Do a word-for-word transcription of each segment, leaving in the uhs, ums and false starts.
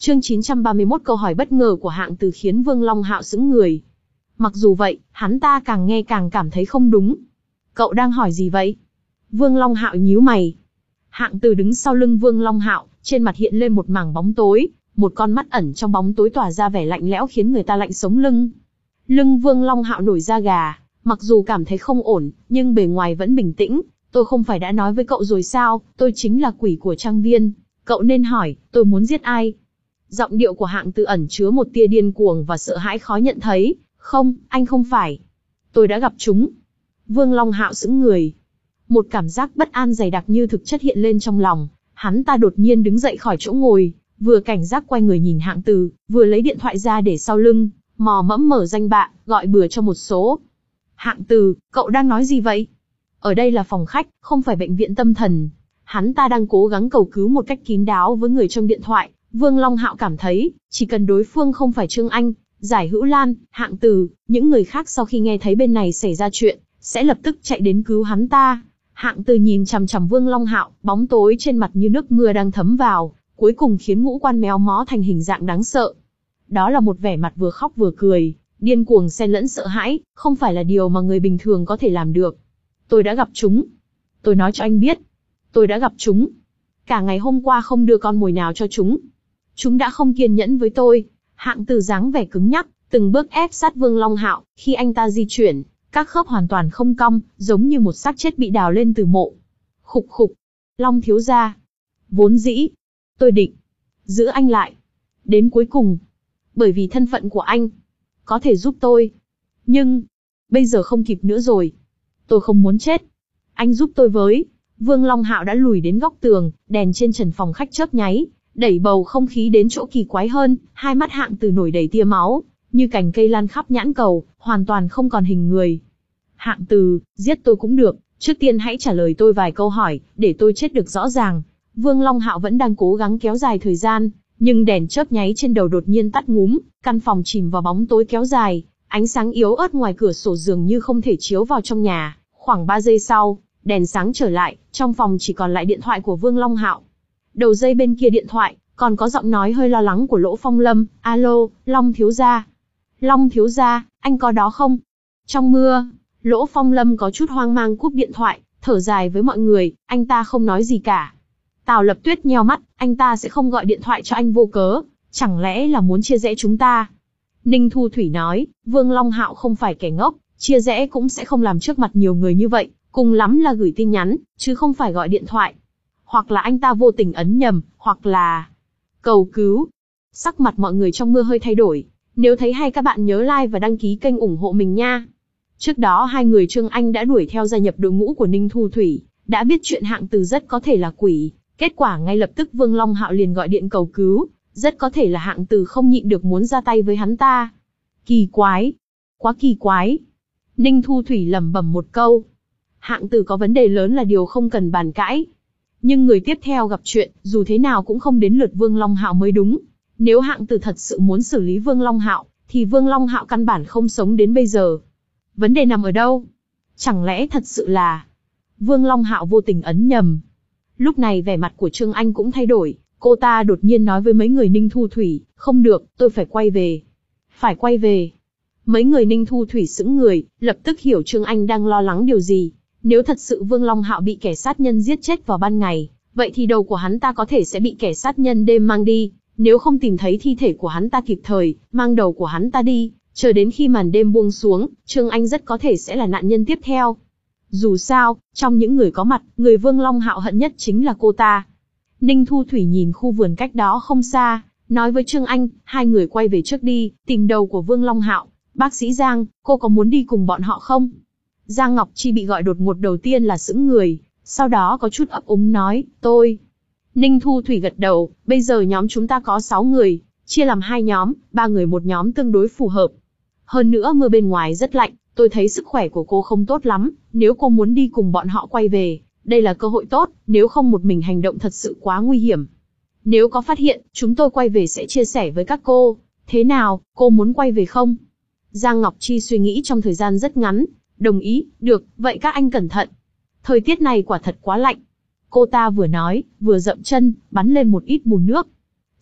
Chương chín trăm ba mươi mốt câu hỏi bất ngờ của Hạng Từ khiến Vương Long Hạo sững người. Mặc dù vậy, hắn ta càng nghe càng cảm thấy không đúng. Cậu đang hỏi gì vậy? Vương Long Hạo nhíu mày. Hạng Từ đứng sau lưng Vương Long Hạo, trên mặt hiện lên một mảng bóng tối, một con mắt ẩn trong bóng tối tỏa ra vẻ lạnh lẽo khiến người ta lạnh sống lưng. Lưng Vương Long Hạo nổi da gà, mặc dù cảm thấy không ổn, nhưng bề ngoài vẫn bình tĩnh. Tôi không phải đã nói với cậu rồi sao, tôi chính là quỷ của trang viên. Cậu nên hỏi, tôi muốn giết ai? Giọng điệu của Hạng Từ ẩn chứa một tia điên cuồng và sợ hãi khó nhận thấy. Không, anh không phải. Tôi đã gặp chúng. Vương Long Hạo sững người. Một cảm giác bất an dày đặc như thực chất hiện lên trong lòng. Hắn ta đột nhiên đứng dậy khỏi chỗ ngồi, vừa cảnh giác quay người nhìn Hạng Từ, vừa lấy điện thoại ra để sau lưng, mò mẫm mở danh bạ, gọi bừa cho một số. Hạng Từ, cậu đang nói gì vậy? Ở đây là phòng khách, không phải bệnh viện tâm thần. Hắn ta đang cố gắng cầu cứu một cách kín đáo với người trong điện thoại. Vương Long Hạo cảm thấy, chỉ cần đối phương không phải Trương Anh, Giải Hữu Lan, Hạng Từ, những người khác sau khi nghe thấy bên này xảy ra chuyện, sẽ lập tức chạy đến cứu hắn ta. Hạng Từ nhìn chằm chằm Vương Long Hạo, bóng tối trên mặt như nước mưa đang thấm vào, cuối cùng khiến ngũ quan méo mó thành hình dạng đáng sợ. Đó là một vẻ mặt vừa khóc vừa cười, điên cuồng xen lẫn sợ hãi, không phải là điều mà người bình thường có thể làm được. Tôi đã gặp chúng. Tôi nói cho anh biết. Tôi đã gặp chúng. Cả ngày hôm qua không đưa con mồi nào cho chúng. Chúng đã không kiên nhẫn với tôi. Hạng Từ dáng vẻ cứng nhắc, từng bước ép sát Vương Long Hạo, khi anh ta di chuyển, các khớp hoàn toàn không cong, giống như một xác chết bị đào lên từ mộ. Khục khục. Long thiếu gia. Vốn dĩ, tôi định giữ anh lại. Đến cuối cùng. Bởi vì thân phận của anh. Có thể giúp tôi. Nhưng, bây giờ không kịp nữa rồi. Tôi không muốn chết. Anh giúp tôi với. Vương Long Hạo đã lùi đến góc tường, đèn trên trần phòng khách chớp nháy, đẩy bầu không khí đến chỗ kỳ quái hơn, hai mắt Hạng Từ nổi đầy tia máu, như cành cây lan khắp nhãn cầu, hoàn toàn không còn hình người. Hạng Từ, giết tôi cũng được, trước tiên hãy trả lời tôi vài câu hỏi, để tôi chết được rõ ràng. Vương Long Hạo vẫn đang cố gắng kéo dài thời gian, nhưng đèn chớp nháy trên đầu đột nhiên tắt ngúm, căn phòng chìm vào bóng tối kéo dài, ánh sáng yếu ớt ngoài cửa sổ dường như không thể chiếu vào trong nhà. Khoảng ba giây sau, đèn sáng trở lại, trong phòng chỉ còn lại điện thoại của Vương Long Hạo. Đầu dây bên kia điện thoại, còn có giọng nói hơi lo lắng của Lỗ Phong Lâm. Alo, Long thiếu gia. Long thiếu gia, anh có đó không? Trong mưa, Lỗ Phong Lâm có chút hoang mang cúp điện thoại, thở dài với mọi người, anh ta không nói gì cả. Tào Lập Tuyết nheo mắt, anh ta sẽ không gọi điện thoại cho anh vô cớ, chẳng lẽ là muốn chia rẽ chúng ta? Ninh Thu Thủy nói, Vương Long Hạo không phải kẻ ngốc, chia rẽ cũng sẽ không làm trước mặt nhiều người như vậy, cùng lắm là gửi tin nhắn, chứ không phải gọi điện thoại. Hoặc là anh ta vô tình ấn nhầm, hoặc là cầu cứu. Sắc mặt mọi người trong mưa hơi thay đổi. Nếu thấy hay các bạn nhớ like và đăng ký kênh ủng hộ mình nha. Trước đó hai người Trương Anh đã đuổi theo gia nhập đội ngũ của Ninh Thu Thủy, đã biết chuyện Hạng Từ rất có thể là quỷ. Kết quả ngay lập tức Vương Long Hạo liền gọi điện cầu cứu, rất có thể là Hạng Từ không nhịn được muốn ra tay với hắn ta. Kỳ quái, quá kỳ quái. Ninh Thu Thủy lẩm bẩm một câu. Hạng Từ có vấn đề lớn là điều không cần bàn cãi. Nhưng người tiếp theo gặp chuyện, dù thế nào cũng không đến lượt Vương Long Hạo mới đúng. Nếu Hạng Từ thật sự muốn xử lý Vương Long Hạo, thì Vương Long Hạo căn bản không sống đến bây giờ. Vấn đề nằm ở đâu? Chẳng lẽ thật sự là Vương Long Hạo vô tình ấn nhầm? Lúc này vẻ mặt của Trương Anh cũng thay đổi, cô ta đột nhiên nói với mấy người Ninh Thu Thủy, không được, tôi phải quay về. Phải quay về. Mấy người Ninh Thu Thủy sững người, lập tức hiểu Trương Anh đang lo lắng điều gì. Nếu thật sự Vương Long Hạo bị kẻ sát nhân giết chết vào ban ngày, vậy thì đầu của hắn ta có thể sẽ bị kẻ sát nhân đêm mang đi. Nếu không tìm thấy thi thể của hắn ta kịp thời, mang đầu của hắn ta đi, chờ đến khi màn đêm buông xuống, Trương Anh rất có thể sẽ là nạn nhân tiếp theo. Dù sao, trong những người có mặt, người Vương Long Hạo hận nhất chính là cô ta. Ninh Thu Thủy nhìn khu vườn cách đó không xa, nói với Trương Anh, hai người quay về trước đi, tìm đầu của Vương Long Hạo. Bác sĩ Giang, cô có muốn đi cùng bọn họ không? Giang Ngọc Chi bị gọi đột ngột đầu tiên là sững người, sau đó có chút ấp úng nói, tôi. Ninh Thu Thủy gật đầu, bây giờ nhóm chúng ta có sáu người, chia làm hai nhóm, ba người một nhóm tương đối phù hợp. Hơn nữa mưa bên ngoài rất lạnh, tôi thấy sức khỏe của cô không tốt lắm, nếu cô muốn đi cùng bọn họ quay về, đây là cơ hội tốt, nếu không một mình hành động thật sự quá nguy hiểm. Nếu có phát hiện, chúng tôi quay về sẽ chia sẻ với các cô. Thế nào, cô muốn quay về không? Giang Ngọc Chi suy nghĩ trong thời gian rất ngắn, đồng ý, được, vậy các anh cẩn thận. Thời tiết này quả thật quá lạnh. Cô ta vừa nói, vừa dậm chân, bắn lên một ít bùn nước.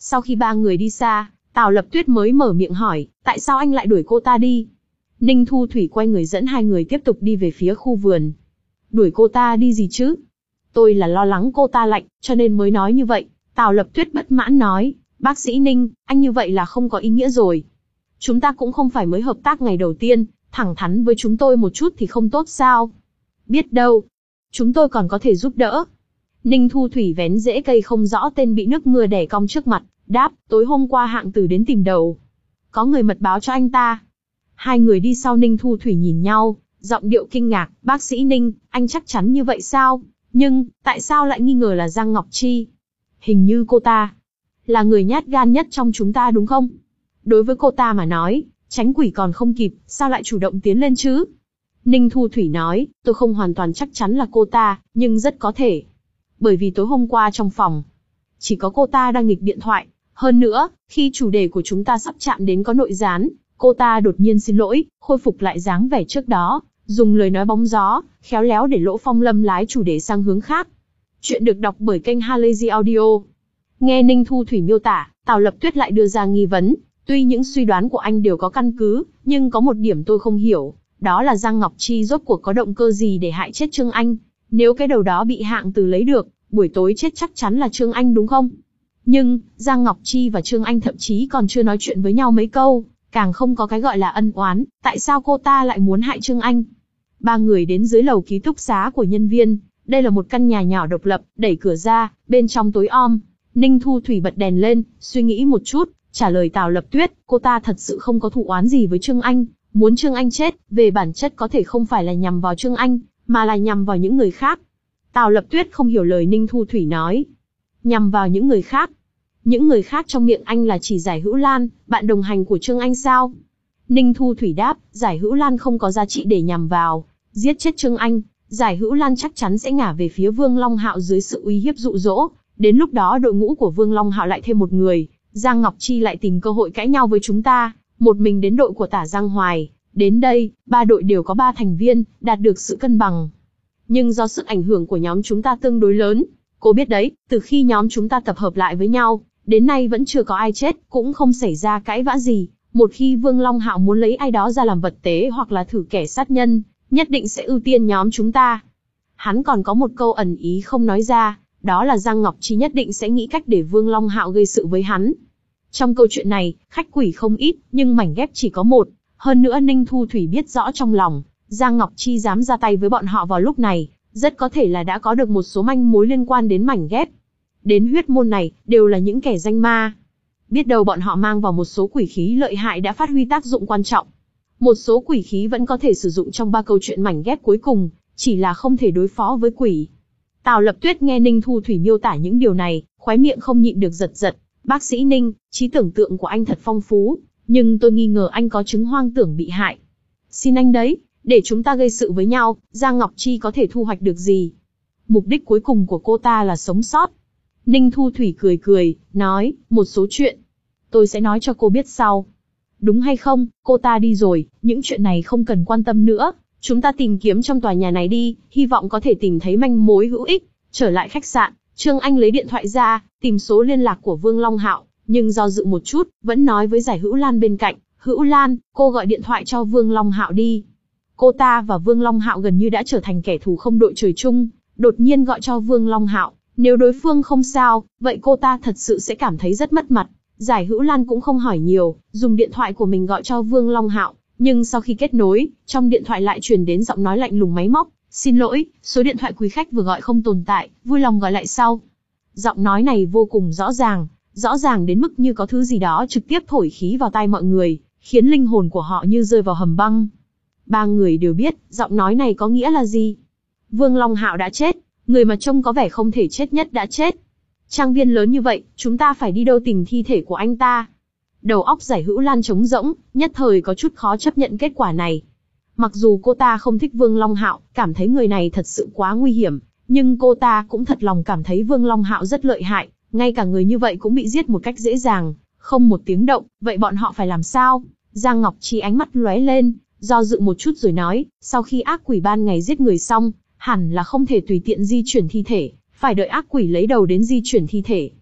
Sau khi ba người đi xa, Tào Lập Tuyết mới mở miệng hỏi, tại sao anh lại đuổi cô ta đi? Ninh Thu Thủy quay người dẫn hai người tiếp tục đi về phía khu vườn. Đuổi cô ta đi gì chứ? Tôi là lo lắng cô ta lạnh, cho nên mới nói như vậy. Tào Lập Tuyết bất mãn nói, bác sĩ Ninh, anh như vậy là không có ý nghĩa rồi. Chúng ta cũng không phải mới hợp tác ngày đầu tiên, thẳng thắn với chúng tôi một chút thì không tốt sao? Biết đâu, chúng tôi còn có thể giúp đỡ. Ninh Thu Thủy vén rễ cây không rõ tên bị nước mưa đè cong trước mặt, đáp, tối hôm qua Hạng Từ đến tìm đầu. Có người mật báo cho anh ta. Hai người đi sau Ninh Thu Thủy nhìn nhau, giọng điệu kinh ngạc, bác sĩ Ninh, anh chắc chắn như vậy sao? Nhưng, tại sao lại nghi ngờ là Giang Ngọc Chi? Hình như cô ta là người nhát gan nhất trong chúng ta đúng không? Đối với cô ta mà nói, tránh quỷ còn không kịp, sao lại chủ động tiến lên chứ? Ninh Thu Thủy nói, tôi không hoàn toàn chắc chắn là cô ta, nhưng rất có thể. Bởi vì tối hôm qua trong phòng, chỉ có cô ta đang nghịch điện thoại. Hơn nữa, khi chủ đề của chúng ta sắp chạm đến có nội gián, cô ta đột nhiên xin lỗi, khôi phục lại dáng vẻ trước đó, dùng lời nói bóng gió, khéo léo để Lỗ Phong Lâm lái chủ đề sang hướng khác. Chuyện được đọc bởi kênh Halazy Audio. Nghe Ninh Thu Thủy miêu tả, Tào Lập Tuyết lại đưa ra nghi vấn. Tuy những suy đoán của anh đều có căn cứ, nhưng có một điểm tôi không hiểu, đó là Giang Ngọc Chi rốt cuộc có động cơ gì để hại chết Trương Anh. Nếu cái đầu đó bị Hạng Từ lấy được, buổi tối chết chắc chắn là Trương Anh đúng không? Nhưng, Giang Ngọc Chi và Trương Anh thậm chí còn chưa nói chuyện với nhau mấy câu, càng không có cái gọi là ân oán, tại sao cô ta lại muốn hại Trương Anh? Ba người đến dưới lầu ký túc xá của nhân viên, đây là một căn nhà nhỏ độc lập, đẩy cửa ra, bên trong tối om. Ninh Thu Thủy bật đèn lên, suy nghĩ một chút, trả lời Tào Lập Tuyết, cô ta thật sự không có thù oán gì với Trương Anh, muốn Trương Anh chết, về bản chất có thể không phải là nhằm vào Trương Anh, mà là nhằm vào những người khác. Tào Lập Tuyết không hiểu lời Ninh Thu Thủy nói. Nhằm vào những người khác. Những người khác trong miệng anh là chỉ Giải Hữu Lan, bạn đồng hành của Trương Anh sao? Ninh Thu Thủy đáp, Giải Hữu Lan không có giá trị để nhằm vào. Giết chết Trương Anh, Giải Hữu Lan chắc chắn sẽ ngả về phía Vương Long Hạo dưới sự uy hiếp dụ dỗ. Đến lúc đó đội ngũ của Vương Long Hạo lại thêm một người, Giang Ngọc Chi lại tìm cơ hội cãi nhau với chúng ta, một mình đến đội của Tả Giang Hoài. Đến đây, ba đội đều có ba thành viên, đạt được sự cân bằng. Nhưng do sức ảnh hưởng của nhóm chúng ta tương đối lớn, cô biết đấy, từ khi nhóm chúng ta tập hợp lại với nhau, đến nay vẫn chưa có ai chết, cũng không xảy ra cãi vã gì. Một khi Vương Long Hạo muốn lấy ai đó ra làm vật tế hoặc là thử kẻ sát nhân, nhất định sẽ ưu tiên nhóm chúng ta. Hắn còn có một câu ẩn ý không nói ra, đó là Giang Ngọc Chi nhất định sẽ nghĩ cách để Vương Long Hạo gây sự với hắn. Trong câu chuyện này, khách quỷ không ít, nhưng mảnh ghép chỉ có một. Hơn nữa Ninh Thu Thủy biết rõ trong lòng, Giang Ngọc Chi dám ra tay với bọn họ vào lúc này, rất có thể là đã có được một số manh mối liên quan đến mảnh ghép. Đến huyết môn này, đều là những kẻ danh ma. Biết đâu bọn họ mang vào một số quỷ khí lợi hại đã phát huy tác dụng quan trọng. Một số quỷ khí vẫn có thể sử dụng trong ba câu chuyện mảnh ghép cuối cùng, chỉ là không thể đối phó với quỷ. Tào Lập Tuyết nghe Ninh Thu Thủy miêu tả những điều này, khóe miệng không nhịn được giật giật. Bác sĩ Ninh, trí tưởng tượng của anh thật phong phú, nhưng tôi nghi ngờ anh có chứng hoang tưởng bị hại. Xin anh đấy, để chúng ta gây sự với nhau, Giang Ngọc Chi có thể thu hoạch được gì? Mục đích cuối cùng của cô ta là sống sót. Ninh Thu Thủy cười cười, nói, một số chuyện, tôi sẽ nói cho cô biết sau. Đúng hay không, cô ta đi rồi, những chuyện này không cần quan tâm nữa. Chúng ta tìm kiếm trong tòa nhà này đi, hy vọng có thể tìm thấy manh mối hữu ích. Trở lại khách sạn, Trương Anh lấy điện thoại ra, tìm số liên lạc của Vương Long Hạo, nhưng do dự một chút, vẫn nói với Giải Hữu Lan bên cạnh, Hữu Lan, cô gọi điện thoại cho Vương Long Hạo đi. Cô ta và Vương Long Hạo gần như đã trở thành kẻ thù không đội trời chung, đột nhiên gọi cho Vương Long Hạo, nếu đối phương không sao, vậy cô ta thật sự sẽ cảm thấy rất mất mặt. Giải Hữu Lan cũng không hỏi nhiều, dùng điện thoại của mình gọi cho Vương Long Hạo, nhưng sau khi kết nối, trong điện thoại lại truyền đến giọng nói lạnh lùng máy móc, xin lỗi, số điện thoại quý khách vừa gọi không tồn tại, vui lòng gọi lại sau. Giọng nói này vô cùng rõ ràng, rõ ràng đến mức như có thứ gì đó trực tiếp thổi khí vào tai mọi người, khiến linh hồn của họ như rơi vào hầm băng. Ba người đều biết, giọng nói này có nghĩa là gì. Vương Long Hạo đã chết, người mà trông có vẻ không thể chết nhất đã chết. Trang viên lớn như vậy, chúng ta phải đi đâu tìm thi thể của anh ta? Đầu óc Giải Hữu Lan trống rỗng, nhất thời có chút khó chấp nhận kết quả này. Mặc dù cô ta không thích Vương Long Hạo, cảm thấy người này thật sự quá nguy hiểm, nhưng cô ta cũng thật lòng cảm thấy Vương Long Hạo rất lợi hại, ngay cả người như vậy cũng bị giết một cách dễ dàng, không một tiếng động, vậy bọn họ phải làm sao? Giang Ngọc Chi ánh mắt lóe lên, do dự một chút rồi nói, sau khi ác quỷ ban ngày giết người xong, hẳn là không thể tùy tiện di chuyển thi thể, phải đợi ác quỷ lấy đầu đến di chuyển thi thể.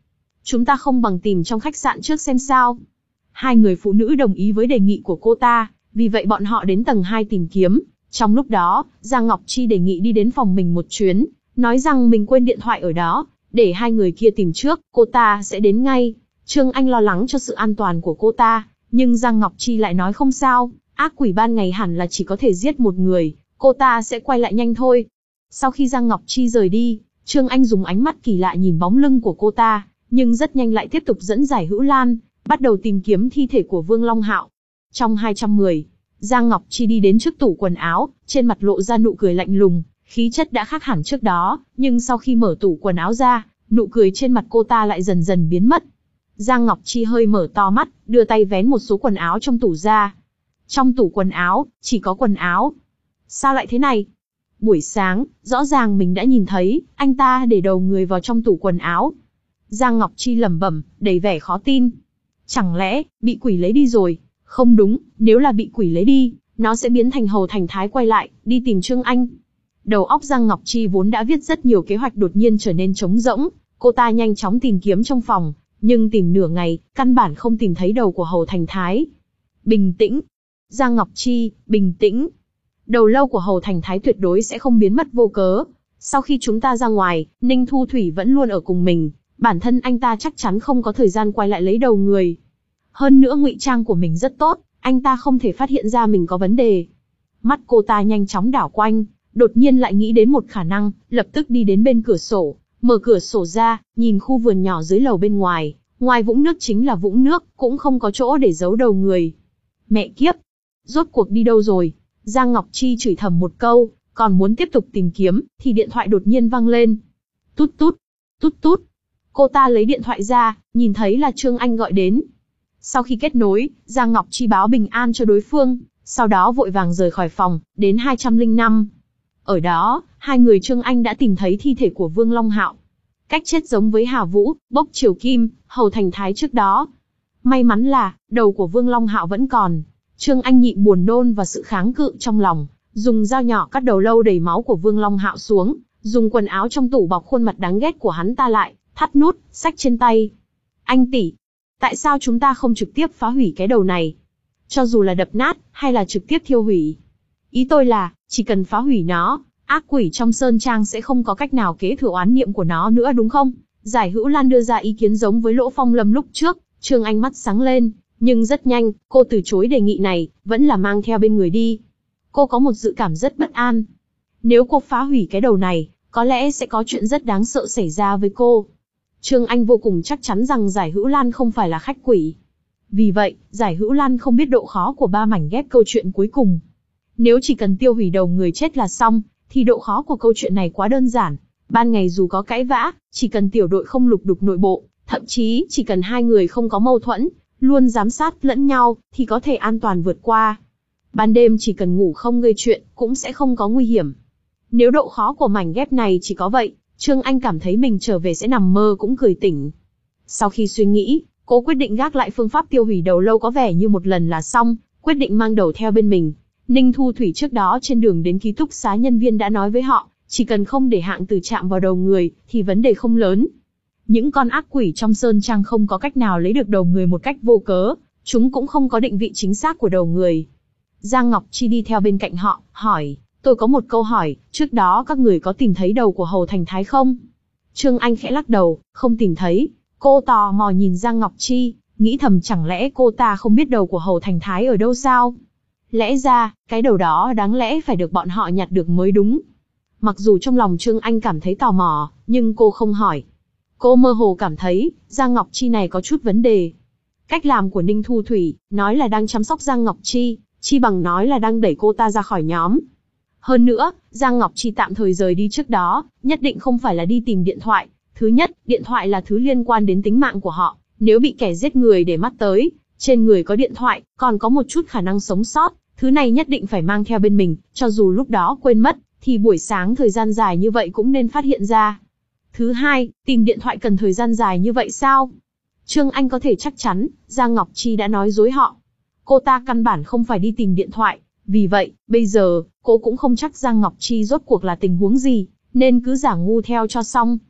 chúng ta không bằng tìm trong khách sạn trước xem sao. Hai người phụ nữ đồng ý với đề nghị của cô ta, vì vậy bọn họ đến tầng hai tìm kiếm. Trong lúc đó, Giang Ngọc Chi đề nghị đi đến phòng mình một chuyến, nói rằng mình quên điện thoại ở đó, để hai người kia tìm trước, cô ta sẽ đến ngay. Trương Anh lo lắng cho sự an toàn của cô ta, nhưng Giang Ngọc Chi lại nói không sao, ác quỷ ban ngày hẳn là chỉ có thể giết một người, cô ta sẽ quay lại nhanh thôi. Sau khi Giang Ngọc Chi rời đi, Trương Anh dùng ánh mắt kỳ lạ nhìn bóng lưng của cô ta, nhưng rất nhanh lại tiếp tục dẫn Giải Hữu Lan, bắt đầu tìm kiếm thi thể của Vương Long Hạo. Trong hai trăm mười, Giang Ngọc Chi đi đến trước tủ quần áo, trên mặt lộ ra nụ cười lạnh lùng, khí chất đã khác hẳn trước đó, nhưng sau khi mở tủ quần áo ra, nụ cười trên mặt cô ta lại dần dần biến mất. Giang Ngọc Chi hơi mở to mắt, đưa tay vén một số quần áo trong tủ ra. Trong tủ quần áo, chỉ có quần áo. Sao lại thế này? Buổi sáng, rõ ràng mình đã nhìn thấy, anh ta để đầu người vào trong tủ quần áo. Giang Ngọc Chi lẩm bẩm, đầy vẻ khó tin. Chẳng lẽ, bị quỷ lấy đi rồi? Không đúng, nếu là bị quỷ lấy đi, nó sẽ biến thành Hầu Thành Thái quay lại, đi tìm Trương Anh. Đầu óc Giang Ngọc Chi vốn đã viết rất nhiều kế hoạch đột nhiên trở nên trống rỗng, cô ta nhanh chóng tìm kiếm trong phòng, nhưng tìm nửa ngày, căn bản không tìm thấy đầu của Hầu Thành Thái. Bình tĩnh. Giang Ngọc Chi, bình tĩnh. Đầu lâu của Hầu Thành Thái tuyệt đối sẽ không biến mất vô cớ. Sau khi chúng ta ra ngoài, Ninh Thu Thủy vẫn luôn ở cùng mình, bản thân anh ta chắc chắn không có thời gian quay lại lấy đầu người. Hơn nữa ngụy trang của mình rất tốt, anh ta không thể phát hiện ra mình có vấn đề. Mắt cô ta nhanh chóng đảo quanh, đột nhiên lại nghĩ đến một khả năng, lập tức đi đến bên cửa sổ, mở cửa sổ ra, nhìn khu vườn nhỏ dưới lầu bên ngoài, ngoài vũng nước chính là vũng nước, cũng không có chỗ để giấu đầu người. Mẹ kiếp! Rốt cuộc đi đâu rồi? Giang Ngọc Chi chửi thầm một câu, còn muốn tiếp tục tìm kiếm, thì điện thoại đột nhiên vang lên. Tút tút, tút tút. Cô ta lấy điện thoại ra, nhìn thấy là Trương Anh gọi đến. Sau khi kết nối, Giang Ngọc Chi báo bình an cho đối phương, sau đó vội vàng rời khỏi phòng, đến hai trăm lẻ năm. Ở đó, hai người Trương Anh đã tìm thấy thi thể của Vương Long Hạo. Cách chết giống với Hà Vũ, Bốc Triều Kim, Hầu Thành Thái trước đó. May mắn là, đầu của Vương Long Hạo vẫn còn. Trương Anh nhịn buồn nôn và sự kháng cự trong lòng, dùng dao nhỏ cắt đầu lâu đầy máu của Vương Long Hạo xuống, dùng quần áo trong tủ bọc khuôn mặt đáng ghét của hắn ta lại, thắt nút, xách trên tay. Anh tỷ, tại sao chúng ta không trực tiếp phá hủy cái đầu này? Cho dù là đập nát, hay là trực tiếp thiêu hủy? Ý tôi là, chỉ cần phá hủy nó, ác quỷ trong Sơn Trang sẽ không có cách nào kế thừa oán niệm của nó nữa đúng không? Giải Hữu Lan đưa ra ý kiến giống với Lỗ Phong Lâm lúc trước, Trương Anh mắt sáng lên, nhưng rất nhanh, cô từ chối đề nghị này, vẫn là mang theo bên người đi. Cô có một dự cảm rất bất an. Nếu cô phá hủy cái đầu này, có lẽ sẽ có chuyện rất đáng sợ xảy ra với cô. Trương Anh vô cùng chắc chắn rằng Giải Hữu Lan không phải là khách quỷ. Vì vậy, Giải Hữu Lan không biết độ khó của ba mảnh ghép câu chuyện cuối cùng. Nếu chỉ cần tiêu hủy đầu người chết là xong, thì độ khó của câu chuyện này quá đơn giản. Ban ngày dù có cãi vã, chỉ cần tiểu đội không lục đục nội bộ, thậm chí chỉ cần hai người không có mâu thuẫn, luôn giám sát lẫn nhau, thì có thể an toàn vượt qua. Ban đêm chỉ cần ngủ không gây chuyện, cũng sẽ không có nguy hiểm. Nếu độ khó của mảnh ghép này chỉ có vậy, Trương Anh cảm thấy mình trở về sẽ nằm mơ cũng cười tỉnh. Sau khi suy nghĩ, cô quyết định gác lại phương pháp tiêu hủy đầu lâu có vẻ như một lần là xong, quyết định mang đầu theo bên mình. Ninh Thu Thủy trước đó trên đường đến ký túc xá nhân viên đã nói với họ, chỉ cần không để hạng tử chạm vào đầu người, thì vấn đề không lớn. Những con ác quỷ trong Sơn Trang không có cách nào lấy được đầu người một cách vô cớ, chúng cũng không có định vị chính xác của đầu người. Giang Ngọc Chi đi theo bên cạnh họ, hỏi, tôi có một câu hỏi, trước đó các người có tìm thấy đầu của Hầu Thành Thái không? Trương Anh khẽ lắc đầu, không tìm thấy. Cô tò mò nhìn Giang Ngọc Chi, nghĩ thầm chẳng lẽ cô ta không biết đầu của Hầu Thành Thái ở đâu sao? Lẽ ra, cái đầu đó đáng lẽ phải được bọn họ nhặt được mới đúng. Mặc dù trong lòng Trương Anh cảm thấy tò mò, nhưng cô không hỏi. Cô mơ hồ cảm thấy, Giang Ngọc Chi này có chút vấn đề. Cách làm của Ninh Thu Thủy, nói là đang chăm sóc Giang Ngọc Chi, chi bằng nói là đang đẩy cô ta ra khỏi nhóm. Hơn nữa, Giang Ngọc Chi tạm thời rời đi trước đó, nhất định không phải là đi tìm điện thoại. Thứ nhất, điện thoại là thứ liên quan đến tính mạng của họ, nếu bị kẻ giết người để mắt tới, trên người có điện thoại, còn có một chút khả năng sống sót, thứ này nhất định phải mang theo bên mình, cho dù lúc đó quên mất, thì buổi sáng thời gian dài như vậy cũng nên phát hiện ra. Thứ hai, tìm điện thoại cần thời gian dài như vậy sao? Trương Anh có thể chắc chắn, Giang Ngọc Chi đã nói dối họ. Cô ta căn bản không phải đi tìm điện thoại, vì vậy, bây giờ, cô cũng không chắc Giang Ngọc Chi rốt cuộc là tình huống gì, nên cứ giả ngu theo cho xong.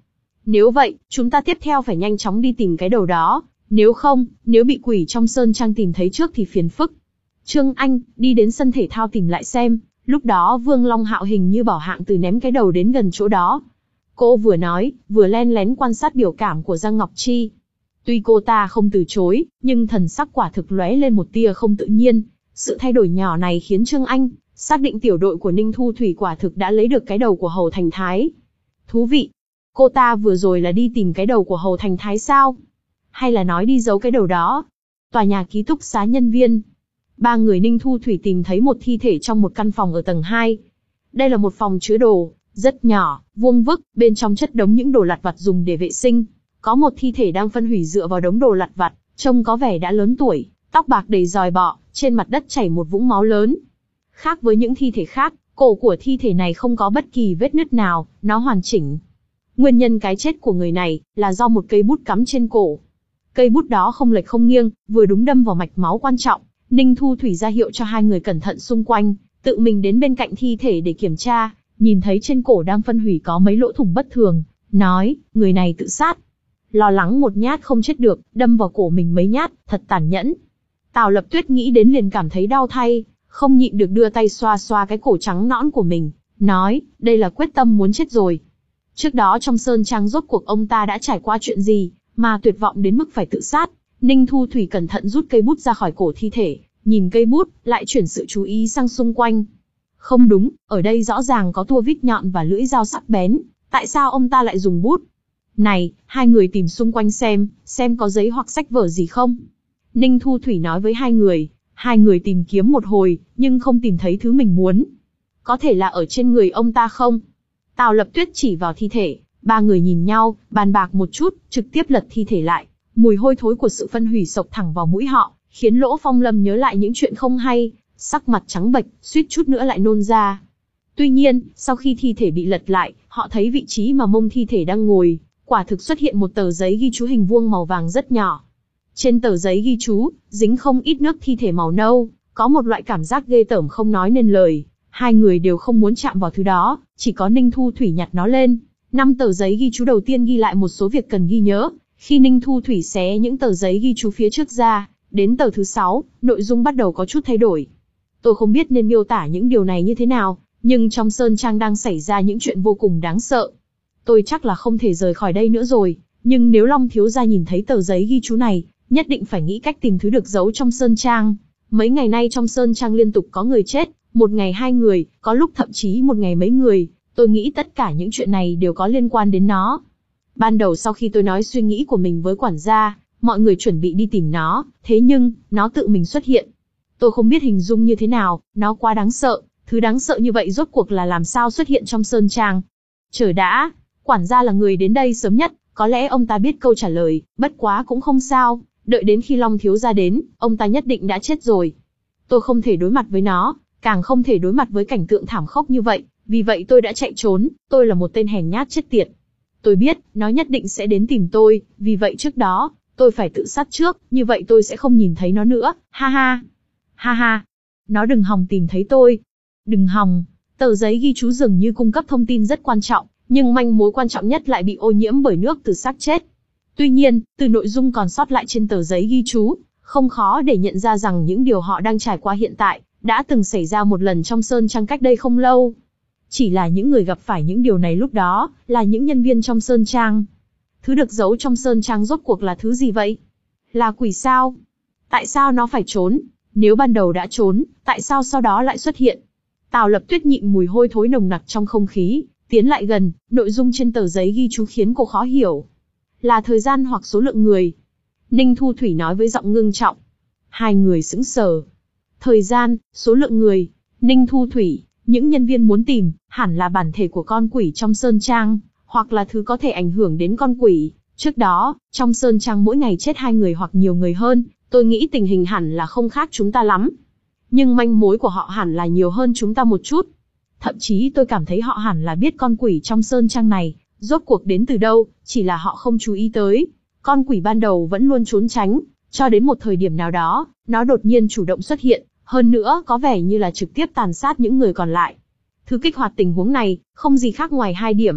Nếu vậy, chúng ta tiếp theo phải nhanh chóng đi tìm cái đầu đó, nếu không, nếu bị quỷ trong sơn trang tìm thấy trước thì phiền phức. Trương Anh, đi đến sân thể thao tìm lại xem, lúc đó Vương Long Hạo hình như bảo Hạng Từ ném cái đầu đến gần chỗ đó. Cô vừa nói, vừa len lén quan sát biểu cảm của Giang Ngọc Chi. Tuy cô ta không từ chối, nhưng thần sắc quả thực lóe lên một tia không tự nhiên. Sự thay đổi nhỏ này khiến Trương Anh xác định tiểu đội của Ninh Thu Thủy quả thực đã lấy được cái đầu của Hầu Thành Thái. Thú vị. Cô ta vừa rồi là đi tìm cái đầu của Hầu Thành Thái sao? Hay là nói đi giấu cái đầu đó? Tòa nhà ký túc xá nhân viên. Ba người Ninh Thu Thủy tìm thấy một thi thể trong một căn phòng ở tầng hai. Đây là một phòng chứa đồ, rất nhỏ, vuông vức, bên trong chất đống những đồ lặt vặt dùng để vệ sinh. Có một thi thể đang phân hủy dựa vào đống đồ lặt vặt, trông có vẻ đã lớn tuổi, tóc bạc đầy roi bọ, trên mặt đất chảy một vũng máu lớn. Khác với những thi thể khác, cổ của thi thể này không có bất kỳ vết nứt nào, nó hoàn chỉnh. Nguyên nhân cái chết của người này là do một cây bút cắm trên cổ. Cây bút đó không lệch không nghiêng, vừa đúng đâm vào mạch máu quan trọng. Ninh Thu Thủy ra hiệu cho hai người cẩn thận xung quanh, tự mình đến bên cạnh thi thể để kiểm tra, nhìn thấy trên cổ đang phân hủy có mấy lỗ thủng bất thường, nói, người này tự sát. Lo lắng một nhát không chết được, đâm vào cổ mình mấy nhát, thật tàn nhẫn. Tào Lập Tuyết nghĩ đến liền cảm thấy đau thay, không nhịn được đưa tay xoa xoa cái cổ trắng nõn của mình, nói, đây là quyết tâm muốn chết rồi. Trước đó trong sơn trang rốt cuộc ông ta đã trải qua chuyện gì, mà tuyệt vọng đến mức phải tự sát. Ninh Thu Thủy cẩn thận rút cây bút ra khỏi cổ thi thể, nhìn cây bút, lại chuyển sự chú ý sang xung quanh. Không đúng, ở đây rõ ràng có tua vít nhọn và lưỡi dao sắc bén, tại sao ông ta lại dùng bút? Này, hai người tìm xung quanh xem, xem có giấy hoặc sách vở gì không? Ninh Thu Thủy nói với hai người, hai người tìm kiếm một hồi, nhưng không tìm thấy thứ mình muốn. Có thể là ở trên người ông ta không? Tào Lập Tuyết chỉ vào thi thể, ba người nhìn nhau, bàn bạc một chút, trực tiếp lật thi thể lại. Mùi hôi thối của sự phân hủy xộc thẳng vào mũi họ, khiến Lỗ Phong Lâm nhớ lại những chuyện không hay, sắc mặt trắng bệch, suýt chút nữa lại nôn ra. Tuy nhiên, sau khi thi thể bị lật lại, họ thấy vị trí mà mông thi thể đang ngồi, quả thực xuất hiện một tờ giấy ghi chú hình vuông màu vàng rất nhỏ. Trên tờ giấy ghi chú, dính không ít nước thi thể màu nâu, có một loại cảm giác ghê tởm không nói nên lời. Hai người đều không muốn chạm vào thứ đó, chỉ có Ninh Thu Thủy nhặt nó lên. Năm tờ giấy ghi chú đầu tiên ghi lại một số việc cần ghi nhớ. Khi Ninh Thu Thủy xé những tờ giấy ghi chú phía trước ra, đến tờ thứ sáu, nội dung bắt đầu có chút thay đổi. Tôi không biết nên miêu tả những điều này như thế nào, nhưng trong sơn trang đang xảy ra những chuyện vô cùng đáng sợ. Tôi chắc là không thể rời khỏi đây nữa rồi, nhưng nếu Long thiếu gia nhìn thấy tờ giấy ghi chú này, nhất định phải nghĩ cách tìm thứ được giấu trong sơn trang. Mấy ngày nay trong sơn trang liên tục có người chết, một ngày hai người, có lúc thậm chí một ngày mấy người, tôi nghĩ tất cả những chuyện này đều có liên quan đến nó. Ban đầu sau khi tôi nói suy nghĩ của mình với quản gia, mọi người chuẩn bị đi tìm nó, thế nhưng, nó tự mình xuất hiện. Tôi không biết hình dung như thế nào, nó quá đáng sợ, thứ đáng sợ như vậy rốt cuộc là làm sao xuất hiện trong sơn trang. Chờ đã, quản gia là người đến đây sớm nhất, có lẽ ông ta biết câu trả lời, bất quá cũng không sao, đợi đến khi Long thiếu gia đến, ông ta nhất định đã chết rồi. Tôi không thể đối mặt với nó, càng không thể đối mặt với cảnh tượng thảm khốc như vậy, vì vậy tôi đã chạy trốn, tôi là một tên hèn nhát chết tiệt. Tôi biết, nó nhất định sẽ đến tìm tôi, vì vậy trước đó, tôi phải tự sát trước, như vậy tôi sẽ không nhìn thấy nó nữa, ha ha. Ha ha. Nó đừng hòng tìm thấy tôi. Đừng hòng. Tờ giấy ghi chú dường như cung cấp thông tin rất quan trọng, nhưng manh mối quan trọng nhất lại bị ô nhiễm bởi nước từ xác chết. Tuy nhiên, từ nội dung còn sót lại trên tờ giấy ghi chú, không khó để nhận ra rằng những điều họ đang trải qua hiện tại, đã từng xảy ra một lần trong sơn trang cách đây không lâu. Chỉ là những người gặp phải những điều này lúc đó, là những nhân viên trong sơn trang. Thứ được giấu trong sơn trang rốt cuộc là thứ gì vậy? Là quỷ sao? Tại sao nó phải trốn? Nếu ban đầu đã trốn, tại sao sau đó lại xuất hiện? Tào Lập Tuyết nhịn mùi hôi thối nồng nặc trong không khí, tiến lại gần, nội dung trên tờ giấy ghi chú khiến cô khó hiểu. Là thời gian hoặc số lượng người. Ninh Thu Thủy nói với giọng ngưng trọng. Hai người sững sờ. Thời gian, số lượng người. Ninh Thu Thủy, những nhân viên muốn tìm, hẳn là bản thể của con quỷ trong sơn trang, hoặc là thứ có thể ảnh hưởng đến con quỷ. Trước đó, trong sơn trang mỗi ngày chết hai người hoặc nhiều người hơn, tôi nghĩ tình hình hẳn là không khác chúng ta lắm. Nhưng manh mối của họ hẳn là nhiều hơn chúng ta một chút. Thậm chí tôi cảm thấy họ hẳn là biết con quỷ trong sơn trang này, rốt cuộc đến từ đâu, chỉ là họ không chú ý tới. Con quỷ ban đầu vẫn luôn trốn tránh, cho đến một thời điểm nào đó, nó đột nhiên chủ động xuất hiện, hơn nữa có vẻ như là trực tiếp tàn sát những người còn lại. Thứ kích hoạt tình huống này, không gì khác ngoài hai điểm,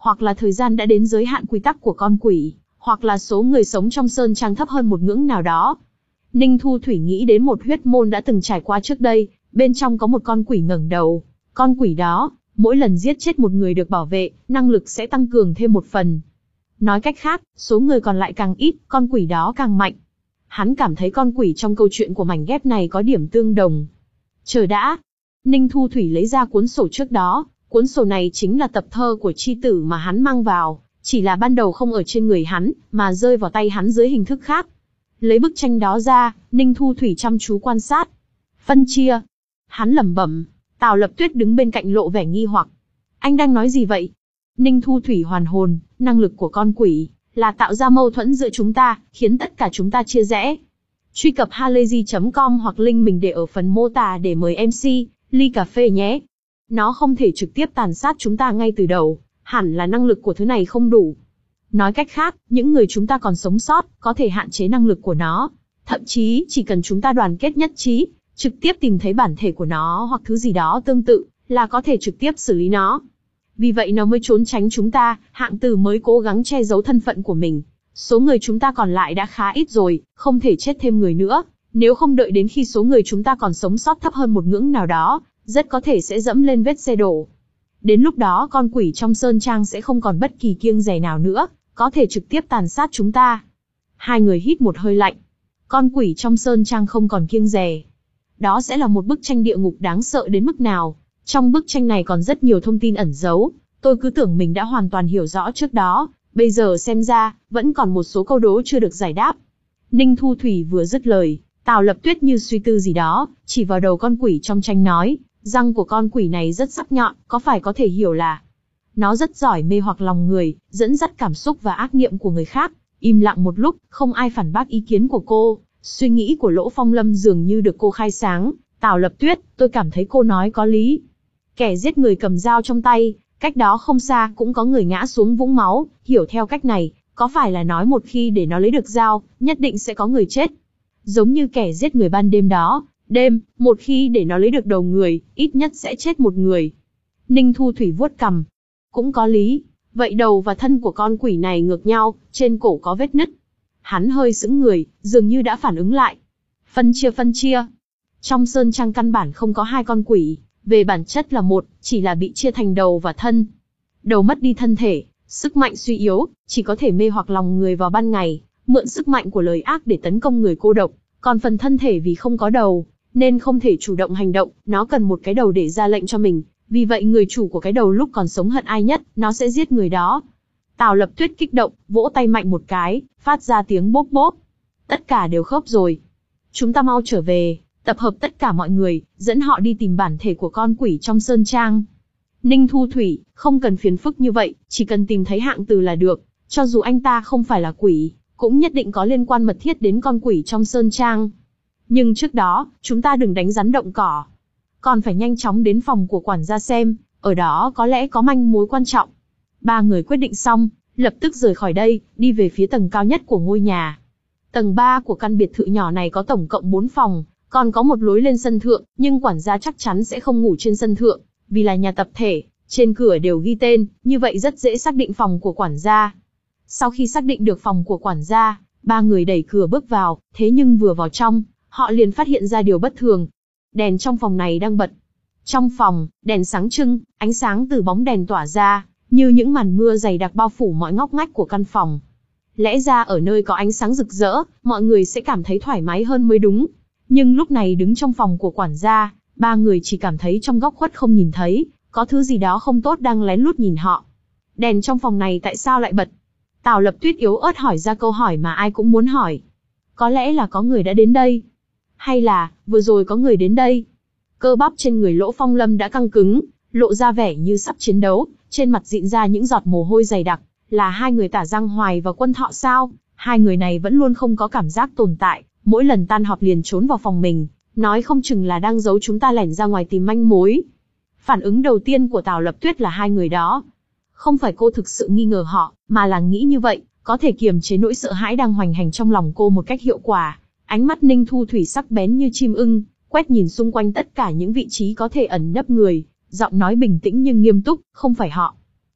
hoặc là thời gian đã đến giới hạn quy tắc của con quỷ, hoặc là số người sống trong sơn trang thấp hơn một ngưỡng nào đó. Ninh Thu Thủy nghĩ đến một huyết môn đã từng trải qua trước đây, bên trong có một con quỷ ngẩng đầu. Con quỷ đó, mỗi lần giết chết một người được bảo vệ, năng lực sẽ tăng cường thêm một phần. Nói cách khác, số người còn lại càng ít, con quỷ đó càng mạnh. Hắn cảm thấy con quỷ trong câu chuyện của mảnh ghép này có điểm tương đồng. Chờ đã. Ninh Thu Thủy lấy ra cuốn sổ trước đó, cuốn sổ này chính là tập thơ của chi tử mà hắn mang vào, chỉ là ban đầu không ở trên người hắn, mà rơi vào tay hắn dưới hình thức khác. Lấy bức tranh đó ra, Ninh Thu Thủy chăm chú quan sát. Phân chia. Hắn lẩm bẩm. Tào Lập Tuyết đứng bên cạnh lộ vẻ nghi hoặc. Anh đang nói gì vậy? Ninh Thu Thủy hoàn hồn, năng lực của con quỷ là tạo ra mâu thuẫn giữa chúng ta, khiến tất cả chúng ta chia rẽ. Truy cập halayzi chấm com hoặc link mình để ở phần mô tả để mời em xê, ly cà phê nhé. Nó không thể trực tiếp tàn sát chúng ta ngay từ đầu, hẳn là năng lực của thứ này không đủ. Nói cách khác, những người chúng ta còn sống sót, có thể hạn chế năng lực của nó. Thậm chí, chỉ cần chúng ta đoàn kết nhất trí, trực tiếp tìm thấy bản thể của nó hoặc thứ gì đó tương tự, là có thể trực tiếp xử lý nó. Vì vậy nó mới trốn tránh chúng ta, hạng tử mới cố gắng che giấu thân phận của mình. Số người chúng ta còn lại đã khá ít rồi, không thể chết thêm người nữa. Nếu không đợi đến khi số người chúng ta còn sống sót thấp hơn một ngưỡng nào đó, rất có thể sẽ dẫm lên vết xe đổ. Đến lúc đó con quỷ trong sơn trang sẽ không còn bất kỳ kiêng dè nào nữa, có thể trực tiếp tàn sát chúng ta. Hai người hít một hơi lạnh. Con quỷ trong sơn trang không còn kiêng dè. Đó sẽ là một bức tranh địa ngục đáng sợ đến mức nào. Trong bức tranh này còn rất nhiều thông tin ẩn giấu, tôi cứ tưởng mình đã hoàn toàn hiểu rõ trước đó, bây giờ xem ra, vẫn còn một số câu đố chưa được giải đáp. Ninh Thu Thủy vừa dứt lời, Tào Lập Tuyết như suy tư gì đó, chỉ vào đầu con quỷ trong tranh nói, răng của con quỷ này rất sắc nhọn, có phải có thể hiểu là nó rất giỏi mê hoặc lòng người, dẫn dắt cảm xúc và ác niệm của người khác. Im lặng một lúc, không ai phản bác ý kiến của cô, suy nghĩ của Lỗ Phong Lâm dường như được cô khai sáng. Tào Lập Tuyết, tôi cảm thấy cô nói có lý. Kẻ giết người cầm dao trong tay, cách đó không xa cũng có người ngã xuống vũng máu, hiểu theo cách này, có phải là nói một khi để nó lấy được dao, nhất định sẽ có người chết. Giống như kẻ giết người ban đêm đó, đêm, một khi để nó lấy được đầu người, ít nhất sẽ chết một người. Ninh Thu Thủy vuốt cằm. Cũng có lý, vậy đầu và thân của con quỷ này ngược nhau, trên cổ có vết nứt. Hắn hơi sững người, dường như đã phản ứng lại. Phân chia phân chia. Trong sơn trang căn bản không có hai con quỷ, về bản chất là một, chỉ là bị chia thành đầu và thân. Đầu mất đi thân thể, sức mạnh suy yếu, chỉ có thể mê hoặc lòng người vào ban ngày, mượn sức mạnh của lời ác để tấn công người cô độc. Còn phần thân thể vì không có đầu, nên không thể chủ động hành động, nó cần một cái đầu để ra lệnh cho mình. Vì vậy người chủ của cái đầu lúc còn sống hận ai nhất, nó sẽ giết người đó. Tào Lập Tuyết kích động, vỗ tay mạnh một cái, phát ra tiếng bốp bốp. Tất cả đều khớp rồi. Chúng ta mau trở về, tập hợp tất cả mọi người, dẫn họ đi tìm bản thể của con quỷ trong sơn trang. Ninh Thu Thủy, không cần phiền phức như vậy, chỉ cần tìm thấy hạng từ là được. Cho dù anh ta không phải là quỷ, cũng nhất định có liên quan mật thiết đến con quỷ trong sơn trang. Nhưng trước đó, chúng ta đừng đánh rắn động cỏ. Còn phải nhanh chóng đến phòng của quản gia xem, ở đó có lẽ có manh mối quan trọng. Ba người quyết định xong, lập tức rời khỏi đây, đi về phía tầng cao nhất của ngôi nhà. Tầng ba của căn biệt thự nhỏ này có tổng cộng bốn phòng, còn có một lối lên sân thượng, nhưng quản gia chắc chắn sẽ không ngủ trên sân thượng, vì là nhà tập thể, trên cửa đều ghi tên, như vậy rất dễ xác định phòng của quản gia. Sau khi xác định được phòng của quản gia, ba người đẩy cửa bước vào, thế nhưng vừa vào trong, họ liền phát hiện ra điều bất thường. Đèn trong phòng này đang bật. Trong phòng, đèn sáng trưng, ánh sáng từ bóng đèn tỏa ra, như những màn mưa dày đặc bao phủ mọi ngóc ngách của căn phòng. Lẽ ra ở nơi có ánh sáng rực rỡ, mọi người sẽ cảm thấy thoải mái hơn mới đúng. Nhưng lúc này đứng trong phòng của quản gia, ba người chỉ cảm thấy trong góc khuất không nhìn thấy, có thứ gì đó không tốt đang lén lút nhìn họ. Đèn trong phòng này tại sao lại bật? Tào Lập Tuyết yếu ớt hỏi ra câu hỏi mà ai cũng muốn hỏi. Có lẽ là có người đã đến đây. Hay là, vừa rồi có người đến đây? Cơ bắp trên người Lỗ Phong Lâm đã căng cứng, lộ ra vẻ như sắp chiến đấu, trên mặt dịn ra những giọt mồ hôi dày đặc. Là hai người Tả Giang Hoài và Quân Thọ sao? Hai người này vẫn luôn không có cảm giác tồn tại, mỗi lần tan họp liền trốn vào phòng mình, nói không chừng là đang giấu chúng ta lẻn ra ngoài tìm manh mối. Phản ứng đầu tiên của Tào Lập Tuyết là hai người đó. Không phải cô thực sự nghi ngờ họ, mà là nghĩ như vậy, có thể kiềm chế nỗi sợ hãi đang hoành hành trong lòng cô một cách hiệu quả. Ánh mắt Ninh Thu Thủy sắc bén như chim ưng, quét nhìn xung quanh tất cả những vị trí có thể ẩn nấp người, giọng nói bình tĩnh nhưng nghiêm túc, không phải họ.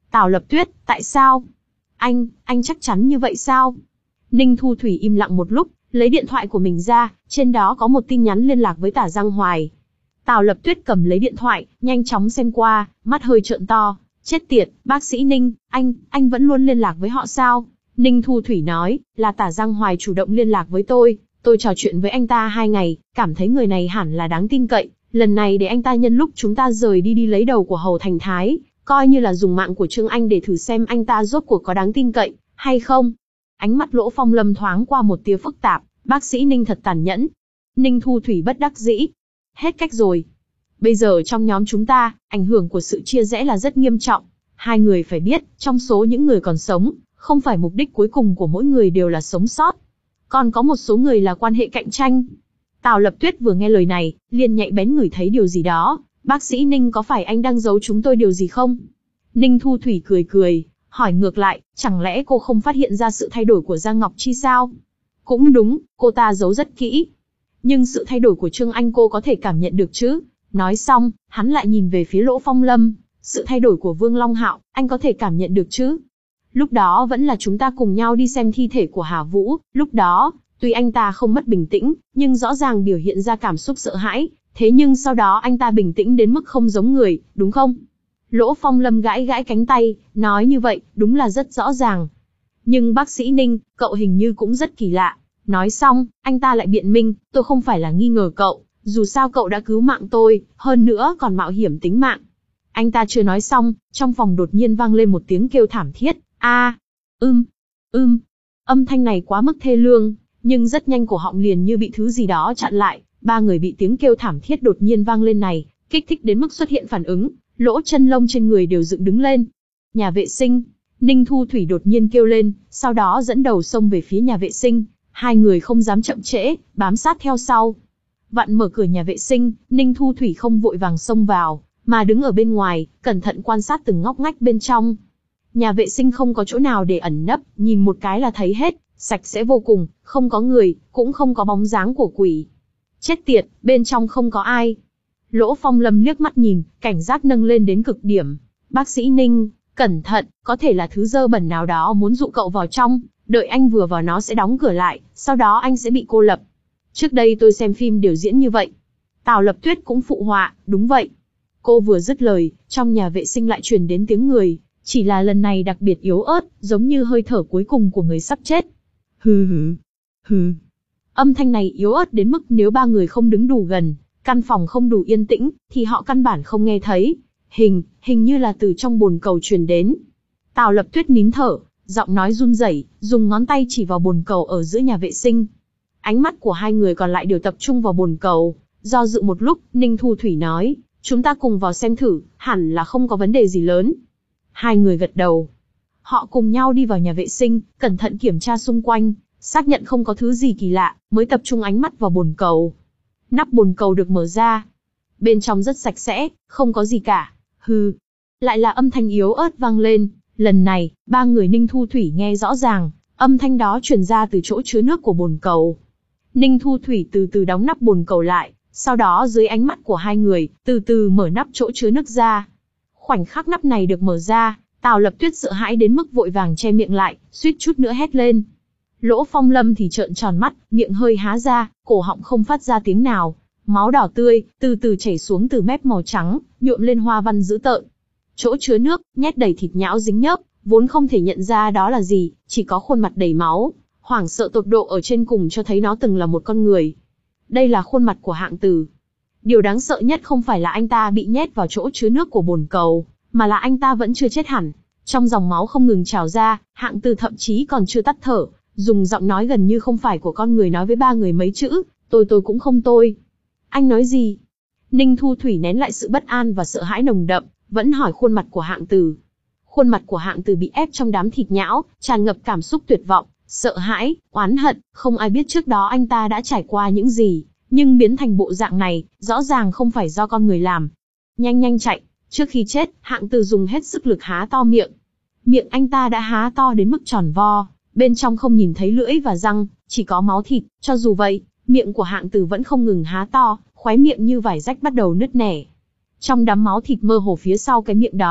Tào Lập Tuyết, tại sao? Anh, anh chắc chắn như vậy sao? Ninh Thu Thủy im lặng một lúc, lấy điện thoại của mình ra, trên đó có một tin nhắn liên lạc với Tả Giang Hoài. Tào Lập Tuyết cầm lấy điện thoại, nhanh chóng xem qua, mắt hơi trợn to. Chết tiệt, bác sĩ Ninh, anh, anh vẫn luôn liên lạc với họ sao? Ninh Thu Thủy nói, là Tả Giang Hoài chủ động liên lạc với tôi, tôi trò chuyện với anh ta hai ngày, cảm thấy người này hẳn là đáng tin cậy, lần này để anh ta nhân lúc chúng ta rời đi đi lấy đầu của Hầu Thành Thái, coi như là dùng mạng của Trương Anh để thử xem anh ta rốt cuộc có đáng tin cậy, hay không. Ánh mắt Lỗ Phong Lâm thoáng qua một tia phức tạp, bác sĩ Ninh thật tàn nhẫn. Ninh Thu Thủy bất đắc dĩ. Hết cách rồi. Bây giờ trong nhóm chúng ta, ảnh hưởng của sự chia rẽ là rất nghiêm trọng. Hai người phải biết, trong số những người còn sống, không phải mục đích cuối cùng của mỗi người đều là sống sót. Còn có một số người là quan hệ cạnh tranh. Tào Lập Tuyết vừa nghe lời này, liền nhạy bén ngửi thấy điều gì đó. Bác sĩ Ninh, có phải anh đang giấu chúng tôi điều gì không? Ninh Thu Thủy cười cười, hỏi ngược lại, chẳng lẽ cô không phát hiện ra sự thay đổi của Giang Ngọc Chi sao? Cũng đúng, cô ta giấu rất kỹ. Nhưng sự thay đổi của Trương Anh cô có thể cảm nhận được chứ? Nói xong, hắn lại nhìn về phía Lỗ Phong Lâm. Sự thay đổi của Vương Long Hạo, anh có thể cảm nhận được chứ? Lúc đó vẫn là chúng ta cùng nhau đi xem thi thể của Hà Vũ, lúc đó, tuy anh ta không mất bình tĩnh, nhưng rõ ràng biểu hiện ra cảm xúc sợ hãi, thế nhưng sau đó anh ta bình tĩnh đến mức không giống người, đúng không? Lỗ Phong Lâm gãi gãi cánh tay, nói như vậy, đúng là rất rõ ràng. Nhưng bác sĩ Ninh, cậu hình như cũng rất kỳ lạ. Nói xong, anh ta lại biện minh, tôi không phải là nghi ngờ cậu, dù sao cậu đã cứu mạng tôi, hơn nữa còn mạo hiểm tính mạng. Anh ta chưa nói xong, trong phòng đột nhiên vang lên một tiếng kêu thảm thiết, a, ưm, ưm. Âm thanh này quá mức thê lương, nhưng rất nhanh cổ họng liền như bị thứ gì đó chặn lại, ba người bị tiếng kêu thảm thiết đột nhiên vang lên này, kích thích đến mức xuất hiện phản ứng, lỗ chân lông trên người đều dựng đứng lên. Nhà vệ sinh, Ninh Thu Thủy đột nhiên kêu lên, sau đó dẫn đầu xông về phía nhà vệ sinh, hai người không dám chậm trễ, bám sát theo sau. Vặn mở cửa nhà vệ sinh, Ninh Thu Thủy không vội vàng xông vào, mà đứng ở bên ngoài, cẩn thận quan sát từng ngóc ngách bên trong. Nhà vệ sinh không có chỗ nào để ẩn nấp, nhìn một cái là thấy hết, sạch sẽ vô cùng, không có người, cũng không có bóng dáng của quỷ. Chết tiệt, bên trong không có ai. Lỗ Phong Lâm liếc mắt nhìn, cảnh giác nâng lên đến cực điểm. Bác sĩ Ninh, cẩn thận, có thể là thứ dơ bẩn nào đó muốn dụ cậu vào trong, đợi anh vừa vào nó sẽ đóng cửa lại, sau đó anh sẽ bị cô lập. Trước đây tôi xem phim đều diễn như vậy. Tào Lập Tuyết cũng phụ họa, đúng vậy. Cô vừa dứt lời, trong nhà vệ sinh lại truyền đến tiếng người, chỉ là lần này đặc biệt yếu ớt, giống như hơi thở cuối cùng của người sắp chết. Hừ hừ, hừ. Âm thanh này yếu ớt đến mức nếu ba người không đứng đủ gần, căn phòng không đủ yên tĩnh, thì họ căn bản không nghe thấy. Hình, hình như là từ trong bồn cầu truyền đến. Tào Lập Tuyết nín thở, giọng nói run rẩy, dùng ngón tay chỉ vào bồn cầu ở giữa nhà vệ sinh. Ánh mắt của hai người còn lại đều tập trung vào bồn cầu. Do dự một lúc, Ninh Thu Thủy nói, chúng ta cùng vào xem thử, hẳn là không có vấn đề gì lớn. Hai người gật đầu. Họ cùng nhau đi vào nhà vệ sinh, cẩn thận kiểm tra xung quanh, xác nhận không có thứ gì kỳ lạ, mới tập trung ánh mắt vào bồn cầu. Nắp bồn cầu được mở ra. Bên trong rất sạch sẽ, không có gì cả. Hừ. Lại là âm thanh yếu ớt vang lên. Lần này, ba người Ninh Thu Thủy nghe rõ ràng, âm thanh đó truyền ra từ chỗ chứa nước của bồn cầu. Ninh Thu Thủy từ từ đóng nắp bồn cầu lại, sau đó dưới ánh mắt của hai người, từ từ mở nắp chỗ chứa nước ra. Khoảnh khắc nắp này được mở ra, Tào Lập Tuyết sợ hãi đến mức vội vàng che miệng lại, suýt chút nữa hét lên. Lỗ Phong Lâm thì trợn tròn mắt, miệng hơi há ra, cổ họng không phát ra tiếng nào. Máu đỏ tươi, từ từ chảy xuống từ mép màu trắng, nhuộm lên hoa văn dữ tợn. Chỗ chứa nước, nhét đầy thịt nhão dính nhớp, vốn không thể nhận ra đó là gì, chỉ có khuôn mặt đầy máu. Hoảng sợ tột độ ở trên cùng cho thấy nó từng là một con người. Đây là khuôn mặt của Hạng Từ. Điều đáng sợ nhất không phải là anh ta bị nhét vào chỗ chứa nước của bồn cầu, mà là anh ta vẫn chưa chết hẳn. Trong dòng máu không ngừng trào ra, Hạng Từ thậm chí còn chưa tắt thở, dùng giọng nói gần như không phải của con người nói với ba người mấy chữ, tôi tôi cũng không tôi. Anh nói gì? Ninh Thu Thủy nén lại sự bất an và sợ hãi nồng đậm, vẫn hỏi khuôn mặt của Hạng Từ. Khuôn mặt của Hạng Từ bị ép trong đám thịt nhão, tràn ngập cảm xúc tuyệt vọng, sợ hãi, oán hận, không ai biết trước đó anh ta đã trải qua những gì, nhưng biến thành bộ dạng này, rõ ràng không phải do con người làm. Nhanh nhanh chạy, trước khi chết, Hạng Từ dùng hết sức lực há to miệng. Miệng anh ta đã há to đến mức tròn vo, bên trong không nhìn thấy lưỡi và răng, chỉ có máu thịt, cho dù vậy, miệng của Hạng Từ vẫn không ngừng há to, khóe miệng như vải rách bắt đầu nứt nẻ. Trong đám máu thịt mơ hồ phía sau cái miệng đó,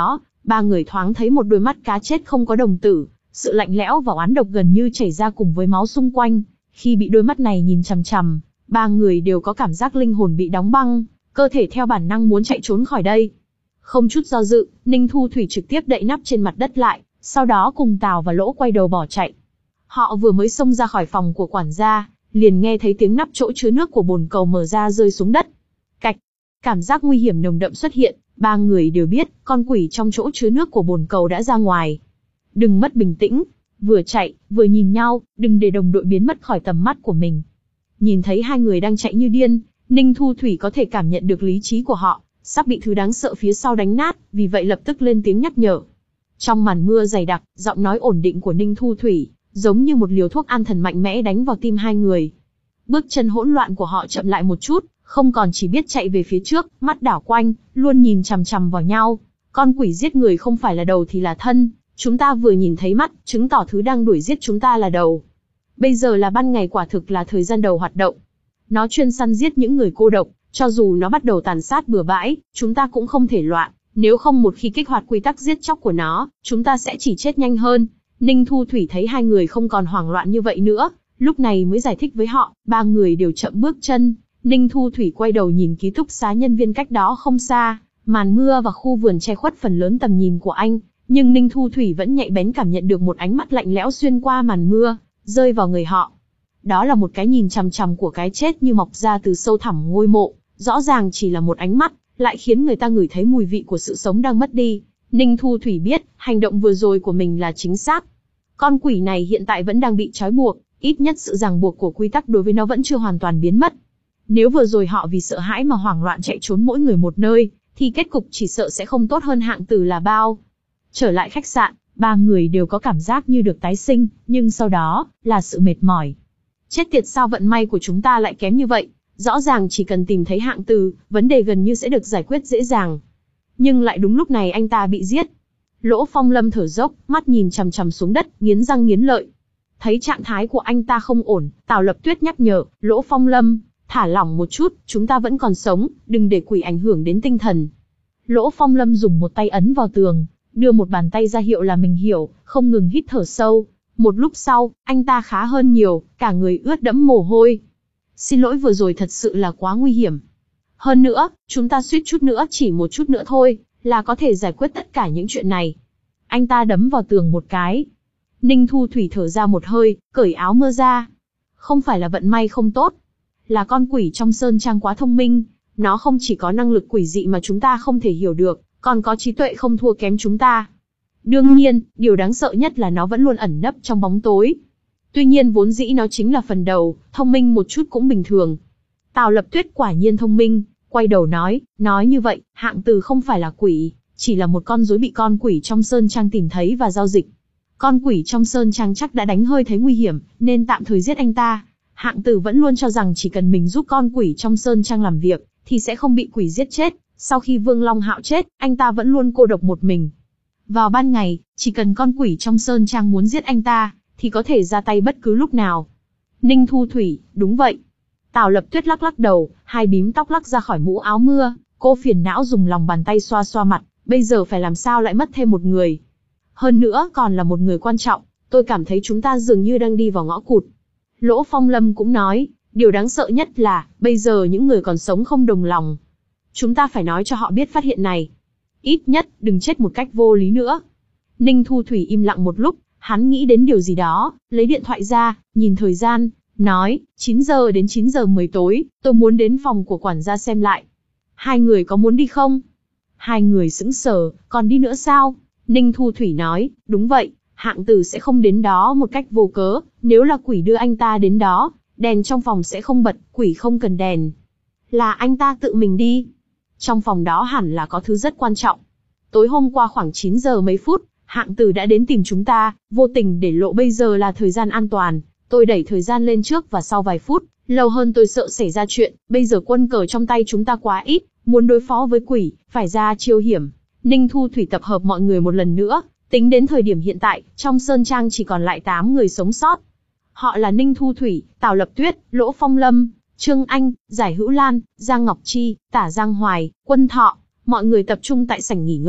ba người thoáng thấy một đôi mắt cá chết không có đồng tử, sự lạnh lẽo và oán độc gần như chảy ra cùng với máu xung quanh. Khi bị đôi mắt này nhìn chằm chằm, ba người đều có cảm giác linh hồn bị đóng băng, cơ thể theo bản năng muốn chạy trốn khỏi đây. Không chút do dự, Ninh Thu Thủy trực tiếp đậy nắp trên mặt đất lại, sau đó cùng Tào và Lỗ quay đầu bỏ chạy. Họ vừa mới xông ra khỏi phòng của quản gia, liền nghe thấy tiếng nắp chỗ chứa nước của bồn cầu mở ra rơi xuống đất. Cạch, cảm giác nguy hiểm nồng đậm xuất hiện, ba người đều biết con quỷ trong chỗ chứa nước của bồn cầu đã ra ngoài. Đừng mất bình tĩnh, vừa chạy, vừa nhìn nhau, đừng để đồng đội biến mất khỏi tầm mắt của mình. Nhìn thấy hai người đang chạy như điên, Ninh Thu Thủy có thể cảm nhận được lý trí của họ sắp bị thứ đáng sợ phía sau đánh nát, vì vậy lập tức lên tiếng nhắc nhở. Trong màn mưa dày đặc, giọng nói ổn định của Ninh Thu Thủy giống như một liều thuốc an thần mạnh mẽ đánh vào tim hai người. Bước chân hỗn loạn của họ chậm lại một chút, không còn chỉ biết chạy về phía trước, mắt đảo quanh, luôn nhìn chằm chằm vào nhau. Con quỷ giết người không phải là đầu thì là thân, chúng ta vừa nhìn thấy mắt, chứng tỏ thứ đang đuổi giết chúng ta là đầu. Bây giờ là ban ngày, quả thực là thời gian đầu hoạt động. Nó chuyên săn giết những người cô độc, cho dù nó bắt đầu tàn sát bừa bãi, chúng ta cũng không thể loạn, nếu không một khi kích hoạt quy tắc giết chóc của nó, chúng ta sẽ chỉ chết nhanh hơn. Ninh Thu Thủy thấy hai người không còn hoảng loạn như vậy nữa, lúc này mới giải thích với họ, ba người đều chậm bước chân. Ninh Thu Thủy quay đầu nhìn ký túc xá nhân viên cách đó không xa, màn mưa và khu vườn che khuất phần lớn tầm nhìn của anh, nhưng Ninh Thu Thủy vẫn nhạy bén cảm nhận được một ánh mắt lạnh lẽo xuyên qua màn mưa, rơi vào người họ. Đó là một cái nhìn chằm chằm của cái chết như mọc ra từ sâu thẳm ngôi mộ, rõ ràng chỉ là một ánh mắt, lại khiến người ta ngửi thấy mùi vị của sự sống đang mất đi. Ninh Thu Thủy biết, hành động vừa rồi của mình là chính xác. Con quỷ này hiện tại vẫn đang bị trói buộc, ít nhất sự ràng buộc của quy tắc đối với nó vẫn chưa hoàn toàn biến mất. Nếu vừa rồi họ vì sợ hãi mà hoảng loạn chạy trốn mỗi người một nơi, thì kết cục chỉ sợ sẽ không tốt hơn Hạng Tử là bao. Trở lại khách sạn, ba người đều có cảm giác như được tái sinh, nhưng sau đó là sự mệt mỏi. Chết tiệt, sao vận may của chúng ta lại kém như vậy? Rõ ràng chỉ cần tìm thấy Hạng Tử, vấn đề gần như sẽ được giải quyết dễ dàng. Nhưng lại đúng lúc này anh ta bị giết. Lỗ Phong Lâm thở dốc, mắt nhìn chằm chằm xuống đất, nghiến răng nghiến lợi. Thấy trạng thái của anh ta không ổn, Tào Lập Tuyết nhắc nhở, Lỗ Phong Lâm, thả lỏng một chút, chúng ta vẫn còn sống, đừng để quỷ ảnh hưởng đến tinh thần. Lỗ Phong Lâm dùng một tay ấn vào tường, đưa một bàn tay ra hiệu là mình hiểu, không ngừng hít thở sâu. Một lúc sau, anh ta khá hơn nhiều, cả người ướt đẫm mồ hôi. Xin lỗi, vừa rồi thật sự là quá nguy hiểm. Hơn nữa, chúng ta suýt chút nữa, chỉ một chút nữa thôi, là có thể giải quyết tất cả những chuyện này. Anh ta đấm vào tường một cái. Ninh Thu Thủy thở ra một hơi, cởi áo mưa ra. Không phải là vận may không tốt, là con quỷ trong sơn trang quá thông minh. Nó không chỉ có năng lực quỷ dị mà chúng ta không thể hiểu được, còn có trí tuệ không thua kém chúng ta. Đương nhiên, điều đáng sợ nhất là nó vẫn luôn ẩn nấp trong bóng tối. Tuy nhiên vốn dĩ nó chính là phần đầu, thông minh một chút cũng bình thường. Tào Lập Tuyết quả nhiên thông minh, quay đầu nói, nói như vậy, Hạng Tử không phải là quỷ, chỉ là một con rối bị con quỷ trong sơn trang tìm thấy và giao dịch. Con quỷ trong sơn trang chắc đã đánh hơi thấy nguy hiểm, nên tạm thời giết anh ta. Hạng Tử vẫn luôn cho rằng chỉ cần mình giúp con quỷ trong sơn trang làm việc, thì sẽ không bị quỷ giết chết. Sau khi Vương Long Hạo chết, anh ta vẫn luôn cô độc một mình. Vào ban ngày, chỉ cần con quỷ trong sơn trang muốn giết anh ta, thì có thể ra tay bất cứ lúc nào. Ninh Thu Thủy, đúng vậy. Tào Lập Tuyết lắc lắc đầu, hai bím tóc lắc ra khỏi mũ áo mưa, cô phiền não dùng lòng bàn tay xoa xoa mặt, bây giờ phải làm sao lại mất thêm một người. Hơn nữa còn là một người quan trọng, tôi cảm thấy chúng ta dường như đang đi vào ngõ cụt. Lỗ Phong Lâm cũng nói, điều đáng sợ nhất là, bây giờ những người còn sống không đồng lòng. Chúng ta phải nói cho họ biết phát hiện này. Ít nhất, đừng chết một cách vô lý nữa. Ninh Thu Thủy im lặng một lúc, hắn nghĩ đến điều gì đó, lấy điện thoại ra, nhìn thời gian, nói, chín giờ đến chín giờ mười tối, tôi muốn đến phòng của quản gia xem lại. Hai người có muốn đi không? Hai người sững sờ, còn đi nữa sao? Ninh Thu Thủy nói, đúng vậy, Hạng Tử sẽ không đến đó một cách vô cớ, nếu là quỷ đưa anh ta đến đó, đèn trong phòng sẽ không bật, quỷ không cần đèn. Là anh ta tự mình đi. Trong phòng đó hẳn là có thứ rất quan trọng. Tối hôm qua khoảng chín giờ mấy phút, Hạng Tử đã đến tìm chúng ta, vô tình để lộ bây giờ là thời gian an toàn. Tôi đẩy thời gian lên trước và sau vài phút, lâu hơn tôi sợ xảy ra chuyện, bây giờ quân cờ trong tay chúng ta quá ít, muốn đối phó với quỷ, phải ra chiêu hiểm. Ninh Thu Thủy tập hợp mọi người một lần nữa, tính đến thời điểm hiện tại, trong sơn trang chỉ còn lại tám người sống sót. Họ là Ninh Thu Thủy, Tào Lập Tuyết, Lỗ Phong Lâm, Trương Anh, Giải Hữu Lan, Giang Ngọc Chi, Tả Giang Hoài, Quân Thọ. Mọi người tập trung tại sảnh nghỉ ngơi,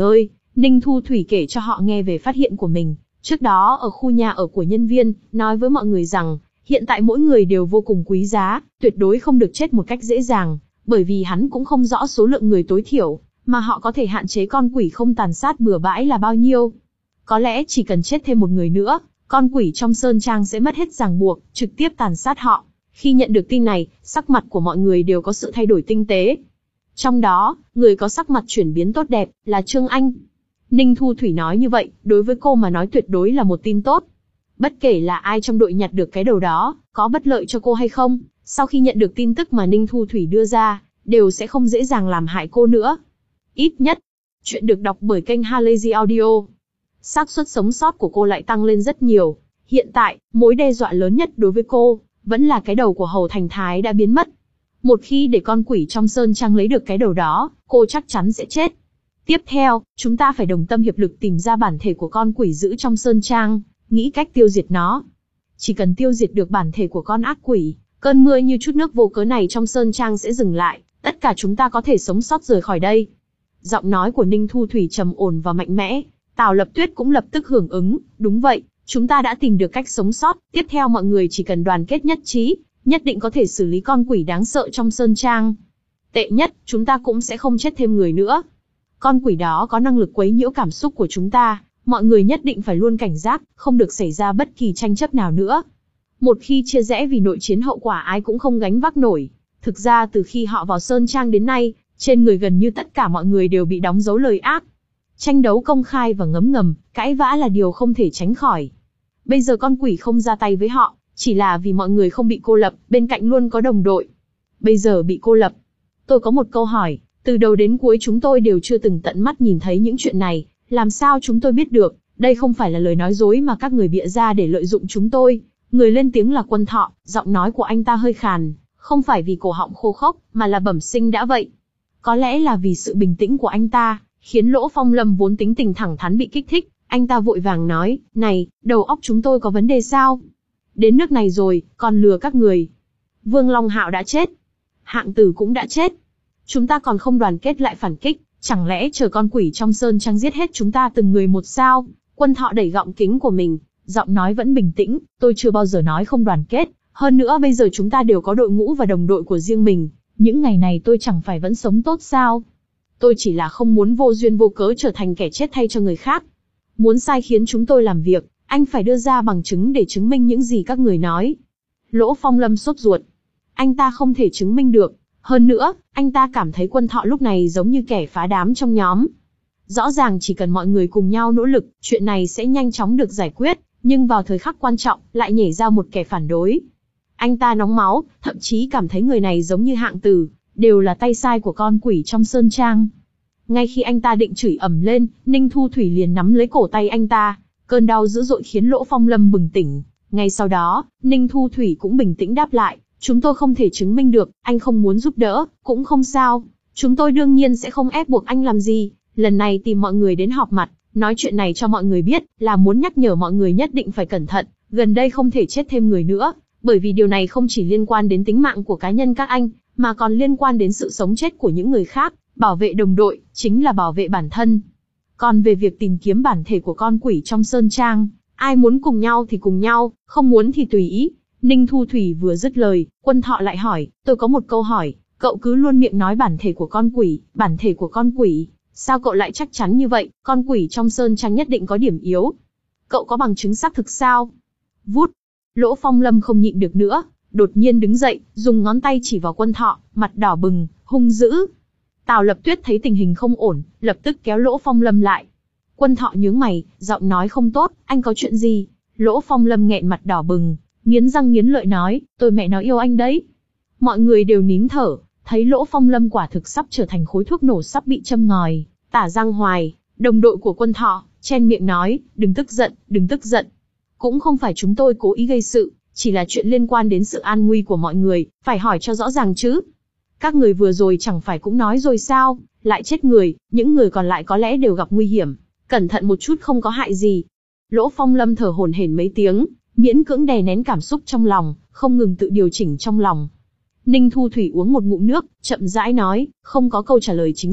Ninh Thu Thủy kể cho họ nghe về phát hiện của mình, trước đó ở khu nhà ở của nhân viên, nói với mọi người rằng, hiện tại mỗi người đều vô cùng quý giá, tuyệt đối không được chết một cách dễ dàng, bởi vì hắn cũng không rõ số lượng người tối thiểu, mà họ có thể hạn chế con quỷ không tàn sát bừa bãi là bao nhiêu. Có lẽ chỉ cần chết thêm một người nữa, con quỷ trong sơn trang sẽ mất hết ràng buộc, trực tiếp tàn sát họ. Khi nhận được tin này, sắc mặt của mọi người đều có sự thay đổi tinh tế. Trong đó, người có sắc mặt chuyển biến tốt đẹp, là Trương Anh. Ninh Thu Thủy nói như vậy, đối với cô mà nói tuyệt đối là một tin tốt. Bất kể là ai trong đội nhặt được cái đầu đó, có bất lợi cho cô hay không, sau khi nhận được tin tức mà Ninh Thu Thủy đưa ra, đều sẽ không dễ dàng làm hại cô nữa. Ít nhất, chuyện được đọc bởi kênh Halazy Audio. Xác suất sống sót của cô lại tăng lên rất nhiều. Hiện tại, mối đe dọa lớn nhất đối với cô, vẫn là cái đầu của Hầu Thành Thái đã biến mất. Một khi để con quỷ trong sơn trang lấy được cái đầu đó, cô chắc chắn sẽ chết. Tiếp theo, chúng ta phải đồng tâm hiệp lực tìm ra bản thể của con quỷ giữ trong sơn trang, nghĩ cách tiêu diệt nó. Chỉ cần tiêu diệt được bản thể của con ác quỷ, cơn mưa như chút nước vô cớ này trong sơn trang sẽ dừng lại, tất cả chúng ta có thể sống sót rời khỏi đây. Giọng nói của Ninh Thu Thủy trầm ổn và mạnh mẽ, Tào Lập Tuyết cũng lập tức hưởng ứng, đúng vậy, chúng ta đã tìm được cách sống sót, tiếp theo mọi người chỉ cần đoàn kết nhất trí, nhất định có thể xử lý con quỷ đáng sợ trong sơn trang. Tệ nhất, chúng ta cũng sẽ không chết thêm người nữa. Con quỷ đó có năng lực quấy nhiễu cảm xúc của chúng ta, mọi người nhất định phải luôn cảnh giác, không được xảy ra bất kỳ tranh chấp nào nữa. Một khi chia rẽ vì nội chiến hậu quả ai cũng không gánh vác nổi. Thực ra từ khi họ vào sơn trang đến nay, trên người gần như tất cả mọi người đều bị đóng dấu lời ác. Tranh đấu công khai và ngấm ngầm, cãi vã là điều không thể tránh khỏi. Bây giờ con quỷ không ra tay với họ, chỉ là vì mọi người không bị cô lập, bên cạnh luôn có đồng đội. Bây giờ bị cô lập. Tôi có một câu hỏi, từ đầu đến cuối chúng tôi đều chưa từng tận mắt nhìn thấy những chuyện này, làm sao chúng tôi biết được, đây không phải là lời nói dối mà các người bịa ra để lợi dụng chúng tôi. Người lên tiếng là Quân Thọ, giọng nói của anh ta hơi khàn, không phải vì cổ họng khô khốc, mà là bẩm sinh đã vậy. Có lẽ là vì sự bình tĩnh của anh ta, khiến Lỗ Phong Lâm vốn tính tình thẳng thắn bị kích thích, anh ta vội vàng nói, này, đầu óc chúng tôi có vấn đề sao? Đến nước này rồi, còn lừa các người. Vương Long Hạo đã chết. Hạng Tử cũng đã chết. Chúng ta còn không đoàn kết lại phản kích, chẳng lẽ chờ con quỷ trong sơn trang giết hết chúng ta từng người một sao? Quân Thọ đẩy gọng kính của mình, giọng nói vẫn bình tĩnh, tôi chưa bao giờ nói không đoàn kết, hơn nữa bây giờ chúng ta đều có đội ngũ và đồng đội của riêng mình, những ngày này tôi chẳng phải vẫn sống tốt sao? Tôi chỉ là không muốn vô duyên vô cớ trở thành kẻ chết thay cho người khác. Muốn sai khiến chúng tôi làm việc, anh phải đưa ra bằng chứng để chứng minh những gì các người nói. Lỗ Phong Lâm sốt ruột. Anh ta không thể chứng minh được. Hơn nữa, anh ta cảm thấy Quân Thọ lúc này giống như kẻ phá đám trong nhóm. Rõ ràng chỉ cần mọi người cùng nhau nỗ lực, chuyện này sẽ nhanh chóng được giải quyết, nhưng vào thời khắc quan trọng, lại nhảy ra một kẻ phản đối. Anh ta nóng máu, thậm chí cảm thấy người này giống như Hạng Tử, đều là tay sai của con quỷ trong sơn trang. Ngay khi anh ta định chửi ầm lên, Ninh Thu Thủy liền nắm lấy cổ tay anh ta, cơn đau dữ dội khiến Lỗ Phong Lâm bừng tỉnh. Ngay sau đó, Ninh Thu Thủy cũng bình tĩnh đáp lại, chúng tôi không thể chứng minh được, anh không muốn giúp đỡ, cũng không sao. Chúng tôi đương nhiên sẽ không ép buộc anh làm gì, lần này tìm mọi người đến họp mặt, nói chuyện này cho mọi người biết, là muốn nhắc nhở mọi người nhất định phải cẩn thận, gần đây không thể chết thêm người nữa, bởi vì điều này không chỉ liên quan đến tính mạng của cá nhân các anh, mà còn liên quan đến sự sống chết của những người khác, bảo vệ đồng đội, chính là bảo vệ bản thân. Còn về việc tìm kiếm bản thể của con quỷ trong sơn trang, ai muốn cùng nhau thì cùng nhau, không muốn thì tùy ý. Ninh Thu Thủy vừa dứt lời, Quân Thọ lại hỏi, tôi có một câu hỏi, cậu cứ luôn miệng nói bản thể của con quỷ, bản thể của con quỷ, sao cậu lại chắc chắn như vậy, con quỷ trong sơn trang nhất định có điểm yếu. Cậu có bằng chứng xác thực sao? Vút, Lỗ Phong Lâm không nhịn được nữa, đột nhiên đứng dậy, dùng ngón tay chỉ vào Quân Thọ, mặt đỏ bừng, hung dữ. Tào Lập Tuyết thấy tình hình không ổn, lập tức kéo Lỗ Phong Lâm lại. Quân Thọ nhướng mày, giọng nói không tốt, anh có chuyện gì? Lỗ Phong Lâm nghẹn mặt đỏ bừng, nghiến răng nghiến lợi nói, tôi mẹ nó yêu anh đấy. Mọi người đều nín thở, thấy Lỗ Phong Lâm quả thực sắp trở thành khối thuốc nổ sắp bị châm ngòi. Tả Giang Hoài, đồng đội của Quân Thọ, chen miệng nói, đừng tức giận, đừng tức giận. Cũng không phải chúng tôi cố ý gây sự, chỉ là chuyện liên quan đến sự an nguy của mọi người, phải hỏi cho rõ ràng chứ. Các người vừa rồi chẳng phải cũng nói rồi sao, lại chết người, những người còn lại có lẽ đều gặp nguy hiểm, cẩn thận một chút không có hại gì. Lỗ Phong Lâm thở hổn hển mấy tiếng, miễn cưỡng đè nén cảm xúc trong lòng, không ngừng tự điều chỉnh trong lòng. Ninh Thu Thủy uống một ngụm nước, chậm rãi nói, không có câu trả lời chính xác,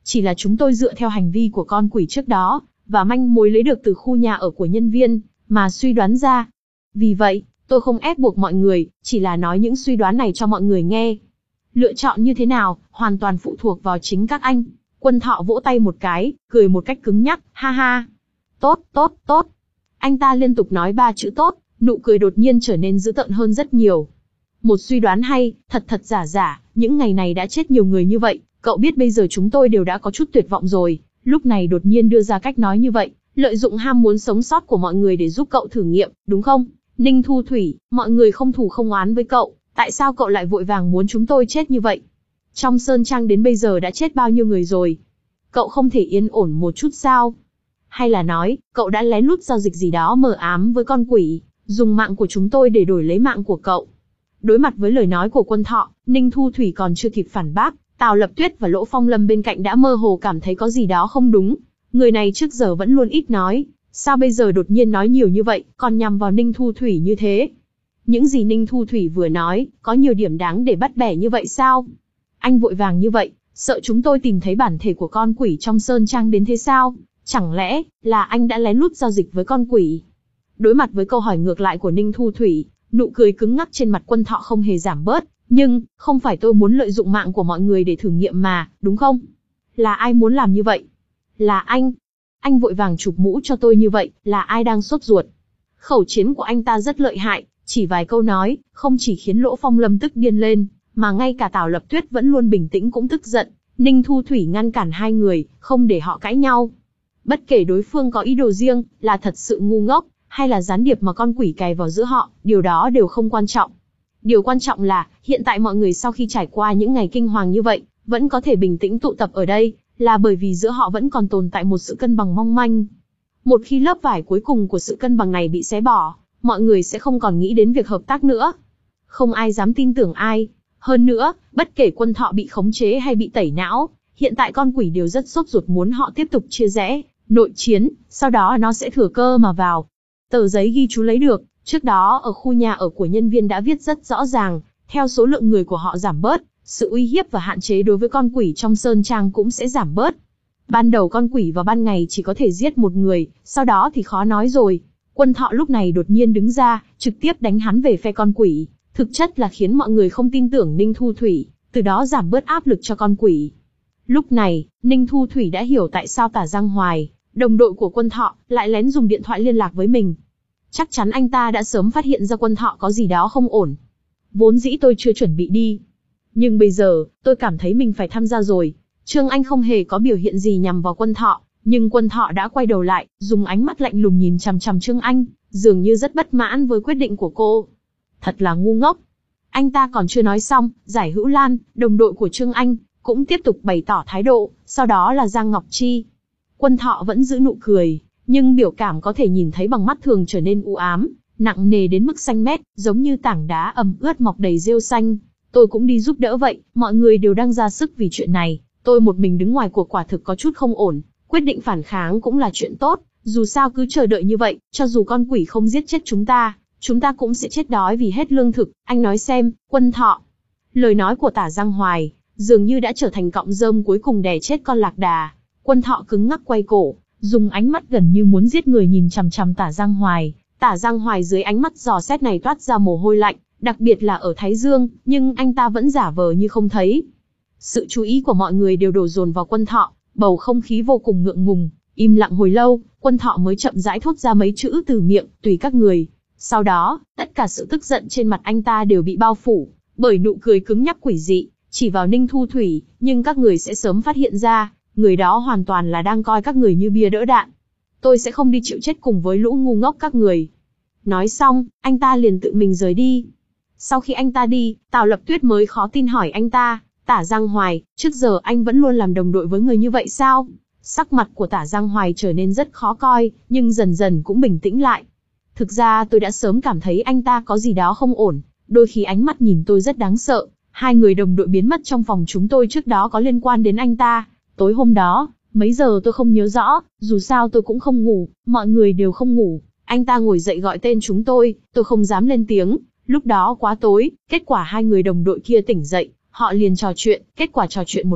Chỉ là chúng tôi dựa theo hành vi của con quỷ trước đó, và manh mối lấy được từ khu nhà ở của nhân viên, mà suy đoán ra. Vì vậy, tôi không ép buộc mọi người, chỉ là nói những suy đoán này cho mọi người nghe. Lựa chọn như thế nào, hoàn toàn phụ thuộc vào chính các anh. Quân Thọ vỗ tay một cái, cười một cách cứng nhắc, ha ha. Tốt, tốt, tốt. Anh ta liên tục nói ba chữ tốt, nụ cười đột nhiên trở nên dữ tợn hơn rất nhiều. Một suy đoán hay, thật thật giả giả, những ngày này đã chết nhiều người như vậy, cậu biết bây giờ chúng tôi đều đã có chút tuyệt vọng rồi, lúc này đột nhiên đưa ra cách nói như vậy, lợi dụng ham muốn sống sót của mọi người để giúp cậu thử nghiệm, đúng không? Ninh Thu Thủy, mọi người không thù không oán với cậu, tại sao cậu lại vội vàng muốn chúng tôi chết như vậy? Trong Sơn Trang đến bây giờ đã chết bao nhiêu người rồi? Cậu không thể yên ổn một chút sao? Hay là nói, cậu đã lén lút giao dịch gì đó mờ ám với con quỷ, dùng mạng của chúng tôi để đổi lấy mạng của cậu? Đối mặt với lời nói của Quân Thọ, Ninh Thu Thủy còn chưa kịp phản bác, Tào Lập Tuyết và Lỗ Phong Lâm bên cạnh đã mơ hồ cảm thấy có gì đó không đúng. Người này trước giờ vẫn luôn ít nói, sao bây giờ đột nhiên nói nhiều như vậy, còn nhằm vào Ninh Thu Thủy như thế? Những gì Ninh Thu Thủy vừa nói, có nhiều điểm đáng để bắt bẻ như vậy sao? Anh vội vàng như vậy, sợ chúng tôi tìm thấy bản thể của con quỷ trong Sơn Trang đến thế sao? Chẳng lẽ là anh đã lén lút giao dịch với con quỷ? Đối mặt với câu hỏi ngược lại của Ninh Thu Thủy, nụ cười cứng ngắc trên mặt Quân Thọ không hề giảm bớt. Nhưng, không phải tôi muốn lợi dụng mạng của mọi người để thử nghiệm mà, đúng không? Là ai muốn làm như vậy? Là anh. Anh vội vàng chụp mũ cho tôi như vậy, là ai đang sốt ruột? Khẩu chiến của anh ta rất lợi hại, chỉ vài câu nói, không chỉ khiến Lỗ Phong Lâm tức điên lên, mà ngay cả Tào Lập Tuyết vẫn luôn bình tĩnh cũng tức giận. Ninh Thu Thủy ngăn cản hai người, không để họ cãi nhau. Bất kể đối phương có ý đồ riêng, là thật sự ngu ngốc, hay là gián điệp mà con quỷ cài vào giữa họ, điều đó đều không quan trọng. Điều quan trọng là, hiện tại mọi người sau khi trải qua những ngày kinh hoàng như vậy, vẫn có thể bình tĩnh tụ tập ở đây, là bởi vì giữa họ vẫn còn tồn tại một sự cân bằng mong manh. Một khi lớp vải cuối cùng của sự cân bằng này bị xé bỏ, mọi người sẽ không còn nghĩ đến việc hợp tác nữa. Không ai dám tin tưởng ai. Hơn nữa, bất kể Quân Thọ bị khống chế hay bị tẩy não, hiện tại con quỷ đều rất sốt ruột muốn họ tiếp tục chia rẽ, nội chiến, sau đó nó sẽ thừa cơ mà vào. Tờ giấy ghi chú lấy được, trước đó ở khu nhà ở của nhân viên đã viết rất rõ ràng, theo số lượng người của họ giảm bớt, sự uy hiếp và hạn chế đối với con quỷ trong Sơn Trang cũng sẽ giảm bớt. Ban đầu con quỷ vào ban ngày chỉ có thể giết một người, sau đó thì khó nói rồi. Quân Thọ lúc này đột nhiên đứng ra, trực tiếp đánh hắn về phe con quỷ, thực chất là khiến mọi người không tin tưởng Ninh Thu Thủy, từ đó giảm bớt áp lực cho con quỷ. Lúc này, Ninh Thu Thủy đã hiểu tại sao Tả Giang Hoài, đồng đội của Quân Thọ, lại lén dùng điện thoại liên lạc với mình. Chắc chắn anh ta đã sớm phát hiện ra Quân Thọ có gì đó không ổn. Vốn dĩ tôi chưa chuẩn bị đi. Nhưng bây giờ, tôi cảm thấy mình phải tham gia rồi. Trương Anh không hề có biểu hiện gì nhằm vào Quân Thọ, nhưng Quân Thọ đã quay đầu lại, dùng ánh mắt lạnh lùng nhìn chằm chằm Trương Anh, dường như rất bất mãn với quyết định của cô. Thật là ngu ngốc. Anh ta còn chưa nói xong, Giải Hữu Lan, đồng đội của Trương Anh, cũng tiếp tục bày tỏ thái độ, sau đó là Giang Ngọc Chi. Quân Thọ vẫn giữ nụ cười, nhưng biểu cảm có thể nhìn thấy bằng mắt thường trở nên u ám, nặng nề đến mức xanh mét, giống như tảng đá ẩm ướt mọc đầy rêu xanh. Tôi cũng đi giúp đỡ vậy, mọi người đều đang ra sức vì chuyện này, tôi một mình đứng ngoài cuộc quả thực có chút không ổn, quyết định phản kháng cũng là chuyện tốt, dù sao cứ chờ đợi như vậy, cho dù con quỷ không giết chết chúng ta, chúng ta cũng sẽ chết đói vì hết lương thực, anh nói xem, Quân Thọ. Lời nói của Tả Giang Hoài, dường như đã trở thành cọng rơm cuối cùng đè chết con lạc đà. Quân Thọ cứng ngắc quay cổ, dùng ánh mắt gần như muốn giết người nhìn chằm chằm Tả Giang Hoài. Tả Giang Hoài dưới ánh mắt dò xét này toát ra mồ hôi lạnh, đặc biệt là ở thái dương, nhưng anh ta vẫn giả vờ như không thấy. Sự chú ý của mọi người đều đổ dồn vào Quân Thọ, bầu không khí vô cùng ngượng ngùng, im lặng hồi lâu, Quân Thọ mới chậm rãi thốt ra mấy chữ từ miệng, tùy các người. Sau đó, tất cả sự tức giận trên mặt anh ta đều bị bao phủ, bởi nụ cười cứng nhắc quỷ dị, chỉ vào Ninh Thu Thủy, nhưng các người sẽ sớm phát hiện ra, người đó hoàn toàn là đang coi các người như bia đỡ đạn. Tôi sẽ không đi chịu chết cùng với lũ ngu ngốc các người. Nói xong, anh ta liền tự mình rời đi. Sau khi anh ta đi, Tào Lập Tuyết mới khó tin hỏi anh ta, Tả Giang Hoài, trước giờ anh vẫn luôn làm đồng đội với người như vậy sao? Sắc mặt của Tả Giang Hoài trở nên rất khó coi, nhưng dần dần cũng bình tĩnh lại. Thực ra tôi đã sớm cảm thấy anh ta có gì đó không ổn, đôi khi ánh mắt nhìn tôi rất đáng sợ. Hai người đồng đội biến mất trong phòng chúng tôi trước đó có liên quan đến anh ta. Tối hôm đó, mấy giờ tôi không nhớ rõ, dù sao tôi cũng không ngủ, mọi người đều không ngủ. Anh ta ngồi dậy gọi tên chúng tôi, tôi không dám lên tiếng, lúc đó quá tối, kết quả hai người đồng đội kia tỉnh dậy, họ liền trò chuyện, kết quả trò chuyện một lúc,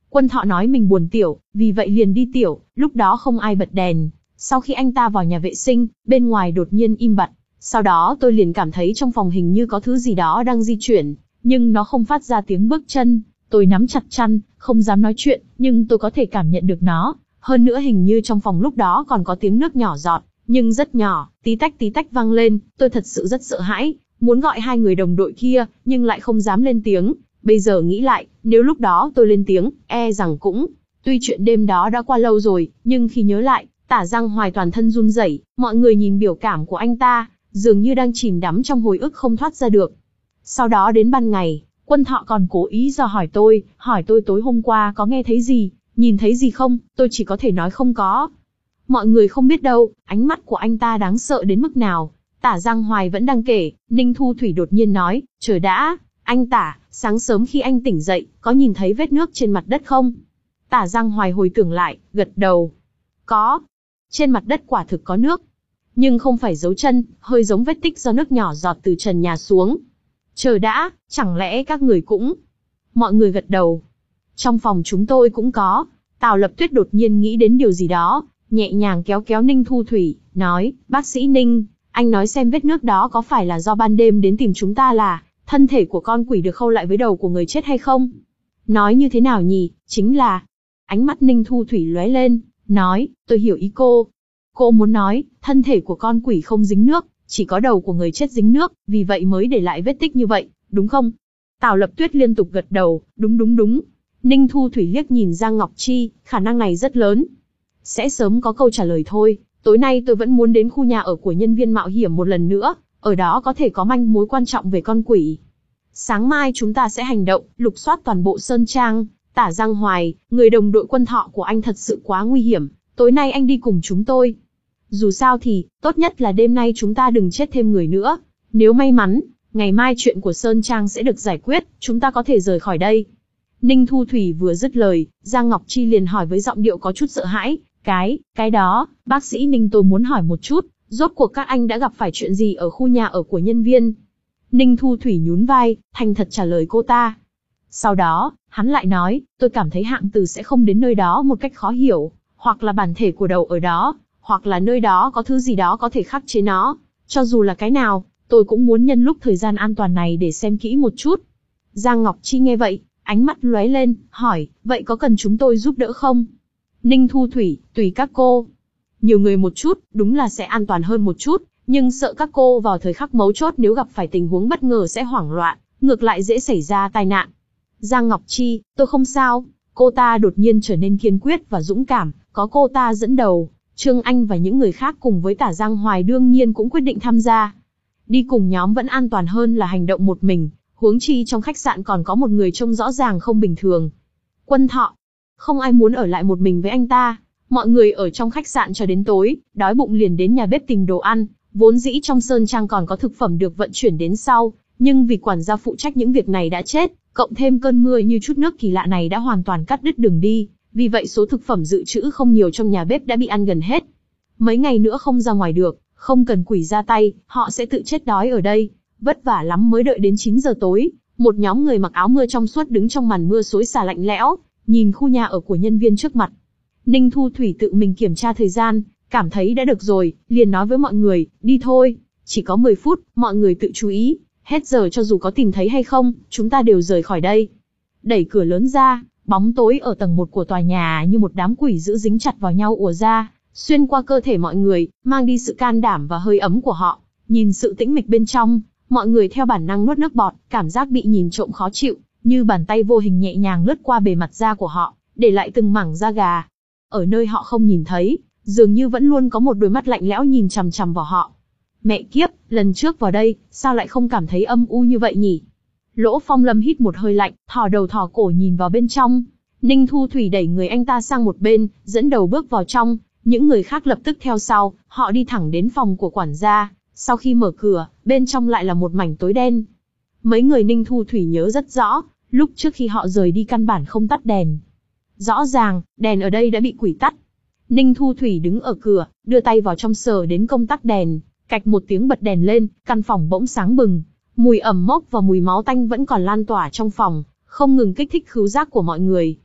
Quân Thọ nói mình buồn tiểu, vì vậy liền đi tiểu, lúc đó không ai bật đèn. Sau khi anh ta vào nhà vệ sinh, bên ngoài đột nhiên im bặt. Sau đó tôi liền cảm thấy trong phòng hình như có thứ gì đó đang di chuyển, nhưng nó không phát ra tiếng bước chân. Tôi nắm chặt chăn, không dám nói chuyện, nhưng tôi có thể cảm nhận được nó. Hơn nữa hình như trong phòng lúc đó còn có tiếng nước nhỏ giọt, nhưng rất nhỏ, tí tách tí tách vang lên. Tôi thật sự rất sợ hãi, muốn gọi hai người đồng đội kia, nhưng lại không dám lên tiếng. Bây giờ nghĩ lại, nếu lúc đó tôi lên tiếng, e rằng cũng... Tuy chuyện đêm đó đã qua lâu rồi, nhưng khi nhớ lại, Tả Giang Hoài toàn thân run rẩy. Mọi người nhìn biểu cảm của anh ta, dường như đang chìm đắm trong hồi ức không thoát ra được. Sau đó đến ban ngày, Quân Thọ còn cố ý dò hỏi tôi, hỏi tôi tối hôm qua có nghe thấy gì, nhìn thấy gì không. Tôi chỉ có thể nói không có. Mọi người không biết đâu, ánh mắt của anh ta đáng sợ đến mức nào. Tả Giang Hoài vẫn đang kể, Ninh Thu Thủy đột nhiên nói, chờ đã, anh Tả, sáng sớm khi anh tỉnh dậy, có nhìn thấy vết nước trên mặt đất không? Tả Giang Hoài hồi tưởng lại, gật đầu. Có. Trên mặt đất quả thực có nước. Nhưng không phải dấu chân, hơi giống vết tích do nước nhỏ giọt từ trần nhà xuống. Chờ đã, chẳng lẽ các người cũng... Mọi người gật đầu. Trong phòng chúng tôi cũng có. Tào Lập Tuyết đột nhiên nghĩ đến điều gì đó, nhẹ nhàng kéo kéo Ninh Thu Thủy, nói, bác sĩ Ninh, anh nói xem vết nước đó có phải là do ban đêm đến tìm chúng ta là thân thể của con quỷ được khâu lại với đầu của người chết hay không? Nói như thế nào nhỉ? Chính là... Ánh mắt Ninh Thu Thủy lóe lên, nói, tôi hiểu ý cô. Cô muốn nói, thân thể của con quỷ không dính nước, chỉ có đầu của người chết dính nước, vì vậy mới để lại vết tích như vậy, đúng không? Tào Lập Tuyết liên tục gật đầu, đúng đúng đúng. Ninh Thu Thủy liếc nhìn Giang Ngọc Chi, khả năng này rất lớn. Sẽ sớm có câu trả lời thôi, tối nay tôi vẫn muốn đến khu nhà ở của nhân viên mạo hiểm một lần nữa, ở đó có thể có manh mối quan trọng về con quỷ. Sáng mai chúng ta sẽ hành động, lục soát toàn bộ Sơn Trang. Tả Giang Hoài, người đồng đội Quân Thọ của anh thật sự quá nguy hiểm, tối nay anh đi cùng chúng tôi. Dù sao thì, tốt nhất là đêm nay chúng ta đừng chết thêm người nữa. Nếu may mắn, ngày mai chuyện của Sơn Trang sẽ được giải quyết, chúng ta có thể rời khỏi đây. Ninh Thu Thủy vừa dứt lời, Giang Ngọc Chi liền hỏi với giọng điệu có chút sợ hãi, cái, cái đó, bác sĩ Ninh tôi muốn hỏi một chút, rốt cuộc các anh đã gặp phải chuyện gì ở khu nhà ở của nhân viên? Ninh Thu Thủy nhún vai, thành thật trả lời cô ta. Sau đó, hắn lại nói, tôi cảm thấy Hạng Từ sẽ không đến nơi đó một cách khó hiểu, hoặc là bản thể của đầu ở đó, hoặc là nơi đó có thứ gì đó có thể khắc chế nó. Cho dù là cái nào, tôi cũng muốn nhân lúc thời gian an toàn này để xem kỹ một chút. Giang Ngọc Chi nghe vậy, ánh mắt lóe lên, hỏi, vậy có cần chúng tôi giúp đỡ không? Ninh Thu Thủy, tùy các cô. Nhiều người một chút, đúng là sẽ an toàn hơn một chút, nhưng sợ các cô vào thời khắc mấu chốt nếu gặp phải tình huống bất ngờ sẽ hoảng loạn, ngược lại dễ xảy ra tai nạn. Giang Ngọc Chi, tôi không sao. Cô ta đột nhiên trở nên kiên quyết và dũng cảm, có cô ta dẫn đầu, Trương Anh và những người khác cùng với Tả Giang Hoài đương nhiên cũng quyết định tham gia. Đi cùng nhóm vẫn an toàn hơn là hành động một mình, huống chi trong khách sạn còn có một người trông rõ ràng không bình thường. Quân Thọ. Không ai muốn ở lại một mình với anh ta. Mọi người ở trong khách sạn cho đến tối, đói bụng liền đến nhà bếp tìm đồ ăn, vốn dĩ trong Sơn Trang còn có thực phẩm được vận chuyển đến sau, nhưng vì quản gia phụ trách những việc này đã chết, cộng thêm cơn mưa như chút nước kỳ lạ này đã hoàn toàn cắt đứt đường đi, vì vậy số thực phẩm dự trữ không nhiều trong nhà bếp đã bị ăn gần hết. Mấy ngày nữa không ra ngoài được, không cần quỷ ra tay, họ sẽ tự chết đói ở đây. Vất vả lắm mới đợi đến chín giờ tối, một nhóm người mặc áo mưa trong suốt đứng trong màn mưa xối xả lạnh lẽo, nhìn khu nhà ở của nhân viên trước mặt. Ninh Thu Thủy tự mình kiểm tra thời gian, cảm thấy đã được rồi, liền nói với mọi người, đi thôi, chỉ có mười phút, mọi người tự chú ý, hết giờ cho dù có tìm thấy hay không, chúng ta đều rời khỏi đây. Đẩy cửa lớn ra, bóng tối ở tầng một của tòa nhà như một đám quỷ dữ dính chặt vào nhau ùa ra, xuyên qua cơ thể mọi người, mang đi sự can đảm và hơi ấm của họ. Nhìn sự tĩnh mịch bên trong, mọi người theo bản năng nuốt nước bọt, cảm giác bị nhìn trộm khó chịu, như bàn tay vô hình nhẹ nhàng lướt qua bề mặt da của họ, để lại từng mảng da gà. Ở nơi họ không nhìn thấy, dường như vẫn luôn có một đôi mắt lạnh lẽo nhìn chằm chằm vào họ. Mẹ kiếp, lần trước vào đây, sao lại không cảm thấy âm u như vậy nhỉ? Lỗ Phong Lâm hít một hơi lạnh, thò đầu thò cổ nhìn vào bên trong. Ninh Thu Thủy đẩy người anh ta sang một bên, dẫn đầu bước vào trong, những người khác lập tức theo sau, họ đi thẳng đến phòng của quản gia. Sau khi mở cửa, bên trong lại là một mảnh tối đen. Mấy người Ninh Thu Thủy nhớ rất rõ, lúc trước khi họ rời đi căn bản không tắt đèn. Rõ ràng, đèn ở đây đã bị quỷ tắt. Ninh Thu Thủy đứng ở cửa, đưa tay vào trong sờ đến công tắc đèn, cạch một tiếng bật đèn lên, căn phòng bỗng sáng bừng. Mùi ẩm mốc và mùi máu tanh vẫn còn lan tỏa trong phòng, không ngừng kích thích khứu giác của mọi người.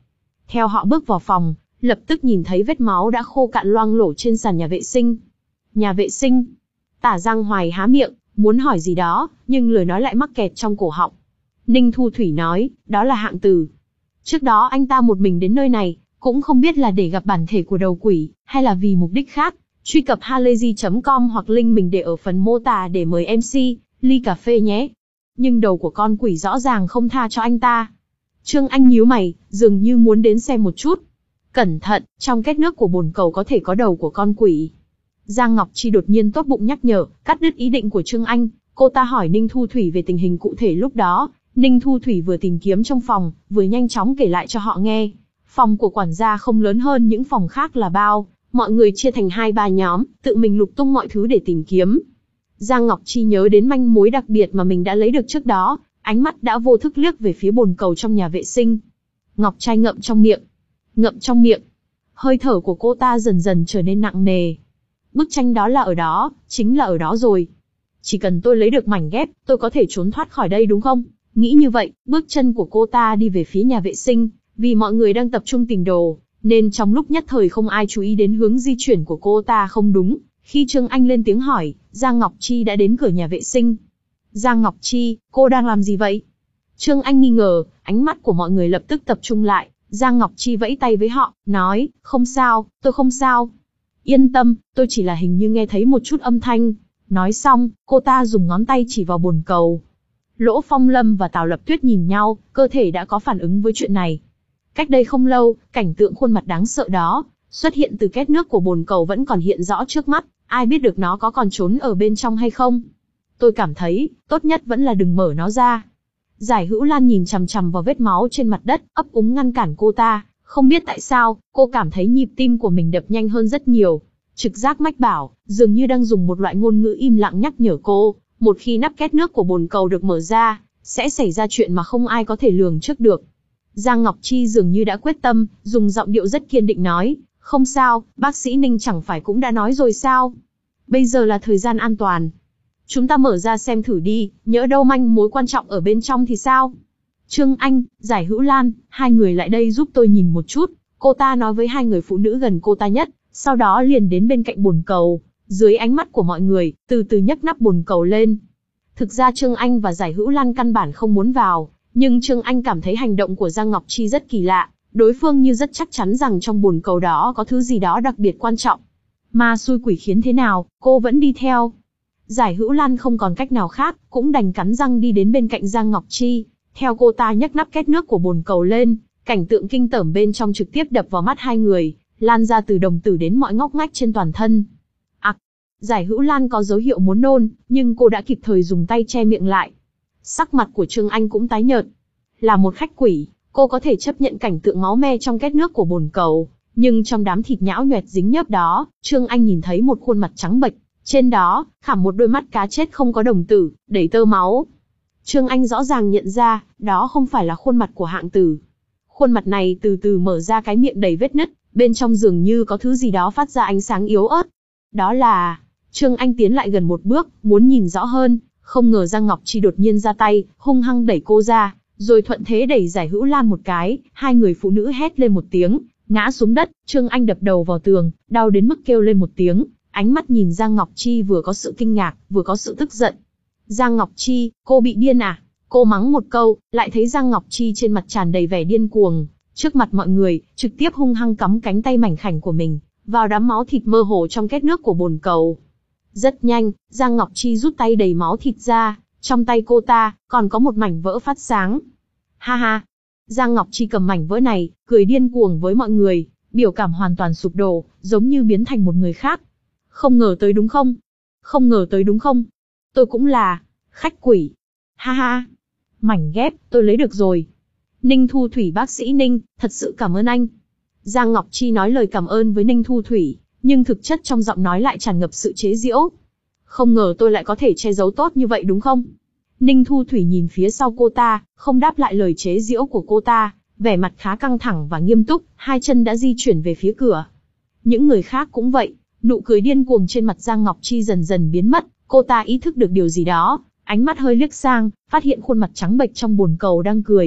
Theo họ bước vào phòng, lập tức nhìn thấy vết máu đã khô cạn loang lổ trên sàn nhà vệ sinh. Nhà vệ sinh? Tả Giang Hoài há miệng, muốn hỏi gì đó, nhưng lời nói lại mắc kẹt trong cổ họng. Ninh Thu Thủy nói, đó là Hạng Tử. Trước đó anh ta một mình đến nơi này, cũng không biết là để gặp bản thể của đầu quỷ, hay là vì mục đích khác. Truy cập halayzi chấm com hoặc link mình để ở phần mô tả để mời em xê, ly cà phê nhé. Nhưng đầu của con quỷ rõ ràng không tha cho anh ta. Trương Anh nhíu mày, dường như muốn đến xem một chút. Cẩn thận, trong két nước của bồn cầu có thể có đầu của con quỷ. Giang Ngọc Chi đột nhiên tốt bụng nhắc nhở, cắt đứt ý định của Trương Anh. Cô ta hỏi Ninh Thu Thủy về tình hình cụ thể lúc đó. Ninh Thu Thủy vừa tìm kiếm trong phòng, vừa nhanh chóng kể lại cho họ nghe. Phòng của quản gia không lớn hơn những phòng khác là bao. Mọi người chia thành hai ba nhóm, tự mình lục tung mọi thứ để tìm kiếm. Giang Ngọc Chi nhớ đến manh mối đặc biệt mà mình đã lấy được trước đó, ánh mắt đã vô thức liếc về phía bồn cầu trong nhà vệ sinh. Ngọc trai ngậm trong miệng. Ngậm trong miệng. Hơi thở của cô ta dần dần trở nên nặng nề. Bức tranh đó là ở đó, chính là ở đó rồi. Chỉ cần tôi lấy được mảnh ghép, tôi có thể trốn thoát khỏi đây đúng không? Nghĩ như vậy, bước chân của cô ta đi về phía nhà vệ sinh, vì mọi người đang tập trung tìm đồ, nên trong lúc nhất thời không ai chú ý đến hướng di chuyển của cô ta không đúng. Khi Trương Anh lên tiếng hỏi, Giang Ngọc Chi đã đến cửa nhà vệ sinh. Giang Ngọc Chi, cô đang làm gì vậy? Trương Anh nghi ngờ, ánh mắt của mọi người lập tức tập trung lại. Giang Ngọc Chi vẫy tay với họ, nói, không sao, tôi không sao. Yên tâm, tôi chỉ là hình như nghe thấy một chút âm thanh. Nói xong, cô ta dùng ngón tay chỉ vào bồn cầu. Lỗ Phong Lâm và Tào Lập Tuyết nhìn nhau, cơ thể đã có phản ứng với chuyện này. Cách đây không lâu, cảnh tượng khuôn mặt đáng sợ đó, xuất hiện từ két nước của bồn cầu vẫn còn hiện rõ trước mắt, ai biết được nó có còn trốn ở bên trong hay không. Tôi cảm thấy, tốt nhất vẫn là đừng mở nó ra. Giải Hữu Lan nhìn chằm chằm vào vết máu trên mặt đất, ấp úng ngăn cản cô ta, không biết tại sao, cô cảm thấy nhịp tim của mình đập nhanh hơn rất nhiều. Trực giác mách bảo, dường như đang dùng một loại ngôn ngữ im lặng nhắc nhở cô, một khi nắp két nước của bồn cầu được mở ra, sẽ xảy ra chuyện mà không ai có thể lường trước được. Giang Ngọc Chi dường như đã quyết tâm, dùng giọng điệu rất kiên định nói, không sao, bác sĩ Ninh chẳng phải cũng đã nói rồi sao? Bây giờ là thời gian an toàn. Chúng ta mở ra xem thử đi, nhỡ đâu manh mối quan trọng ở bên trong thì sao? Trương Anh, Giải Hữu Lan, hai người lại đây giúp tôi nhìn một chút. Cô ta nói với hai người phụ nữ gần cô ta nhất, sau đó liền đến bên cạnh bồn cầu. Dưới ánh mắt của mọi người, từ từ nhấc nắp bồn cầu lên. Thực ra Trương Anh và Giải Hữu Lan căn bản không muốn vào, nhưng Trương Anh cảm thấy hành động của Giang Ngọc Chi rất kỳ lạ. Đối phương như rất chắc chắn rằng trong bồn cầu đó có thứ gì đó đặc biệt quan trọng. Ma xui quỷ khiến thế nào, cô vẫn đi theo. Giải Hữu Lan không còn cách nào khác, cũng đành cắn răng đi đến bên cạnh Giang Ngọc Chi. Theo cô ta nhấc nắp két nước của bồn cầu lên, cảnh tượng kinh tởm bên trong trực tiếp đập vào mắt hai người, lan ra từ đồng tử đến mọi ngóc ngách trên toàn thân. Ặc! Giải Hữu Lan có dấu hiệu muốn nôn, nhưng cô đã kịp thời dùng tay che miệng lại. Sắc mặt của Trương Anh cũng tái nhợt. Là một khách quỷ, cô có thể chấp nhận cảnh tượng máu me trong két nước của bồn cầu, nhưng trong đám thịt nhão nhoẹt dính nhớp đó, Trương Anh nhìn thấy một khuôn mặt trắng bệch, trên đó khảm một đôi mắt cá chết không có đồng tử, đầy tơ máu. Trương Anh rõ ràng nhận ra, đó không phải là khuôn mặt của Hạng Tử. Khuôn mặt này từ từ mở ra cái miệng đầy vết nứt, bên trong dường như có thứ gì đó phát ra ánh sáng yếu ớt. Đó là... Trương Anh tiến lại gần một bước, muốn nhìn rõ hơn, không ngờ Giang Ngọc Chi đột nhiên ra tay, hung hăng đẩy cô ra, rồi thuận thế đẩy Giải Hữu Lan một cái, hai người phụ nữ hét lên một tiếng, ngã xuống đất. Trương Anh đập đầu vào tường, đau đến mức kêu lên một tiếng, ánh mắt nhìn Giang Ngọc Chi vừa có sự kinh ngạc, vừa có sự tức giận. Giang Ngọc Chi, cô bị điên à? Cô mắng một câu, lại thấy Giang Ngọc Chi trên mặt tràn đầy vẻ điên cuồng, trước mặt mọi người, trực tiếp hung hăng cắm cánh tay mảnh khảnh của mình vào đám máu thịt mơ hồ trong két nước của bồn cầu. Rất nhanh, Giang Ngọc Chi rút tay đầy máu thịt ra, trong tay cô ta còn có một mảnh vỡ phát sáng. Ha ha! Giang Ngọc Chi cầm mảnh vỡ này, cười điên cuồng với mọi người, biểu cảm hoàn toàn sụp đổ, giống như biến thành một người khác. Không ngờ tới đúng không? Không ngờ tới đúng không? Tôi cũng là khách quỷ. Ha ha! Mảnh ghép, tôi lấy được rồi. Ninh Thu Thủy bác sĩ Ninh, thật sự cảm ơn anh. Giang Ngọc Chi nói lời cảm ơn với Ninh Thu Thủy, nhưng thực chất trong giọng nói lại tràn ngập sự chế giễu. Không ngờ tôi lại có thể che giấu tốt như vậy đúng không? Ninh Thu Thủy nhìn phía sau cô ta, không đáp lại lời chế giễu của cô ta, vẻ mặt khá căng thẳng và nghiêm túc, hai chân đã di chuyển về phía cửa. Những người khác cũng vậy, nụ cười điên cuồng trên mặt Giang Ngọc Chi dần dần biến mất, cô ta ý thức được điều gì đó, ánh mắt hơi liếc sang, phát hiện khuôn mặt trắng bệch trong bồn cầu đang cười,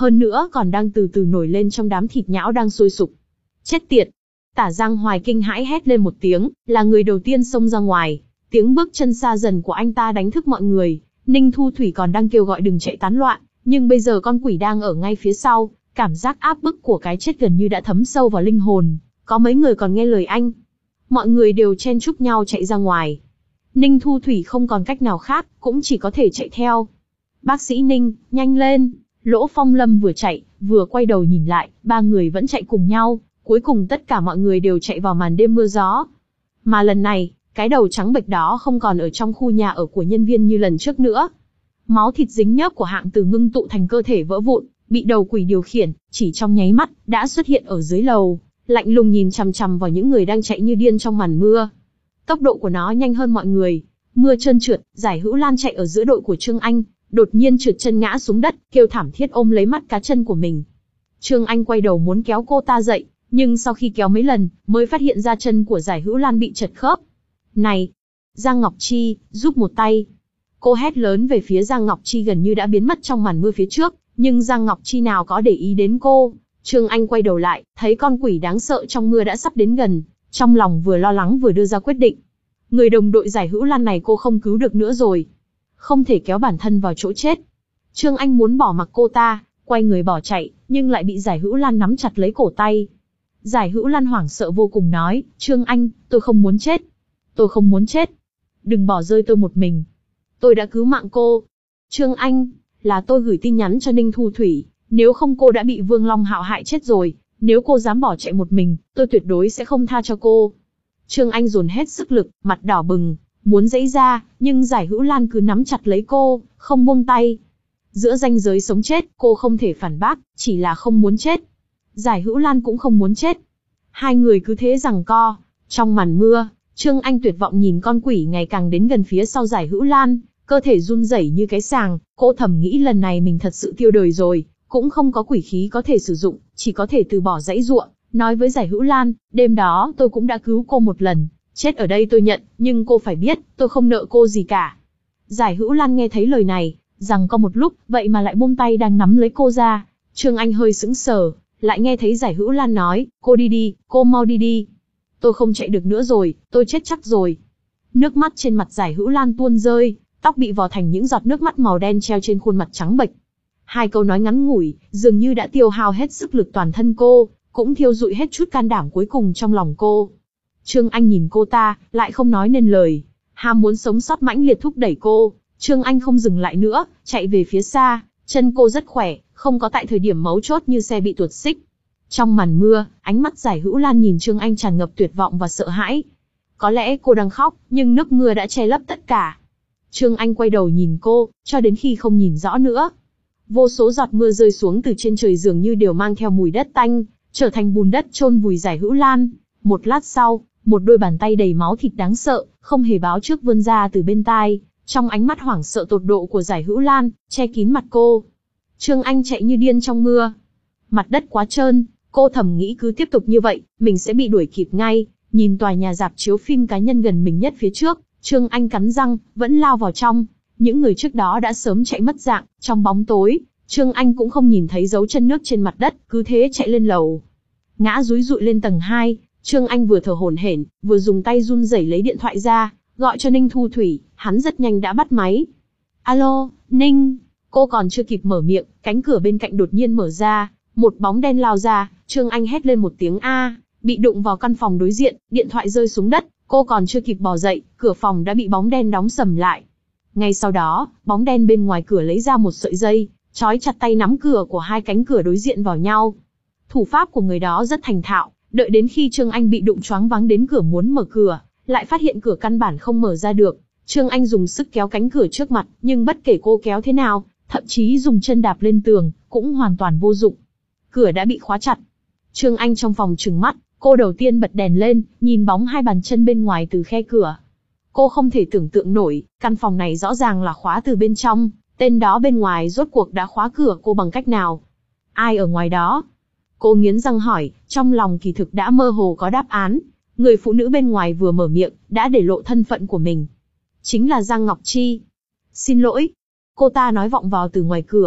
hơn nữa còn đang từ từ nổi lên trong đám thịt nhão đang sôi sục. Chết tiệt! Tả Giang Hoài kinh hãi hét lên một tiếng, là người đầu tiên xông ra ngoài. Tiếng bước chân xa dần của anh ta đánh thức mọi người. Ninh Thu Thủy còn đang kêu gọi đừng chạy tán loạn, nhưng bây giờ con quỷ đang ở ngay phía sau, cảm giác áp bức của cái chết gần như đã thấm sâu vào linh hồn. Có mấy người còn nghe lời anh. Mọi người đều chen chúc nhau chạy ra ngoài. Ninh Thu Thủy không còn cách nào khác, cũng chỉ có thể chạy theo. Bác sĩ Ninh, nhanh lên! Lỗ Phong Lâm vừa chạy, vừa quay đầu nhìn lại, ba người vẫn chạy cùng nhau, cuối cùng tất cả mọi người đều chạy vào màn đêm mưa gió. Mà lần này, cái đầu trắng bệch đó không còn ở trong khu nhà ở của nhân viên như lần trước nữa. Máu thịt dính nhớp của Hạng Từ ngưng tụ thành cơ thể vỡ vụn, bị đầu quỷ điều khiển, chỉ trong nháy mắt, đã xuất hiện ở dưới lầu, lạnh lùng nhìn chằm chằm vào những người đang chạy như điên trong màn mưa. Tốc độ của nó nhanh hơn mọi người. Mưa trơn trượt, Giải Hữu Lan chạy ở giữa đội của Trương Anh, đột nhiên trượt chân ngã xuống đất, kêu thảm thiết ôm lấy mắt cá chân của mình. Trương Anh quay đầu muốn kéo cô ta dậy, nhưng sau khi kéo mấy lần, mới phát hiện ra chân của Giải Hữu Lan bị trật khớp. Này! Giang Ngọc Chi, giúp một tay! Cô hét lớn về phía Giang Ngọc Chi gần như đã biến mất trong màn mưa phía trước, nhưng Giang Ngọc Chi nào có để ý đến cô. Trương Anh quay đầu lại, thấy con quỷ đáng sợ trong mưa đã sắp đến gần, trong lòng vừa lo lắng vừa đưa ra quyết định. Người đồng đội Giải Hữu Lan này cô không cứu được nữa rồi. Không thể kéo bản thân vào chỗ chết. Trương Anh muốn bỏ mặc cô ta, quay người bỏ chạy, nhưng lại bị Giải Hữu Lan nắm chặt lấy cổ tay. Giải Hữu Lan hoảng sợ vô cùng nói, Trương Anh, tôi không muốn chết. Tôi không muốn chết. Đừng bỏ rơi tôi một mình. Tôi đã cứu mạng cô. Trương Anh, là tôi gửi tin nhắn cho Ninh Thu Thủy, nếu không cô đã bị Vương Long Hạo hại chết rồi. Nếu cô dám bỏ chạy một mình, tôi tuyệt đối sẽ không tha cho cô. Trương Anh dồn hết sức lực, mặt đỏ bừng, muốn giãy ra, nhưng Giải Hữu Lan cứ nắm chặt lấy cô, không buông tay. Giữa ranh giới sống chết, cô không thể phản bác, chỉ là không muốn chết. Giải Hữu Lan cũng không muốn chết. Hai người cứ thế giằng co. Trong màn mưa, Trương Anh tuyệt vọng nhìn con quỷ ngày càng đến gần phía sau Giải Hữu Lan, cơ thể run rẩy như cái sàng, cô thầm nghĩ lần này mình thật sự tiêu đời rồi, cũng không có quỷ khí có thể sử dụng, chỉ có thể từ bỏ giãy giụa, nói với Giải Hữu Lan, đêm đó tôi cũng đã cứu cô một lần, chết ở đây tôi nhận, nhưng cô phải biết, tôi không nợ cô gì cả. Giải Hữu Lan nghe thấy lời này, rằng có một lúc, vậy mà lại buông tay đang nắm lấy cô ra. Trương Anh hơi sững sờ, lại nghe thấy Giải Hữu Lan nói, cô đi đi, cô mau đi đi. Tôi không chạy được nữa rồi, tôi chết chắc rồi. Nước mắt trên mặt Giải Hữu Lan tuôn rơi, tóc bị vò thành những giọt nước mắt màu đen treo trên khuôn mặt trắng bệch. Hai câu nói ngắn ngủi, dường như đã tiêu hao hết sức lực toàn thân cô, cũng thiêu rụi hết chút can đảm cuối cùng trong lòng cô. Trương Anh nhìn cô ta, lại không nói nên lời. Ham muốn sống sót mãnh liệt thúc đẩy cô. Trương Anh không dừng lại nữa, chạy về phía xa. Chân cô rất khỏe, không có tại thời điểm mấu chốt như xe bị tuột xích. Trong màn mưa, ánh mắt Giải Hữu Lan nhìn Trương Anh tràn ngập tuyệt vọng và sợ hãi. Có lẽ cô đang khóc, nhưng nước mưa đã che lấp tất cả. Trương Anh quay đầu nhìn cô, cho đến khi không nhìn rõ nữa. Vô số giọt mưa rơi xuống từ trên trời dường như đều mang theo mùi đất tanh, trở thành bùn đất chôn vùi Giải Hữu Lan. Một lát sau, một đôi bàn tay đầy máu thịt đáng sợ, không hề báo trước vươn ra từ bên tai, trong ánh mắt hoảng sợ tột độ của Giải Hữu Lan, che kín mặt cô. Trương Anh chạy như điên trong mưa. Mặt đất quá trơn, cô thầm nghĩ cứ tiếp tục như vậy, mình sẽ bị đuổi kịp ngay. Nhìn tòa nhà rạp chiếu phim cá nhân gần mình nhất phía trước, Trương Anh cắn răng, vẫn lao vào trong. Những người trước đó đã sớm chạy mất dạng, trong bóng tối, Trương Anh cũng không nhìn thấy dấu chân nước trên mặt đất, cứ thế chạy lên lầu. Ngã dúi dụi lên tầng hai, Trương Anh vừa thở hổn hển, vừa dùng tay run rẩy lấy điện thoại ra, gọi cho Ninh Thu Thủy, hắn rất nhanh đã bắt máy. Alo, Ninh, cô còn chưa kịp mở miệng, cánh cửa bên cạnh đột nhiên mở ra, một bóng đen lao ra, Trương Anh hét lên một tiếng A, bị đụng vào căn phòng đối diện, điện thoại rơi xuống đất, cô còn chưa kịp bò dậy, cửa phòng đã bị bóng đen đóng sầm lại. Ngay sau đó, bóng đen bên ngoài cửa lấy ra một sợi dây, trói chặt tay nắm cửa của hai cánh cửa đối diện vào nhau. Thủ pháp của người đó rất thành thạo, đợi đến khi Trương Anh bị đụng choáng váng đến cửa muốn mở cửa, lại phát hiện cửa căn bản không mở ra được. Trương Anh dùng sức kéo cánh cửa trước mặt, nhưng bất kể cô kéo thế nào, thậm chí dùng chân đạp lên tường, cũng hoàn toàn vô dụng. Cửa đã bị khóa chặt. Trương Anh trong phòng trừng mắt, cô đầu tiên bật đèn lên, nhìn bóng hai bàn chân bên ngoài từ khe cửa. Cô không thể tưởng tượng nổi, căn phòng này rõ ràng là khóa từ bên trong, tên đó bên ngoài rốt cuộc đã khóa cửa cô bằng cách nào? Ai ở ngoài đó? Cô nghiến răng hỏi, trong lòng kỳ thực đã mơ hồ có đáp án. Người phụ nữ bên ngoài vừa mở miệng, đã để lộ thân phận của mình. Chính là Giang Ngọc Chi. Xin lỗi. Cô ta nói vọng vào từ ngoài cửa,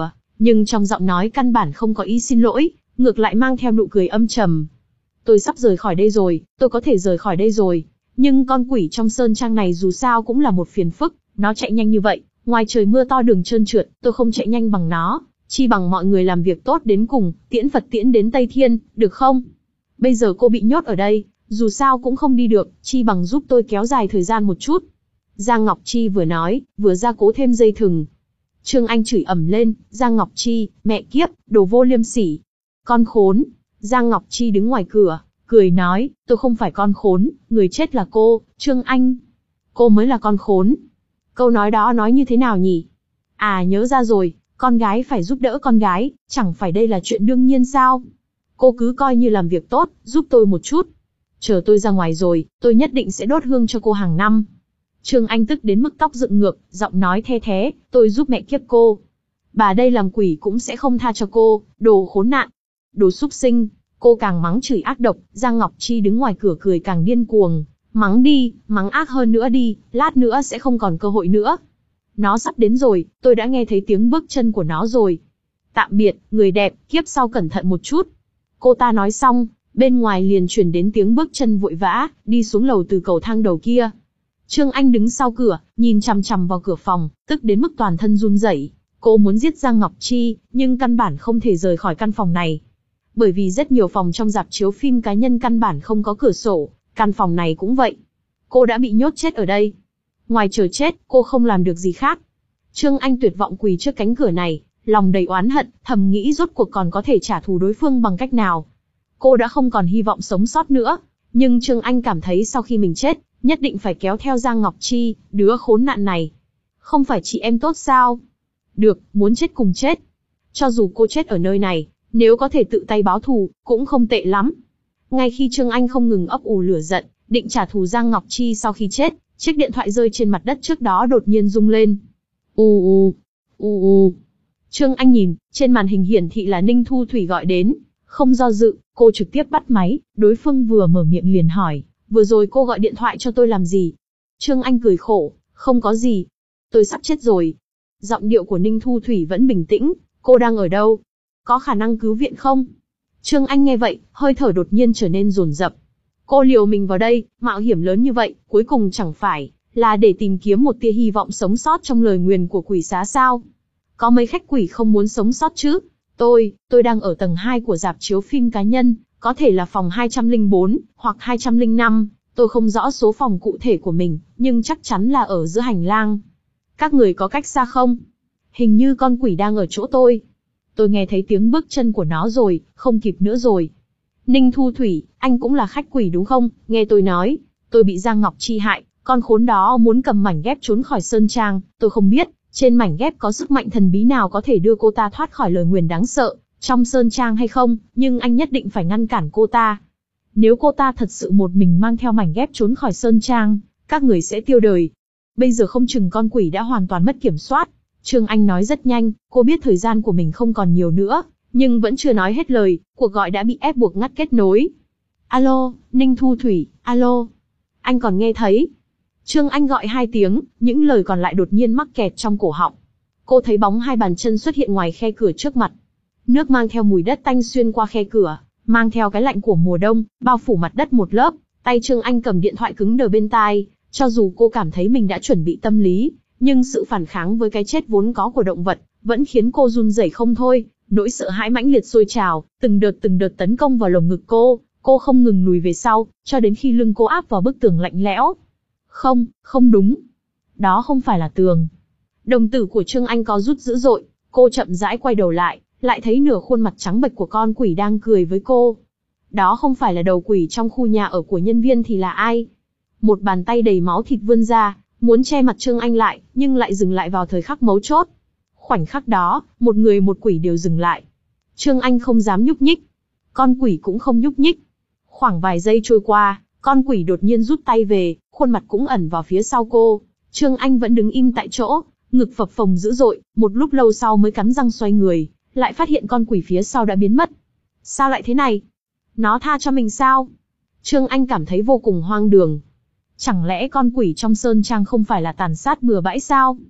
nhưng trong giọng nói căn bản không có ý xin lỗi, ngược lại mang theo nụ cười âm trầm. Tôi sắp rời khỏi đây rồi, tôi có thể rời khỏi đây rồi. Nhưng con quỷ trong sơn trang này dù sao cũng là một phiền phức, nó chạy nhanh như vậy, ngoài trời mưa to đường trơn trượt, tôi không chạy nhanh bằng nó, chi bằng mọi người làm việc tốt đến cùng, tiễn Phật tiễn đến Tây Thiên, được không? Bây giờ cô bị nhốt ở đây, dù sao cũng không đi được, chi bằng giúp tôi kéo dài thời gian một chút. Giang Ngọc Chi vừa nói, vừa ra cố thêm dây thừng. Trương Anh chửi ầm lên, Giang Ngọc Chi, mẹ kiếp, đồ vô liêm sỉ. Con khốn. Giang Ngọc Chi đứng ngoài cửa, cười nói, tôi không phải con khốn, người chết là cô, Trương Anh. Cô mới là con khốn. Câu nói đó nói như thế nào nhỉ? À nhớ ra rồi, con gái phải giúp đỡ con gái, chẳng phải đây là chuyện đương nhiên sao? Cô cứ coi như làm việc tốt, giúp tôi một chút. Chờ tôi ra ngoài rồi, tôi nhất định sẽ đốt hương cho cô hàng năm. Trương Anh tức đến mức tóc dựng ngược, giọng nói the thé, tôi giúp mẹ kiếp cô. Bà đây làm quỷ cũng sẽ không tha cho cô, đồ khốn nạn. Đồ súc sinh. Cô càng mắng chửi ác độc, Giang Ngọc Chi đứng ngoài cửa cười càng điên cuồng. Mắng đi, mắng ác hơn nữa đi, lát nữa sẽ không còn cơ hội nữa. Nó sắp đến rồi, tôi đã nghe thấy tiếng bước chân của nó rồi. Tạm biệt, người đẹp, kiếp sau cẩn thận một chút. Cô ta nói xong, bên ngoài liền truyền đến tiếng bước chân vội vã, đi xuống lầu từ cầu thang đầu kia. Trương Anh đứng sau cửa, nhìn chằm chằm vào cửa phòng, tức đến mức toàn thân run rẩy. Cô muốn giết Giang Ngọc Chi, nhưng căn bản không thể rời khỏi căn phòng này. Bởi vì rất nhiều phòng trong rạp chiếu phim cá nhân căn bản không có cửa sổ, căn phòng này cũng vậy. Cô đã bị nhốt chết ở đây. Ngoài chờ chết, cô không làm được gì khác. Trương Anh tuyệt vọng quỳ trước cánh cửa này, lòng đầy oán hận, thầm nghĩ rốt cuộc còn có thể trả thù đối phương bằng cách nào. Cô đã không còn hy vọng sống sót nữa, nhưng Trương Anh cảm thấy sau khi mình chết, nhất định phải kéo theo Giang Ngọc Chi, đứa khốn nạn này. Không phải chị em tốt sao? Được, muốn chết cùng chết. Cho dù cô chết ở nơi này, nếu có thể tự tay báo thù, cũng không tệ lắm. Ngay khi Trương Anh không ngừng ấp ủ lửa giận, định trả thù Giang Ngọc Chi sau khi chết, chiếc điện thoại rơi trên mặt đất trước đó đột nhiên rung lên. U u, u u. Trương Anh nhìn, trên màn hình hiển thị là Ninh Thu Thủy gọi đến. Không do dự, cô trực tiếp bắt máy, đối phương vừa mở miệng liền hỏi, vừa rồi cô gọi điện thoại cho tôi làm gì? Trương Anh cười khổ, không có gì. Tôi sắp chết rồi. Giọng điệu của Ninh Thu Thủy vẫn bình tĩnh, cô đang ở đâu? Có khả năng cứu viện không? Trương Anh nghe vậy, hơi thở đột nhiên trở nên dồn dập. Cô liều mình vào đây, mạo hiểm lớn như vậy, cuối cùng chẳng phải là để tìm kiếm một tia hy vọng sống sót trong lời nguyền của quỷ xá sao? Có mấy khách quỷ không muốn sống sót chứ? Tôi, tôi đang ở tầng hai của rạp chiếu phim cá nhân, có thể là phòng hai trăm lẻ bốn, hoặc hai trăm lẻ năm, tôi không rõ số phòng cụ thể của mình, nhưng chắc chắn là ở giữa hành lang. Các người có cách xa không? Hình như con quỷ đang ở chỗ tôi. Tôi nghe thấy tiếng bước chân của nó rồi, không kịp nữa rồi. Ninh Thu Thủy, anh cũng là khách quỷ đúng không? Nghe tôi nói, tôi bị Giang Ngọc Chi hại, con khốn đó muốn cầm mảnh ghép trốn khỏi Sơn Trang, tôi không biết, trên mảnh ghép có sức mạnh thần bí nào có thể đưa cô ta thoát khỏi lời nguyền đáng sợ, trong Sơn Trang hay không, nhưng anh nhất định phải ngăn cản cô ta. Nếu cô ta thật sự một mình mang theo mảnh ghép trốn khỏi Sơn Trang, các người sẽ tiêu đời. Bây giờ không chừng con quỷ đã hoàn toàn mất kiểm soát. Trương Anh nói rất nhanh, cô biết thời gian của mình không còn nhiều nữa, nhưng vẫn chưa nói hết lời, cuộc gọi đã bị ép buộc ngắt kết nối. Alo, Ninh Thu Thủy, alo. Anh còn nghe thấy? Trương Anh gọi hai tiếng, những lời còn lại đột nhiên mắc kẹt trong cổ họng. Cô thấy bóng hai bàn chân xuất hiện ngoài khe cửa trước mặt. Nước mang theo mùi đất tanh xuyên qua khe cửa, mang theo cái lạnh của mùa đông, bao phủ mặt đất một lớp. Tay Trương Anh cầm điện thoại cứng đờ bên tai, cho dù cô cảm thấy mình đã chuẩn bị tâm lý, nhưng sự phản kháng với cái chết vốn có của động vật, vẫn khiến cô run rẩy không thôi. Nỗi sợ hãi mãnh liệt sôi trào, từng đợt từng đợt tấn công vào lồng ngực cô, cô không ngừng lùi về sau, cho đến khi lưng cô áp vào bức tường lạnh lẽo. Không, không đúng. Đó không phải là tường. Đồng tử của Trương Anh co rút dữ dội, cô chậm rãi quay đầu lại, lại thấy nửa khuôn mặt trắng bệch của con quỷ đang cười với cô. Đó không phải là đầu quỷ trong khu nhà ở của nhân viên thì là ai? Một bàn tay đầy máu thịt vươn ra, muốn che mặt Trương Anh lại, nhưng lại dừng lại vào thời khắc mấu chốt. Khoảnh khắc đó, một người một quỷ đều dừng lại. Trương Anh không dám nhúc nhích. Con quỷ cũng không nhúc nhích. Khoảng vài giây trôi qua, con quỷ đột nhiên rút tay về, khuôn mặt cũng ẩn vào phía sau cô. Trương Anh vẫn đứng im tại chỗ, ngực phập phồng dữ dội, một lúc lâu sau mới cắn răng xoay người, lại phát hiện con quỷ phía sau đã biến mất. Sao lại thế này? Nó tha cho mình sao? Trương Anh cảm thấy vô cùng hoang đường. Chẳng lẽ con quỷ trong Sơn Trang không phải là tàn sát bừa bãi sao?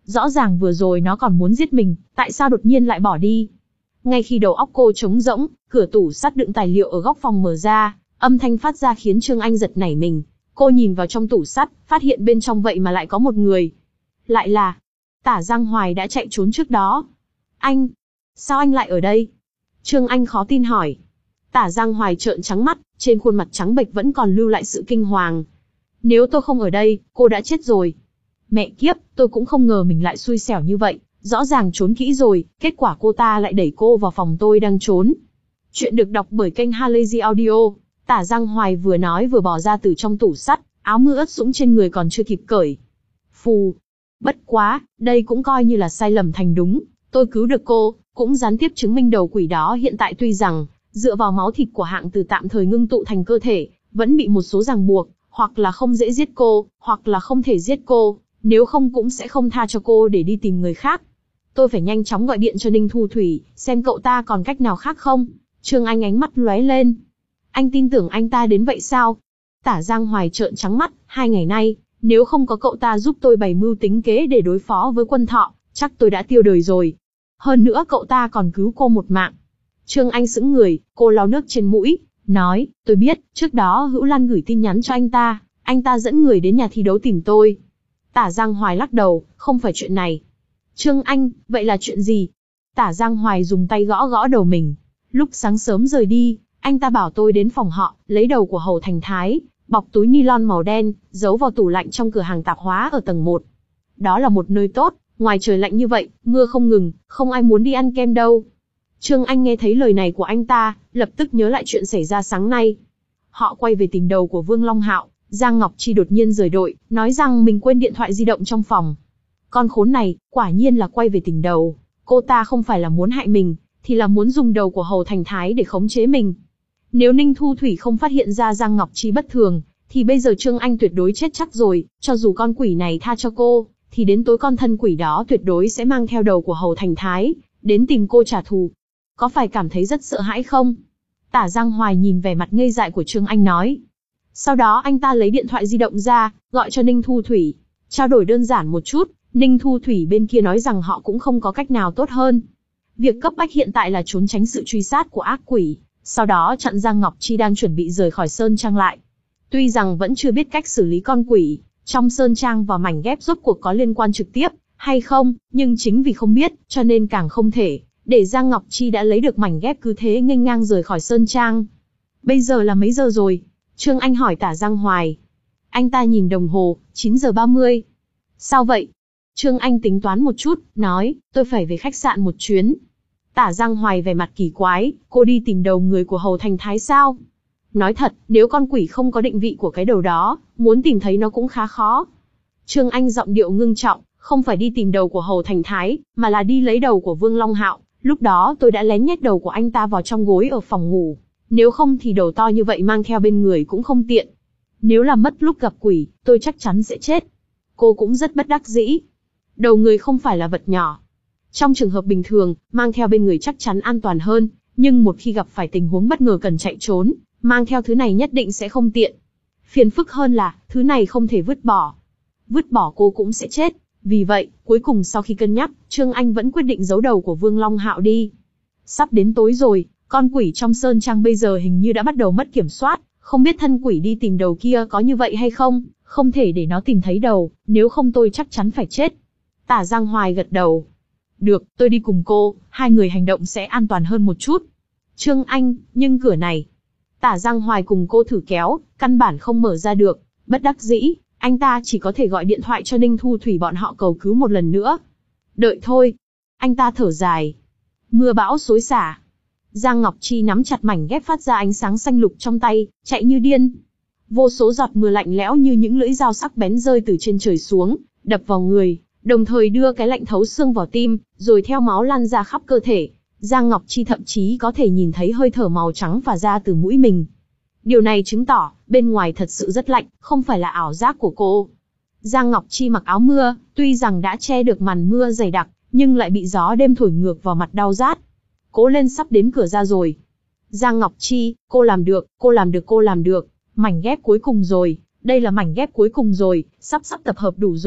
Rõ ràng vừa rồi nó còn muốn giết mình, tại sao đột nhiên lại bỏ đi? Ngay khi đầu óc cô trống rỗng, cửa tủ sắt đựng tài liệu ở góc phòng mở ra, âm thanh phát ra khiến Trương Anh giật nảy mình. Cô nhìn vào trong tủ sắt, phát hiện bên trong vậy mà lại có một người. Lại là Tả Giang Hoài đã chạy trốn trước đó. Anh, sao anh lại ở đây? Trương Anh khó tin hỏi. Tả Giang Hoài trợn trắng mắt, trên khuôn mặt trắng bệch vẫn còn lưu lại sự kinh hoàng. Nếu tôi không ở đây, cô đã chết rồi. Mẹ kiếp, tôi cũng không ngờ mình lại xui xẻo như vậy, rõ ràng trốn kỹ rồi, kết quả cô ta lại đẩy cô vào phòng tôi đang trốn. Chuyện được đọc bởi kênh Halazy Audio. Tả Giang Hoài vừa nói vừa bỏ ra từ trong tủ sắt, áo mưa ướt sũng trên người còn chưa kịp cởi. Phù, bất quá, đây cũng coi như là sai lầm thành đúng, tôi cứu được cô, cũng gián tiếp chứng minh đầu quỷ đó hiện tại tuy rằng, dựa vào máu thịt của hạng từ tạm thời ngưng tụ thành cơ thể, vẫn bị một số ràng buộc, hoặc là không dễ giết cô, hoặc là không thể giết cô, nếu không cũng sẽ không tha cho cô để đi tìm người khác. Tôi phải nhanh chóng gọi điện cho Ninh Thu Thủy, xem cậu ta còn cách nào khác không. Trương Anh ánh mắt lóe lên. Anh tin tưởng anh ta đến vậy sao? Tả Giang Hoài trợn trắng mắt, hai ngày nay, nếu không có cậu ta giúp tôi bày mưu tính kế để đối phó với Quân Thọ, chắc tôi đã tiêu đời rồi. Hơn nữa cậu ta còn cứu cô một mạng. Trương Anh sững người, cô lau nước trên mũi, nói, tôi biết, trước đó Hữu Lan gửi tin nhắn cho anh ta, anh ta dẫn người đến nhà thi đấu tìm tôi. Tả Giang Hoài lắc đầu, không phải chuyện này. Trương Anh, vậy là chuyện gì? Tả Giang Hoài dùng tay gõ gõ đầu mình. Lúc sáng sớm rời đi, anh ta bảo tôi đến phòng họ, lấy đầu của Hầu Thành Thái, bọc túi nylon màu đen, giấu vào tủ lạnh trong cửa hàng tạp hóa ở tầng một. Đó là một nơi tốt, ngoài trời lạnh như vậy, mưa không ngừng, không ai muốn đi ăn kem đâu. Trương Anh nghe thấy lời này của anh ta, lập tức nhớ lại chuyện xảy ra sáng nay. Họ quay về tìm đầu của Vương Long Hạo, Giang Ngọc Chi đột nhiên rời đội, nói rằng mình quên điện thoại di động trong phòng. Con khốn này, quả nhiên là quay về tìm đầu. Cô ta không phải là muốn hại mình, thì là muốn dùng đầu của Hầu Thành Thái để khống chế mình. Nếu Ninh Thu Thủy không phát hiện ra Giang Ngọc Chi bất thường, thì bây giờ Trương Anh tuyệt đối chết chắc rồi, cho dù con quỷ này tha cho cô, thì đến tối con thân quỷ đó tuyệt đối sẽ mang theo đầu của Hầu Thành Thái, đến tìm cô trả thù. Có phải cảm thấy rất sợ hãi không? Tả Giang Hoài nhìn vẻ mặt ngây dại của Trương Anh nói. Sau đó anh ta lấy điện thoại di động ra, gọi cho Ninh Thu Thủy. Trao đổi đơn giản một chút, Ninh Thu Thủy bên kia nói rằng họ cũng không có cách nào tốt hơn. Việc cấp bách hiện tại là trốn tránh sự truy sát của ác quỷ, sau đó chặn Giang Ngọc Chi đang chuẩn bị rời khỏi Sơn Trang lại. Tuy rằng vẫn chưa biết cách xử lý con quỷ, trong Sơn Trang và mảnh ghép rốt cuộc có liên quan trực tiếp, hay không, nhưng chính vì không biết, cho nên càng không thể, để Giang Ngọc Chi đã lấy được mảnh ghép cứ thế nghênh ngang rời khỏi Sơn Trang. Bây giờ là mấy giờ rồi? Trương Anh hỏi Tả Giang Hoài. Anh ta nhìn đồng hồ, chín giờ ba mươi. Sao vậy? Trương Anh tính toán một chút, nói, tôi phải về khách sạn một chuyến. Tả Giang Hoài vẻ mặt kỳ quái, cô đi tìm đầu người của Hầu Thành Thái sao? Nói thật, nếu con quỷ không có định vị của cái đầu đó, muốn tìm thấy nó cũng khá khó. Trương Anh giọng điệu ngưng trọng, không phải đi tìm đầu của Hầu Thành Thái, mà là đi lấy đầu của Vương Long Hạo. Lúc đó tôi đã lén nhét đầu của anh ta vào trong gối ở phòng ngủ. Nếu không thì đầu to như vậy mang theo bên người cũng không tiện. Nếu là mất lúc gặp quỷ, tôi chắc chắn sẽ chết. Cô cũng rất bất đắc dĩ. Đầu người không phải là vật nhỏ. Trong trường hợp bình thường, mang theo bên người chắc chắn an toàn hơn, nhưng một khi gặp phải tình huống bất ngờ cần chạy trốn, mang theo thứ này nhất định sẽ không tiện. Phiền phức hơn là, thứ này không thể vứt bỏ. Vứt bỏ cô cũng sẽ chết. Vì vậy, cuối cùng sau khi cân nhắc, Trương Anh vẫn quyết định giấu đầu của Vương Long Hạo đi. Sắp đến tối rồi, con quỷ trong Sơn Trang bây giờ hình như đã bắt đầu mất kiểm soát, không biết thân quỷ đi tìm đầu kia có như vậy hay không, không thể để nó tìm thấy đầu, nếu không tôi chắc chắn phải chết. Tả Giang Hoài gật đầu. Được, tôi đi cùng cô, hai người hành động sẽ an toàn hơn một chút. Trương Anh, nhưng cửa này. Tả Giang Hoài cùng cô thử kéo, căn bản không mở ra được, bất đắc dĩ, anh ta chỉ có thể gọi điện thoại cho Ninh Thu Thủy bọn họ cầu cứu một lần nữa. Đợi thôi. Anh ta thở dài. Mưa bão xối xả. Giang Ngọc Chi nắm chặt mảnh ghép phát ra ánh sáng xanh lục trong tay, chạy như điên. Vô số giọt mưa lạnh lẽo như những lưỡi dao sắc bén rơi từ trên trời xuống, đập vào người, đồng thời đưa cái lạnh thấu xương vào tim, rồi theo máu lan ra khắp cơ thể. Giang Ngọc Chi thậm chí có thể nhìn thấy hơi thở màu trắng phả ra từ mũi mình. Điều này chứng tỏ, bên ngoài thật sự rất lạnh, không phải là ảo giác của cô. Giang Ngọc Chi mặc áo mưa, tuy rằng đã che được màn mưa dày đặc, nhưng lại bị gió đêm thổi ngược vào mặt đau rát. Cố lên, sắp đến cửa ra rồi. Giang Ngọc Chi, cô làm được, cô làm được, cô làm được. Mảnh ghép cuối cùng rồi, đây là mảnh ghép cuối cùng rồi, sắp sắp tập hợp đủ rồi.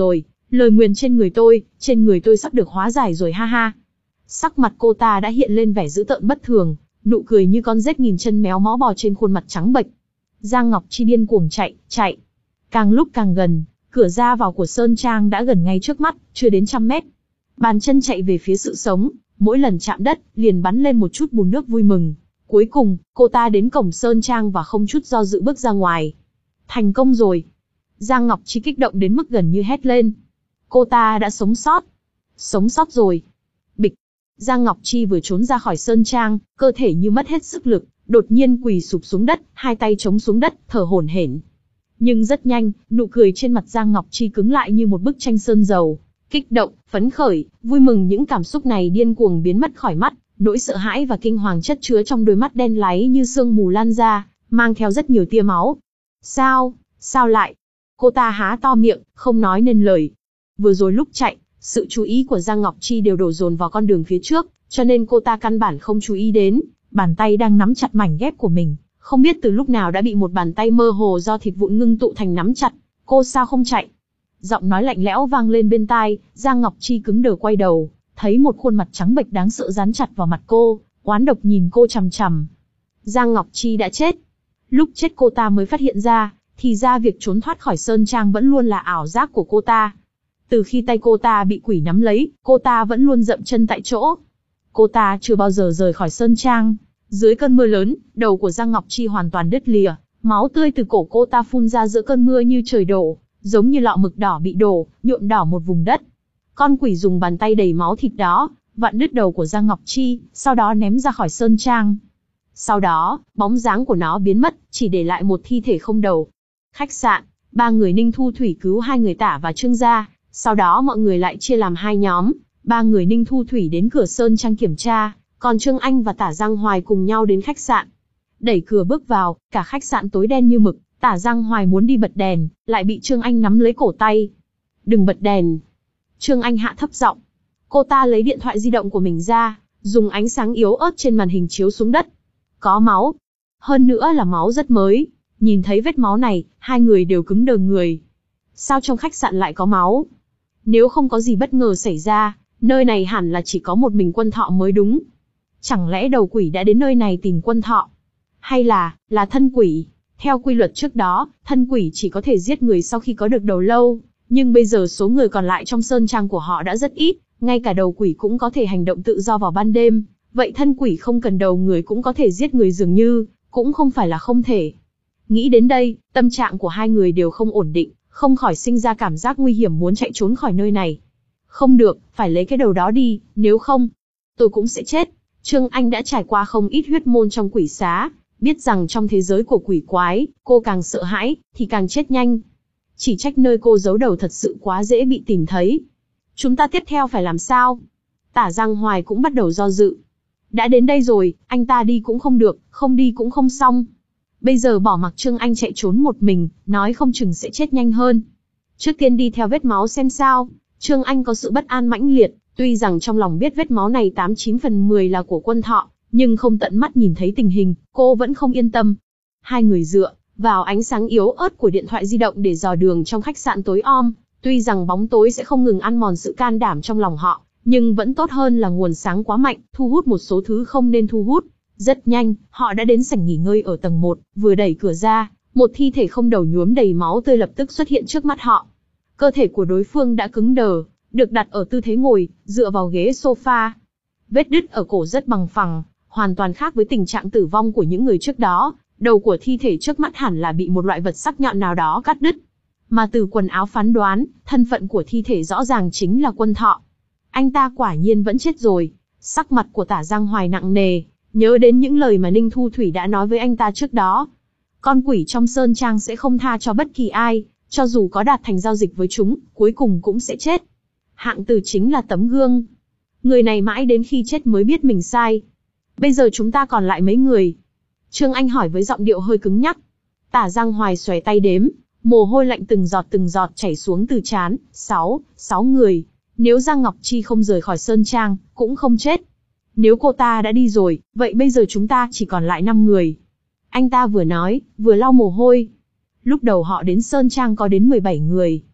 Lời nguyền trên người tôi, trên người tôi sắp được hóa giải rồi ha ha. Sắc mặt cô ta đã hiện lên vẻ dữ tợn bất thường, nụ cười như con rết nghìn chân méo mó bò trên khuôn mặt trắng bệch. Giang Ngọc Chi điên cuồng chạy, chạy. Càng lúc càng gần, cửa ra vào của Sơn Trang đã gần ngay trước mắt, chưa đến trăm mét. Bàn chân chạy về phía sự sống, mỗi lần chạm đất, liền bắn lên một chút bùn nước vui mừng. Cuối cùng, cô ta đến cổng Sơn Trang và không chút do dự bước ra ngoài. Thành công rồi. Giang Ngọc Chi kích động đến mức gần như hét lên. Cô ta đã sống sót. Sống sót rồi. Bịch. Giang Ngọc Chi vừa trốn ra khỏi Sơn Trang, cơ thể như mất hết sức lực, đột nhiên quỳ sụp xuống đất, hai tay chống xuống đất, thở hổn hển. Nhưng rất nhanh, nụ cười trên mặt Giang Ngọc Chi cứng lại như một bức tranh sơn dầu. Kích động, phấn khởi, vui mừng, những cảm xúc này điên cuồng biến mất khỏi mắt, nỗi sợ hãi và kinh hoàng chất chứa trong đôi mắt đen láy như sương mù lan ra, mang theo rất nhiều tia máu. Sao, sao lại? Cô ta há to miệng, không nói nên lời. Vừa rồi lúc chạy, sự chú ý của Giang Ngọc Chi đều đổ dồn vào con đường phía trước, cho nên cô ta căn bản không chú ý đến, bàn tay đang nắm chặt mảnh ghép của mình, không biết từ lúc nào đã bị một bàn tay mơ hồ do thịt vụn ngưng tụ thành nắm chặt. Cô sao không chạy? Giọng nói lạnh lẽo vang lên bên tai, Giang Ngọc Chi cứng đờ quay đầu, thấy một khuôn mặt trắng bệch đáng sợ dán chặt vào mặt cô, oán độc nhìn cô chằm chằm. Giang Ngọc Chi đã chết. Lúc chết cô ta mới phát hiện ra, thì ra việc trốn thoát khỏi Sơn Trang vẫn luôn là ảo giác của cô ta. Từ khi tay cô ta bị quỷ nắm lấy, cô ta vẫn luôn dậm chân tại chỗ. Cô ta chưa bao giờ rời khỏi Sơn Trang. Dưới cơn mưa lớn, đầu của Giang Ngọc Chi hoàn toàn đứt lìa, máu tươi từ cổ cô ta phun ra giữa cơn mưa như trời đổ, giống như lọ mực đỏ bị đổ, nhuộm đỏ một vùng đất. Con quỷ dùng bàn tay đầy máu thịt đó, vặn đứt đầu của Giang Ngọc Chi, sau đó ném ra khỏi Sơn Trang. Sau đó, bóng dáng của nó biến mất, chỉ để lại một thi thể không đầu. Khách sạn, ba người Ninh Thu Thủy cứu hai người Tả và Trương gia, sau đó mọi người lại chia làm hai nhóm, ba người Ninh Thu Thủy đến cửa Sơn Trang kiểm tra, còn Trương Anh và Tả Giang Hoài cùng nhau đến khách sạn. Đẩy cửa bước vào, cả khách sạn tối đen như mực, Tả Giang Hoài muốn đi bật đèn, lại bị Trương Anh nắm lấy cổ tay. Đừng bật đèn. Trương Anh hạ thấp giọng. Cô ta lấy điện thoại di động của mình ra, dùng ánh sáng yếu ớt trên màn hình chiếu xuống đất. Có máu. Hơn nữa là máu rất mới. Nhìn thấy vết máu này, hai người đều cứng đờ người. Sao trong khách sạn lại có máu? Nếu không có gì bất ngờ xảy ra, nơi này hẳn là chỉ có một mình Quân Thọ mới đúng. Chẳng lẽ đầu quỷ đã đến nơi này tìm Quân Thọ? Hay là, là thân quỷ? Theo quy luật trước đó, thân quỷ chỉ có thể giết người sau khi có được đầu lâu. Nhưng bây giờ số người còn lại trong Sơn Trang của họ đã rất ít, ngay cả đầu quỷ cũng có thể hành động tự do vào ban đêm. Vậy thân quỷ không cần đầu người cũng có thể giết người dường như, cũng không phải là không thể. Nghĩ đến đây, tâm trạng của hai người đều không ổn định, không khỏi sinh ra cảm giác nguy hiểm muốn chạy trốn khỏi nơi này. Không được, phải lấy cái đầu đó đi, nếu không, tôi cũng sẽ chết. Trương Anh đã trải qua không ít huyết môn trong quỷ xá, biết rằng trong thế giới của quỷ quái, cô càng sợ hãi, thì càng chết nhanh. Chỉ trách nơi cô giấu đầu thật sự quá dễ bị tìm thấy. Chúng ta tiếp theo phải làm sao? Tả Giang Hoài cũng bắt đầu do dự. Đã đến đây rồi, anh ta đi cũng không được, không đi cũng không xong. Bây giờ bỏ mặc Trương Anh chạy trốn một mình, nói không chừng sẽ chết nhanh hơn. Trước tiên đi theo vết máu xem sao. Trương Anh có sự bất an mãnh liệt, tuy rằng trong lòng biết vết máu này tám chín phần mười là của Quân Thọ, nhưng không tận mắt nhìn thấy tình hình, cô vẫn không yên tâm. Hai người dựa vào ánh sáng yếu ớt của điện thoại di động để dò đường trong khách sạn tối om. Tuy rằng bóng tối sẽ không ngừng ăn mòn sự can đảm trong lòng họ, nhưng vẫn tốt hơn là nguồn sáng quá mạnh, thu hút một số thứ không nên thu hút. Rất nhanh, họ đã đến sảnh nghỉ ngơi ở tầng một, vừa đẩy cửa ra, một thi thể không đầu nhuốm đầy máu tươi lập tức xuất hiện trước mắt họ. Cơ thể của đối phương đã cứng đờ, được đặt ở tư thế ngồi, dựa vào ghế sofa. Vết đứt ở cổ rất bằng phẳng, hoàn toàn khác với tình trạng tử vong của những người trước đó. Đầu của thi thể trước mắt hẳn là bị một loại vật sắc nhọn nào đó cắt đứt. Mà từ quần áo phán đoán, thân phận của thi thể rõ ràng chính là Quân Thọ. Anh ta quả nhiên vẫn chết rồi. Sắc mặt của Tả Giang Hoài nặng nề, nhớ đến những lời mà Ninh Thu Thủy đã nói với anh ta trước đó. Con quỷ trong Sơn Trang sẽ không tha cho bất kỳ ai, cho dù có đạt thành giao dịch với chúng, cuối cùng cũng sẽ chết. Hạng Tử chính là tấm gương. Người này mãi đến khi chết mới biết mình sai. Bây giờ chúng ta còn lại mấy người? Trương Anh hỏi với giọng điệu hơi cứng nhắc. Tả Giang Hoài xòe tay đếm, mồ hôi lạnh từng giọt từng giọt chảy xuống từ trán. Sáu, sáu người. Nếu Giang Ngọc Chi không rời khỏi Sơn Trang, cũng không chết. Nếu cô ta đã đi rồi, vậy bây giờ chúng ta chỉ còn lại năm người. Anh ta vừa nói, vừa lau mồ hôi. Lúc đầu họ đến Sơn Trang có đến mười bảy người.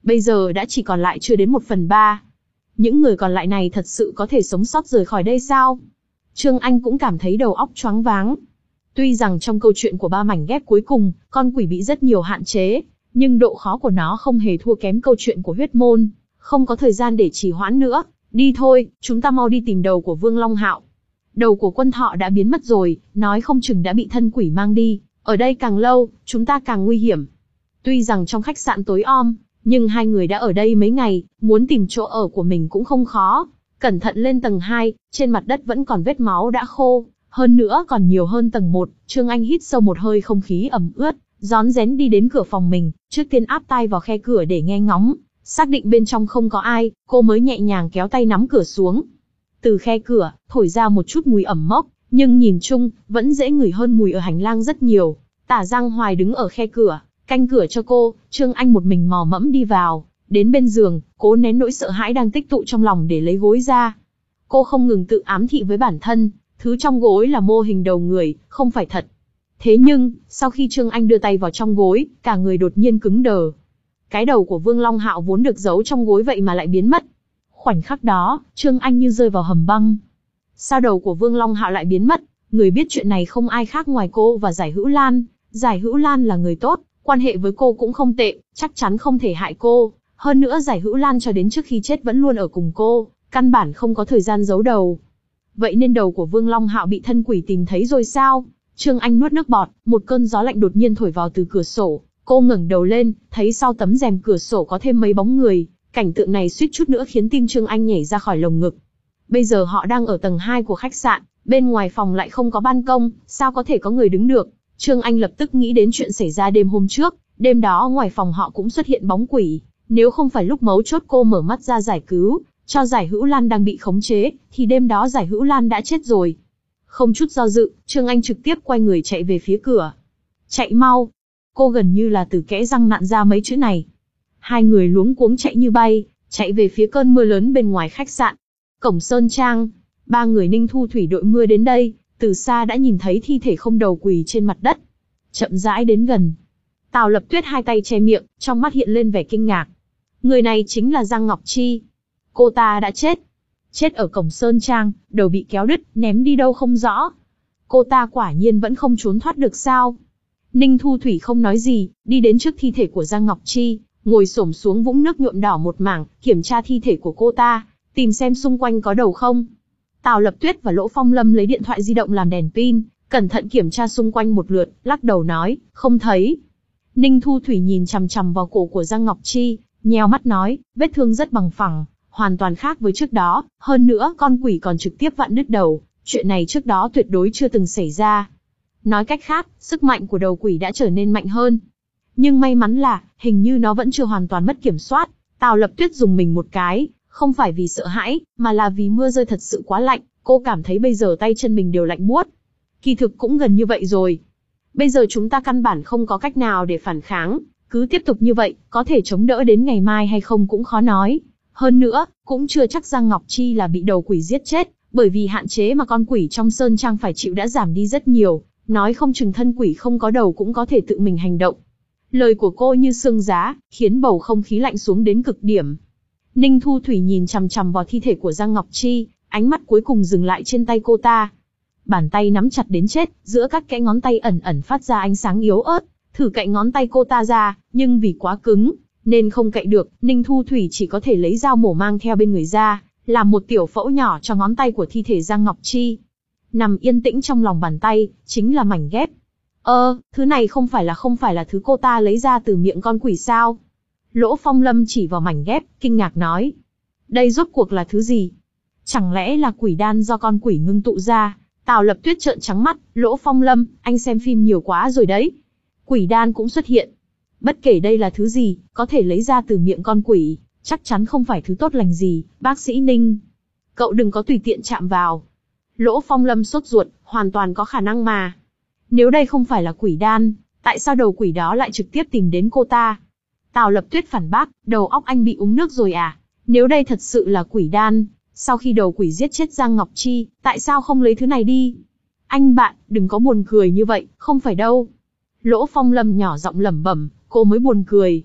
bây giờ đã chỉ còn lại chưa đến một phần ba. Những người còn lại này thật sự có thể sống sót rời khỏi đây sao? Trương Anh cũng cảm thấy đầu óc choáng váng. Tuy rằng trong câu chuyện của ba mảnh ghép cuối cùng, con quỷ bị rất nhiều hạn chế, nhưng độ khó của nó không hề thua kém câu chuyện của huyết môn. Không có thời gian để trì hoãn nữa, đi thôi, chúng ta mau đi tìm đầu của Vương Long Hạo. Đầu của Quân Thọ đã biến mất rồi, nói không chừng đã bị thân quỷ mang đi, ở đây càng lâu, chúng ta càng nguy hiểm. Tuy rằng trong khách sạn tối om, nhưng hai người đã ở đây mấy ngày, muốn tìm chỗ ở của mình cũng không khó. Cẩn thận lên tầng hai, trên mặt đất vẫn còn vết máu đã khô, hơn nữa còn nhiều hơn tầng một. Trương Anh hít sâu một hơi không khí ẩm ướt, rón rén đi đến cửa phòng mình, trước tiên áp tai vào khe cửa để nghe ngóng, xác định bên trong không có ai, cô mới nhẹ nhàng kéo tay nắm cửa xuống. Từ khe cửa, thổi ra một chút mùi ẩm mốc, nhưng nhìn chung, vẫn dễ ngửi hơn mùi ở hành lang rất nhiều. Tả Giang Hoài đứng ở khe cửa, canh cửa cho cô. Trương Anh một mình mò mẫm đi vào, đến bên giường, cố nén nỗi sợ hãi đang tích tụ trong lòng để lấy gối ra. Cô không ngừng tự ám thị với bản thân, thứ trong gối là mô hình đầu người, không phải thật. Thế nhưng, sau khi Trương Anh đưa tay vào trong gối, cả người đột nhiên cứng đờ. Cái đầu của Vương Long Hạo vốn được giấu trong gối vậy mà lại biến mất. Khoảnh khắc đó, Trương Anh như rơi vào hầm băng. Sao đầu của Vương Long Hạo lại biến mất? Người biết chuyện này không ai khác ngoài cô và Giải Hữu Lan. Giải Hữu Lan là người tốt, quan hệ với cô cũng không tệ, chắc chắn không thể hại cô. Hơn nữa Giải Hữu Lan cho đến trước khi chết vẫn luôn ở cùng cô, căn bản không có thời gian giấu đầu. Vậy nên đầu của Vương Long Hạo bị thân quỷ tìm thấy rồi sao? Trương Anh nuốt nước bọt, một cơn gió lạnh đột nhiên thổi vào từ cửa sổ. Cô ngẩng đầu lên, thấy sau tấm rèm cửa sổ có thêm mấy bóng người. Cảnh tượng này suýt chút nữa khiến tim Trương Anh nhảy ra khỏi lồng ngực. Bây giờ họ đang ở tầng hai của khách sạn, bên ngoài phòng lại không có ban công, sao có thể có người đứng được? Trương Anh lập tức nghĩ đến chuyện xảy ra đêm hôm trước, đêm đó ngoài phòng họ cũng xuất hiện bóng quỷ. Nếu không phải lúc mấu chốt cô mở mắt ra giải cứu, cho Giải Hữu Lan đang bị khống chế, thì đêm đó Giải Hữu Lan đã chết rồi. Không chút do dự, Trương Anh trực tiếp quay người chạy về phía cửa. Chạy mau! Cô gần như là từ kẽ răng nặn ra mấy chữ này. Hai người luống cuống chạy như bay, chạy về phía cơn mưa lớn bên ngoài khách sạn. Cổng Sơn Trang, ba người Ninh Thu Thủy đội mưa đến đây, từ xa đã nhìn thấy thi thể không đầu quỳ trên mặt đất. Chậm rãi đến gần. Tào Lập Tuyết hai tay che miệng, trong mắt hiện lên vẻ kinh ngạc. Người này chính là Giang Ngọc Chi. Cô ta đã chết. Chết ở cổng Sơn Trang, đầu bị kéo đứt, ném đi đâu không rõ. Cô ta quả nhiên vẫn không trốn thoát được sao? Ninh Thu Thủy không nói gì, đi đến trước thi thể của Giang Ngọc Chi, ngồi xổm xuống vũng nước nhuộm đỏ một mảng, kiểm tra thi thể của cô ta, tìm xem xung quanh có đầu không. Tào Lập Tuyết và Lỗ Phong Lâm lấy điện thoại di động làm đèn pin, cẩn thận kiểm tra xung quanh một lượt, lắc đầu nói, không thấy. Ninh Thu Thủy nhìn chằm chằm vào cổ của Giang Ngọc Chi, nheo mắt nói, vết thương rất bằng phẳng, hoàn toàn khác với trước đó, hơn nữa con quỷ còn trực tiếp vặn đứt đầu, chuyện này trước đó tuyệt đối chưa từng xảy ra. Nói cách khác, sức mạnh của đầu quỷ đã trở nên mạnh hơn. Nhưng may mắn là, hình như nó vẫn chưa hoàn toàn mất kiểm soát. Tào Lập Tuyết dùng mình một cái, không phải vì sợ hãi, mà là vì mưa rơi thật sự quá lạnh, cô cảm thấy bây giờ tay chân mình đều lạnh buốt. Kỳ thực cũng gần như vậy rồi. Bây giờ chúng ta căn bản không có cách nào để phản kháng, cứ tiếp tục như vậy, có thể chống đỡ đến ngày mai hay không cũng khó nói. Hơn nữa, cũng chưa chắc Giang Ngọc Chi là bị đầu quỷ giết chết, bởi vì hạn chế mà con quỷ trong Sơn Trang phải chịu đã giảm đi rất nhiều, nói không chừng thân quỷ không có đầu cũng có thể tự mình hành động. Lời của cô như sương giá, khiến bầu không khí lạnh xuống đến cực điểm. Ninh Thu Thủy nhìn chằm chằm vào thi thể của Giang Ngọc Chi, ánh mắt cuối cùng dừng lại trên tay cô ta. Bàn tay nắm chặt đến chết, giữa các kẽ ngón tay ẩn ẩn phát ra ánh sáng yếu ớt, thử cạy ngón tay cô ta ra, nhưng vì quá cứng, nên không cạy được, Ninh Thu Thủy chỉ có thể lấy dao mổ mang theo bên người ra, làm một tiểu phẫu nhỏ cho ngón tay của thi thể Giang Ngọc Chi. Nằm yên tĩnh trong lòng bàn tay, chính là mảnh ghép. Ơ, thứ này không phải là không phải là thứ cô ta lấy ra từ miệng con quỷ sao? Lỗ Phong Lâm chỉ vào mảnh ghép, kinh ngạc nói. Đây rốt cuộc là thứ gì? Chẳng lẽ là quỷ đan do con quỷ ngưng tụ ra? Tào Lập Tuyết trợn trắng mắt, Lỗ Phong Lâm, anh xem phim nhiều quá rồi đấy. Quỷ đan cũng xuất hiện. Bất kể đây là thứ gì, có thể lấy ra từ miệng con quỷ, chắc chắn không phải thứ tốt lành gì, bác sĩ Ninh. Cậu đừng có tùy tiện chạm vào. Lỗ Phong Lâm sốt ruột, hoàn toàn có khả năng mà. Nếu đây không phải là quỷ đan, tại sao đầu quỷ đó lại trực tiếp tìm đến cô ta? Tào Lập Tuyết phản bác, đầu óc anh bị uống nước rồi à? Nếu đây thật sự là quỷ đan, sau khi đầu quỷ giết chết Giang Ngọc Chi, tại sao không lấy thứ này đi? Anh bạn, đừng có buồn cười như vậy, không phải đâu. Lỗ Phong Lâm nhỏ giọng lẩm bẩm, cô mới buồn cười.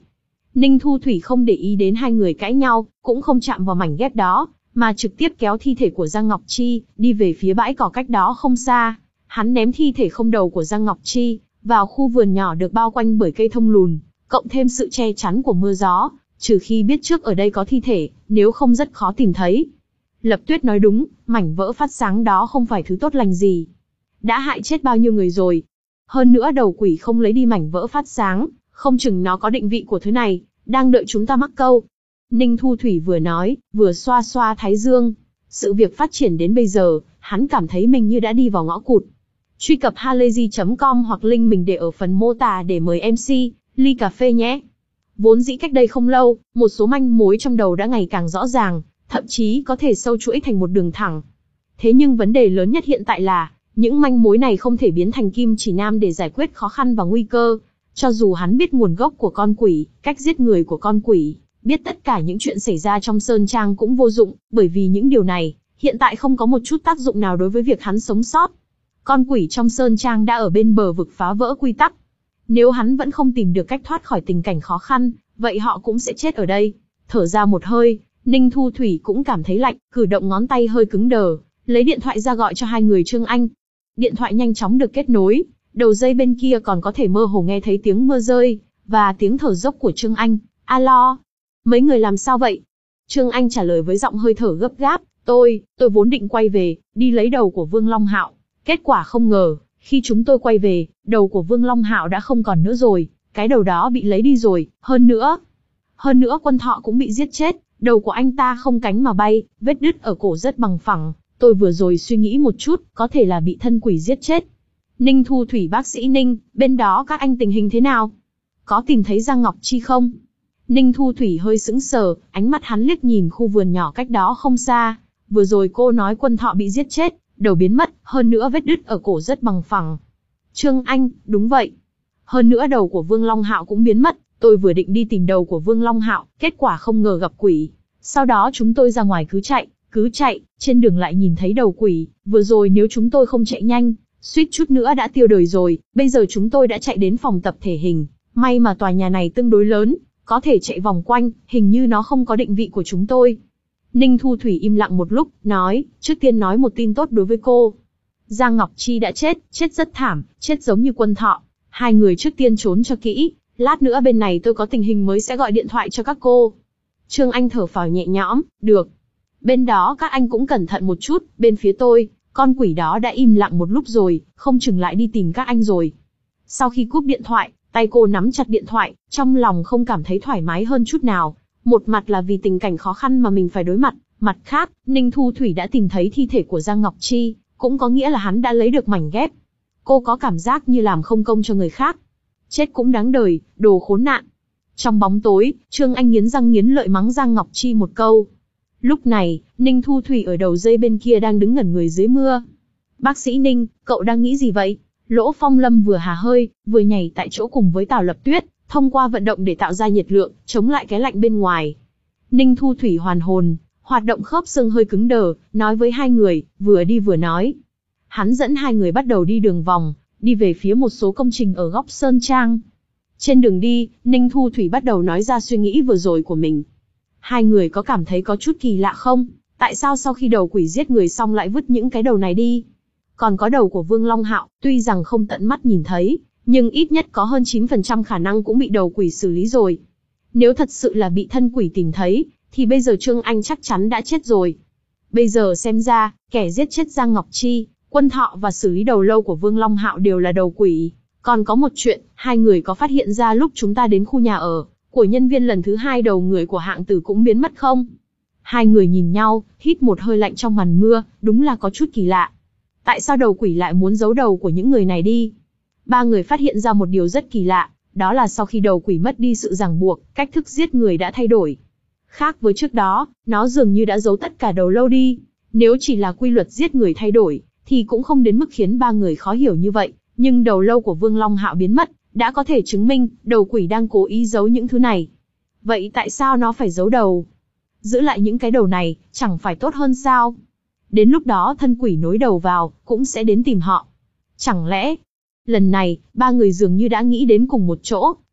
Ninh Thu Thủy không để ý đến hai người cãi nhau, cũng không chạm vào mảnh ghép đó, mà trực tiếp kéo thi thể của Giang Ngọc Chi, đi về phía bãi cỏ cách đó không xa. Hắn ném thi thể không đầu của Giang Ngọc Chi vào khu vườn nhỏ được bao quanh bởi cây thông lùn, cộng thêm sự che chắn của mưa gió, trừ khi biết trước ở đây có thi thể, nếu không rất khó tìm thấy. Lập Tuyết nói đúng, mảnh vỡ phát sáng đó không phải thứ tốt lành gì. Đã hại chết bao nhiêu người rồi. Hơn nữa đầu quỷ không lấy đi mảnh vỡ phát sáng, không chừng nó có định vị của thứ này, đang đợi chúng ta mắc câu. Ninh Thu Thủy vừa nói, vừa xoa xoa thái dương. Sự việc phát triển đến bây giờ, hắn cảm thấy mình như đã đi vào ngõ cụt. Truy cập halayzi chấm com hoặc link mình để ở phần mô tả để mời em xê, ly cà phê nhé. Vốn dĩ cách đây không lâu, một số manh mối trong đầu đã ngày càng rõ ràng, thậm chí có thể sâu chuỗi thành một đường thẳng. Thế nhưng vấn đề lớn nhất hiện tại là, những manh mối này không thể biến thành kim chỉ nam để giải quyết khó khăn và nguy cơ. Cho dù hắn biết nguồn gốc của con quỷ, cách giết người của con quỷ, biết tất cả những chuyện xảy ra trong Sơn Trang cũng vô dụng, bởi vì những điều này, hiện tại không có một chút tác dụng nào đối với việc hắn sống sót. Con quỷ trong Sơn Trang đã ở bên bờ vực phá vỡ quy tắc. Nếu hắn vẫn không tìm được cách thoát khỏi tình cảnh khó khăn, vậy họ cũng sẽ chết ở đây. Thở ra một hơi, Ninh Thu Thủy cũng cảm thấy lạnh, cử động ngón tay hơi cứng đờ, lấy điện thoại ra gọi cho hai người Trương Anh. Điện thoại nhanh chóng được kết nối, đầu dây bên kia còn có thể mơ hồ nghe thấy tiếng mưa rơi, và tiếng thở dốc của Trương Anh. Alo, mấy người làm sao vậy? Trương Anh trả lời với giọng hơi thở gấp gáp, tôi, tôi vốn định quay về, đi lấy đầu của Vương Long Hạo. Kết quả không ngờ, khi chúng tôi quay về, đầu của Vương Long Hạo đã không còn nữa rồi, cái đầu đó bị lấy đi rồi, hơn nữa. Hơn nữa Quân Thọ cũng bị giết chết, đầu của anh ta không cánh mà bay, vết đứt ở cổ rất bằng phẳng. Tôi vừa rồi suy nghĩ một chút, có thể là bị thân quỷ giết chết. Ninh Thu Thủy bác sĩ Ninh, bên đó các anh tình hình thế nào? Có tìm thấy Giang Ngọc Chi không? Ninh Thu Thủy hơi sững sờ, ánh mắt hắn liếc nhìn khu vườn nhỏ cách đó không xa. Vừa rồi cô nói Quân Thọ bị giết chết, đầu biến mất, hơn nữa vết đứt ở cổ rất bằng phẳng. Trương Anh, đúng vậy. Hơn nữa đầu của Vương Long Hạo cũng biến mất, tôi vừa định đi tìm đầu của Vương Long Hạo, kết quả không ngờ gặp quỷ. Sau đó chúng tôi ra ngoài cứ chạy, cứ chạy, trên đường lại nhìn thấy đầu quỷ, vừa rồi nếu chúng tôi không chạy nhanh, suýt chút nữa đã tiêu đời rồi, bây giờ chúng tôi đã chạy đến phòng tập thể hình, may mà tòa nhà này tương đối lớn, có thể chạy vòng quanh, hình như nó không có định vị của chúng tôi. Ninh Thu Thủy im lặng một lúc, nói, trước tiên nói một tin tốt đối với cô. Giang Ngọc Chi đã chết, chết rất thảm, chết giống như Quân Thọ. Hai người trước tiên trốn cho kỹ, lát nữa bên này tôi có tình hình mới sẽ gọi điện thoại cho các cô. Trương Anh thở phào nhẹ nhõm, được. Bên đó các anh cũng cẩn thận một chút, bên phía tôi, con quỷ đó đã im lặng một lúc rồi, không chừng lại đi tìm các anh rồi. Sau khi cúp điện thoại, tay cô nắm chặt điện thoại, trong lòng không cảm thấy thoải mái hơn chút nào. Một mặt là vì tình cảnh khó khăn mà mình phải đối mặt, mặt khác, Ninh Thu Thủy đã tìm thấy thi thể của Giang Ngọc Chi, cũng có nghĩa là hắn đã lấy được mảnh ghép. Cô có cảm giác như làm không công cho người khác. Chết cũng đáng đời, đồ khốn nạn. Trong bóng tối, Trương Anh nghiến răng nghiến lợi mắng Giang Ngọc Chi một câu. Lúc này, Ninh Thu Thủy ở đầu dây bên kia đang đứng ngẩn người dưới mưa. Bác sĩ Ninh, cậu đang nghĩ gì vậy? Lỗ Phong Lâm vừa hà hơi, vừa nhảy tại chỗ cùng với Tào Lập Tuyết, thông qua vận động để tạo ra nhiệt lượng, chống lại cái lạnh bên ngoài. Ninh Thu Thủy hoàn hồn, hoạt động khớp xương hơi cứng đờ, nói với hai người, vừa đi vừa nói. Hắn dẫn hai người bắt đầu đi đường vòng, đi về phía một số công trình ở góc Sơn Trang. Trên đường đi, Ninh Thu Thủy bắt đầu nói ra suy nghĩ vừa rồi của mình. Hai người có cảm thấy có chút kỳ lạ không? Tại sao sau khi đầu quỷ giết người xong lại vứt những cái đầu này đi? Còn có đầu của Vương Long Hạo, tuy rằng không tận mắt nhìn thấy, nhưng ít nhất có hơn chín phần trăm khả năng cũng bị đầu quỷ xử lý rồi. Nếu thật sự là bị thân quỷ tìm thấy, thì bây giờ Trương Anh chắc chắn đã chết rồi. Bây giờ xem ra, kẻ giết chết Giang Ngọc Chi, Quân Thọ và xử lý đầu lâu của Vương Long Hạo đều là đầu quỷ. Còn có một chuyện, hai người có phát hiện ra lúc chúng ta đến khu nhà ở của nhân viên lần thứ hai đầu người của Hạng Tử cũng biến mất không? Hai người nhìn nhau, hít một hơi lạnh trong màn mưa, đúng là có chút kỳ lạ. Tại sao đầu quỷ lại muốn giấu đầu của những người này đi? Ba người phát hiện ra một điều rất kỳ lạ, đó là sau khi đầu quỷ mất đi sự ràng buộc, cách thức giết người đã thay đổi. Khác với trước đó, nó dường như đã giấu tất cả đầu lâu đi. Nếu chỉ là quy luật giết người thay đổi, thì cũng không đến mức khiến ba người khó hiểu như vậy. Nhưng đầu lâu của Vương Long Hạo biến mất, đã có thể chứng minh, đầu quỷ đang cố ý giấu những thứ này. Vậy tại sao nó phải giấu đầu? Giữ lại những cái đầu này, chẳng phải tốt hơn sao? Đến lúc đó thân quỷ nối đầu vào, cũng sẽ đến tìm họ. Chẳng lẽ... Lần này, ba người dường như đã nghĩ đến cùng một chỗ,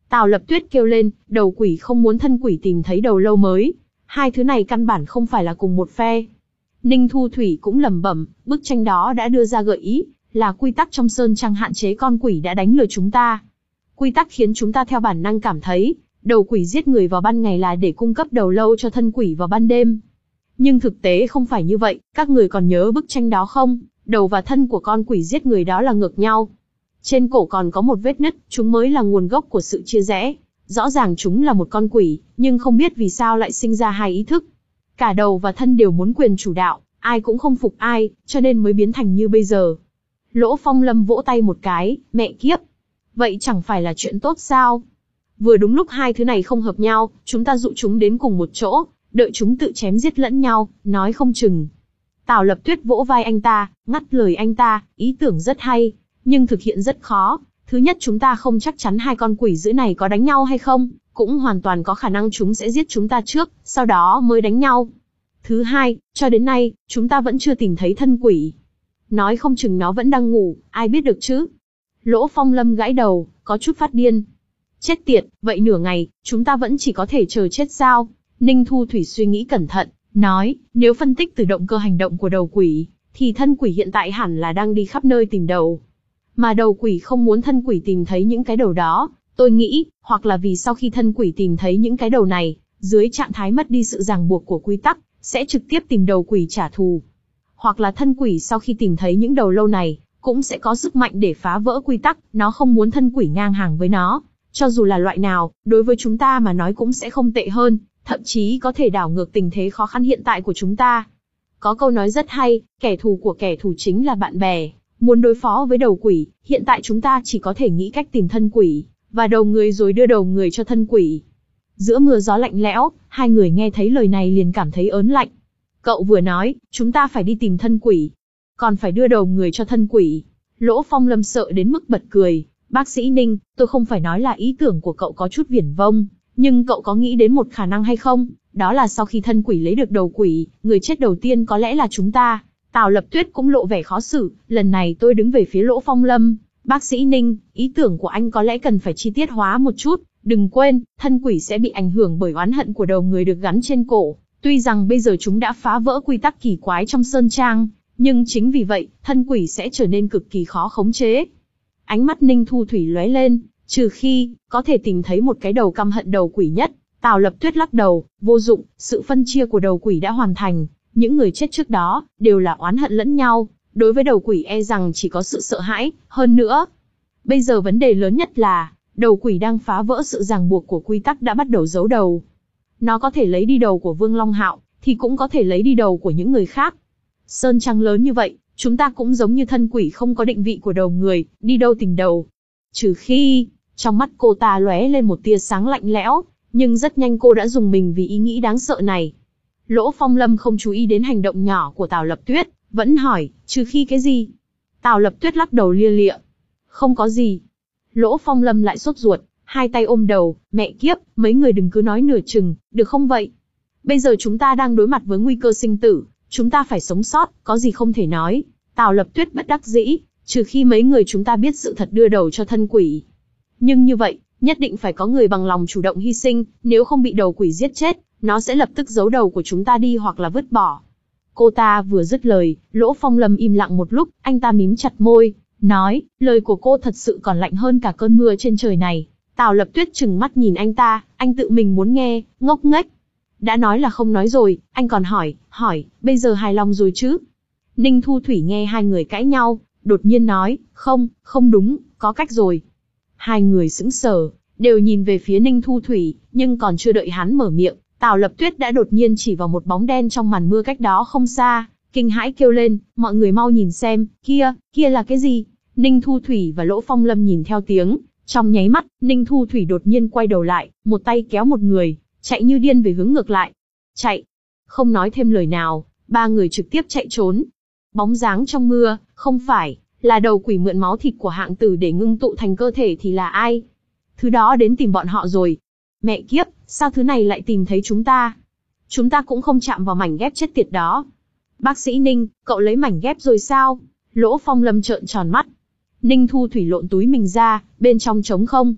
Tào Lập Tuyết kêu lên, đầu quỷ không muốn thân quỷ tìm thấy đầu lâu mới. Hai thứ này căn bản không phải là cùng một phe. Ninh Thu Thủy cũng lẩm bẩm, bức tranh đó đã đưa ra gợi ý, là quy tắc trong sơn trang hạn chế con quỷ đã đánh lừa chúng ta. Quy tắc khiến chúng ta theo bản năng cảm thấy, đầu quỷ giết người vào ban ngày là để cung cấp đầu lâu cho thân quỷ vào ban đêm. Nhưng thực tế không phải như vậy, các người còn nhớ bức tranh đó không? Đầu và thân của con quỷ giết người đó là ngược nhau. Trên cổ còn có một vết nứt, chúng mới là nguồn gốc của sự chia rẽ. Rõ ràng chúng là một con quỷ, nhưng không biết vì sao lại sinh ra hai ý thức. Cả đầu và thân đều muốn quyền chủ đạo, ai cũng không phục ai, cho nên mới biến thành như bây giờ. Lỗ Phong Lâm vỗ tay một cái, mẹ kiếp. Vậy chẳng phải là chuyện tốt sao? Vừa đúng lúc hai thứ này không hợp nhau, chúng ta dụ chúng đến cùng một chỗ, đợi chúng tự chém giết lẫn nhau, nói không chừng. Tào Lập Tuyết vỗ vai anh ta, ngắt lời anh ta, ý tưởng rất hay, nhưng thực hiện rất khó. Thứ nhất, chúng ta không chắc chắn hai con quỷ dữ này có đánh nhau hay không, cũng hoàn toàn có khả năng chúng sẽ giết chúng ta trước, sau đó mới đánh nhau. Thứ hai, cho đến nay, chúng ta vẫn chưa tìm thấy thân quỷ. Nói không chừng nó vẫn đang ngủ, ai biết được chứ? Lỗ Phong Lâm gãi đầu, có chút phát điên. Chết tiệt, vậy nửa ngày, chúng ta vẫn chỉ có thể chờ chết sao? Ninh Thu Thủy suy nghĩ cẩn thận, nói, nếu phân tích từ động cơ hành động của đầu quỷ, thì thân quỷ hiện tại hẳn là đang đi khắp nơi tìm đầu. Mà đầu quỷ không muốn thân quỷ tìm thấy những cái đầu đó, tôi nghĩ, hoặc là vì sau khi thân quỷ tìm thấy những cái đầu này, dưới trạng thái mất đi sự ràng buộc của quy tắc, sẽ trực tiếp tìm đầu quỷ trả thù. Hoặc là thân quỷ sau khi tìm thấy những đầu lâu này, cũng sẽ có sức mạnh để phá vỡ quy tắc, nó không muốn thân quỷ ngang hàng với nó. Cho dù là loại nào, đối với chúng ta mà nói cũng sẽ không tệ hơn, thậm chí có thể đảo ngược tình thế khó khăn hiện tại của chúng ta. Có câu nói rất hay, kẻ thù của kẻ thù chính là bạn bè. Muốn đối phó với đầu quỷ, hiện tại chúng ta chỉ có thể nghĩ cách tìm thân quỷ, và đầu người rồi đưa đầu người cho thân quỷ. Giữa mưa gió lạnh lẽo, hai người nghe thấy lời này liền cảm thấy ớn lạnh. Cậu vừa nói, chúng ta phải đi tìm thân quỷ, còn phải đưa đầu người cho thân quỷ. Lỗ Phong Lâm sợ đến mức bật cười. Bác sĩ Ninh, tôi không phải nói là ý tưởng của cậu có chút viển vông, nhưng cậu có nghĩ đến một khả năng hay không? Đó là sau khi thân quỷ lấy được đầu quỷ, người chết đầu tiên có lẽ là chúng ta. Tào Lập Tuyết cũng lộ vẻ khó xử, lần này tôi đứng về phía Lỗ Phong Lâm. Bác sĩ Ninh, ý tưởng của anh có lẽ cần phải chi tiết hóa một chút, đừng quên, thân quỷ sẽ bị ảnh hưởng bởi oán hận của đầu người được gắn trên cổ. Tuy rằng bây giờ chúng đã phá vỡ quy tắc kỳ quái trong sơn trang, nhưng chính vì vậy, thân quỷ sẽ trở nên cực kỳ khó khống chế. Ánh mắt Ninh Thu Thủy lóe lên, trừ khi, có thể tìm thấy một cái đầu căm hận đầu quỷ nhất. Tào Lập Tuyết lắc đầu, vô dụng, sự phân chia của đầu quỷ đã hoàn thành. Những người chết trước đó, đều là oán hận lẫn nhau. Đối với đầu quỷ e rằng chỉ có sự sợ hãi, hơn nữa. Bây giờ vấn đề lớn nhất là, đầu quỷ đang phá vỡ sự ràng buộc của quy tắc đã bắt đầu giấu đầu. Nó có thể lấy đi đầu của Vương Long Hạo, thì cũng có thể lấy đi đầu của những người khác. Sơn trang lớn như vậy, chúng ta cũng giống như thân quỷ không có định vị của đầu người, đi đâu tìm đầu. Trừ khi, trong mắt cô ta lóe lên một tia sáng lạnh lẽo, nhưng rất nhanh cô đã dùng mình vì ý nghĩ đáng sợ này. Lỗ Phong Lâm không chú ý đến hành động nhỏ của Tào Lập Tuyết, vẫn hỏi, trừ khi cái gì? Tào Lập Tuyết lắc đầu lia lịa. Không có gì. Lỗ Phong Lâm lại sốt ruột, hai tay ôm đầu, mẹ kiếp, mấy người đừng cứ nói nửa chừng, được không vậy? Bây giờ chúng ta đang đối mặt với nguy cơ sinh tử, chúng ta phải sống sót, có gì không thể nói. Tào Lập Tuyết bất đắc dĩ, trừ khi mấy người chúng ta biết sự thật đưa đầu cho thân quỷ. Nhưng như vậy, nhất định phải có người bằng lòng chủ động hy sinh, nếu không bị đầu quỷ giết chết, nó sẽ lập tức giấu đầu của chúng ta đi hoặc là vứt bỏ. Cô ta vừa dứt lời, Lỗ Phong Lâm im lặng một lúc, anh ta mím chặt môi, nói, lời của cô thật sự còn lạnh hơn cả cơn mưa trên trời này. Tào Lập Tuyết trừng mắt nhìn anh ta, anh tự mình muốn nghe, ngốc nghếch. Đã nói là không nói rồi, anh còn hỏi, hỏi, bây giờ hài lòng rồi chứ? Ninh Thu Thủy nghe hai người cãi nhau, đột nhiên nói, không, không đúng, có cách rồi. Hai người sững sờ, đều nhìn về phía Ninh Thu Thủy, nhưng còn chưa đợi hắn mở miệng, Tào Lập Tuyết đã đột nhiên chỉ vào một bóng đen trong màn mưa cách đó không xa, kinh hãi kêu lên, mọi người mau nhìn xem, kia, kia là cái gì? Ninh Thu Thủy và Lỗ Phong Lâm nhìn theo tiếng, trong nháy mắt, Ninh Thu Thủy đột nhiên quay đầu lại, một tay kéo một người, chạy như điên về hướng ngược lại. Chạy! Không nói thêm lời nào, ba người trực tiếp chạy trốn. Bóng dáng trong mưa, không phải là đầu quỷ mượn máu thịt của hạng tử để ngưng tụ thành cơ thể thì là ai? Thứ đó đến tìm bọn họ rồi. Mẹ kiếp, sao thứ này lại tìm thấy chúng ta? Chúng ta cũng không chạm vào mảnh ghép chết tiệt đó. Bác sĩ Ninh, cậu lấy mảnh ghép rồi sao? Lỗ Phong Lâm trợn tròn mắt. Ninh Thu Thủy lộn túi mình ra, bên trong trống không.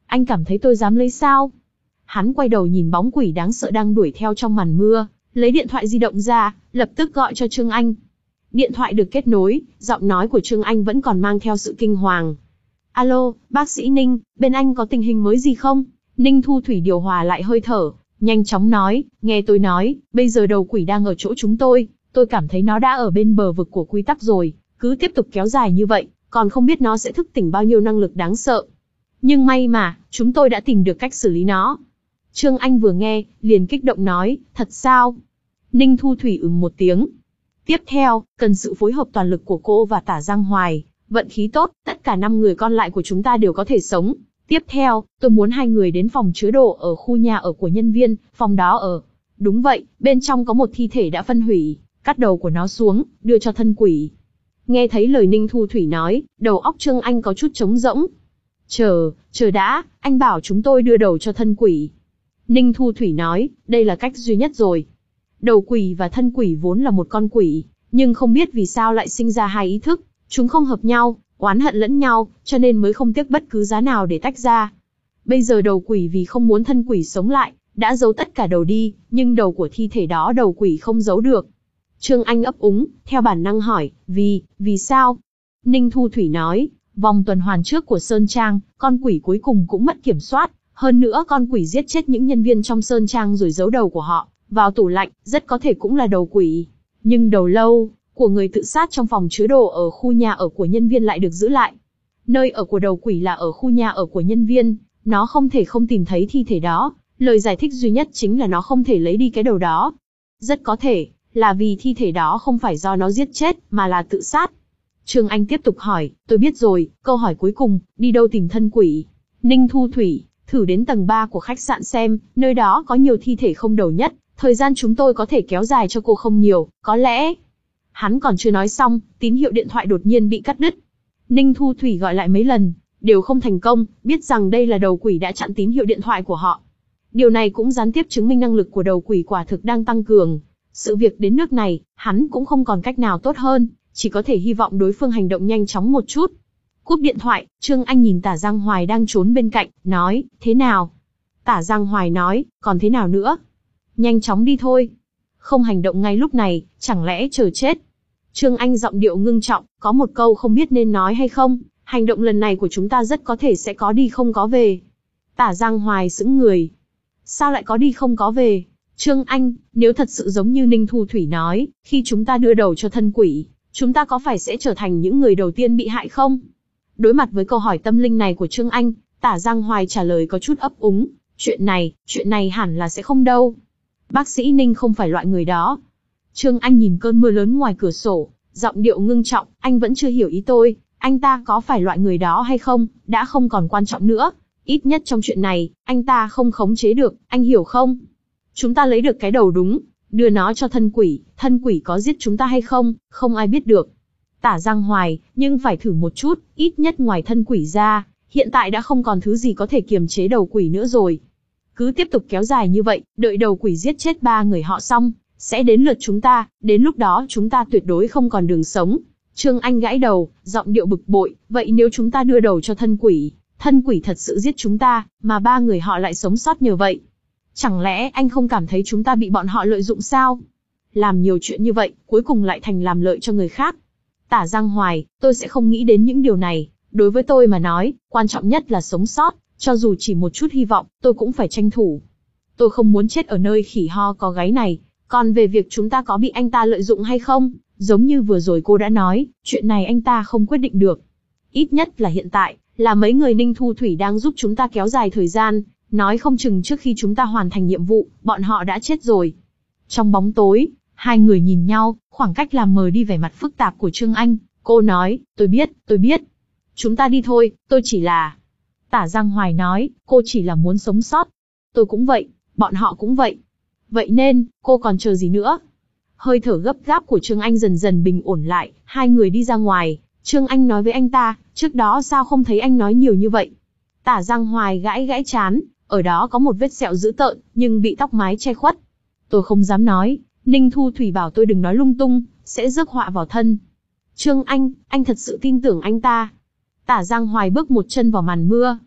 Anh cảm thấy tôi dám lấy sao? Hắn quay đầu nhìn bóng quỷ đáng sợ đang đuổi theo trong màn mưa, lấy điện thoại di động ra, lập tức gọi cho Trương Anh. Điện thoại được kết nối, giọng nói của Trương Anh vẫn còn mang theo sự kinh hoàng. Alo, bác sĩ Ninh, bên anh có tình hình mới gì không? Ninh Thu Thủy điều hòa lại hơi thở, nhanh chóng nói, nghe tôi nói, bây giờ đầu quỷ đang ở chỗ chúng tôi, tôi cảm thấy nó đã ở bên bờ vực của quy tắc rồi, cứ tiếp tục kéo dài như vậy, còn không biết nó sẽ thức tỉnh bao nhiêu năng lực đáng sợ. Nhưng may mà, chúng tôi đã tìm được cách xử lý nó. Trương Anh vừa nghe, liền kích động nói, thật sao? Ninh Thu Thủy ừm một tiếng. Tiếp theo, cần sự phối hợp toàn lực của cô và Tả Giang Hoài, vận khí tốt, tất cả năm người con lại của chúng ta đều có thể sống. Tiếp theo, tôi muốn hai người đến phòng chứa đồ ở khu nhà ở của nhân viên, phòng đó ở. Đúng vậy, bên trong có một thi thể đã phân hủy, cắt đầu của nó xuống, đưa cho thân quỷ. Nghe thấy lời Ninh Thu Thủy nói, đầu óc Trương Anh có chút trống rỗng. Chờ, chờ đã, anh bảo chúng tôi đưa đầu cho thân quỷ. Ninh Thu Thủy nói, đây là cách duy nhất rồi. Đầu quỷ và thân quỷ vốn là một con quỷ, nhưng không biết vì sao lại sinh ra hai ý thức, chúng không hợp nhau, oán hận lẫn nhau, cho nên mới không tiếc bất cứ giá nào để tách ra. Bây giờ đầu quỷ vì không muốn thân quỷ sống lại, đã giấu tất cả đầu đi, nhưng đầu của thi thể đó đầu quỷ không giấu được. Trương Anh ấp úng, theo bản năng hỏi, vì, vì sao? Ninh Thu Thủy nói, vòng tuần hoàn trước của Sơn Trang, con quỷ cuối cùng cũng mất kiểm soát, hơn nữa con quỷ giết chết những nhân viên trong Sơn Trang rồi giấu đầu của họ vào tủ lạnh, rất có thể cũng là đầu quỷ. Nhưng đầu lâu của người tự sát trong phòng chứa đồ ở khu nhà ở của nhân viên lại được giữ lại. Nơi ở của đầu quỷ là ở khu nhà ở của nhân viên, nó không thể không tìm thấy thi thể đó, lời giải thích duy nhất chính là nó không thể lấy đi cái đầu đó. Rất có thể là vì thi thể đó không phải do nó giết chết, mà là tự sát. Trương Anh tiếp tục hỏi, tôi biết rồi, câu hỏi cuối cùng, đi đâu tìm thân quỷ? Ninh Thu Thủy, thử đến tầng ba của khách sạn xem, nơi đó có nhiều thi thể không đầu nhất, thời gian chúng tôi có thể kéo dài cho cô không nhiều, có lẽ... Hắn còn chưa nói xong, tín hiệu điện thoại đột nhiên bị cắt đứt. Ninh Thu Thủy gọi lại mấy lần, đều không thành công, biết rằng đây là đầu quỷ đã chặn tín hiệu điện thoại của họ. Điều này cũng gián tiếp chứng minh năng lực của đầu quỷ quả thực đang tăng cường. Sự việc đến nước này, hắn cũng không còn cách nào tốt hơn, chỉ có thể hy vọng đối phương hành động nhanh chóng một chút. Cúp điện thoại, Trương Anh nhìn Tả Giang Hoài đang trốn bên cạnh, nói, thế nào? Tả Giang Hoài nói, còn thế nào nữa? Nhanh chóng đi thôi. Không hành động ngay lúc này, chẳng lẽ chờ chết? Trương Anh giọng điệu ngưng trọng, có một câu không biết nên nói hay không, hành động lần này của chúng ta rất có thể sẽ có đi không có về. Tả Giang Hoài sững người. Sao lại có đi không có về? Trương Anh, nếu thật sự giống như Ninh Thu Thủy nói, khi chúng ta đưa đầu cho thân quỷ, chúng ta có phải sẽ trở thành những người đầu tiên bị hại không? Đối mặt với câu hỏi tâm linh này của Trương Anh, Tả Giang Hoài trả lời có chút ấp úng, chuyện này, chuyện này hẳn là sẽ không đâu. Bác sĩ Ninh không phải loại người đó. Trương Anh nhìn cơn mưa lớn ngoài cửa sổ, giọng điệu ngưng trọng, anh vẫn chưa hiểu ý tôi, anh ta có phải loại người đó hay không, đã không còn quan trọng nữa. Ít nhất trong chuyện này, anh ta không khống chế được, anh hiểu không? Chúng ta lấy được cái đầu đúng, đưa nó cho thân quỷ, thân quỷ có giết chúng ta hay không, không ai biết được. Tả Giang Hoài, nhưng phải thử một chút, ít nhất ngoài thân quỷ ra, hiện tại đã không còn thứ gì có thể kiềm chế đầu quỷ nữa rồi. Cứ tiếp tục kéo dài như vậy, đợi đầu quỷ giết chết ba người họ xong, sẽ đến lượt chúng ta, đến lúc đó chúng ta tuyệt đối không còn đường sống. Trương Anh gãi đầu, giọng điệu bực bội, vậy nếu chúng ta đưa đầu cho thân quỷ, thân quỷ thật sự giết chúng ta, mà ba người họ lại sống sót nhờ vậy. Chẳng lẽ anh không cảm thấy chúng ta bị bọn họ lợi dụng sao? Làm nhiều chuyện như vậy, cuối cùng lại thành làm lợi cho người khác. Tả Giang Hoài, tôi sẽ không nghĩ đến những điều này, đối với tôi mà nói, quan trọng nhất là sống sót, cho dù chỉ một chút hy vọng, tôi cũng phải tranh thủ. Tôi không muốn chết ở nơi khỉ ho có gáy này, còn về việc chúng ta có bị anh ta lợi dụng hay không, giống như vừa rồi cô đã nói, chuyện này anh ta không quyết định được. Ít nhất là hiện tại, là mấy người Ninh Thu Thủy đang giúp chúng ta kéo dài thời gian, nói không chừng trước khi chúng ta hoàn thành nhiệm vụ, bọn họ đã chết rồi. Trong bóng tối, hai người nhìn nhau, khoảng cách làm mờ đi vẻ mặt phức tạp của Trương Anh, cô nói, tôi biết, tôi biết. Chúng ta đi thôi, tôi chỉ là... Tả Giang Hoài nói, cô chỉ là muốn sống sót. Tôi cũng vậy, bọn họ cũng vậy. Vậy nên, cô còn chờ gì nữa? Hơi thở gấp gáp của Trương Anh dần dần bình ổn lại, hai người đi ra ngoài. Trương Anh nói với anh ta, trước đó sao không thấy anh nói nhiều như vậy? Tả Giang Hoài gãi gãi chán, ở đó có một vết sẹo dữ tợn, nhưng bị tóc mái che khuất. Tôi không dám nói, Ninh Thu Thủy bảo tôi đừng nói lung tung, sẽ rước họa vào thân. Trương Anh, anh thật sự tin tưởng anh ta? Tả Giang Hoài bước một chân vào màn mưa.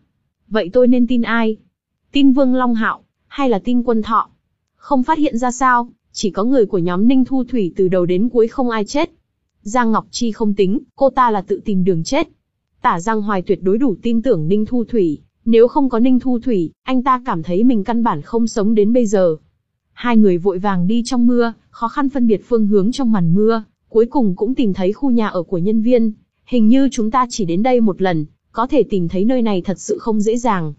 Vậy tôi nên tin ai? Tin Vương Long Hạo, hay là tin Quân Thọ? Không phát hiện ra sao, chỉ có người của nhóm Ninh Thu Thủy từ đầu đến cuối không ai chết. Giang Ngọc Chi không tính, cô ta là tự tìm đường chết. Tả Giang Hoài tuyệt đối đủ tin tưởng Ninh Thu Thủy, nếu không có Ninh Thu Thủy, anh ta cảm thấy mình căn bản không sống đến bây giờ. Hai người vội vàng đi trong mưa, khó khăn phân biệt phương hướng trong màn mưa, cuối cùng cũng tìm thấy khu nhà ở của nhân viên. Hình như chúng ta chỉ đến đây một lần, có thể tìm thấy nơi này thật sự không dễ dàng.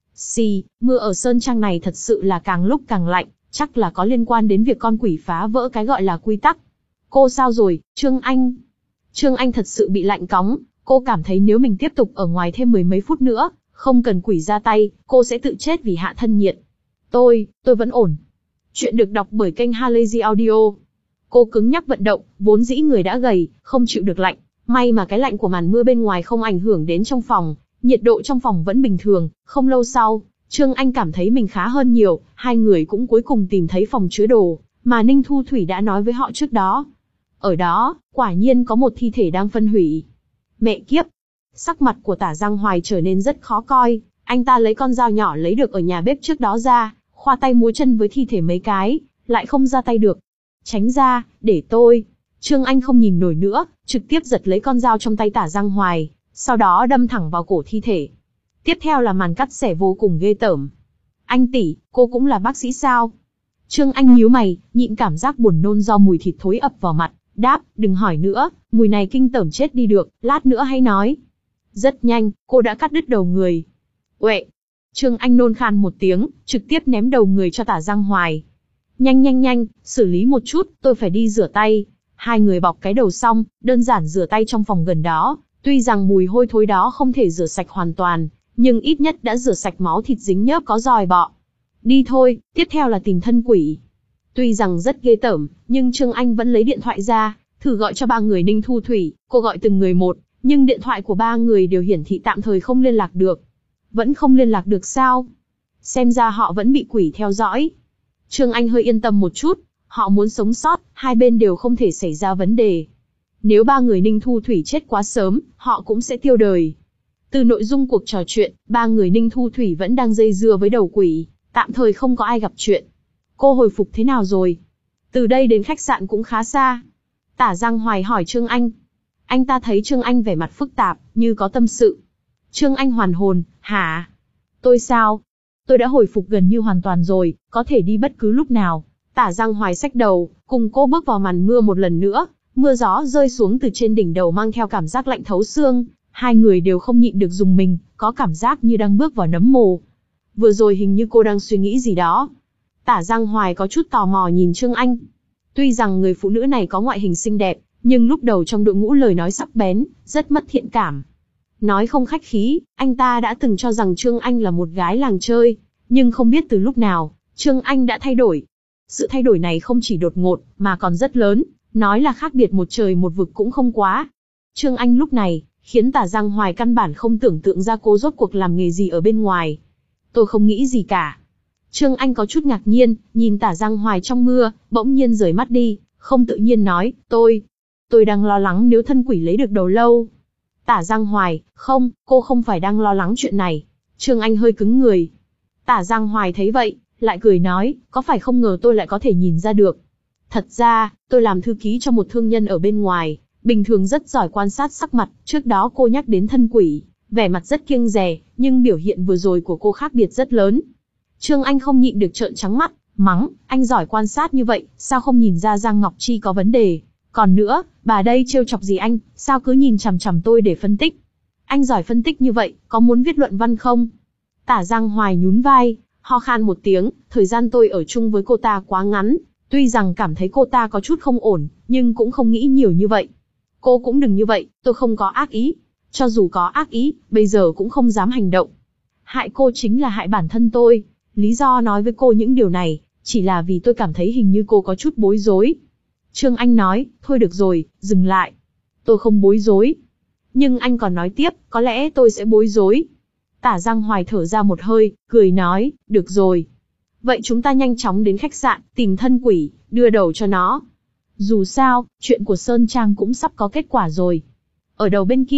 Xì, mưa ở Sơn Trang này thật sự là càng lúc càng lạnh, chắc là có liên quan đến việc con quỷ phá vỡ cái gọi là quy tắc. Cô sao rồi, Trương Anh? Trương Anh thật sự bị lạnh cóng, cô cảm thấy nếu mình tiếp tục ở ngoài thêm mười mấy phút nữa, không cần quỷ ra tay, cô sẽ tự chết vì hạ thân nhiệt. Tôi, tôi vẫn ổn. Chuyện được đọc bởi kênh Halazy Audio. Cô cứng nhắc vận động, vốn dĩ người đã gầy, không chịu được lạnh. May mà cái lạnh của màn mưa bên ngoài không ảnh hưởng đến trong phòng, nhiệt độ trong phòng vẫn bình thường. Không lâu sau, Trương Anh cảm thấy mình khá hơn nhiều, hai người cũng cuối cùng tìm thấy phòng chứa đồ, mà Ninh Thu Thủy đã nói với họ trước đó. Ở đó, quả nhiên có một thi thể đang phân hủy. Mẹ kiếp! Sắc mặt của Tả Giang Hoài trở nên rất khó coi, anh ta lấy con dao nhỏ lấy được ở nhà bếp trước đó ra, khoa tay múa chân với thi thể mấy cái, lại không ra tay được. Tránh ra, để tôi. Trương Anh không nhìn nổi nữa, trực tiếp giật lấy con dao trong tay Tả Giang Hoài, sau đó đâm thẳng vào cổ thi thể. Tiếp theo là màn cắt xẻ vô cùng ghê tởm. Anh tỷ, cô cũng là bác sĩ sao? Trương Anh nhíu mày, nhịn cảm giác buồn nôn do mùi thịt thối ập vào mặt, đáp, đừng hỏi nữa, mùi này kinh tởm chết đi được, lát nữa hay nói. Rất nhanh, cô đã cắt đứt đầu người. Uệ! Trương Anh nôn khan một tiếng, trực tiếp ném đầu người cho Tả Giang Hoài. Nhanh nhanh nhanh, xử lý một chút, tôi phải đi rửa tay. Hai người bọc cái đầu xong, đơn giản rửa tay trong phòng gần đó, tuy rằng mùi hôi thối đó không thể rửa sạch hoàn toàn, nhưng ít nhất đã rửa sạch máu thịt dính nhớp có giòi bọ. Đi thôi, tiếp theo là tìm thân quỷ. Tuy rằng rất ghê tởm, nhưng Trương Anh vẫn lấy điện thoại ra, thử gọi cho ba người Ninh Thu Thủy, cô gọi từng người một, nhưng điện thoại của ba người đều hiển thị tạm thời không liên lạc được. Vẫn không liên lạc được sao? Xem ra họ vẫn bị quỷ theo dõi. Trương Anh hơi yên tâm một chút, họ muốn sống sót, hai bên đều không thể xảy ra vấn đề. Nếu ba người Ninh Thu Thủy chết quá sớm, họ cũng sẽ tiêu đời. Từ nội dung cuộc trò chuyện, ba người Ninh Thu Thủy vẫn đang dây dưa với đầu quỷ, tạm thời không có ai gặp chuyện. Cô hồi phục thế nào rồi? Từ đây đến khách sạn cũng khá xa. Tả Giang Hoài hỏi Trương Anh. Anh ta thấy Trương Anh vẻ mặt phức tạp, như có tâm sự. Trương Anh hoàn hồn, hả? Tôi sao? Tôi đã hồi phục gần như hoàn toàn rồi, có thể đi bất cứ lúc nào. Tả Giang Hoài xách đầu, cùng cô bước vào màn mưa một lần nữa. Mưa gió rơi xuống từ trên đỉnh đầu mang theo cảm giác lạnh thấu xương. Hai người đều không nhịn được rùng mình, có cảm giác như đang bước vào nấm mồ. Vừa rồi hình như cô đang suy nghĩ gì đó. Tả Giang Hoài có chút tò mò nhìn Trương Anh. Tuy rằng người phụ nữ này có ngoại hình xinh đẹp, nhưng lúc đầu trong đội ngũ lời nói sắc bén, rất mất thiện cảm. Nói không khách khí, anh ta đã từng cho rằng Trương Anh là một gái làng chơi, nhưng không biết từ lúc nào, Trương Anh đã thay đổi. Sự thay đổi này không chỉ đột ngột, mà còn rất lớn, nói là khác biệt một trời một vực cũng không quá. Trương Anh lúc này, khiến Tả Giang Hoài căn bản không tưởng tượng ra cô rốt cuộc làm nghề gì ở bên ngoài. Tôi không nghĩ gì cả. Trương Anh có chút ngạc nhiên, nhìn Tả Giang Hoài trong mưa, bỗng nhiên rời mắt đi, không tự nhiên nói, tôi, tôi đang lo lắng nếu thân quỷ lấy được đầu lâu. Tả Giang Hoài, không, cô không phải đang lo lắng chuyện này. Trương Anh hơi cứng người. Tả Giang Hoài thấy vậy, lại cười nói, có phải không ngờ tôi lại có thể nhìn ra được. Thật ra, tôi làm thư ký cho một thương nhân ở bên ngoài, bình thường rất giỏi quan sát sắc mặt, trước đó cô nhắc đến thân quỷ, vẻ mặt rất kiêng dè, nhưng biểu hiện vừa rồi của cô khác biệt rất lớn. Trương Anh không nhịn được trợn trắng mắt, mắng, anh giỏi quan sát như vậy, sao không nhìn ra Giang Ngọc Chi có vấn đề? Còn nữa, bà đây trêu chọc gì anh, sao cứ nhìn chằm chằm tôi để phân tích? Anh giỏi phân tích như vậy, có muốn viết luận văn không? Tả Giang Hoài nhún vai, ho khan một tiếng, thời gian tôi ở chung với cô ta quá ngắn, tuy rằng cảm thấy cô ta có chút không ổn, nhưng cũng không nghĩ nhiều như vậy. Cô cũng đừng như vậy, tôi không có ác ý. Cho dù có ác ý, bây giờ cũng không dám hành động. Hại cô chính là hại bản thân tôi. Lý do nói với cô những điều này, chỉ là vì tôi cảm thấy hình như cô có chút bối rối. Trương Anh nói, thôi được rồi, dừng lại. Tôi không bối rối. Nhưng anh còn nói tiếp, có lẽ tôi sẽ bối rối. Tả Giang Hoài thở ra một hơi, cười nói, được rồi. Vậy chúng ta nhanh chóng đến khách sạn, tìm thân quỷ, đưa đầu cho nó. Dù sao, chuyện của Sơn Trang cũng sắp có kết quả rồi. Ở đầu bên kia,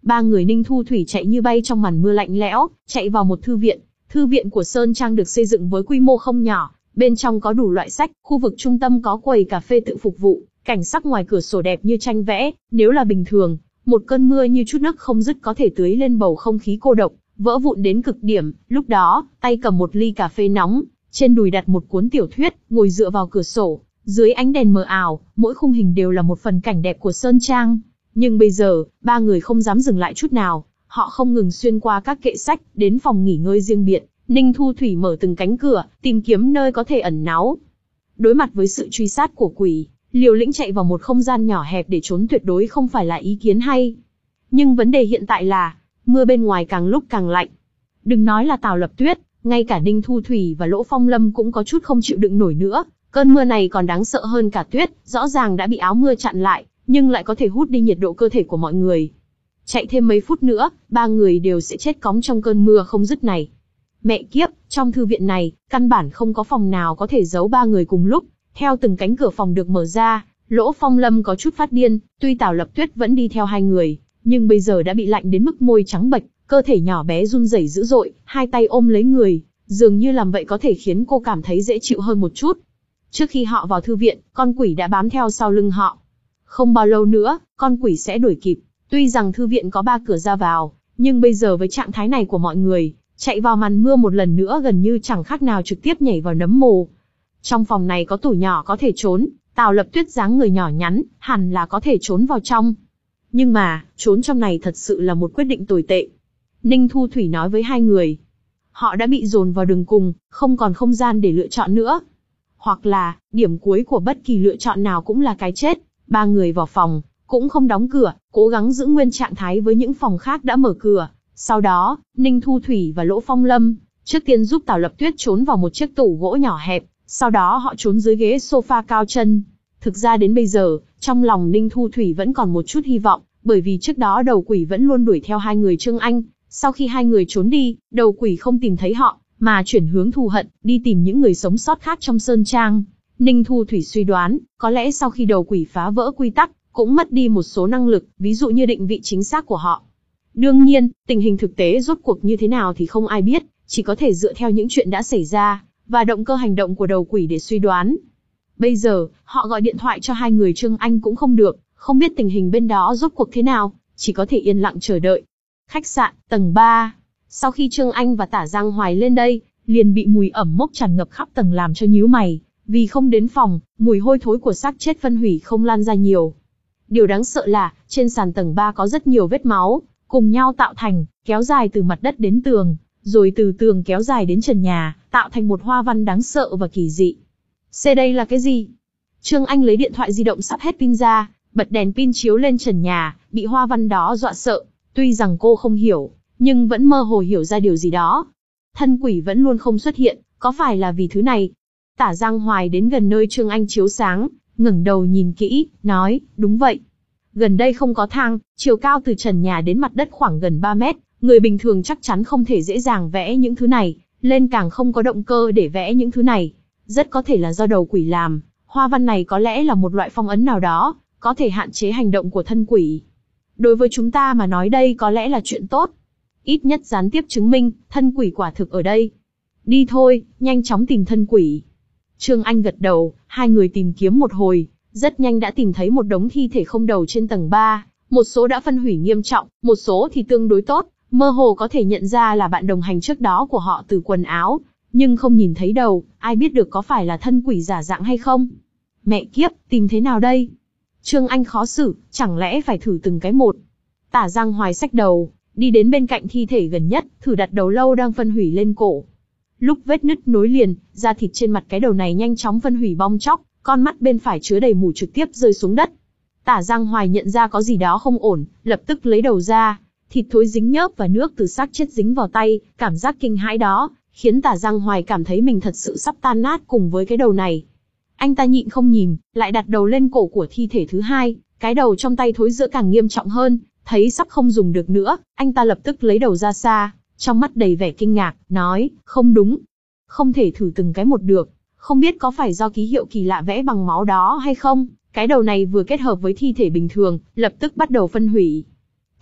Ba người Ninh Thu Thủy chạy như bay trong màn mưa lạnh lẽo, chạy vào một thư viện. Thư viện của Sơn Trang được xây dựng với quy mô không nhỏ, bên trong có đủ loại sách, khu vực trung tâm có quầy cà phê tự phục vụ, cảnh sắc ngoài cửa sổ đẹp như tranh vẽ. Nếu là bình thường, một cơn mưa như chút nước không dứt có thể tưới lên bầu không khí cô độc, vỡ vụn đến cực điểm. Lúc đó, tay cầm một ly cà phê nóng, trên đùi đặt một cuốn tiểu thuyết, ngồi dựa vào cửa sổ, dưới ánh đèn mờ ảo, mỗi khung hình đều là một phần cảnh đẹp của Sơn Trang. Nhưng bây giờ, ba người không dám dừng lại chút nào, họ không ngừng xuyên qua các kệ sách, đến phòng nghỉ ngơi riêng biệt. Ninh Thu Thủy mở từng cánh cửa, tìm kiếm nơi có thể ẩn náu. Đối mặt với sự truy sát của quỷ, liều lĩnh chạy vào một không gian nhỏ hẹp để trốn tuyệt đối không phải là ý kiến hay. Nhưng vấn đề hiện tại là, mưa bên ngoài càng lúc càng lạnh. Đừng nói là Tào Lập Tuyết, ngay cả Ninh Thu Thủy và Lỗ Phong Lâm cũng có chút không chịu đựng nổi nữa. Cơn mưa này còn đáng sợ hơn cả tuyết, rõ ràng đã bị áo mưa chặn lại, nhưng lại có thể hút đi nhiệt độ cơ thể của mọi người. Chạy thêm mấy phút nữa, ba người đều sẽ chết cóng trong cơn mưa không dứt này. Mẹ kiếp, trong thư viện này, căn bản không có phòng nào có thể giấu ba người cùng lúc. Theo từng cánh cửa phòng được mở ra, Lỗ Phong Lâm có chút phát điên, tuy Tào Lập Tuyết vẫn đi theo hai người, nhưng bây giờ đã bị lạnh đến mức môi trắng bệch, cơ thể nhỏ bé run rẩy dữ dội, hai tay ôm lấy người, dường như làm vậy có thể khiến cô cảm thấy dễ chịu hơn một chút. Trước khi họ vào thư viện, con quỷ đã bám theo sau lưng họ. Không bao lâu nữa, con quỷ sẽ đuổi kịp. Tuy rằng thư viện có ba cửa ra vào, nhưng bây giờ với trạng thái này của mọi người, chạy vào màn mưa một lần nữa gần như chẳng khác nào trực tiếp nhảy vào nấm mồ. Trong phòng này có tủ nhỏ có thể trốn, Tào Lập Tuyết dáng người nhỏ nhắn, hẳn là có thể trốn vào trong. Nhưng mà, trốn trong này thật sự là một quyết định tồi tệ. Ninh Thu Thủy nói với hai người. Họ đã bị dồn vào đường cùng, không còn không gian để lựa chọn nữa. Hoặc là, điểm cuối của bất kỳ lựa chọn nào cũng là cái chết. Ba người vào phòng, cũng không đóng cửa, cố gắng giữ nguyên trạng thái với những phòng khác đã mở cửa. Sau đó, Ninh Thu Thủy và Lỗ Phong Lâm, trước tiên giúp Tào Lập Tuyết trốn vào một chiếc tủ gỗ nhỏ hẹp, sau đó họ trốn dưới ghế sofa cao chân. Thực ra đến bây giờ, trong lòng Ninh Thu Thủy vẫn còn một chút hy vọng, bởi vì trước đó đầu quỷ vẫn luôn đuổi theo hai người Trương Anh. Sau khi hai người trốn đi, đầu quỷ không tìm thấy họ, mà chuyển hướng thù hận, đi tìm những người sống sót khác trong Sơn Trang. Ninh Thu Thủy suy đoán, có lẽ sau khi đầu quỷ phá vỡ quy tắc, cũng mất đi một số năng lực, ví dụ như định vị chính xác của họ. Đương nhiên, tình hình thực tế rốt cuộc như thế nào thì không ai biết, chỉ có thể dựa theo những chuyện đã xảy ra, và động cơ hành động của đầu quỷ để suy đoán. Bây giờ, họ gọi điện thoại cho hai người Trương Anh cũng không được, không biết tình hình bên đó rốt cuộc thế nào, chỉ có thể yên lặng chờ đợi. Khách sạn, tầng ba. Sau khi Trương Anh và Tả Giang Hoài lên đây, liền bị mùi ẩm mốc tràn ngập khắp tầng làm cho nhíu mày, vì không đến phòng, mùi hôi thối của xác chết phân hủy không lan ra nhiều. Điều đáng sợ là, trên sàn tầng ba có rất nhiều vết máu, cùng nhau tạo thành, kéo dài từ mặt đất đến tường, rồi từ tường kéo dài đến trần nhà, tạo thành một hoa văn đáng sợ và kỳ dị. C đây là cái gì? Trương Anh lấy điện thoại di động sắp hết pin ra, bật đèn pin chiếu lên trần nhà, bị hoa văn đó dọa sợ. Tuy rằng cô không hiểu, nhưng vẫn mơ hồ hiểu ra điều gì đó. Thân quỷ vẫn luôn không xuất hiện, có phải là vì thứ này? Tả Giang Hoài đến gần nơi Trương Anh chiếu sáng, ngẩng đầu nhìn kỹ, nói, đúng vậy. Gần đây không có thang, chiều cao từ trần nhà đến mặt đất khoảng gần ba mét, người bình thường chắc chắn không thể dễ dàng vẽ những thứ này, lên càng không có động cơ để vẽ những thứ này. Rất có thể là do đầu quỷ làm, hoa văn này có lẽ là một loại phong ấn nào đó, có thể hạn chế hành động của thân quỷ. Đối với chúng ta mà nói đây có lẽ là chuyện tốt. Ít nhất gián tiếp chứng minh, thân quỷ quả thực ở đây. Đi thôi, nhanh chóng tìm thân quỷ. Trương Anh gật đầu, hai người tìm kiếm một hồi, rất nhanh đã tìm thấy một đống thi thể không đầu trên tầng ba, một số đã phân hủy nghiêm trọng, một số thì tương đối tốt, mơ hồ có thể nhận ra là bạn đồng hành trước đó của họ từ quần áo, nhưng không nhìn thấy đầu, ai biết được có phải là thân quỷ giả dạng hay không. Mẹ kiếp, tìm thế nào đây? Trương Anh khó xử, chẳng lẽ phải thử từng cái một. Tả Giang Hoài xách đầu, đi đến bên cạnh thi thể gần nhất, thử đặt đầu lâu đang phân hủy lên cổ. Lúc vết nứt nối liền, da thịt trên mặt cái đầu này nhanh chóng phân hủy bong tróc, con mắt bên phải chứa đầy mủ trực tiếp rơi xuống đất. Tả Giang Hoài nhận ra có gì đó không ổn, lập tức lấy đầu ra, thịt thối dính nhớp và nước từ xác chết dính vào tay, cảm giác kinh hãi đó, khiến Tả Giang Hoài cảm thấy mình thật sự sắp tan nát cùng với cái đầu này. Anh ta nhịn không nhìn, lại đặt đầu lên cổ của thi thể thứ hai, cái đầu trong tay thối rữa càng nghiêm trọng hơn, thấy sắp không dùng được nữa, anh ta lập tức lấy đầu ra xa, trong mắt đầy vẻ kinh ngạc, nói, không đúng, không thể thử từng cái một được, không biết có phải do ký hiệu kỳ lạ vẽ bằng máu đó hay không, cái đầu này vừa kết hợp với thi thể bình thường, lập tức bắt đầu phân hủy.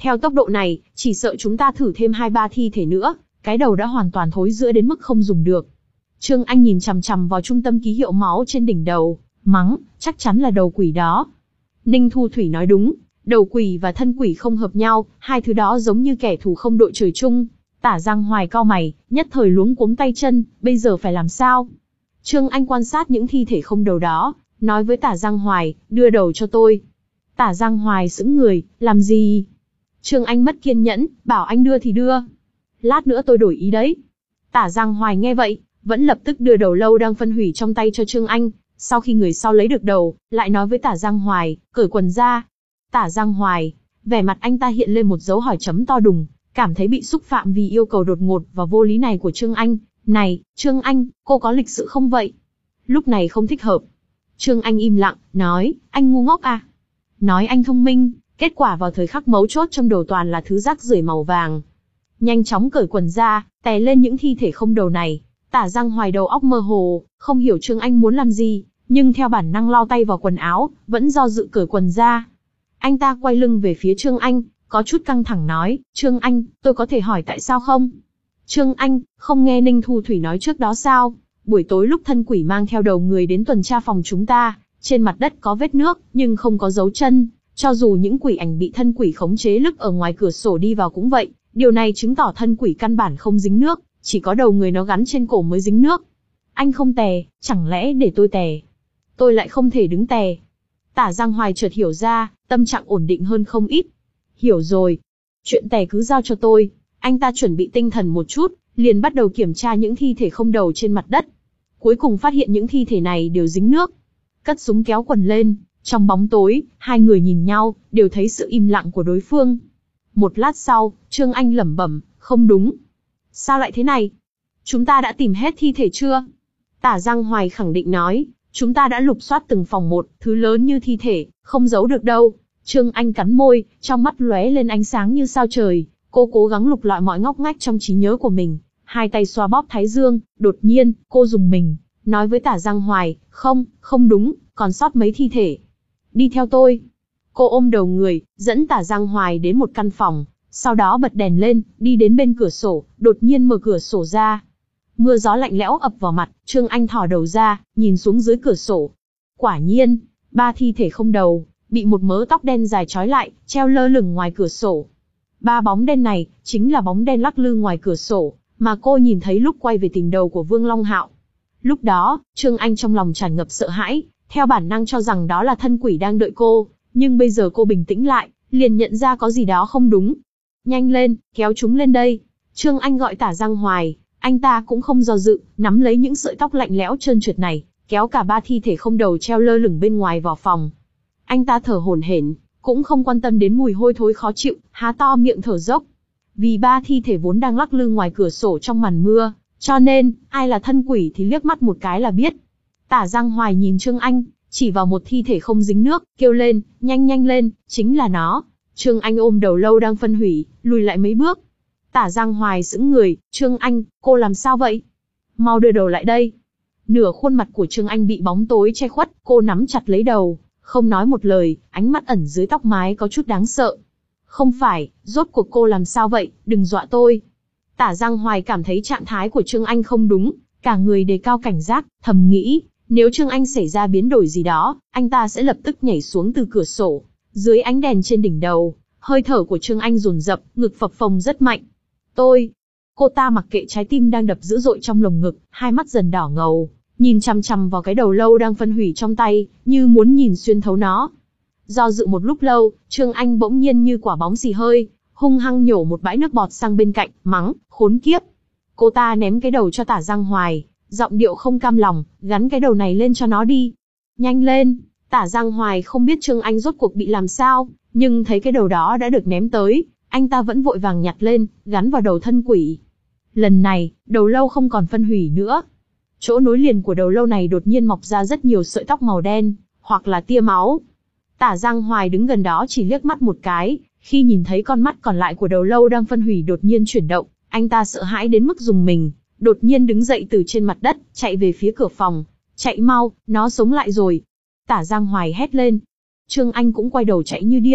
Theo tốc độ này, chỉ sợ chúng ta thử thêm hai ba thi thể nữa, cái đầu đã hoàn toàn thối rữa đến mức không dùng được. Trương Anh nhìn chằm chằm vào trung tâm ký hiệu máu trên đỉnh đầu, mắng, chắc chắn là đầu quỷ đó. Ninh Thu Thủy nói đúng, đầu quỷ và thân quỷ không hợp nhau, hai thứ đó giống như kẻ thù không đội trời chung. Tả Giang Hoài cau mày, nhất thời luống cuống tay chân, bây giờ phải làm sao? Trương Anh quan sát những thi thể không đầu đó, nói với Tả Giang Hoài, đưa đầu cho tôi. Tả Giang Hoài sững người, làm gì? Trương Anh mất kiên nhẫn, bảo anh đưa thì đưa. Lát nữa tôi đổi ý đấy. Tả Giang Hoài nghe vậy, vẫn lập tức đưa đầu lâu đang phân hủy trong tay cho Trương Anh. Sau khi người sau lấy được đầu, lại nói với Tả Giang Hoài, cởi quần ra. Tả Giang Hoài, vẻ mặt anh ta hiện lên một dấu hỏi chấm to đùng, cảm thấy bị xúc phạm vì yêu cầu đột ngột và vô lý này của Trương Anh. Này, Trương Anh, cô có lịch sự không vậy? Lúc này không thích hợp. Trương Anh im lặng, nói, anh ngu ngốc à? Nói anh thông minh, kết quả vào thời khắc mấu chốt trong đầu toàn là thứ rác rưởi màu vàng. Nhanh chóng cởi quần ra, tè lên những thi thể không đầu này. Tả Giang Hoài đầu óc mơ hồ, không hiểu Trương Anh muốn làm gì, nhưng theo bản năng lau tay vào quần áo, vẫn do dự cởi quần ra. Anh ta quay lưng về phía Trương Anh, có chút căng thẳng nói, Trương Anh, tôi có thể hỏi tại sao không? Trương Anh, không nghe Ninh Thu Thủy nói trước đó sao? Buổi tối lúc thân quỷ mang theo đầu người đến tuần tra phòng chúng ta, trên mặt đất có vết nước, nhưng không có dấu chân. Cho dù những quỷ ảnh bị thân quỷ khống chế lức ở ngoài cửa sổ đi vào cũng vậy, điều này chứng tỏ thân quỷ căn bản không dính nước, chỉ có đầu người nó gắn trên cổ mới dính nước. Anh không tè, chẳng lẽ để tôi tè? Tôi lại không thể đứng tè. Tả Giang Hoài chợt hiểu ra, tâm trạng ổn định hơn không ít. Hiểu rồi. Chuyện tè cứ giao cho tôi. Anh ta chuẩn bị tinh thần một chút, liền bắt đầu kiểm tra những thi thể không đầu trên mặt đất. Cuối cùng phát hiện những thi thể này đều dính nước. Cất súng kéo quần lên, trong bóng tối, hai người nhìn nhau, đều thấy sự im lặng của đối phương. Một lát sau, Trương Anh lẩm bẩm, không đúng. Sao lại thế này? Chúng ta đã tìm hết thi thể chưa? Tả Giang Hoài khẳng định nói, chúng ta đã lục soát từng phòng một, thứ lớn như thi thể, không giấu được đâu. Trương Anh cắn môi, trong mắt lóe lên ánh sáng như sao trời. Cô cố gắng lục lọi mọi ngóc ngách trong trí nhớ của mình, hai tay xoa bóp thái dương, đột nhiên, cô dùng mình, nói với Tả Giang Hoài, không, không đúng, còn sót mấy thi thể. Đi theo tôi. Cô ôm đầu người, dẫn Tả Giang Hoài đến một căn phòng, sau đó bật đèn lên, đi đến bên cửa sổ, đột nhiên mở cửa sổ ra. Mưa gió lạnh lẽo ập vào mặt, Trương Anh thò đầu ra, nhìn xuống dưới cửa sổ. Quả nhiên, ba thi thể không đầu, bị một mớ tóc đen dài trói lại, treo lơ lửng ngoài cửa sổ. Ba bóng đen này, chính là bóng đen lắc lư ngoài cửa sổ, mà cô nhìn thấy lúc quay về tìm đầu của Vương Long Hạo. Lúc đó, Trương Anh trong lòng tràn ngập sợ hãi, theo bản năng cho rằng đó là thân quỷ đang đợi cô, nhưng bây giờ cô bình tĩnh lại, liền nhận ra có gì đó không đúng. Nhanh lên, kéo chúng lên đây. Trương Anh gọi Tả Giang Hoài, anh ta cũng không do dự, nắm lấy những sợi tóc lạnh lẽo trơn trượt này, kéo cả ba thi thể không đầu treo lơ lửng bên ngoài vào phòng. Anh ta thở hổn hển, cũng không quan tâm đến mùi hôi thối khó chịu, há to miệng thở dốc. Vì ba thi thể vốn đang lắc lư ngoài cửa sổ trong màn mưa, cho nên, ai là thân quỷ thì liếc mắt một cái là biết. Tả Giang Hoài nhìn Trương Anh, chỉ vào một thi thể không dính nước, kêu lên, nhanh nhanh lên, chính là nó. Trương Anh ôm đầu lâu đang phân hủy, lùi lại mấy bước. Tả Giang Hoài sững người, Trương Anh, cô làm sao vậy? Mau đưa đầu lại đây. Nửa khuôn mặt của Trương Anh bị bóng tối che khuất, cô nắm chặt lấy đầu, không nói một lời, ánh mắt ẩn dưới tóc mái có chút đáng sợ. Không phải, rốt cuộc cô làm sao vậy, đừng dọa tôi. Tả Giang Hoài cảm thấy trạng thái của Trương Anh không đúng, cả người đề cao cảnh giác, thầm nghĩ, nếu Trương Anh xảy ra biến đổi gì đó, anh ta sẽ lập tức nhảy xuống từ cửa sổ. Dưới ánh đèn trên đỉnh đầu, hơi thở của Trương Anh dồn dập, ngực phập phồng rất mạnh. Tôi, cô ta mặc kệ trái tim đang đập dữ dội trong lồng ngực, hai mắt dần đỏ ngầu, nhìn chằm chằm vào cái đầu lâu đang phân hủy trong tay, như muốn nhìn xuyên thấu nó. Do dự một lúc lâu, Trương Anh bỗng nhiên như quả bóng xì hơi, hung hăng nhổ một bãi nước bọt sang bên cạnh, mắng, khốn kiếp. Cô ta ném cái đầu cho Tả Giang Hoài, giọng điệu không cam lòng, gắn cái đầu này lên cho nó đi. Nhanh lên. Tả Giang Hoài không biết Trương Anh rốt cuộc bị làm sao, nhưng thấy cái đầu đó đã được ném tới, anh ta vẫn vội vàng nhặt lên, gắn vào đầu thân quỷ. Lần này, đầu lâu không còn phân hủy nữa. Chỗ nối liền của đầu lâu này đột nhiên mọc ra rất nhiều sợi tóc màu đen, hoặc là tia máu. Tả Giang Hoài đứng gần đó chỉ liếc mắt một cái, khi nhìn thấy con mắt còn lại của đầu lâu đang phân hủy đột nhiên chuyển động, anh ta sợ hãi đến mức rùng mình, đột nhiên đứng dậy từ trên mặt đất, chạy về phía cửa phòng. Chạy mau, nó sống lại rồi. Tả Giang Hoài hét lên. Trương Anh cũng quay đầu chạy như điên,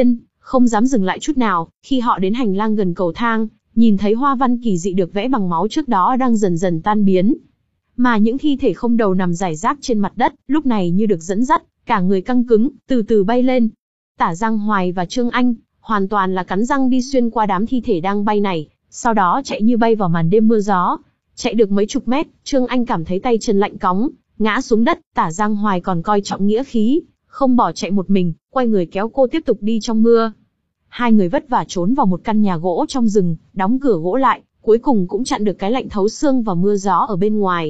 không dám dừng lại chút nào. Khi họ đến hành lang gần cầu thang, nhìn thấy hoa văn kỳ dị được vẽ bằng máu trước đó đang dần dần tan biến. Mà những thi thể không đầu nằm rải rác trên mặt đất, lúc này như được dẫn dắt, cả người căng cứng, từ từ bay lên. Tả Giang Hoài và Trương Anh, hoàn toàn là cắn răng đi xuyên qua đám thi thể đang bay này, sau đó chạy như bay vào màn đêm mưa gió. Chạy được mấy chục mét, Trương Anh cảm thấy tay chân lạnh cóng, ngã xuống đất. Tả Giang Hoài còn coi trọng nghĩa khí, không bỏ chạy một mình, quay người kéo cô tiếp tục đi trong mưa. Hai người vất vả trốn vào một căn nhà gỗ trong rừng, đóng cửa gỗ lại, cuối cùng cũng chặn được cái lạnh thấu xương và mưa gió ở bên ngoài.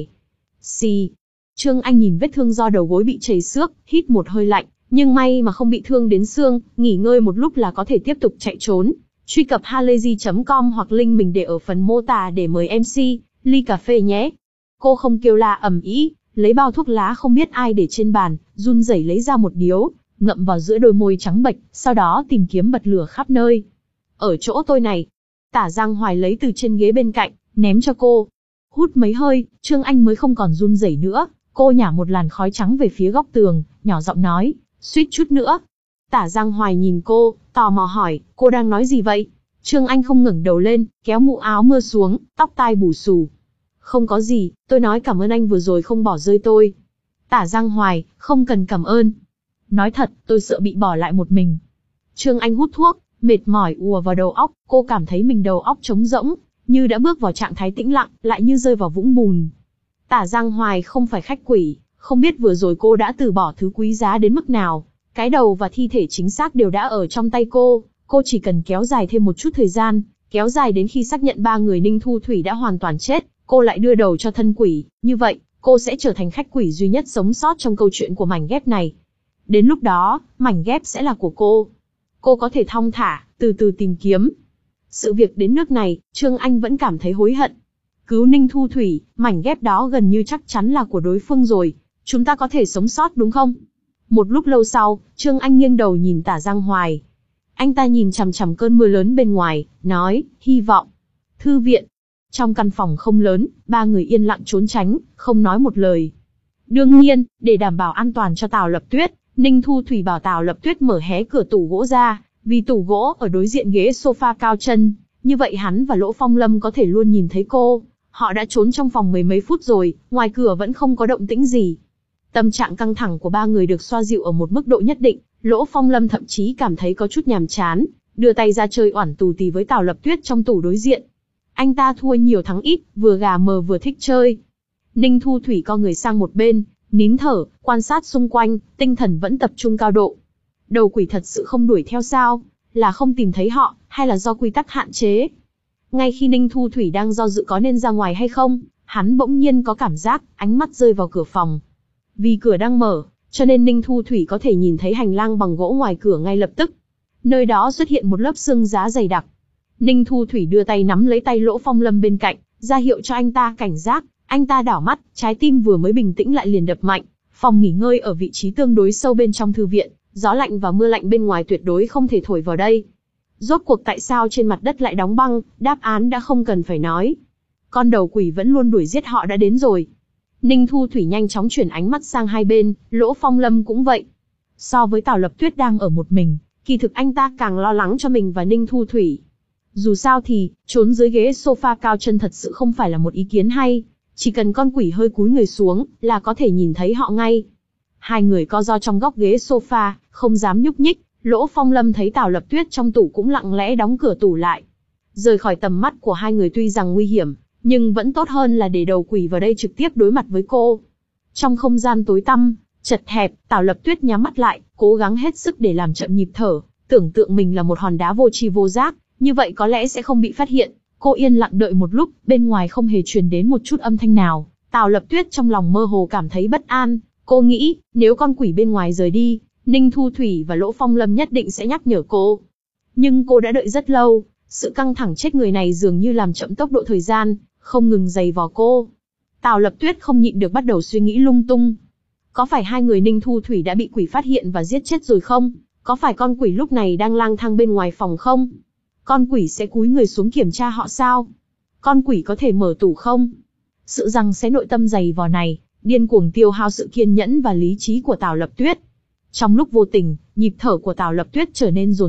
Xì. Trương Anh nhìn vết thương do đầu gối bị chảy xước, hít một hơi lạnh, nhưng may mà không bị thương đến xương, nghỉ ngơi một lúc là có thể tiếp tục chạy trốn. Truy cập halayzi chấm com hoặc link mình để ở phần mô tả để mời em xê, ly cà phê nhé. Cô không kêu la ầm ĩ, lấy bao thuốc lá không biết ai để trên bàn, run rẩy lấy ra một điếu, ngậm vào giữa đôi môi trắng bệch, sau đó tìm kiếm bật lửa khắp nơi. Ở chỗ tôi này. Tả Giang Hoài lấy từ trên ghế bên cạnh, ném cho cô. Hút mấy hơi, Trương Anh mới không còn run rẩy nữa. Cô nhả một làn khói trắng về phía góc tường, nhỏ giọng nói, suýt chút nữa. Tả Giang Hoài nhìn cô, tò mò hỏi, cô đang nói gì vậy? Trương Anh không ngẩng đầu lên, kéo mũ áo mưa xuống, tóc tai bù xù. Không có gì, tôi nói cảm ơn anh vừa rồi không bỏ rơi tôi. Tả Giang Hoài, không cần cảm ơn. Nói thật, tôi sợ bị bỏ lại một mình. Trương Anh hút thuốc, mệt mỏi ùa vào đầu óc, cô cảm thấy mình đầu óc trống rỗng, như đã bước vào trạng thái tĩnh lặng, lại như rơi vào vũng bùn. Tả Giang Hoài không phải khách quỷ, không biết vừa rồi cô đã từ bỏ thứ quý giá đến mức nào. Cái đầu và thi thể chính xác đều đã ở trong tay cô, cô chỉ cần kéo dài thêm một chút thời gian, kéo dài đến khi xác nhận ba người Ninh Thu Thủy đã hoàn toàn chết, cô lại đưa đầu cho thân quỷ, như vậy, cô sẽ trở thành khách quỷ duy nhất sống sót trong câu chuyện của mảnh ghép này. Đến lúc đó, mảnh ghép sẽ là của cô. Cô có thể thong thả, từ từ tìm kiếm. Sự việc đến nước này, Trương Anh vẫn cảm thấy hối hận. Cứu Ninh Thu Thủy, mảnh ghép đó gần như chắc chắn là của đối phương rồi. Chúng ta có thể sống sót đúng không? Một lúc lâu sau, Trương Anh nghiêng đầu nhìn Tả Giang Hoài. Anh ta nhìn chằm chằm cơn mưa lớn bên ngoài, nói, hy vọng. Thư viện. Trong căn phòng không lớn, ba người yên lặng trốn tránh, không nói một lời. Đương nhiên, để đảm bảo an toàn cho Tào Lập Tuyết, Ninh Thu Thủy bảo Tào Lập Tuyết mở hé cửa tủ gỗ ra, vì tủ gỗ ở đối diện ghế sofa cao chân, như vậy hắn và Lỗ Phong Lâm có thể luôn nhìn thấy cô. Họ đã trốn trong phòng mười mấy phút rồi, ngoài cửa vẫn không có động tĩnh gì. Tâm trạng căng thẳng của ba người được xoa dịu ở một mức độ nhất định, Lỗ Phong Lâm thậm chí cảm thấy có chút nhàm chán, đưa tay ra chơi oản tù tì với Tào Lập Tuyết trong tủ đối diện. Anh ta thua nhiều thắng ít, vừa gà mờ vừa thích chơi. Ninh Thu Thủy co người sang một bên, nín thở, quan sát xung quanh, tinh thần vẫn tập trung cao độ. Đầu quỷ thật sự không đuổi theo sao? Là không tìm thấy họ, hay là do quy tắc hạn chế? Ngay khi Ninh Thu Thủy đang do dự có nên ra ngoài hay không, hắn bỗng nhiên có cảm giác, ánh mắt rơi vào cửa phòng. Vì cửa đang mở, cho nên Ninh Thu Thủy có thể nhìn thấy hành lang bằng gỗ ngoài cửa ngay lập tức. Nơi đó xuất hiện một lớp sương giá dày đặc. Ninh Thu Thủy đưa tay nắm lấy tay Lỗ Phong Lâm bên cạnh, ra hiệu cho anh ta cảnh giác. Anh ta đảo mắt, trái tim vừa mới bình tĩnh lại liền đập mạnh. Phòng nghỉ ngơi ở vị trí tương đối sâu bên trong thư viện, gió lạnh và mưa lạnh bên ngoài tuyệt đối không thể thổi vào đây. Rốt cuộc tại sao trên mặt đất lại đóng băng, đáp án đã không cần phải nói. Con đầu quỷ vẫn luôn đuổi giết họ đã đến rồi. Ninh Thu Thủy nhanh chóng chuyển ánh mắt sang hai bên, Lỗ Phong Lâm cũng vậy. So với Tào Lập Tuyết đang ở một mình, kỳ thực anh ta càng lo lắng cho mình và Ninh Thu Thủy. Dù sao thì, trốn dưới ghế sofa cao chân thật sự không phải là một ý kiến hay. Chỉ cần con quỷ hơi cúi người xuống, là có thể nhìn thấy họ ngay. Hai người co ro trong góc ghế sofa, không dám nhúc nhích. Lỗ Phong Lâm thấy Tào Lập Tuyết trong tủ cũng lặng lẽ đóng cửa tủ lại. Rời khỏi tầm mắt của hai người tuy rằng nguy hiểm, nhưng vẫn tốt hơn là để đầu quỷ vào đây trực tiếp đối mặt với cô. Trong không gian tối tăm, chật hẹp, Tào Lập Tuyết nhắm mắt lại, cố gắng hết sức để làm chậm nhịp thở, tưởng tượng mình là một hòn đá vô tri vô giác, như vậy có lẽ sẽ không bị phát hiện. Cô yên lặng đợi một lúc, bên ngoài không hề truyền đến một chút âm thanh nào. Tào Lập Tuyết trong lòng mơ hồ cảm thấy bất an. Cô nghĩ, nếu con quỷ bên ngoài rời đi, Ninh Thu Thủy và Lỗ Phong Lâm nhất định sẽ nhắc nhở cô. Nhưng cô đã đợi rất lâu, sự căng thẳng chết người này dường như làm chậm tốc độ thời gian, không ngừng giày vò cô. Tào Lập Tuyết không nhịn được bắt đầu suy nghĩ lung tung. Có phải hai người Ninh Thu Thủy đã bị quỷ phát hiện và giết chết rồi không? Có phải con quỷ lúc này đang lang thang bên ngoài phòng không? Con quỷ sẽ cúi người xuống kiểm tra họ sao? Con quỷ có thể mở tủ không? Sự giằng xé nội tâm dày vò này, điên cuồng tiêu hao sự kiên nhẫn và lý trí của Tào Lập Tuyết. Trong lúc vô tình, nhịp thở của Tào Lập Tuyết trở nên dồn dập,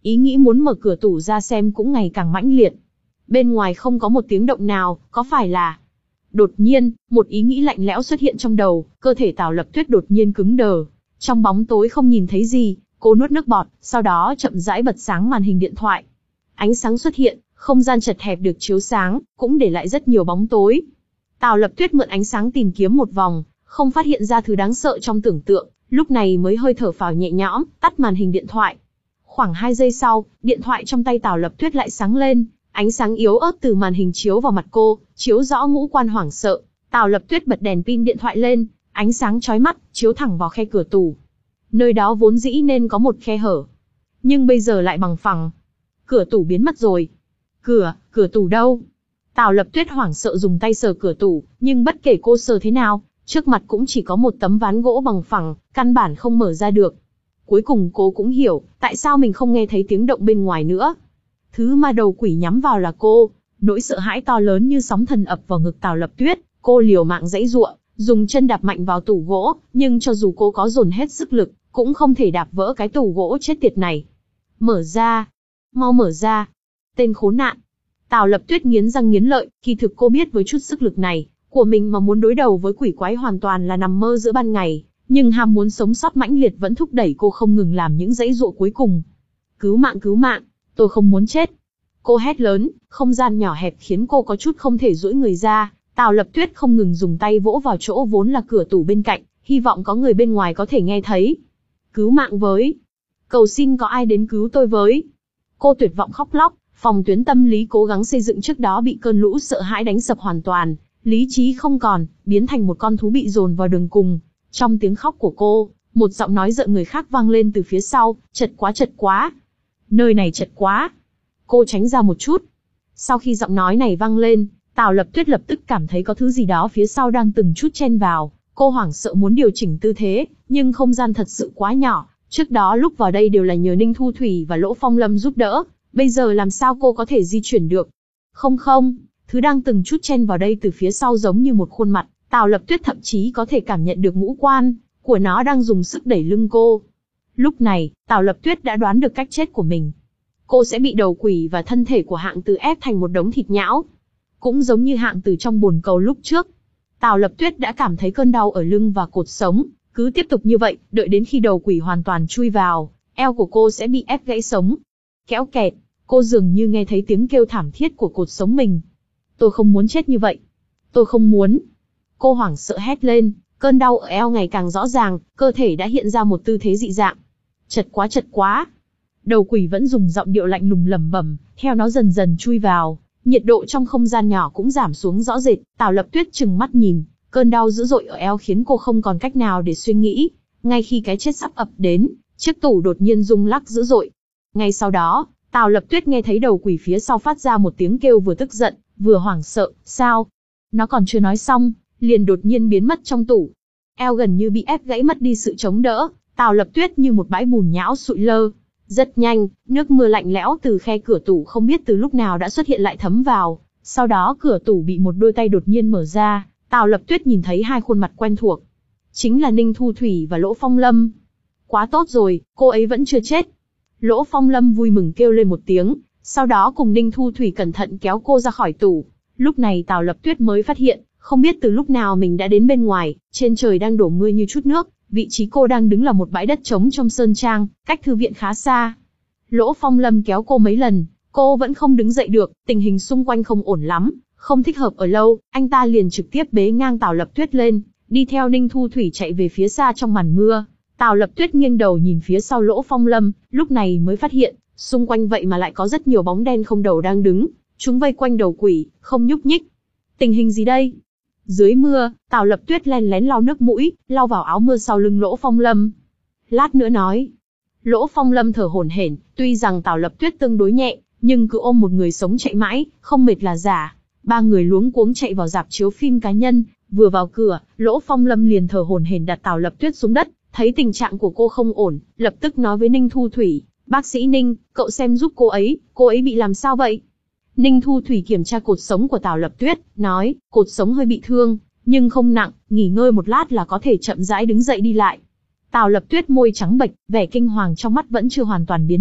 Ý nghĩ muốn mở cửa tủ ra xem cũng ngày càng mãnh liệt. Bên ngoài không có một tiếng động nào, có phải là... Đột nhiên, một ý nghĩ lạnh lẽo xuất hiện trong đầu, cơ thể Tào Lập Tuyết đột nhiên cứng đờ. Trong bóng tối không nhìn thấy gì, cô nuốt nước bọt, sau đó chậm rãi bật sáng màn hình điện thoại. Ánh sáng xuất hiện, không gian chật hẹp được chiếu sáng, cũng để lại rất nhiều bóng tối. Tào Lập Tuyết mượn ánh sáng tìm kiếm một vòng, không phát hiện ra thứ đáng sợ trong tưởng tượng, lúc này mới hơi thở phào nhẹ nhõm, tắt màn hình điện thoại. Khoảng hai giây sau, điện thoại trong tay Tào Lập Tuyết lại sáng lên, ánh sáng yếu ớt từ màn hình chiếu vào mặt cô, chiếu rõ ngũ quan hoảng sợ. Tào Lập Tuyết bật đèn pin điện thoại lên, ánh sáng chói mắt, chiếu thẳng vào khe cửa tủ. Nơi đó vốn dĩ nên có một khe hở, nhưng bây giờ lại bằng phẳng. Cửa tủ biến mất rồi. Cửa, cửa tủ đâu? Tào Lập Tuyết hoảng sợ dùng tay sờ cửa tủ, nhưng bất kể cô sờ thế nào, trước mặt cũng chỉ có một tấm ván gỗ bằng phẳng, căn bản không mở ra được. Cuối cùng cô cũng hiểu, tại sao mình không nghe thấy tiếng động bên ngoài nữa. Thứ mà đầu quỷ nhắm vào là cô. Nỗi sợ hãi to lớn như sóng thần ập vào ngực Tào Lập Tuyết, cô liều mạng giãy giụa, dùng chân đạp mạnh vào tủ gỗ, nhưng cho dù cô có dồn hết sức lực, cũng không thể đạp vỡ cái tủ gỗ chết tiệt này. Mở ra, mau mở ra. Tên khốn nạn. Tào Lập Tuyết nghiến răng nghiến lợi, kỳ thực cô biết với chút sức lực này của mình mà muốn đối đầu với quỷ quái hoàn toàn là nằm mơ giữa ban ngày, nhưng ham muốn sống sót mãnh liệt vẫn thúc đẩy cô không ngừng làm những giãy giụa cuối cùng. Cứu mạng, cứu mạng, tôi không muốn chết. Cô hét lớn, không gian nhỏ hẹp khiến cô có chút không thể duỗi người ra. Tào Lập Tuyết không ngừng dùng tay vỗ vào chỗ vốn là cửa tủ bên cạnh, hy vọng có người bên ngoài có thể nghe thấy. Cứu mạng với. Cầu xin có ai đến cứu tôi với. Cô tuyệt vọng khóc lóc, phòng tuyến tâm lý cố gắng xây dựng trước đó bị cơn lũ sợ hãi đánh sập hoàn toàn, lý trí không còn, biến thành một con thú bị dồn vào đường cùng. Trong tiếng khóc của cô, một giọng nói giận người khác vang lên từ phía sau, chật quá chật quá. Nơi này chật quá. Cô tránh ra một chút. Sau khi giọng nói này vang lên, Tào Lập Tuyết lập tức cảm thấy có thứ gì đó phía sau đang từng chút chen vào. Cô hoảng sợ muốn điều chỉnh tư thế, nhưng không gian thật sự quá nhỏ. Trước đó lúc vào đây đều là nhờ Ninh Thu Thủy và Lỗ Phong Lâm giúp đỡ. Bây giờ làm sao cô có thể di chuyển được? Không không, thứ đang từng chút chen vào đây từ phía sau giống như một khuôn mặt. Tào Lập Tuyết thậm chí có thể cảm nhận được ngũ quan của nó đang dùng sức đẩy lưng cô. Lúc này, Tào Lập Tuyết đã đoán được cách chết của mình. Cô sẽ bị đầu quỷ và thân thể của Hạng Từ ép thành một đống thịt nhão. Cũng giống như Hạng Từ trong bồn cầu lúc trước. Tào Lập Tuyết đã cảm thấy cơn đau ở lưng và cột sống. Cứ tiếp tục như vậy, đợi đến khi đầu quỷ hoàn toàn chui vào, eo của cô sẽ bị ép gãy sống. Kéo kẹt, cô dường như nghe thấy tiếng kêu thảm thiết của cột sống mình. Tôi không muốn chết như vậy. Tôi không muốn. Cô hoảng sợ hét lên, cơn đau ở eo ngày càng rõ ràng, cơ thể đã hiện ra một tư thế dị dạng. Chật quá chật quá. Đầu quỷ vẫn dùng giọng điệu lạnh lùng lẩm bẩm, theo nó dần dần chui vào, nhiệt độ trong không gian nhỏ cũng giảm xuống rõ rệt. Tào Lập Tuyết trừng mắt nhìn, cơn đau dữ dội ở eo khiến cô không còn cách nào để suy nghĩ. Ngay khi cái chết sắp ập đến, chiếc tủ đột nhiên rung lắc dữ dội. Ngay sau đó, Tào Lập Tuyết nghe thấy đầu quỷ phía sau phát ra một tiếng kêu vừa tức giận, vừa hoảng sợ. Sao? Nó còn chưa nói xong, liền đột nhiên biến mất trong tủ. Eo gần như bị ép gãy mất đi sự chống đỡ, Tào Lập Tuyết như một bãi bùn nhão sụi lơ. Rất nhanh, nước mưa lạnh lẽo từ khe cửa tủ không biết từ lúc nào đã xuất hiện lại thấm vào. Sau đó cửa tủ bị một đôi tay đột nhiên mở ra, Tào Lập Tuyết nhìn thấy hai khuôn mặt quen thuộc. Chính là Ninh Thu Thủy và Lỗ Phong Lâm. Quá tốt rồi, cô ấy vẫn chưa chết. Lỗ Phong Lâm vui mừng kêu lên một tiếng, sau đó cùng Ninh Thu Thủy cẩn thận kéo cô ra khỏi tủ. Lúc này Tào Lập Tuyết mới phát hiện, không biết từ lúc nào mình đã đến bên ngoài, trên trời đang đổ mưa như chút nước, vị trí cô đang đứng là một bãi đất trống trong sơn trang, cách thư viện khá xa. Lỗ Phong Lâm kéo cô mấy lần, cô vẫn không đứng dậy được, tình hình xung quanh không ổn lắm, không thích hợp ở lâu, anh ta liền trực tiếp bế ngang Tào Lập Tuyết lên, đi theo Ninh Thu Thủy chạy về phía xa trong màn mưa. Tào Lập Tuyết nghiêng đầu nhìn phía sau Lỗ Phong Lâm, lúc này mới phát hiện, xung quanh vậy mà lại có rất nhiều bóng đen không đầu đang đứng, chúng vây quanh đầu quỷ, không nhúc nhích. Tình hình gì đây? Dưới mưa, Tào Lập Tuyết len lén lau nước mũi, lau vào áo mưa sau lưng Lỗ Phong Lâm. Lát nữa nói. Lỗ Phong Lâm thở hổn hển, tuy rằng Tào Lập Tuyết tương đối nhẹ, nhưng cứ ôm một người sống chạy mãi, không mệt là giả. Ba người luống cuống chạy vào rạp chiếu phim cá nhân, vừa vào cửa, Lỗ Phong Lâm liền thở hổn hển đặt Tào Lập Tuyết xuống đất, thấy tình trạng của cô không ổn, lập tức nói với Ninh Thu Thủy, bác sĩ Ninh, cậu xem giúp cô ấy, cô ấy bị làm sao vậy? Ninh Thu Thủy kiểm tra cột sống của Tào Lập Tuyết, nói, cột sống hơi bị thương, nhưng không nặng, nghỉ ngơi một lát là có thể chậm rãi đứng dậy đi lại. Tào Lập Tuyết môi trắng bệch, vẻ kinh hoàng trong mắt vẫn chưa hoàn toàn biến mất,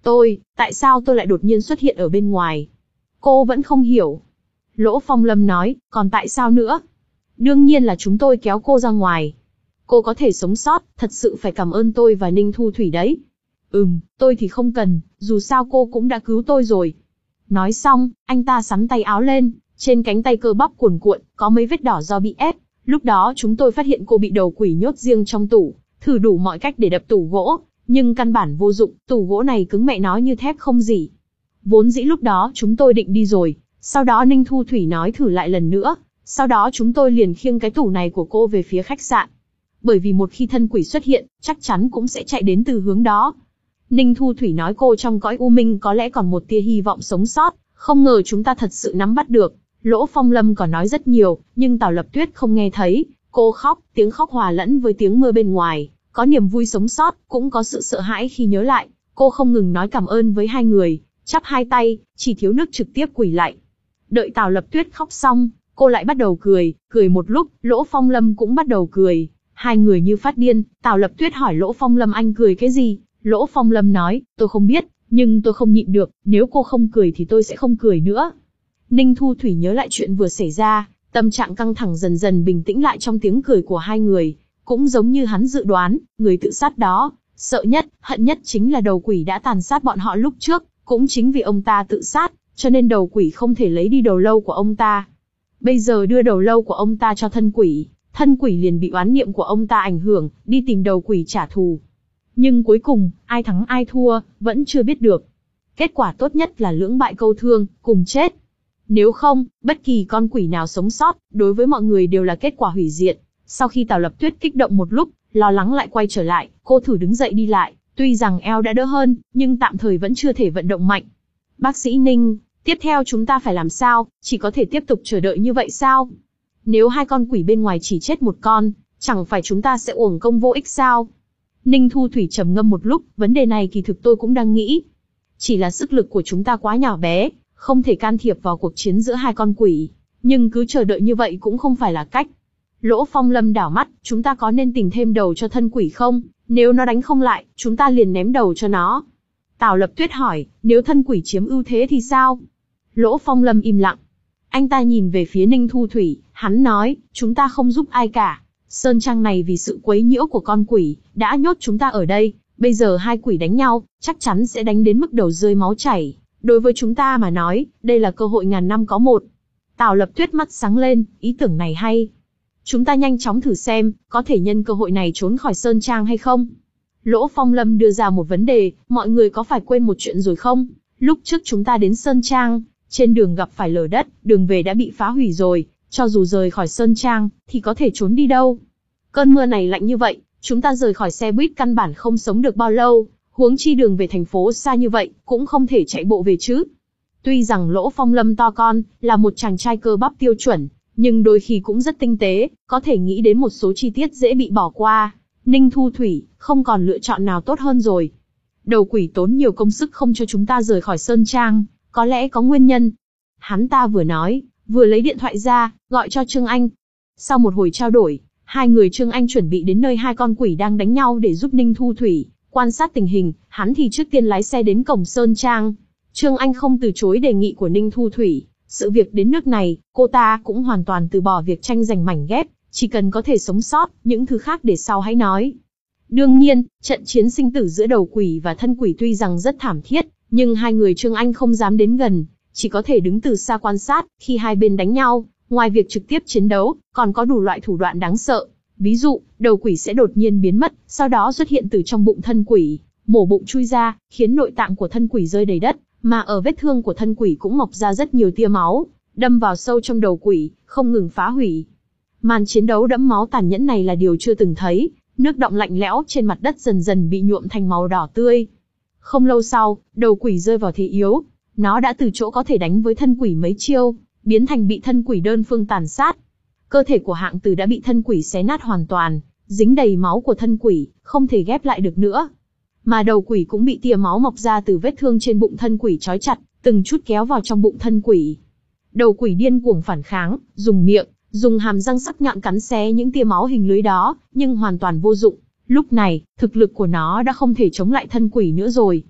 Tôi, tại sao tôi lại đột nhiên xuất hiện ở bên ngoài? Cô vẫn không hiểu. Lỗ Phong Lâm nói, còn tại sao nữa? Đương nhiên là chúng tôi kéo cô ra ngoài. Cô có thể sống sót, thật sự phải cảm ơn tôi và Ninh Thu Thủy đấy. Ừm, tôi thì không cần, dù sao cô cũng đã cứu tôi rồi. Nói xong, anh ta xắn tay áo lên, trên cánh tay cơ bắp cuồn cuộn, có mấy vết đỏ do bị ép. Lúc đó chúng tôi phát hiện cô bị đầu quỷ nhốt riêng trong tủ, thử đủ mọi cách để đập tủ gỗ, nhưng căn bản vô dụng, tủ gỗ này cứng mẹ nó như thép không gì. Vốn dĩ lúc đó chúng tôi định đi rồi, sau đó Ninh Thu Thủy nói thử lại lần nữa, sau đó chúng tôi liền khiêng cái tủ này của cô về phía khách sạn. Bởi vì một khi thân quỷ xuất hiện, chắc chắn cũng sẽ chạy đến từ hướng đó. Ninh Thu Thủy nói cô trong cõi u minh có lẽ còn một tia hy vọng sống sót, không ngờ chúng ta thật sự nắm bắt được. Lỗ Phong Lâm còn nói rất nhiều, nhưng Tào Lập Tuyết không nghe thấy. Cô khóc, tiếng khóc hòa lẫn với tiếng mưa bên ngoài, có niềm vui sống sót, cũng có sự sợ hãi khi nhớ lại. Cô không ngừng nói cảm ơn với hai người, chắp hai tay, chỉ thiếu nước trực tiếp quỳ lạy. Đợi Tào Lập Tuyết khóc xong, cô lại bắt đầu cười, cười một lúc, Lỗ Phong Lâm cũng bắt đầu cười. Hai người như phát điên, Tào Lập Tuyết hỏi Lỗ Phong Lâm anh cười cái gì? Lỗ Phong Lâm nói, tôi không biết, nhưng tôi không nhịn được, nếu cô không cười thì tôi sẽ không cười nữa. Ninh Thu Thủy nhớ lại chuyện vừa xảy ra, tâm trạng căng thẳng dần dần bình tĩnh lại trong tiếng cười của hai người. Cũng giống như hắn dự đoán, người tự sát đó, sợ nhất, hận nhất chính là đầu quỷ đã tàn sát bọn họ lúc trước, cũng chính vì ông ta tự sát, cho nên đầu quỷ không thể lấy đi đầu lâu của ông ta. Bây giờ đưa đầu lâu của ông ta cho thân quỷ, thân quỷ liền bị oán niệm của ông ta ảnh hưởng, đi tìm đầu quỷ trả thù. Nhưng cuối cùng, ai thắng ai thua, vẫn chưa biết được. Kết quả tốt nhất là lưỡng bại câu thương, cùng chết. Nếu không, bất kỳ con quỷ nào sống sót, đối với mọi người đều là kết quả hủy diệt. Sau khi Tào Lập Tuyết kích động một lúc, lo lắng lại quay trở lại, cô thử đứng dậy đi lại, tuy rằng eo đã đỡ hơn, nhưng tạm thời vẫn chưa thể vận động mạnh. Bác sĩ Ninh, tiếp theo chúng ta phải làm sao, chỉ có thể tiếp tục chờ đợi như vậy sao? Nếu hai con quỷ bên ngoài chỉ chết một con, chẳng phải chúng ta sẽ uổng công vô ích sao? Ninh Thu Thủy trầm ngâm một lúc, vấn đề này kỳ thực tôi cũng đang nghĩ. Chỉ là sức lực của chúng ta quá nhỏ bé, không thể can thiệp vào cuộc chiến giữa hai con quỷ, nhưng cứ chờ đợi như vậy cũng không phải là cách. Lỗ Phong Lâm đảo mắt, chúng ta có nên tìm thêm đầu cho thân quỷ không? Nếu nó đánh không lại, chúng ta liền ném đầu cho nó. Tào Lập Tuyết hỏi, nếu thân quỷ chiếm ưu thế thì sao? Lỗ Phong Lâm im lặng. Anh ta nhìn về phía Ninh Thu Thủy, hắn nói, chúng ta không giúp ai cả. Sơn trang này vì sự quấy nhiễu của con quỷ, đã nhốt chúng ta ở đây. Bây giờ hai quỷ đánh nhau, chắc chắn sẽ đánh đến mức đầu rơi máu chảy. Đối với chúng ta mà nói, đây là cơ hội ngàn năm có một. Tào Lập Tuyết mắt sáng lên, ý tưởng này hay. Chúng ta nhanh chóng thử xem, có thể nhân cơ hội này trốn khỏi Sơn Trang hay không? Lỗ Phong Lâm đưa ra một vấn đề, mọi người có phải quên một chuyện rồi không? Lúc trước chúng ta đến Sơn Trang, trên đường gặp phải lở đất, đường về đã bị phá hủy rồi, cho dù rời khỏi Sơn Trang, thì có thể trốn đi đâu? Cơn mưa này lạnh như vậy, chúng ta rời khỏi xe buýt căn bản không sống được bao lâu, huống chi đường về thành phố xa như vậy, cũng không thể chạy bộ về chứ. Tuy rằng Lỗ Phong Lâm to con, là một chàng trai cơ bắp tiêu chuẩn, nhưng đôi khi cũng rất tinh tế, có thể nghĩ đến một số chi tiết dễ bị bỏ qua. Ninh Thu Thủy, không còn lựa chọn nào tốt hơn rồi. Đầu quỷ tốn nhiều công sức không cho chúng ta rời khỏi Sơn Trang, có lẽ có nguyên nhân. Hắn ta vừa nói, vừa lấy điện thoại ra, gọi cho Trương Anh. Sau một hồi trao đổi, hai người Trương Anh chuẩn bị đến nơi hai con quỷ đang đánh nhau để giúp Ninh Thu Thủy quan sát tình hình, hắn thì trước tiên lái xe đến cổng Sơn Trang. Trương Anh không từ chối đề nghị của Ninh Thu Thủy. Sự việc đến nước này, cô ta cũng hoàn toàn từ bỏ việc tranh giành mảnh ghép, chỉ cần có thể sống sót, những thứ khác để sau hãy nói. Đương nhiên, trận chiến sinh tử giữa đầu quỷ và thân quỷ tuy rằng rất thảm thiết, nhưng hai người Trương Anh không dám đến gần, chỉ có thể đứng từ xa quan sát, khi hai bên đánh nhau, ngoài việc trực tiếp chiến đấu, còn có đủ loại thủ đoạn đáng sợ. Ví dụ, đầu quỷ sẽ đột nhiên biến mất, sau đó xuất hiện từ trong bụng thân quỷ, mổ bụng chui ra, khiến nội tạng của thân quỷ rơi đầy đất. Mà ở vết thương của thân quỷ cũng mọc ra rất nhiều tia máu, đâm vào sâu trong đầu quỷ, không ngừng phá hủy. Màn chiến đấu đẫm máu tàn nhẫn này là điều chưa từng thấy, nước đọng lạnh lẽo trên mặt đất dần dần bị nhuộm thành màu đỏ tươi. Không lâu sau, đầu quỷ rơi vào thế yếu, nó đã từ chỗ có thể đánh với thân quỷ mấy chiêu, biến thành bị thân quỷ đơn phương tàn sát. Cơ thể của Hạng Từ đã bị thân quỷ xé nát hoàn toàn, dính đầy máu của thân quỷ, không thể ghép lại được nữa. Mà đầu quỷ cũng bị tia máu mọc ra từ vết thương trên bụng thân quỷ trói chặt, từng chút kéo vào trong bụng thân quỷ. Đầu quỷ điên cuồng phản kháng, dùng miệng, dùng hàm răng sắc nhọn cắn xé những tia máu hình lưới đó, nhưng hoàn toàn vô dụng. Lúc này, thực lực của nó đã không thể chống lại thân quỷ nữa rồi.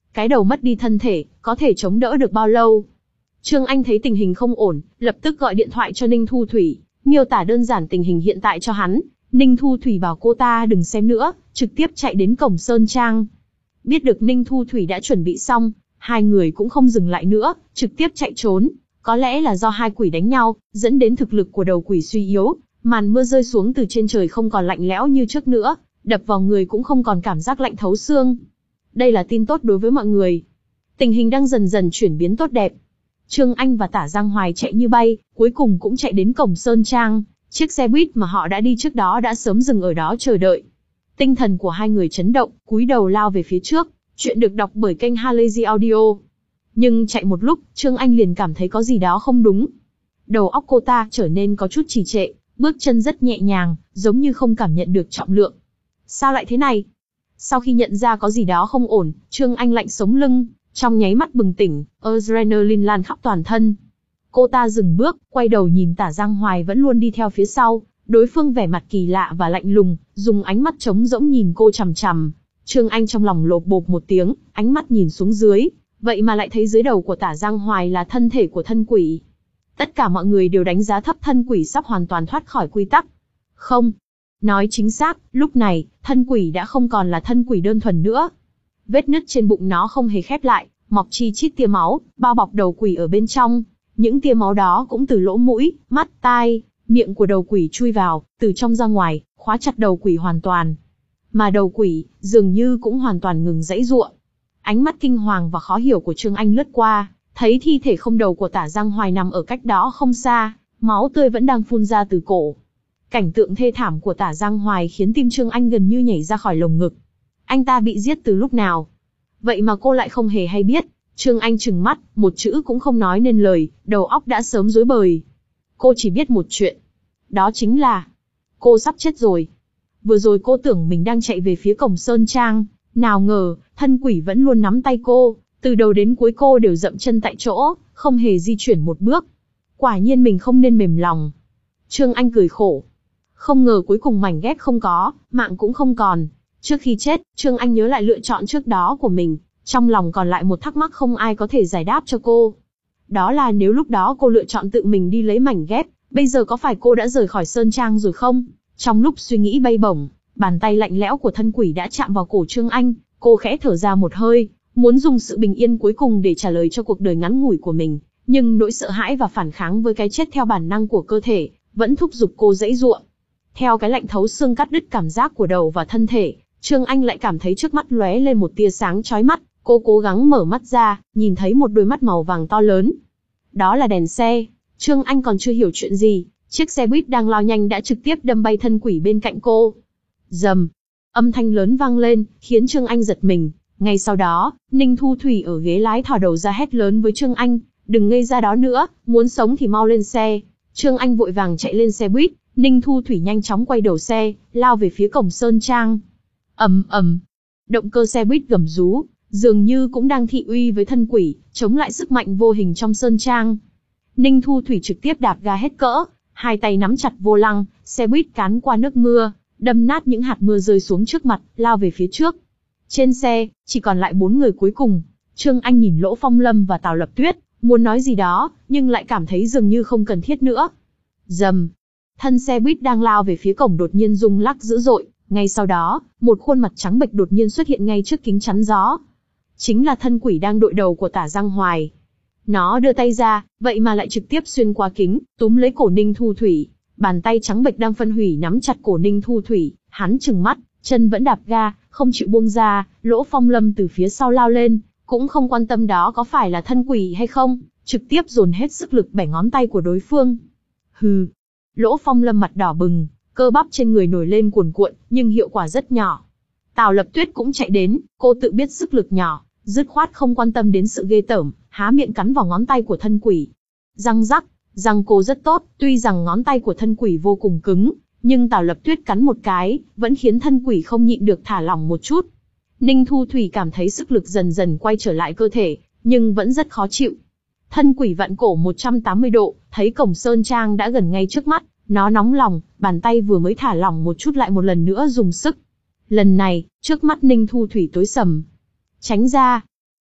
Cái đầu mất đi thân thể, có thể chống đỡ được bao lâu? Trương Anh thấy tình hình không ổn, lập tức gọi điện thoại cho Ninh Thu Thủy, miêu tả đơn giản tình hình hiện tại cho hắn. Ninh Thu Thủy bảo cô ta đừng xem nữa, trực tiếp chạy đến cổng Sơn Trang. Biết được Ninh Thu Thủy đã chuẩn bị xong, hai người cũng không dừng lại nữa, trực tiếp chạy trốn. Có lẽ là do hai quỷ đánh nhau, dẫn đến thực lực của đầu quỷ suy yếu, màn mưa rơi xuống từ trên trời không còn lạnh lẽo như trước nữa, đập vào người cũng không còn cảm giác lạnh thấu xương. Đây là tin tốt đối với mọi người. Tình hình đang dần dần chuyển biến tốt đẹp. Trương Anh và Tả Giang Hoài chạy như bay, cuối cùng cũng chạy đến cổng Sơn Trang. Chiếc xe buýt mà họ đã đi trước đó đã sớm dừng ở đó chờ đợi. Tinh thần của hai người chấn động, cúi đầu lao về phía trước. Chuyện được đọc bởi kênh Halazy Audio. Nhưng chạy một lúc, Trương Anh liền cảm thấy có gì đó không đúng. Đầu óc cô ta trở nên có chút trì trệ, bước chân rất nhẹ nhàng, giống như không cảm nhận được trọng lượng. Sao lại thế này? Sau khi nhận ra có gì đó không ổn, Trương Anh lạnh sống lưng, trong nháy mắt bừng tỉnh, adrenaline lan khắp toàn thân. Cô ta dừng bước, quay đầu nhìn Tả Giang Hoài vẫn luôn đi theo phía sau, đối phương vẻ mặt kỳ lạ và lạnh lùng, dùng ánh mắt trống rỗng nhìn cô chằm chằm. Trương Anh trong lòng lột bột một tiếng, ánh mắt nhìn xuống dưới, vậy mà lại thấy dưới đầu của Tả Giang Hoài là thân thể của thân quỷ. Tất cả mọi người đều đánh giá thấp thân quỷ sắp hoàn toàn thoát khỏi quy tắc. Không. Nói chính xác, lúc này, thân quỷ đã không còn là thân quỷ đơn thuần nữa. Vết nứt trên bụng nó không hề khép lại, mọc chi chít tia máu, bao bọc đầu quỷ ở bên trong. Những tia máu đó cũng từ lỗ mũi, mắt, tai, miệng của đầu quỷ chui vào, từ trong ra ngoài, khóa chặt đầu quỷ hoàn toàn. Mà đầu quỷ, dường như cũng hoàn toàn ngừng giãy giụa. Ánh mắt kinh hoàng và khó hiểu của Trương Anh lướt qua, thấy thi thể không đầu của Tả Giang Hoài nằm ở cách đó không xa, máu tươi vẫn đang phun ra từ cổ. Cảnh tượng thê thảm của Tả Giang Hoài khiến tim Trương Anh gần như nhảy ra khỏi lồng ngực. Anh ta bị giết từ lúc nào? Vậy mà cô lại không hề hay biết. Trương Anh trừng mắt, một chữ cũng không nói nên lời, đầu óc đã sớm rối bời. Cô chỉ biết một chuyện. Đó chính là, cô sắp chết rồi. Vừa rồi cô tưởng mình đang chạy về phía cổng Sơn Trang, nào ngờ, thân quỷ vẫn luôn nắm tay cô, từ đầu đến cuối cô đều dậm chân tại chỗ, không hề di chuyển một bước. Quả nhiên mình không nên mềm lòng. Trương Anh cười khổ. Không ngờ cuối cùng mảnh ghép không có, mạng cũng không còn. Trước khi chết, Trương Anh nhớ lại lựa chọn trước đó của mình, trong lòng còn lại một thắc mắc không ai có thể giải đáp cho cô. Đó là nếu lúc đó cô lựa chọn tự mình đi lấy mảnh ghép, bây giờ có phải cô đã rời khỏi Sơn Trang rồi không? Trong lúc suy nghĩ bay bổng, bàn tay lạnh lẽo của thân quỷ đã chạm vào cổ Trương Anh, cô khẽ thở ra một hơi, muốn dùng sự bình yên cuối cùng để trả lời cho cuộc đời ngắn ngủi của mình, nhưng nỗi sợ hãi và phản kháng với cái chết theo bản năng của cơ thể, vẫn thúc giục cô giãy giụa. Theo cái lạnh thấu xương cắt đứt cảm giác của đầu và thân thể, Trương Anh lại cảm thấy trước mắt lóe lên một tia sáng chói mắt, cô cố gắng mở mắt ra, nhìn thấy một đôi mắt màu vàng to lớn. Đó là đèn xe. Trương Anh còn chưa hiểu chuyện gì, chiếc xe buýt đang lao nhanh đã trực tiếp đâm bay thân quỷ bên cạnh cô. Rầm, âm thanh lớn vang lên, khiến Trương Anh giật mình. Ngay sau đó, Ninh Thu Thủy ở ghế lái thò đầu ra hét lớn với Trương Anh, đừng ngây ra đó nữa, muốn sống thì mau lên xe. Trương Anh vội vàng chạy lên xe buýt, Ninh Thu Thủy nhanh chóng quay đầu xe, lao về phía cổng Sơn Trang. Ầm ầm, động cơ xe buýt gầm rú, dường như cũng đang thị uy với thân quỷ, chống lại sức mạnh vô hình trong Sơn Trang. Ninh Thu Thủy trực tiếp đạp ga hết cỡ, hai tay nắm chặt vô lăng, xe buýt cán qua nước mưa, đâm nát những hạt mưa rơi xuống trước mặt, lao về phía trước. Trên xe, chỉ còn lại bốn người cuối cùng. Trương Anh nhìn Lỗ Phong Lâm và Tào Lập Tuyết, muốn nói gì đó, nhưng lại cảm thấy dường như không cần thiết nữa. Rầm, thân xe buýt đang lao về phía cổng đột nhiên rung lắc dữ dội, ngay sau đó, một khuôn mặt trắng bệch đột nhiên xuất hiện ngay trước kính chắn gió. Chính là thân quỷ đang đội đầu của Tả Giang Hoài. Nó đưa tay ra, vậy mà lại trực tiếp xuyên qua kính, túm lấy cổ Ninh Thu Thủy. Bàn tay trắng bệch đang phân hủy nắm chặt cổ Ninh Thu Thủy, hắn trừng mắt, chân vẫn đạp ga, không chịu buông ra. Lỗ Phong Lâm từ phía sau lao lên, cũng không quan tâm đó có phải là thân quỷ hay không, trực tiếp dồn hết sức lực bẻ ngón tay của đối phương. Hừ. Lỗ Phong Lâm mặt đỏ bừng, cơ bắp trên người nổi lên cuồn cuộn, nhưng hiệu quả rất nhỏ. Tào Lập Tuyết cũng chạy đến, cô tự biết sức lực nhỏ, dứt khoát không quan tâm đến sự ghê tởm, há miệng cắn vào ngón tay của thân quỷ. Răng rắc, răng cô rất tốt, tuy rằng ngón tay của thân quỷ vô cùng cứng, nhưng Tào Lập Tuyết cắn một cái, vẫn khiến thân quỷ không nhịn được thả lỏng một chút. Ninh Thu Thủy cảm thấy sức lực dần dần quay trở lại cơ thể, nhưng vẫn rất khó chịu. Thân quỷ vặn cổ một trăm tám mươi độ, thấy cổng Sơn Trang đã gần ngay trước mắt, nó nóng lòng, bàn tay vừa mới thả lỏng một chút lại một lần nữa dùng sức. Lần này, trước mắt Ninh Thu Thủy tối sầm. Tránh ra.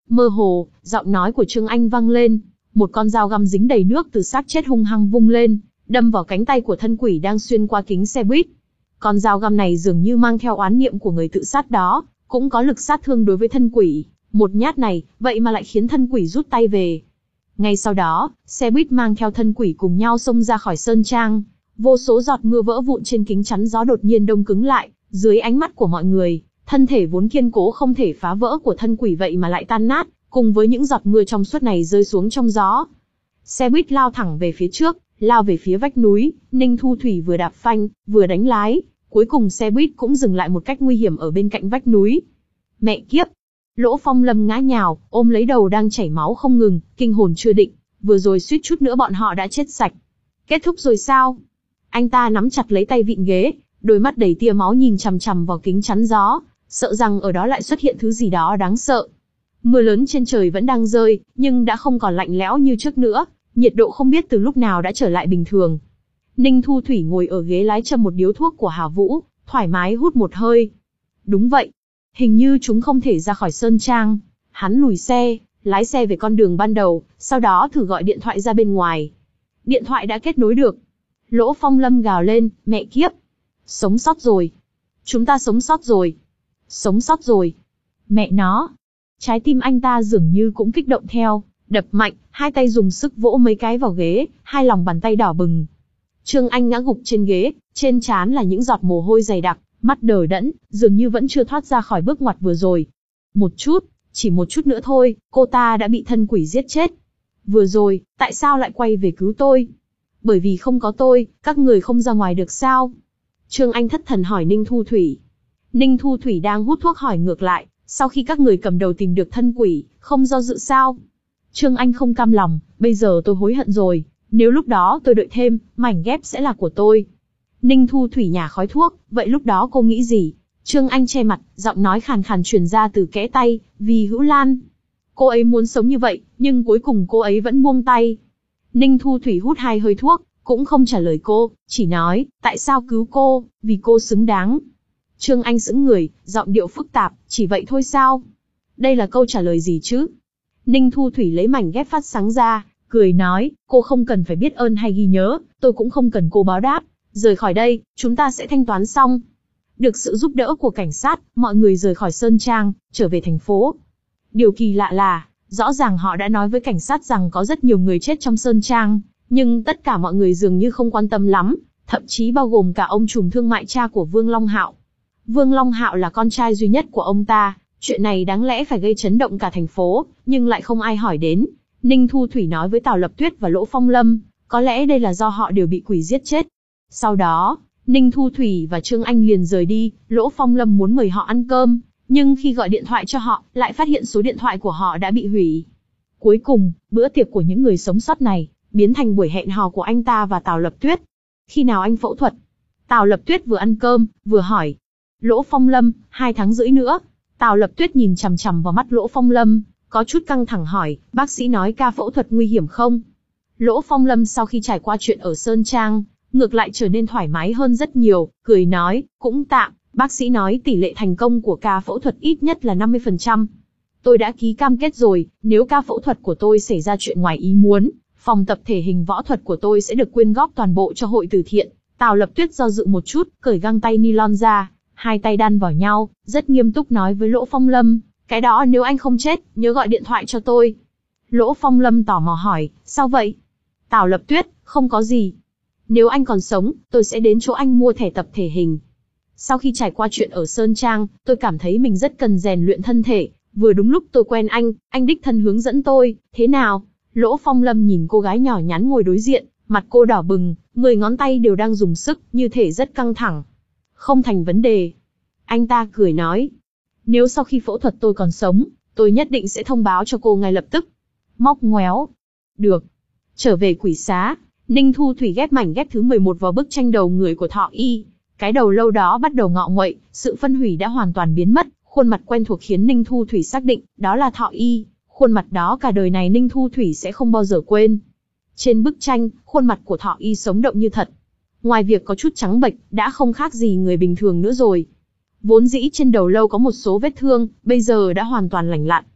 Mơ hồ, giọng nói của Trương Anh vang lên, một con dao găm dính đầy nước từ xác chết hung hăng vung lên, đâm vào cánh tay của thân quỷ đang xuyên qua kính xe buýt. Con dao găm này dường như mang theo oán niệm của người tự sát đó, cũng có lực sát thương đối với thân quỷ. Một nhát này, vậy mà lại khiến thân quỷ rút tay về. Ngay sau đó, xe buýt mang theo thân quỷ cùng nhau xông ra khỏi sơn trang. Vô số giọt mưa vỡ vụn trên kính chắn gió đột nhiên đông cứng lại, dưới ánh mắt của mọi người, thân thể vốn kiên cố không thể phá vỡ của thân quỷ vậy mà lại tan nát, cùng với những giọt mưa trong suốt này rơi xuống trong gió. Xe buýt lao thẳng về phía trước, lao về phía vách núi, Ninh Thu Thủy vừa đạp phanh, vừa đánh lái, cuối cùng xe buýt cũng dừng lại một cách nguy hiểm ở bên cạnh vách núi. Mẹ kiếp! Lỗ Phong Lâm ngã nhào, ôm lấy đầu đang chảy máu không ngừng, kinh hồn chưa định, vừa rồi suýt chút nữa bọn họ đã chết sạch. Kết thúc rồi sao? Anh ta nắm chặt lấy tay vịn ghế, đôi mắt đầy tia máu nhìn chằm chằm vào kính chắn gió, sợ rằng ở đó lại xuất hiện thứ gì đó đáng sợ. Mưa lớn trên trời vẫn đang rơi, nhưng đã không còn lạnh lẽo như trước nữa, nhiệt độ không biết từ lúc nào đã trở lại bình thường. Ninh Thu Thủy ngồi ở ghế lái châm một điếu thuốc của Hà Vũ, thoải mái hút một hơi. Đúng vậy, hình như chúng không thể ra khỏi sơn trang. Hắn lùi xe, lái xe về con đường ban đầu, sau đó thử gọi điện thoại ra bên ngoài. Điện thoại đã kết nối được. Lỗ Phong Lâm gào lên, mẹ kiếp! Sống sót rồi! Chúng ta sống sót rồi! Sống sót rồi! Mẹ nó! Trái tim anh ta dường như cũng kích động theo, đập mạnh, hai tay dùng sức vỗ mấy cái vào ghế, hai lòng bàn tay đỏ bừng. Trương Anh ngã gục trên ghế, trên trán là những giọt mồ hôi dày đặc, mắt đờ đẫn, dường như vẫn chưa thoát ra khỏi bước ngoặt vừa rồi. Một chút, chỉ một chút nữa thôi, cô ta đã bị thân quỷ giết chết. Vừa rồi, tại sao lại quay về cứu tôi? Bởi vì không có tôi, các người không ra ngoài được sao? Trương Anh thất thần hỏi Ninh Thu Thủy. Ninh Thu Thủy đang hút thuốc hỏi ngược lại, sau khi các người cầm đầu tìm được thân quỷ, không do dự sao? Trương Anh không cam lòng, bây giờ tôi hối hận rồi, nếu lúc đó tôi đợi thêm, mảnh ghép sẽ là của tôi. Ninh Thu Thủy nhả khói thuốc, vậy lúc đó cô nghĩ gì? Trương Anh che mặt, giọng nói khàn khàn truyền ra từ kẽ tay, vì Hữu Lan. Cô ấy muốn sống như vậy, nhưng cuối cùng cô ấy vẫn buông tay. Ninh Thu Thủy hút hai hơi thuốc, cũng không trả lời cô, chỉ nói, tại sao cứu cô, vì cô xứng đáng. Trương Anh sững người, giọng điệu phức tạp, chỉ vậy thôi sao? Đây là câu trả lời gì chứ? Ninh Thu Thủy lấy mảnh ghép phát sáng ra, cười nói, cô không cần phải biết ơn hay ghi nhớ, tôi cũng không cần cô báo đáp. Rời khỏi đây, chúng ta sẽ thanh toán xong. Được sự giúp đỡ của cảnh sát, mọi người rời khỏi sơn trang, trở về thành phố. Điều kỳ lạ là, rõ ràng họ đã nói với cảnh sát rằng có rất nhiều người chết trong sơn trang, nhưng tất cả mọi người dường như không quan tâm lắm, thậm chí bao gồm cả ông trùm thương mại cha của Vương Long Hạo. Vương Long Hạo là con trai duy nhất của ông ta, chuyện này đáng lẽ phải gây chấn động cả thành phố, nhưng lại không ai hỏi đến. Ninh Thu Thủy nói với Tào Lập Tuyết và Lỗ Phong Lâm, có lẽ đây là do họ đều bị quỷ giết chết. Sau đó, Ninh Thu Thủy và Trương Anh liền rời đi, Lỗ Phong Lâm muốn mời họ ăn cơm, nhưng khi gọi điện thoại cho họ, lại phát hiện số điện thoại của họ đã bị hủy. Cuối cùng, bữa tiệc của những người sống sót này, biến thành buổi hẹn hò của anh ta và Tào Lập Tuyết. Khi nào anh phẫu thuật? Tào Lập Tuyết vừa ăn cơm, vừa hỏi. Lỗ Phong Lâm, hai tháng rưỡi nữa. Tào Lập Tuyết nhìn chằm chằm vào mắt Lỗ Phong Lâm, có chút căng thẳng hỏi, bác sĩ nói ca phẫu thuật nguy hiểm không? Lỗ Phong Lâm sau khi trải qua chuyện ở Sơn Trang, ngược lại trở nên thoải mái hơn rất nhiều, cười nói, cũng tạm, bác sĩ nói tỷ lệ thành công của ca phẫu thuật ít nhất là năm mươi phần trăm. Tôi đã ký cam kết rồi, nếu ca phẫu thuật của tôi xảy ra chuyện ngoài ý muốn, phòng tập thể hình võ thuật của tôi sẽ được quyên góp toàn bộ cho hội từ thiện. Tào Lập Tuyết do dự một chút, cởi găng tay nylon ra, hai tay đan vào nhau, rất nghiêm túc nói với Lỗ Phong Lâm, cái đó nếu anh không chết, nhớ gọi điện thoại cho tôi. Lỗ Phong Lâm tò mò hỏi, sao vậy? Tào Lập Tuyết, không có gì. Nếu anh còn sống, tôi sẽ đến chỗ anh mua thẻ tập thể hình. Sau khi trải qua chuyện ở Sơn Trang, tôi cảm thấy mình rất cần rèn luyện thân thể, vừa đúng lúc tôi quen anh, anh đích thân hướng dẫn tôi, thế nào? Lỗ Phong Lâm nhìn cô gái nhỏ nhắn ngồi đối diện, mặt cô đỏ bừng, mười ngón tay đều đang dùng sức, như thể rất căng thẳng. Không thành vấn đề. Anh ta cười nói, nếu sau khi phẫu thuật tôi còn sống, tôi nhất định sẽ thông báo cho cô ngay lập tức. Móc ngoéo. Được. Trở về quỷ xá, Ninh Thu Thủy ghép mảnh ghép thứ mười một vào bức tranh đầu người của Thọ Y. Cái đầu lâu đó bắt đầu ngọ nguậy, sự phân hủy đã hoàn toàn biến mất, khuôn mặt quen thuộc khiến Ninh Thu Thủy xác định, đó là Thọ Y, khuôn mặt đó cả đời này Ninh Thu Thủy sẽ không bao giờ quên. Trên bức tranh, khuôn mặt của Thọ Y sống động như thật. Ngoài việc có chút trắng bệch, đã không khác gì người bình thường nữa rồi. Vốn dĩ trên đầu lâu có một số vết thương, bây giờ đã hoàn toàn lành lặn.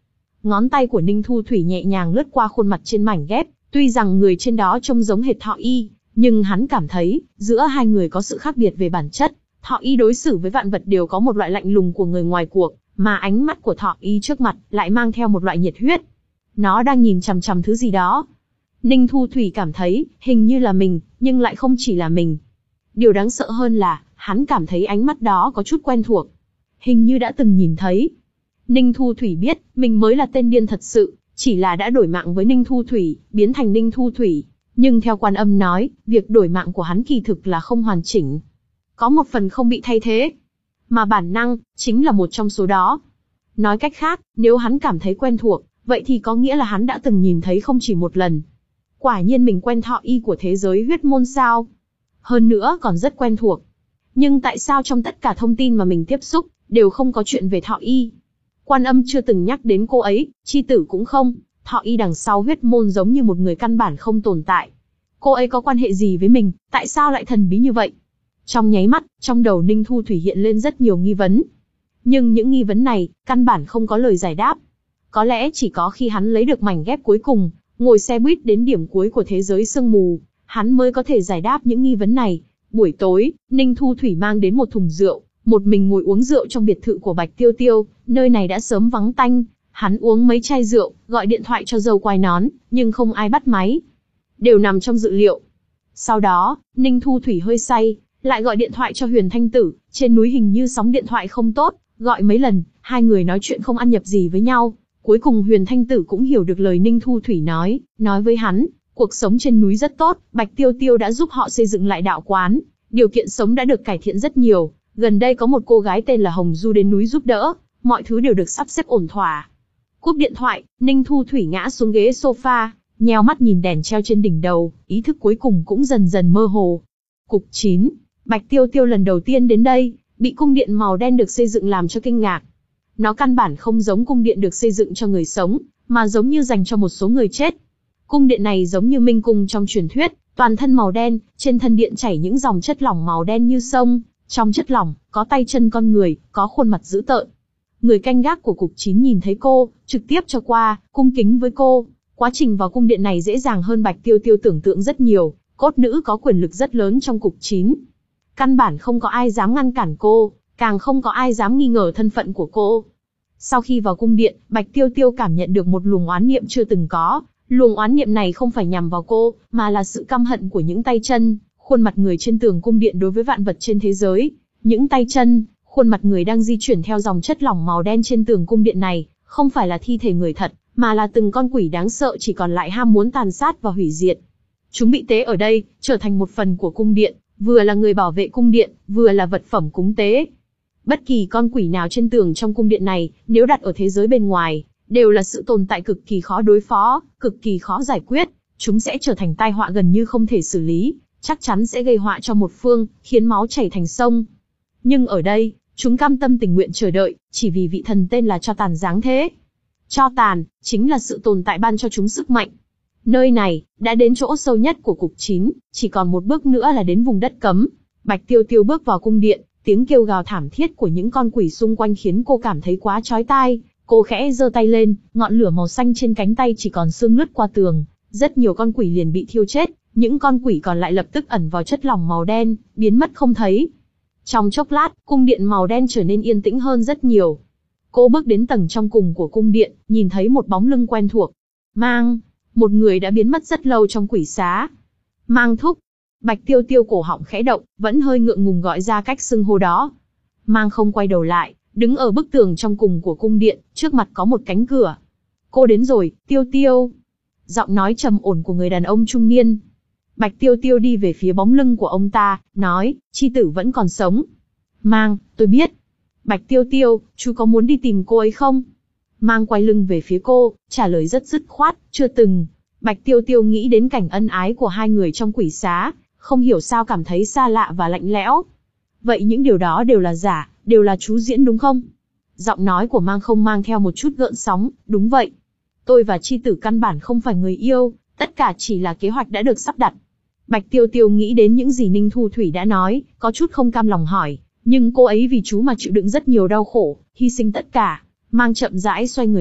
Ngón tay của Ninh Thu Thủy nhẹ nhàng lướt qua khuôn mặt trên mảnh ghép, tuy rằng người trên đó trông giống hệt Thọ Y, nhưng hắn cảm thấy, giữa hai người có sự khác biệt về bản chất. Thọ Y đối xử với vạn vật đều có một loại lạnh lùng của người ngoài cuộc, mà ánh mắt của Thọ Y trước mặt lại mang theo một loại nhiệt huyết. Nó đang nhìn chằm chằm thứ gì đó. Ninh Thu Thủy cảm thấy, hình như là mình, nhưng lại không chỉ là mình. Điều đáng sợ hơn là, hắn cảm thấy ánh mắt đó có chút quen thuộc. Hình như đã từng nhìn thấy. Ninh Thu Thủy biết, mình mới là tên điên thật sự, chỉ là đã đổi mạng với Ninh Thu Thủy, biến thành Ninh Thu Thủy. Nhưng theo Quan Âm nói, việc đổi mạng của hắn kỳ thực là không hoàn chỉnh. Có một phần không bị thay thế. Mà bản năng, chính là một trong số đó. Nói cách khác, nếu hắn cảm thấy quen thuộc, vậy thì có nghĩa là hắn đã từng nhìn thấy không chỉ một lần. Quả nhiên mình quen Thọ Y của thế giới huyết môn sao? Hơn nữa còn rất quen thuộc. Nhưng tại sao trong tất cả thông tin mà mình tiếp xúc, đều không có chuyện về Thọ Y? Quan Âm chưa từng nhắc đến cô ấy, chi tử cũng không. Thọ Y đằng sau huyết môn giống như một người căn bản không tồn tại. Cô ấy có quan hệ gì với mình, tại sao lại thần bí như vậy? Trong nháy mắt, trong đầu Ninh Thu Thủy hiện lên rất nhiều nghi vấn. Nhưng những nghi vấn này, căn bản không có lời giải đáp. Có lẽ chỉ có khi hắn lấy được mảnh ghép cuối cùng, ngồi xe buýt đến điểm cuối của thế giới sương mù, hắn mới có thể giải đáp những nghi vấn này. Buổi tối, Ninh Thu Thủy mang đến một thùng rượu, một mình ngồi uống rượu trong biệt thự của Bạch Tiêu Tiêu, nơi này đã sớm vắng tanh. Hắn uống mấy chai rượu, gọi điện thoại cho dâu quai nón, nhưng không ai bắt máy. Đều nằm trong dự liệu. Sau đó, Ninh Thu Thủy hơi say, lại gọi điện thoại cho Huyền Thanh Tử, trên núi hình như sóng điện thoại không tốt, gọi mấy lần, hai người nói chuyện không ăn nhập gì với nhau. Cuối cùng Huyền Thanh Tử cũng hiểu được lời Ninh Thu Thủy nói, nói với hắn, cuộc sống trên núi rất tốt, Bạch Tiêu Tiêu đã giúp họ xây dựng lại đạo quán, điều kiện sống đã được cải thiện rất nhiều, gần đây có một cô gái tên là Hồng Du đến núi giúp đỡ, mọi thứ đều được sắp xếp ổn thỏa. Cúp điện thoại, Ninh Thu Thủy ngã xuống ghế sofa, nheo mắt nhìn đèn treo trên đỉnh đầu, ý thức cuối cùng cũng dần dần mơ hồ. Cục chín, Bạch Tiêu Tiêu lần đầu tiên đến đây, bị cung điện màu đen được xây dựng làm cho kinh ngạc. Nó căn bản không giống cung điện được xây dựng cho người sống, mà giống như dành cho một số người chết. Cung điện này giống như Minh Cung trong truyền thuyết, toàn thân màu đen, trên thân điện chảy những dòng chất lỏng màu đen như sông, trong chất lỏng, có tay chân con người, có khuôn mặt dữ tợn. Người canh gác của cục chín nhìn thấy cô, trực tiếp cho qua, cung kính với cô. Quá trình vào cung điện này dễ dàng hơn Bạch Tiêu Tiêu tưởng tượng rất nhiều, cốt nữ có quyền lực rất lớn trong cục chín. Căn bản không có ai dám ngăn cản cô, càng không có ai dám nghi ngờ thân phận của cô. Sau khi vào cung điện, Bạch Tiêu Tiêu cảm nhận được một luồng oán niệm chưa từng có. Luồng oán niệm này không phải nhằm vào cô, mà là sự căm hận của những tay chân, khuôn mặt người trên tường cung điện đối với vạn vật trên thế giới. Những tay chân, khuôn mặt người đang di chuyển theo dòng chất lỏng màu đen trên tường cung điện này, không phải là thi thể người thật, mà là từng con quỷ đáng sợ chỉ còn lại ham muốn tàn sát và hủy diệt. Chúng bị tế ở đây, trở thành một phần của cung điện, vừa là người bảo vệ cung điện, vừa là vật phẩm cúng tế. Bất kỳ con quỷ nào trên tường trong cung điện này, nếu đặt ở thế giới bên ngoài, đều là sự tồn tại cực kỳ khó đối phó, cực kỳ khó giải quyết. Chúng sẽ trở thành tai họa gần như không thể xử lý, chắc chắn sẽ gây họa cho một phương, khiến máu chảy thành sông. Nhưng ở đây, chúng cam tâm tình nguyện chờ đợi, chỉ vì vị thần tên là Cho Tàn giáng thế. Cho Tàn, chính là sự tồn tại ban cho chúng sức mạnh. Nơi này, đã đến chỗ sâu nhất của cục chín, chỉ còn một bước nữa là đến vùng đất cấm. Bạch Tiêu Tiêu bước vào cung điện, tiếng kêu gào thảm thiết của những con quỷ xung quanh khiến cô cảm thấy quá chói tai. Cô khẽ giơ tay lên, ngọn lửa màu xanh trên cánh tay chỉ còn sương lướt qua tường. Rất nhiều con quỷ liền bị thiêu chết, những con quỷ còn lại lập tức ẩn vào chất lỏng màu đen, biến mất không thấy. Trong chốc lát, cung điện màu đen trở nên yên tĩnh hơn rất nhiều. Cô bước đến tầng trong cùng của cung điện, nhìn thấy một bóng lưng quen thuộc. Mang, một người đã biến mất rất lâu trong quỷ xá. Mang thúc. Bạch Tiêu Tiêu cổ họng khẽ động, vẫn hơi ngượng ngùng gọi ra cách xưng hô đó. Mang không quay đầu lại, đứng ở bức tường trong cùng của cung điện, trước mặt có một cánh cửa. Cô đến rồi, Tiêu Tiêu. Giọng nói trầm ổn của người đàn ông trung niên. Bạch Tiêu Tiêu đi về phía bóng lưng của ông ta, nói, chi tử vẫn còn sống. Mang, tôi biết. Bạch Tiêu Tiêu, chú có muốn đi tìm cô ấy không? Mang quay lưng về phía cô, trả lời rất dứt khoát, chưa từng. Bạch Tiêu Tiêu nghĩ đến cảnh ân ái của hai người trong quỷ xá, không hiểu sao cảm thấy xa lạ và lạnh lẽo. Vậy những điều đó đều là giả, đều là chú diễn đúng không? Giọng nói của Mang không mang theo một chút gợn sóng, đúng vậy. Tôi và chi tử căn bản không phải người yêu, tất cả chỉ là kế hoạch đã được sắp đặt. Bạch Tiêu Tiêu nghĩ đến những gì Ninh Thu Thủy đã nói, có chút không cam lòng hỏi, nhưng cô ấy vì chú mà chịu đựng rất nhiều đau khổ, hy sinh tất cả. Mang chậm rãi xoay người lại,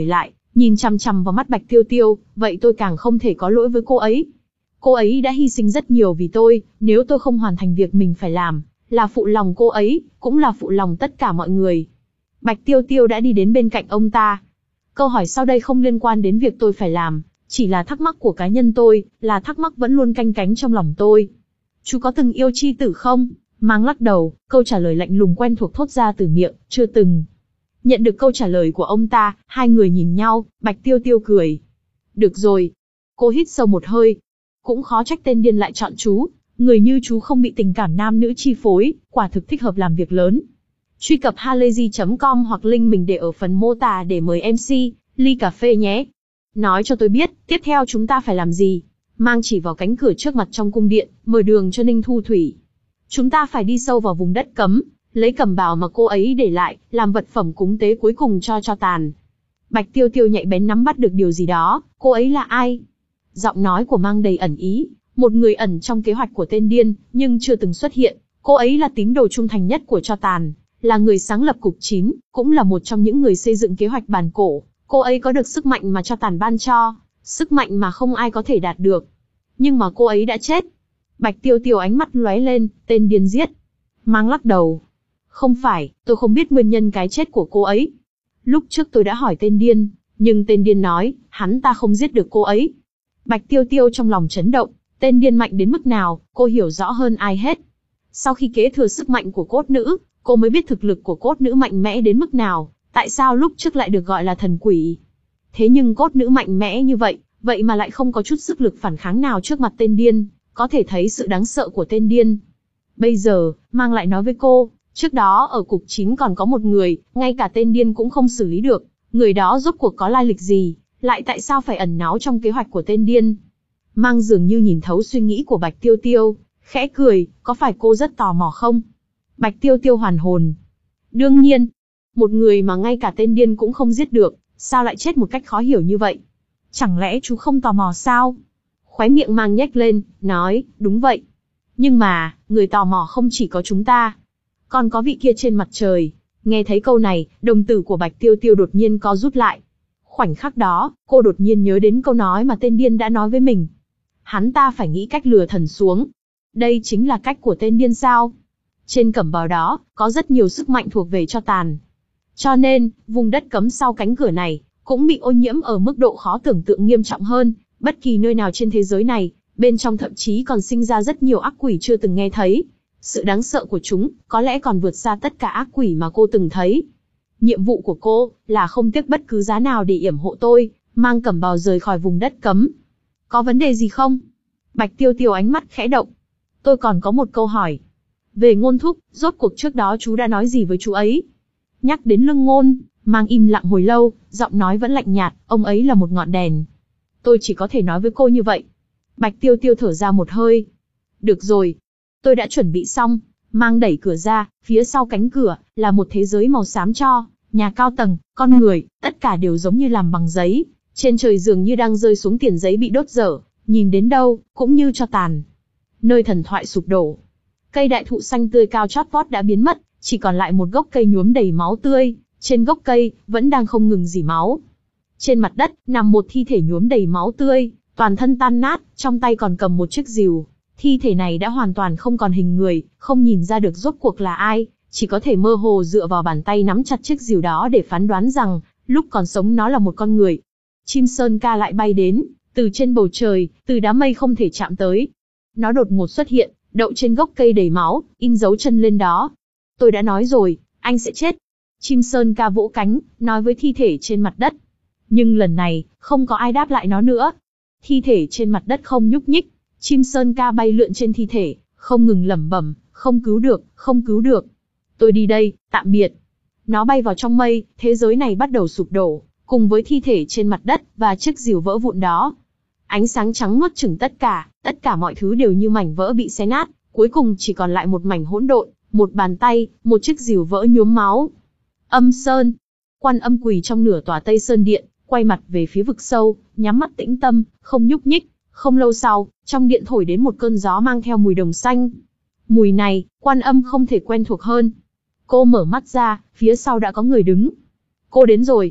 Nhìn chằm chằm vào mắt Bạch Tiêu Tiêu, vậy tôi càng không thể có lỗi với cô ấy. Cô ấy đã hy sinh rất nhiều vì tôi, nếu tôi không hoàn thành việc mình phải làm, là phụ lòng cô ấy, cũng là phụ lòng tất cả mọi người. Bạch Tiêu Tiêu đã đi đến bên cạnh ông ta. Câu hỏi sau đây không liên quan đến việc tôi phải làm, chỉ là thắc mắc của cá nhân tôi, là thắc mắc vẫn luôn canh cánh trong lòng tôi. Chú có từng yêu chi tử không? Mang lắc đầu, câu trả lời lạnh lùng quen thuộc thốt ra từ miệng, chưa từng. Nhận được câu trả lời của ông ta, hai người nhìn nhau, Bạch Tiêu Tiêu cười. Được rồi. Cô hít sâu một hơi. Cũng khó trách tên điên lại chọn chú, người như chú không bị tình cảm nam nữ chi phối, quả thực thích hợp làm việc lớn. Truy cập halayzi chấm com hoặc link mình để ở phần mô tả để mời em xê, ly cà phê nhé. Nói cho tôi biết, tiếp theo chúng ta phải làm gì? Mang chỉ vào cánh cửa trước mặt trong cung điện, mở đường cho Ninh Thu Thủy. Chúng ta phải đi sâu vào vùng đất cấm, lấy cẩm bào mà cô ấy để lại, làm vật phẩm cúng tế cuối cùng cho cho tàn. Bạch Tiêu Tiêu nhạy bén nắm bắt được điều gì đó, cô ấy là ai? Giọng nói của Mang đầy ẩn ý, một người ẩn trong kế hoạch của tên điên, nhưng chưa từng xuất hiện. Cô ấy là tín đồ trung thành nhất của cho tàn, là người sáng lập cục chín, cũng là một trong những người xây dựng kế hoạch bàn cổ. Cô ấy có được sức mạnh mà cho tàn ban cho, sức mạnh mà không ai có thể đạt được. Nhưng mà cô ấy đã chết. Bạch Tiêu Tiêu ánh mắt lóe lên, tên điên giết. Mang lắc đầu. Không phải, tôi không biết nguyên nhân cái chết của cô ấy. Lúc trước tôi đã hỏi tên điên, nhưng tên điên nói, hắn ta không giết được cô ấy. Bạch Tiêu Tiêu trong lòng chấn động, tên điên mạnh đến mức nào, cô hiểu rõ hơn ai hết. Sau khi kế thừa sức mạnh của cốt nữ, cô mới biết thực lực của cốt nữ mạnh mẽ đến mức nào, tại sao lúc trước lại được gọi là thần quỷ. Thế nhưng cốt nữ mạnh mẽ như vậy, vậy mà lại không có chút sức lực phản kháng nào trước mặt tên điên, có thể thấy sự đáng sợ của tên điên. Bây giờ, Mang lại nói với cô, trước đó ở cục chín còn có một người, ngay cả tên điên cũng không xử lý được, người đó rốt cuộc có lai lịch gì, lại tại sao phải ẩn náu trong kế hoạch của tên điên. Mang dường như nhìn thấu suy nghĩ của Bạch Tiêu Tiêu, khẽ cười, có phải cô rất tò mò không? Bạch Tiêu Tiêu hoàn hồn. Đương nhiên, một người mà ngay cả tên điên cũng không giết được, sao lại chết một cách khó hiểu như vậy? Chẳng lẽ chú không tò mò sao? Khóe miệng Mang nhếch lên, nói, đúng vậy. Nhưng mà, người tò mò không chỉ có chúng ta, còn có vị kia trên mặt trời. Nghe thấy câu này, đồng tử của Bạch Tiêu Tiêu đột nhiên co rút lại. Khoảnh khắc đó, cô đột nhiên nhớ đến câu nói mà tên điên đã nói với mình. Hắn ta phải nghĩ cách lừa thần xuống. Đây chính là cách của tên điên sao? Trên cẩm bào đó, có rất nhiều sức mạnh thuộc về cho tàn. Cho nên, vùng đất cấm sau cánh cửa này, cũng bị ô nhiễm ở mức độ khó tưởng tượng nghiêm trọng hơn, bất kỳ nơi nào trên thế giới này, bên trong thậm chí còn sinh ra rất nhiều ác quỷ chưa từng nghe thấy. Sự đáng sợ của chúng, có lẽ còn vượt xa tất cả ác quỷ mà cô từng thấy. Nhiệm vụ của cô, là không tiếc bất cứ giá nào để yểm hộ tôi, mang cẩm bào rời khỏi vùng đất cấm. Có vấn đề gì không? Bạch Tiêu Tiêu ánh mắt khẽ động. Tôi còn có một câu hỏi. Về Ngôn Thúc, rốt cuộc trước đó chú đã nói gì với chú ấy? Nhắc đến Lương Ngôn, Mang im lặng hồi lâu, giọng nói vẫn lạnh nhạt, ông ấy là một ngọn đèn. Tôi chỉ có thể nói với cô như vậy. Bạch Tiêu Tiêu thở ra một hơi. Được rồi, tôi đã chuẩn bị xong. Mang đẩy cửa ra, phía sau cánh cửa, là một thế giới màu xám cho, nhà cao tầng, con người, tất cả đều giống như làm bằng giấy. Trên trời dường như đang rơi xuống tiền giấy bị đốt dở, nhìn đến đâu, cũng như cho tàn. Nơi thần thoại sụp đổ. Cây đại thụ xanh tươi cao chót vót đã biến mất, chỉ còn lại một gốc cây nhuốm đầy máu tươi, trên gốc cây, vẫn đang không ngừng rỉ máu. Trên mặt đất, nằm một thi thể nhuốm đầy máu tươi, toàn thân tan nát, trong tay còn cầm một chiếc rìu. Thi thể này đã hoàn toàn không còn hình người, không nhìn ra được rốt cuộc là ai, chỉ có thể mơ hồ dựa vào bàn tay nắm chặt chiếc rìu đó để phán đoán rằng, lúc còn sống nó là một con người. Chim sơn ca lại bay đến, từ trên bầu trời, từ đám mây không thể chạm tới. Nó đột ngột xuất hiện, đậu trên gốc cây đầy máu, in dấu chân lên đó. Tôi đã nói rồi, anh sẽ chết. Chim sơn ca vỗ cánh, nói với thi thể trên mặt đất. Nhưng lần này, không có ai đáp lại nó nữa. Thi thể trên mặt đất không nhúc nhích. Chim sơn ca bay lượn trên thi thể, không ngừng lẩm bẩm, không cứu được, không cứu được. Tôi đi đây, tạm biệt. Nó bay vào trong mây, thế giới này bắt đầu sụp đổ, cùng với thi thể trên mặt đất và chiếc rìu vỡ vụn đó. Ánh sáng trắng nuốt chửng tất cả, tất cả mọi thứ đều như mảnh vỡ bị xé nát, cuối cùng chỉ còn lại một mảnh hỗn độn, một bàn tay, một chiếc rìu vỡ nhuốm máu. Âm Sơn. Quan Âm quỳ trong nửa tòa Tây Sơn Điện, quay mặt về phía vực sâu, nhắm mắt tĩnh tâm, không nhúc nhích. Không lâu sau, trong điện thổi đến một cơn gió mang theo mùi đồng xanh. Mùi này, Quan Âm không thể quen thuộc hơn. Cô mở mắt ra, phía sau đã có người đứng. Cô đến rồi.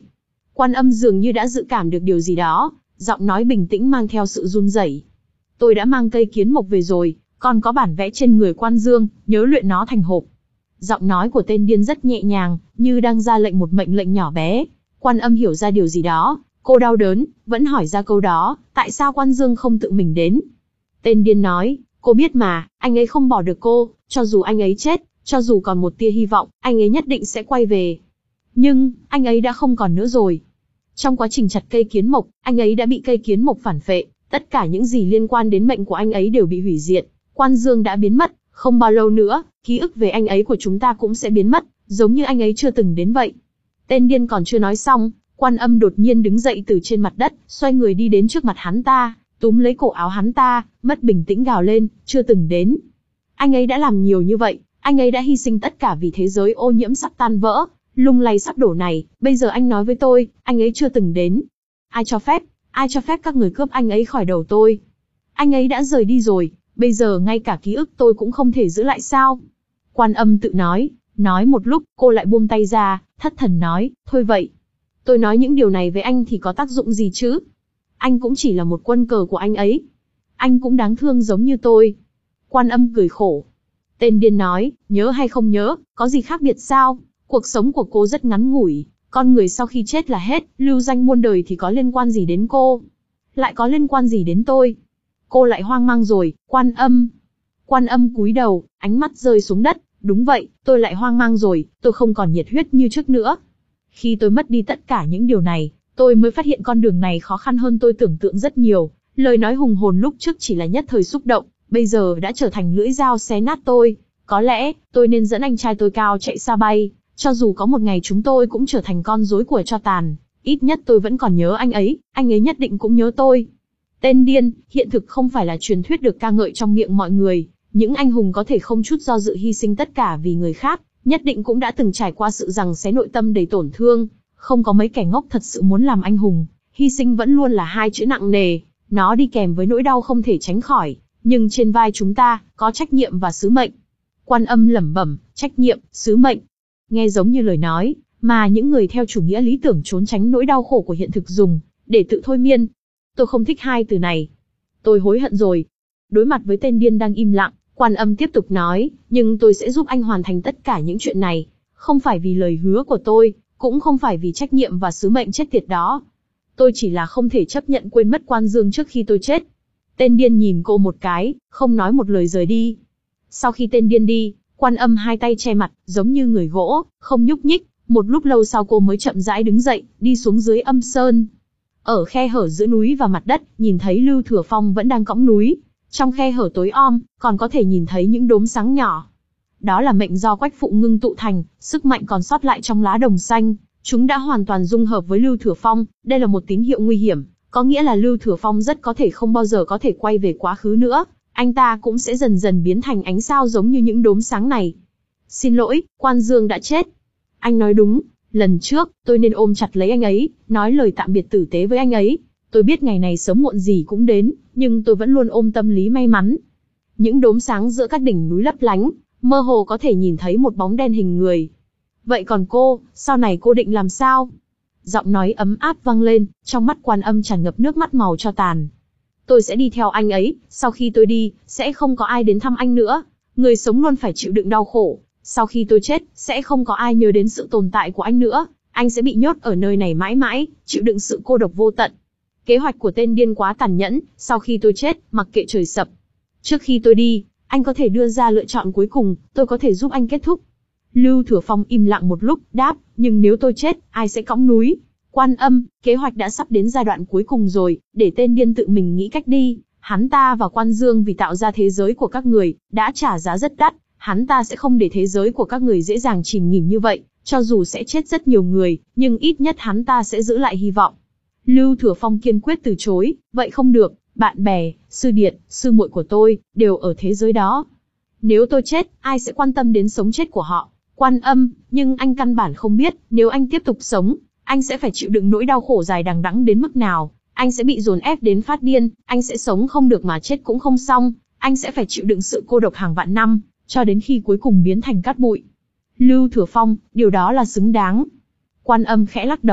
Quan Âm dường như đã dự cảm được điều gì đó, giọng nói bình tĩnh mang theo sự run rẩy. Tôi đã mang cây kiến mộc về rồi, còn có bản vẽ trên người Quan Dương, nhớ luyện nó thành hộp. Giọng nói của tên điên rất nhẹ nhàng, như đang ra lệnh một mệnh lệnh nhỏ bé. Quan Âm hiểu ra điều gì đó, cô đau đớn, vẫn hỏi ra câu đó, tại sao Quan Dương không tự mình đến? Tên điên nói, cô biết mà, anh ấy không bỏ được cô, cho dù anh ấy chết, cho dù còn một tia hy vọng, anh ấy nhất định sẽ quay về. Nhưng, anh ấy đã không còn nữa rồi. Trong quá trình chặt cây kiến mộc, anh ấy đã bị cây kiến mộc phản phệ, tất cả những gì liên quan đến mệnh của anh ấy đều bị hủy diệt. Quan Dương đã biến mất, không bao lâu nữa, ký ức về anh ấy của chúng ta cũng sẽ biến mất, giống như anh ấy chưa từng đến vậy. Tên điên còn chưa nói xong, Quan Âm đột nhiên đứng dậy từ trên mặt đất, xoay người đi đến trước mặt hắn ta, túm lấy cổ áo hắn ta, mất bình tĩnh gào lên, chưa từng đến. Anh ấy đã làm nhiều như vậy, anh ấy đã hy sinh tất cả vì thế giới ô nhiễm sắp tan vỡ, lung lay sắp đổ này, bây giờ anh nói với tôi, anh ấy chưa từng đến. Ai cho phép, ai cho phép các người cướp anh ấy khỏi đầu tôi? Anh ấy đã rời đi rồi, bây giờ ngay cả ký ức tôi cũng không thể giữ lại sao? Quan Âm tự nói, nói một lúc, cô lại buông tay ra, thất thần nói, thôi vậy. Tôi nói những điều này với anh thì có tác dụng gì chứ? Anh cũng chỉ là một quân cờ của anh ấy. Anh cũng đáng thương giống như tôi. Quan Âm cười khổ. Tên điên nói, nhớ hay không nhớ, có gì khác biệt sao? Cuộc sống của cô rất ngắn ngủi, con người sau khi chết là hết, lưu danh muôn đời thì có liên quan gì đến cô? Lại có liên quan gì đến tôi? Cô lại hoang mang rồi, Quan Âm. Quan Âm cúi đầu, ánh mắt rơi xuống đất, đúng vậy, tôi lại hoang mang rồi, tôi không còn nhiệt huyết như trước nữa. Khi tôi mất đi tất cả những điều này, tôi mới phát hiện con đường này khó khăn hơn tôi tưởng tượng rất nhiều. Lời nói hùng hồn lúc trước chỉ là nhất thời xúc động, bây giờ đã trở thành lưỡi dao xé nát tôi. Có lẽ, tôi nên dẫn anh trai tôi Cao chạy xa bay, cho dù có một ngày chúng tôi cũng trở thành con rối của tro tàn, ít nhất tôi vẫn còn nhớ anh ấy, anh ấy nhất định cũng nhớ tôi. Tên điên, hiện thực không phải là truyền thuyết được ca ngợi trong miệng mọi người, những anh hùng có thể không chút do dự hy sinh tất cả vì người khác, nhất định cũng đã từng trải qua sự giằng xé nội tâm đầy tổn thương, không có mấy kẻ ngốc thật sự muốn làm anh hùng, hy sinh vẫn luôn là hai chữ nặng nề, nó đi kèm với nỗi đau không thể tránh khỏi, nhưng trên vai chúng ta, có trách nhiệm và sứ mệnh. Quan Âm lẩm bẩm, trách nhiệm, sứ mệnh. Nghe giống như lời nói, mà những người theo chủ nghĩa lý tưởng trốn tránh nỗi đau khổ của hiện thực dùng, để tự thôi miên. Tôi không thích hai từ này. Tôi hối hận rồi. Đối mặt với tên điên đang im lặng, Quan Âm tiếp tục nói, nhưng tôi sẽ giúp anh hoàn thành tất cả những chuyện này. Không phải vì lời hứa của tôi, cũng không phải vì trách nhiệm và sứ mệnh chết tiệt đó. Tôi chỉ là không thể chấp nhận quên mất Quan Dương trước khi tôi chết. Tên điên nhìn cô một cái, không nói một lời rời đi. Sau khi tên điên đi, Quan Âm hai tay che mặt, giống như người gỗ, không nhúc nhích. Một lúc lâu sau cô mới chậm rãi đứng dậy, đi xuống dưới âm sơn. Ở khe hở giữa núi và mặt đất, nhìn thấy Lưu Thừa Phong vẫn đang cõng núi. Trong khe hở tối om, còn có thể nhìn thấy những đốm sáng nhỏ. Đó là mệnh do Quách Phụ ngưng tụ thành, sức mạnh còn sót lại trong lá đồng xanh. Chúng đã hoàn toàn dung hợp với Lưu Thừa Phong, đây là một tín hiệu nguy hiểm, có nghĩa là Lưu Thừa Phong rất có thể không bao giờ có thể quay về quá khứ nữa, anh ta cũng sẽ dần dần biến thành ánh sao giống như những đốm sáng này. Xin lỗi, Quan Dương đã chết. Anh nói đúng, lần trước, tôi nên ôm chặt lấy anh ấy, nói lời tạm biệt tử tế với anh ấy. Tôi biết ngày này sớm muộn gì cũng đến, nhưng tôi vẫn luôn ôm tâm lý may mắn. Những đốm sáng giữa các đỉnh núi lấp lánh, mơ hồ có thể nhìn thấy một bóng đen hình người. Vậy còn cô, sau này cô định làm sao? Giọng nói ấm áp vang lên, trong mắt Quan Âm tràn ngập nước mắt màu tro tàn. Tôi sẽ đi theo anh ấy, sau khi tôi đi, sẽ không có ai đến thăm anh nữa. Người sống luôn phải chịu đựng đau khổ. Sau khi tôi chết, sẽ không có ai nhớ đến sự tồn tại của anh nữa. Anh sẽ bị nhốt ở nơi này mãi mãi, chịu đựng sự cô độc vô tận. Kế hoạch của tên điên quá tàn nhẫn, sau khi tôi chết, mặc kệ trời sập. Trước khi tôi đi, anh có thể đưa ra lựa chọn cuối cùng, tôi có thể giúp anh kết thúc. Lưu Thừa Phong im lặng một lúc, đáp, nhưng nếu tôi chết, ai sẽ cõng núi? Quan Âm, kế hoạch đã sắp đến giai đoạn cuối cùng rồi, để tên điên tự mình nghĩ cách đi. Hắn ta và Quan Dương vì tạo ra thế giới của các người, đã trả giá rất đắt. Hắn ta sẽ không để thế giới của các người dễ dàng chìm nghỉm như vậy, cho dù sẽ chết rất nhiều người, nhưng ít nhất hắn ta sẽ giữ lại hy vọng. Lưu Thừa Phong kiên quyết từ chối, vậy không được, bạn bè, sư điệt, sư muội của tôi, đều ở thế giới đó. Nếu tôi chết, ai sẽ quan tâm đến sống chết của họ? Quan Âm, nhưng anh căn bản không biết, nếu anh tiếp tục sống, anh sẽ phải chịu đựng nỗi đau khổ dài đằng đẵng đến mức nào, anh sẽ bị dồn ép đến phát điên, anh sẽ sống không được mà chết cũng không xong, anh sẽ phải chịu đựng sự cô độc hàng vạn năm, cho đến khi cuối cùng biến thành cát bụi. Lưu Thừa Phong, điều đó là xứng đáng. Quan Âm khẽ lắc đầu,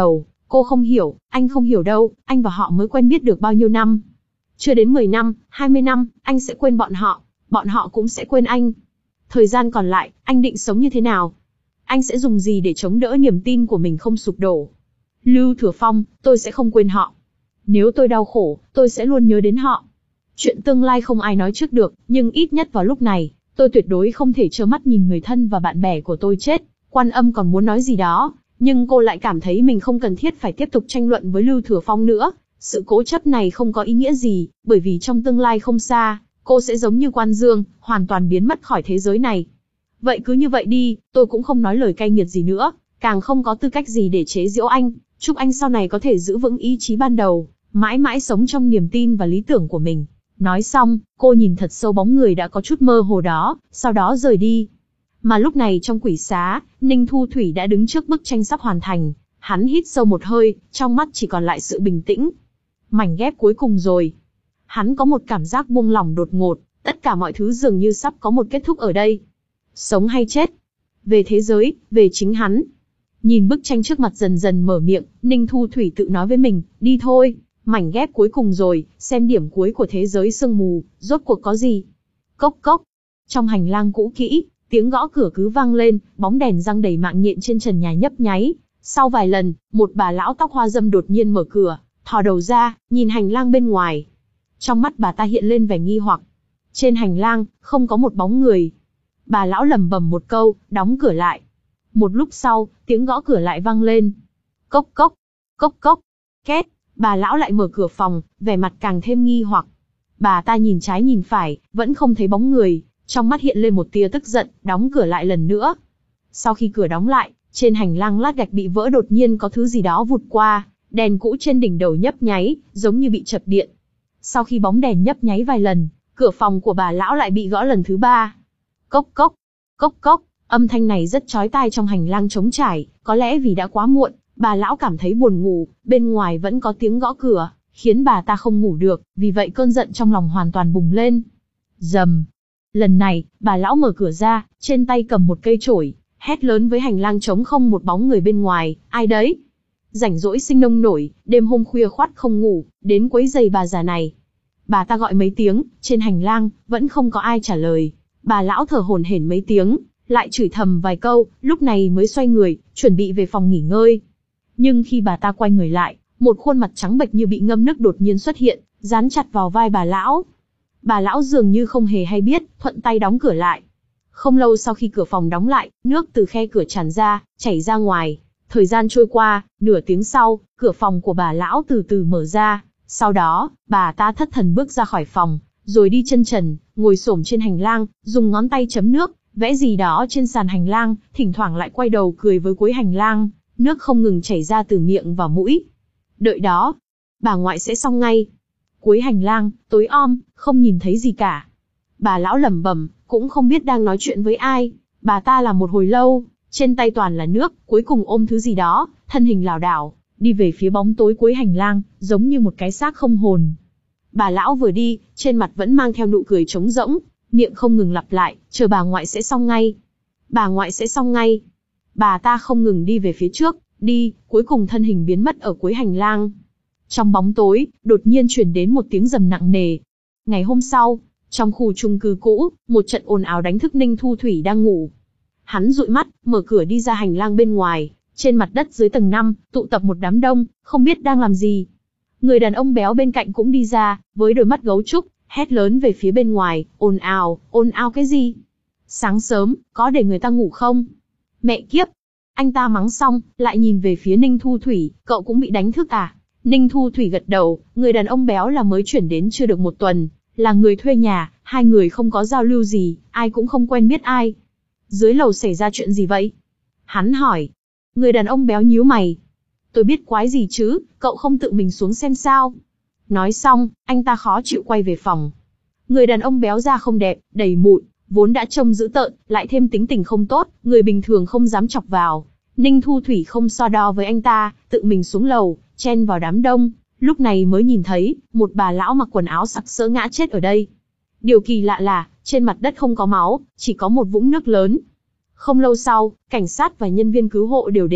Cô không hiểu, anh không hiểu đâu, anh và họ mới quen biết được bao nhiêu năm. Chưa đến mười năm, hai mươi năm, anh sẽ quên bọn họ, bọn họ cũng sẽ quên anh. Thời gian còn lại, anh định sống như thế nào? Anh sẽ dùng gì để chống đỡ niềm tin của mình không sụp đổ? Lưu Thừa Phong, tôi sẽ không quên họ. Nếu tôi đau khổ, tôi sẽ luôn nhớ đến họ. Chuyện tương lai không ai nói trước được, nhưng ít nhất vào lúc này, tôi tuyệt đối không thể trơ mắt nhìn người thân và bạn bè của tôi chết. Quan Âm còn muốn nói gì đó, nhưng cô lại cảm thấy mình không cần thiết phải tiếp tục tranh luận với Lưu Thừa Phong nữa. Sự cố chấp này không có ý nghĩa gì, bởi vì trong tương lai không xa, cô sẽ giống như Quan Dương, hoàn toàn biến mất khỏi thế giới này. Vậy cứ như vậy đi, tôi cũng không nói lời cay nghiệt gì nữa, càng không có tư cách gì để chế giễu anh. Chúc anh sau này có thể giữ vững ý chí ban đầu, mãi mãi sống trong niềm tin và lý tưởng của mình. Nói xong, cô nhìn thật sâu bóng người đã có chút mơ hồ đó, sau đó rời đi. Mà lúc này trong quỷ xá, Ninh Thu Thủy đã đứng trước bức tranh sắp hoàn thành. Hắn hít sâu một hơi, trong mắt chỉ còn lại sự bình tĩnh. Mảnh ghép cuối cùng rồi. Hắn có một cảm giác buông lỏng đột ngột, tất cả mọi thứ dường như sắp có một kết thúc ở đây. Sống hay chết? Về thế giới, về chính hắn. Nhìn bức tranh trước mặt dần dần mở miệng, Ninh Thu Thủy tự nói với mình, đi thôi, mảnh ghép cuối cùng rồi, xem điểm cuối của thế giới sương mù, rốt cuộc có gì. Cốc cốc. Trong hành lang cũ kỹ, tiếng gõ cửa cứ vang lên, bóng đèn răng đầy mạng nhện trên trần nhà nhấp nháy. Sau vài lần, một bà lão tóc hoa râm đột nhiên mở cửa, thò đầu ra, nhìn hành lang bên ngoài. Trong mắt bà ta hiện lên vẻ nghi hoặc. Trên hành lang, không có một bóng người. Bà lão lẩm bẩm một câu, đóng cửa lại. Một lúc sau, tiếng gõ cửa lại vang lên. Cốc cốc, cốc cốc, két. Bà lão lại mở cửa phòng, vẻ mặt càng thêm nghi hoặc. Bà ta nhìn trái nhìn phải, vẫn không thấy bóng người. Trong mắt hiện lên một tia tức giận, đóng cửa lại lần nữa. Sau khi cửa đóng lại, trên hành lang lát gạch bị vỡ đột nhiên có thứ gì đó vụt qua. Đèn cũ trên đỉnh đầu nhấp nháy, giống như bị chập điện. Sau khi bóng đèn nhấp nháy vài lần, cửa phòng của bà lão lại bị gõ lần thứ ba. Cốc cốc, cốc cốc, âm thanh này rất chói tai trong hành lang trống trải, có lẽ vì đã quá muộn, bà lão cảm thấy buồn ngủ, bên ngoài vẫn có tiếng gõ cửa, khiến bà ta không ngủ được, vì vậy cơn giận trong lòng hoàn toàn bùng lên. Rầm. Lần này, bà lão mở cửa ra, trên tay cầm một cây chổi, hét lớn với hành lang trống không một bóng người bên ngoài, ai đấy? Rảnh rỗi sinh nông nổi, đêm hôm khuya khoắt không ngủ, đến quấy giày bà già này. Bà ta gọi mấy tiếng, trên hành lang, vẫn không có ai trả lời. Bà lão thở hổn hển mấy tiếng, lại chửi thầm vài câu, lúc này mới xoay người, chuẩn bị về phòng nghỉ ngơi. Nhưng khi bà ta quay người lại, một khuôn mặt trắng bệch như bị ngâm nước đột nhiên xuất hiện, dán chặt vào vai bà lão. Bà lão dường như không hề hay biết, thuận tay đóng cửa lại. Không lâu sau khi cửa phòng đóng lại, nước từ khe cửa tràn ra, chảy ra ngoài. Thời gian trôi qua, nửa tiếng sau, cửa phòng của bà lão từ từ mở ra. Sau đó, bà ta thất thần bước ra khỏi phòng, rồi đi chân trần, ngồi xổm trên hành lang, dùng ngón tay chấm nước, vẽ gì đó trên sàn hành lang, thỉnh thoảng lại quay đầu cười với cuối hành lang, nước không ngừng chảy ra từ miệng vào mũi. Đợi đó, bà ngoại sẽ xong ngay. Cuối hành lang, tối om, không nhìn thấy gì cả. Bà lão lẩm bẩm, cũng không biết đang nói chuyện với ai. Bà ta làm một hồi lâu, trên tay toàn là nước, cuối cùng ôm thứ gì đó, thân hình lảo đảo, đi về phía bóng tối cuối hành lang, giống như một cái xác không hồn. Bà lão vừa đi, trên mặt vẫn mang theo nụ cười trống rỗng, miệng không ngừng lặp lại, chờ bà ngoại sẽ xong ngay. Bà ngoại sẽ xong ngay. Bà ta không ngừng đi về phía trước, đi, cuối cùng thân hình biến mất ở cuối hành lang. Trong bóng tối, đột nhiên truyền đến một tiếng rầm nặng nề. Ngày hôm sau, trong khu chung cư cũ, một trận ồn ào đánh thức Ninh Thu Thủy đang ngủ. Hắn dụi mắt, mở cửa đi ra hành lang bên ngoài, trên mặt đất dưới tầng năm, tụ tập một đám đông, không biết đang làm gì. Người đàn ông béo bên cạnh cũng đi ra, với đôi mắt gấu trúc, hét lớn về phía bên ngoài, ồn ào, ồn ào cái gì? Sáng sớm, có để người ta ngủ không? Mẹ kiếp! Anh ta mắng xong, lại nhìn về phía Ninh Thu Thủy, cậu cũng bị đánh thức à? Ninh Thu Thủy gật đầu, người đàn ông béo là mới chuyển đến chưa được một tuần, là người thuê nhà, hai người không có giao lưu gì, ai cũng không quen biết ai. Dưới lầu xảy ra chuyện gì vậy? Hắn hỏi. Người đàn ông béo nhíu mày. Tôi biết quái gì chứ, cậu không tự mình xuống xem sao? Nói xong, anh ta khó chịu quay về phòng. Người đàn ông béo da không đẹp, đầy mụn, vốn đã trông dữ tợn, lại thêm tính tình không tốt, người bình thường không dám chọc vào. Ninh Thu Thủy không so đo với anh ta, tự mình xuống lầu, chen vào đám đông, lúc này mới nhìn thấy, một bà lão mặc quần áo sặc sỡ ngã chết ở đây. Điều kỳ lạ là, trên mặt đất không có máu, chỉ có một vũng nước lớn. Không lâu sau, cảnh sát và nhân viên cứu hộ đều đến,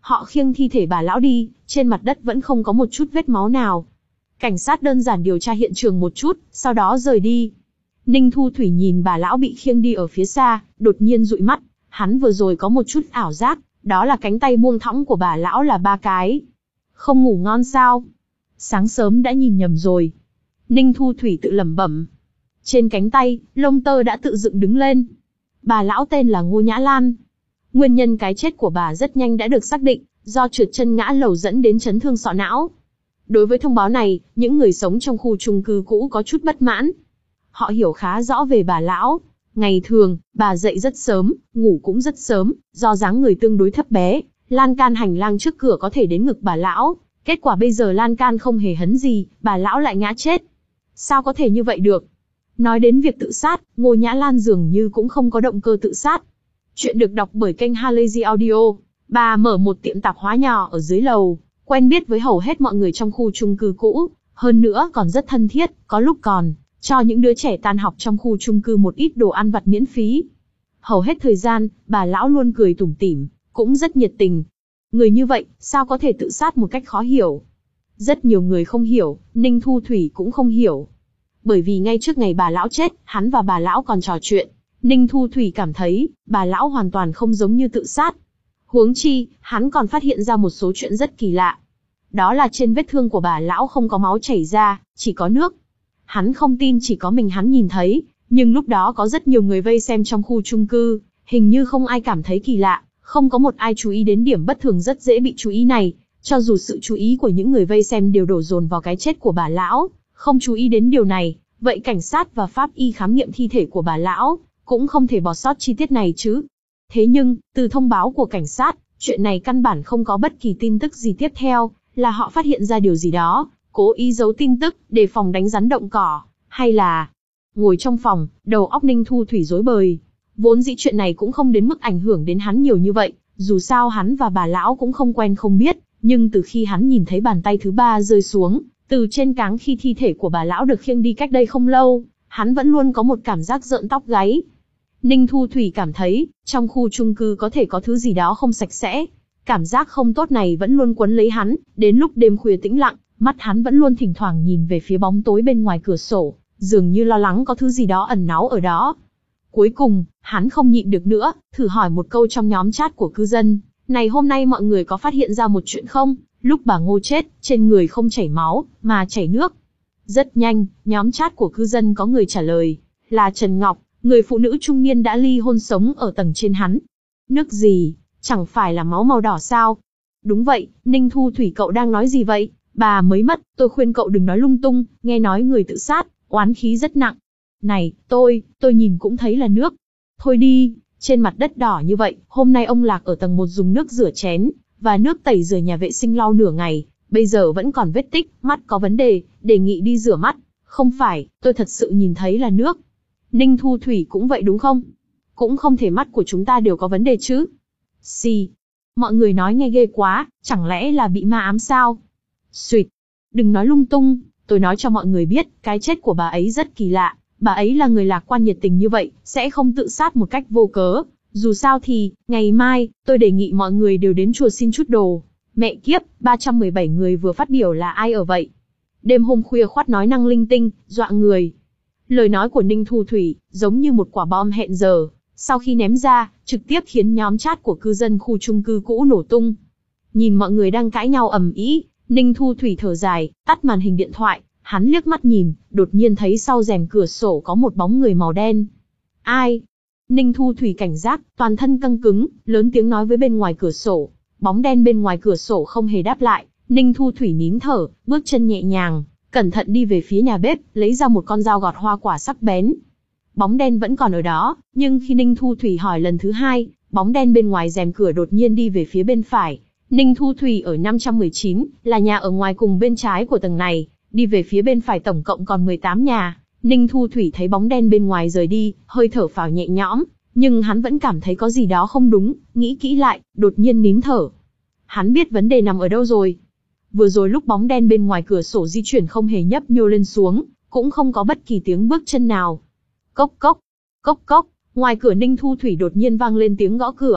Họ khiêng thi thể bà lão đi, trên mặt đất vẫn không có một chút vết máu nào. Cảnh sát đơn giản điều tra hiện trường một chút, sau đó rời đi. Ninh Thu Thủy nhìn bà lão bị khiêng đi ở phía xa, đột nhiên dụi mắt. Hắn vừa rồi có một chút ảo giác, đó là cánh tay buông thõng của bà lão là ba cái. Không ngủ ngon sao? Sáng sớm đã nhìn nhầm rồi. Ninh Thu Thủy tự lẩm bẩm. Trên cánh tay, lông tơ đã tự dựng đứng lên. Bà lão tên là Ngô Nhã Lan. Nguyên nhân cái chết của bà rất nhanh đã được xác định, do trượt chân ngã lầu dẫn đến chấn thương sọ não. Đối với thông báo này, những người sống trong khu chung cư cũ có chút bất mãn. Họ hiểu khá rõ về bà lão. Ngày thường, bà dậy rất sớm, ngủ cũng rất sớm, do dáng người tương đối thấp bé, lan can hành lang trước cửa có thể đến ngực bà lão. Kết quả bây giờ lan can không hề hấn gì, bà lão lại ngã chết. Sao có thể như vậy được? Nói đến việc tự sát, Ngô Nhã Lan dường như cũng không có động cơ tự sát. Chuyện được đọc bởi kênh Halazy Audio. Bà mở một tiệm tạp hóa nhỏ ở dưới lầu, quen biết với hầu hết mọi người trong khu chung cư cũ, hơn nữa còn rất thân thiết, có lúc còn cho những đứa trẻ tan học trong khu chung cư một ít đồ ăn vặt miễn phí. Hầu hết thời gian, bà lão luôn cười tủm tỉm, cũng rất nhiệt tình. Người như vậy, sao có thể tự sát một cách khó hiểu? Rất nhiều người không hiểu, Ninh Thu Thủy cũng không hiểu. Bởi vì ngay trước ngày bà lão chết, hắn và bà lão còn trò chuyện. Ninh Thu Thủy cảm thấy, bà lão hoàn toàn không giống như tự sát. Huống chi, hắn còn phát hiện ra một số chuyện rất kỳ lạ. Đó là trên vết thương của bà lão không có máu chảy ra, chỉ có nước. Hắn không tin chỉ có mình hắn nhìn thấy, nhưng lúc đó có rất nhiều người vây xem trong khu chung cư, hình như không ai cảm thấy kỳ lạ, không có một ai chú ý đến điểm bất thường rất dễ bị chú ý này. Cho dù sự chú ý của những người vây xem đều đổ dồn vào cái chết của bà lão, không chú ý đến điều này, vậy cảnh sát và pháp y khám nghiệm thi thể của bà lão cũng không thể bỏ sót chi tiết này chứ. Thế nhưng, từ thông báo của cảnh sát, chuyện này căn bản không có bất kỳ tin tức gì tiếp theo, là họ phát hiện ra điều gì đó, cố ý giấu tin tức, để phòng đánh rắn động cỏ, hay là... Ngồi trong phòng, đầu óc Ninh Thu Thủy rối bời. Vốn dĩ chuyện này cũng không đến mức ảnh hưởng đến hắn nhiều như vậy, dù sao hắn và bà lão cũng không quen không biết, nhưng từ khi hắn nhìn thấy bàn tay thứ ba rơi xuống, từ trên cáng khi thi thể của bà lão được khiêng đi cách đây không lâu, hắn vẫn luôn có một cảm giác rợn tóc gáy. Ninh Thu Thủy cảm thấy, trong khu chung cư có thể có thứ gì đó không sạch sẽ. Cảm giác không tốt này vẫn luôn quấn lấy hắn, đến lúc đêm khuya tĩnh lặng, mắt hắn vẫn luôn thỉnh thoảng nhìn về phía bóng tối bên ngoài cửa sổ, dường như lo lắng có thứ gì đó ẩn náu ở đó. Cuối cùng, hắn không nhịn được nữa, thử hỏi một câu trong nhóm chat của cư dân, này hôm nay mọi người có phát hiện ra một chuyện không? Lúc bà Ngô chết, trên người không chảy máu, mà chảy nước. Rất nhanh, nhóm chat của cư dân có người trả lời, là Trần Ngọc, người phụ nữ trung niên đã ly hôn sống ở tầng trên hắn. Nước gì? Chẳng phải là máu màu đỏ sao? Đúng vậy, Ninh Thu Thủy cậu đang nói gì vậy? Bà mới mất, tôi khuyên cậu đừng nói lung tung, nghe nói người tự sát, oán khí rất nặng. Này, tôi, tôi nhìn cũng thấy là nước. Thôi đi, trên mặt đất đỏ như vậy, hôm nay ông Lạc ở tầng một dùng nước rửa chén, và nước tẩy rửa nhà vệ sinh lau nửa ngày, bây giờ vẫn còn vết tích, mắt có vấn đề, đề nghị đi rửa mắt. Không phải, tôi thật sự nhìn thấy là nước. Ninh Thu Thủy cũng vậy đúng không? Cũng không thể mắt của chúng ta đều có vấn đề chứ. Xì. Mọi người nói nghe ghê quá, chẳng lẽ là bị ma ám sao? Xuyệt. Đừng nói lung tung, tôi nói cho mọi người biết, cái chết của bà ấy rất kỳ lạ. Bà ấy là người lạc quan nhiệt tình như vậy, sẽ không tự sát một cách vô cớ. Dù sao thì, ngày mai, tôi đề nghị mọi người đều đến chùa xin chút đồ. Mẹ kiếp, ba trăm mười bảy người vừa phát biểu là ai ở vậy? Đêm hôm khuya khoắt nói năng linh tinh, dọa người. Lời nói của Ninh Thu Thủy, giống như một quả bom hẹn giờ. Sau khi ném ra, trực tiếp khiến nhóm chat của cư dân khu chung cư cũ nổ tung. Nhìn mọi người đang cãi nhau ầm ĩ, Ninh Thu Thủy thở dài, tắt màn hình điện thoại. Hắn liếc mắt nhìn, đột nhiên thấy sau rèm cửa sổ có một bóng người màu đen. Ai? Ninh Thu Thủy cảnh giác, toàn thân căng cứng, lớn tiếng nói với bên ngoài cửa sổ. Bóng đen bên ngoài cửa sổ không hề đáp lại, Ninh Thu Thủy nín thở, bước chân nhẹ nhàng, cẩn thận đi về phía nhà bếp, lấy ra một con dao gọt hoa quả sắc bén. Bóng đen vẫn còn ở đó, nhưng khi Ninh Thu Thủy hỏi lần thứ hai, bóng đen bên ngoài rèm cửa đột nhiên đi về phía bên phải. Ninh Thu Thủy ở năm trăm mười chín, là nhà ở ngoài cùng bên trái của tầng này, đi về phía bên phải tổng cộng còn mười tám nhà. Ninh Thu Thủy thấy bóng đen bên ngoài rời đi, hơi thở phào nhẹ nhõm, nhưng hắn vẫn cảm thấy có gì đó không đúng, nghĩ kỹ lại, đột nhiên nín thở. Hắn biết vấn đề nằm ở đâu rồi. Vừa rồi lúc bóng đen bên ngoài cửa sổ di chuyển không hề nhấp nhô lên xuống, cũng không có bất kỳ tiếng bước chân nào. Cốc cốc, cốc cốc, ngoài cửa Ninh Thu Thủy đột nhiên vang lên tiếng gõ cửa,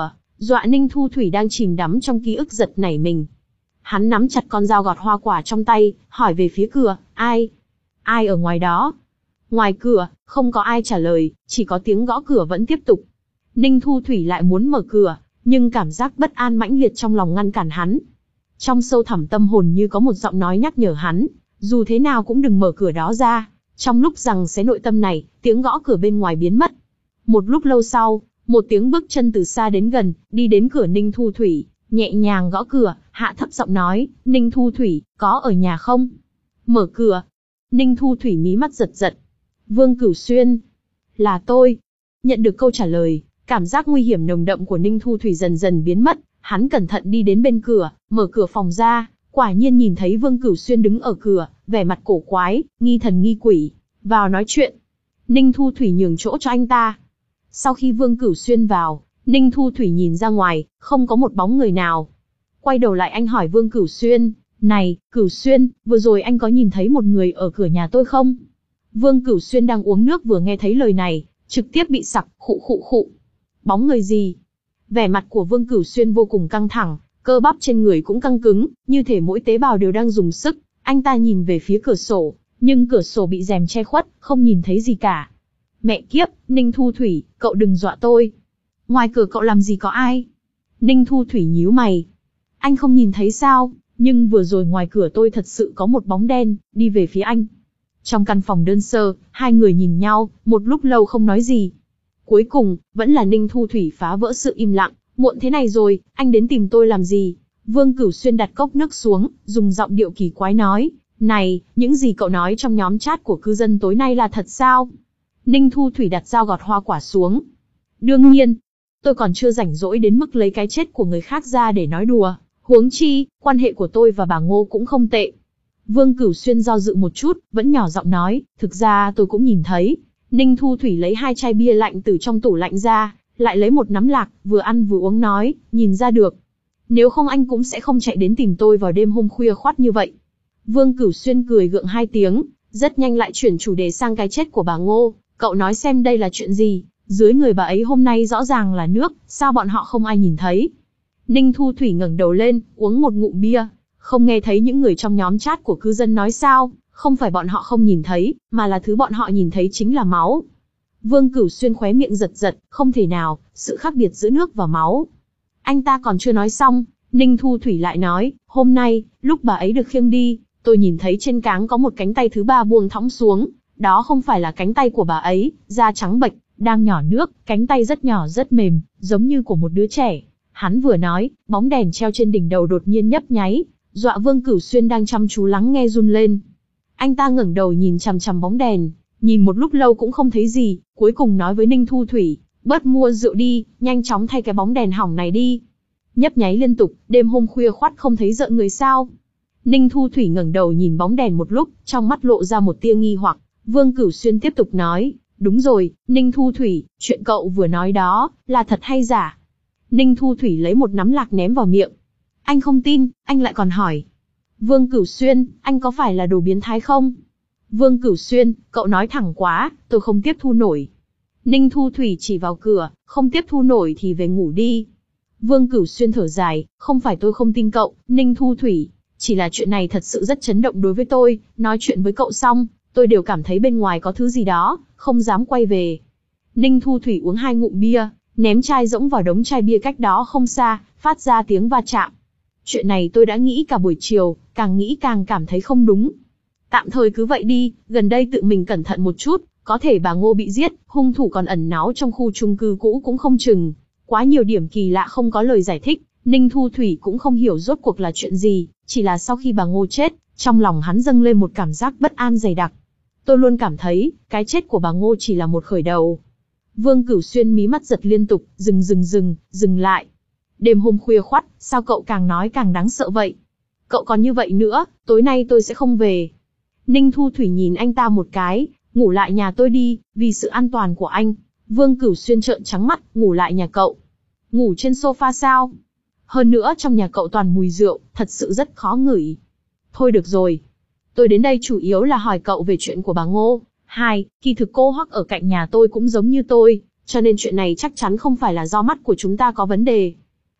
dọa Ninh Thu Thủy đang chìm đắm trong ký ức giật nảy mình. Hắn nắm chặt con dao gọt hoa quả trong tay, hỏi về phía cửa, ai? Ai ở ngoài đó? Ngoài cửa, không có ai trả lời, chỉ có tiếng gõ cửa vẫn tiếp tục. Ninh Thu Thủy lại muốn mở cửa, nhưng cảm giác bất an mãnh liệt trong lòng ngăn cản hắn. Trong sâu thẳm tâm hồn như có một giọng nói nhắc nhở hắn, dù thế nào cũng đừng mở cửa đó ra. Trong lúc giằng xé nội tâm này, tiếng gõ cửa bên ngoài biến mất. Một lúc lâu sau, một tiếng bước chân từ xa đến gần, đi đến cửa Ninh Thu Thủy, nhẹ nhàng gõ cửa, hạ thấp giọng nói, Ninh Thu Thủy, có ở nhà không? Mở cửa. Ninh Thu Thủy mí mắt giật giật. Vương Cửu Xuyên. Là tôi. Nhận được câu trả lời, cảm giác nguy hiểm nồng đậm của Ninh Thu Thủy dần dần biến mất, hắn cẩn thận đi đến bên cửa, mở cửa phòng ra, quả nhiên nhìn thấy Vương Cửu Xuyên đứng ở cửa, vẻ mặt cổ quái, nghi thần nghi quỷ. Vào nói chuyện. Ninh Thu Thủy nhường chỗ cho anh ta. Sau khi Vương Cửu Xuyên vào, Ninh Thu Thủy nhìn ra ngoài, không có một bóng người nào. Quay đầu lại anh hỏi Vương Cửu Xuyên, này, Cửu Xuyên, vừa rồi anh có nhìn thấy một người ở cửa nhà tôi không? Vương Cửu Xuyên đang uống nước vừa nghe thấy lời này, trực tiếp bị sặc, khụ khụ khụ. Bóng người gì? Vẻ mặt của Vương Cửu Xuyên vô cùng căng thẳng, cơ bắp trên người cũng căng cứng, như thể mỗi tế bào đều đang dùng sức. Anh ta nhìn về phía cửa sổ, nhưng cửa sổ bị rèm che khuất, không nhìn thấy gì cả. Mẹ kiếp, Ninh Thu Thủy, cậu đừng dọa tôi. Ngoài cửa cậu làm gì có ai? Ninh Thu Thủy nhíu mày. Anh không nhìn thấy sao, nhưng vừa rồi ngoài cửa tôi thật sự có một bóng đen, đi về phía anh. Trong căn phòng đơn sơ, hai người nhìn nhau, một lúc lâu không nói gì. Cuối cùng, vẫn là Ninh Thu Thủy phá vỡ sự im lặng, muộn thế này rồi, anh đến tìm tôi làm gì? Vương Cửu Xuyên đặt cốc nước xuống, dùng giọng điệu kỳ quái nói, này, những gì cậu nói trong nhóm chat của cư dân tối nay là thật sao? Ninh Thu Thủy đặt dao gọt hoa quả xuống. Đương nhiên, tôi còn chưa rảnh rỗi đến mức lấy cái chết của người khác ra để nói đùa, huống chi, quan hệ của tôi và bà Ngô cũng không tệ. Vương Cửu Xuyên do dự một chút, vẫn nhỏ giọng nói, thực ra tôi cũng nhìn thấy. Ninh Thu Thủy lấy hai chai bia lạnh từ trong tủ lạnh ra, lại lấy một nắm lạc, vừa ăn vừa uống nói, nhìn ra được. Nếu không anh cũng sẽ không chạy đến tìm tôi vào đêm hôm khuya khoắt như vậy. Vương Cửu Xuyên cười gượng hai tiếng, rất nhanh lại chuyển chủ đề sang cái chết của bà Ngô. Cậu nói xem đây là chuyện gì, dưới người bà ấy hôm nay rõ ràng là nước, sao bọn họ không ai nhìn thấy? Ninh Thu Thủy ngẩng đầu lên, uống một ngụm bia, không nghe thấy những người trong nhóm chat của cư dân nói sao, không phải bọn họ không nhìn thấy, mà là thứ bọn họ nhìn thấy chính là máu. Vương Cửu Xuyên khóe miệng giật giật, không thể nào, sự khác biệt giữa nước và máu. Anh ta còn chưa nói xong, Ninh Thu Thủy lại nói, hôm nay, lúc bà ấy được khiêng đi, tôi nhìn thấy trên cáng có một cánh tay thứ ba buông thõng xuống, đó không phải là cánh tay của bà ấy, da trắng bệch, đang nhỏ nước, cánh tay rất nhỏ rất mềm, giống như của một đứa trẻ. Hắn vừa nói, bóng đèn treo trên đỉnh đầu đột nhiên nhấp nháy, dọa Vương Cửu Xuyên đang chăm chú lắng nghe run lên. Anh ta ngẩng đầu nhìn chằm chằm bóng đèn, nhìn một lúc lâu cũng không thấy gì, cuối cùng nói với Ninh Thu Thủy, bớt mua rượu đi, nhanh chóng thay cái bóng đèn hỏng này đi. Nhấp nháy liên tục, đêm hôm khuya khoắt không thấy rợn người sao? Ninh Thu Thủy ngẩng đầu nhìn bóng đèn một lúc, trong mắt lộ ra một tia nghi hoặc. Vương Cửu Xuyên tiếp tục nói, đúng rồi, Ninh Thu Thủy, chuyện cậu vừa nói đó, là thật hay giả? Ninh Thu Thủy lấy một nắm lạc ném vào miệng. Anh không tin, anh lại còn hỏi. Vương Cửu Xuyên, anh có phải là đồ biến thái không? Vương Cửu Xuyên, cậu nói thẳng quá, tôi không tiếp thu nổi. Ninh Thu Thủy chỉ vào cửa, không tiếp thu nổi thì về ngủ đi. Vương Cửu Xuyên thở dài, không phải tôi không tin cậu, Ninh Thu Thủy, chỉ là chuyện này thật sự rất chấn động đối với tôi, nói chuyện với cậu xong, tôi đều cảm thấy bên ngoài có thứ gì đó, không dám quay về. Ninh Thu Thủy uống hai ngụm bia, ném chai rỗng vào đống chai bia cách đó không xa, phát ra tiếng va chạm. Chuyện này tôi đã nghĩ cả buổi chiều, càng nghĩ càng cảm thấy không đúng. Tạm thời cứ vậy đi, gần đây tự mình cẩn thận một chút, có thể bà Ngô bị giết, hung thủ còn ẩn náu trong khu chung cư cũ cũng không chừng. Quá nhiều điểm kỳ lạ không có lời giải thích, Ninh Thu Thủy cũng không hiểu rốt cuộc là chuyện gì, chỉ là sau khi bà Ngô chết, trong lòng hắn dâng lên một cảm giác bất an dày đặc. Tôi luôn cảm thấy, cái chết của bà Ngô chỉ là một khởi đầu. Vương Cửu Xuyên mí mắt giật liên tục, dừng dừng dừng, dừng lại. Đêm hôm khuya khoắt, sao cậu càng nói càng đáng sợ vậy? Cậu còn như vậy nữa, tối nay tôi sẽ không về. Ninh Thu Thủy nhìn anh ta một cái, ngủ lại nhà tôi đi, vì sự an toàn của anh. Vương Cửu Xuyên trợn trắng mắt, ngủ lại nhà cậu. Ngủ trên sofa sao? Hơn nữa trong nhà cậu toàn mùi rượu, thật sự rất khó ngửi. Thôi được rồi. Tôi đến đây chủ yếu là hỏi cậu về chuyện của bà Ngô. Hai, kỳ thực cô Hoắc ở cạnh nhà tôi cũng giống như tôi, cho nên chuyện này chắc chắn không phải là do mắt của chúng ta có vấn đề.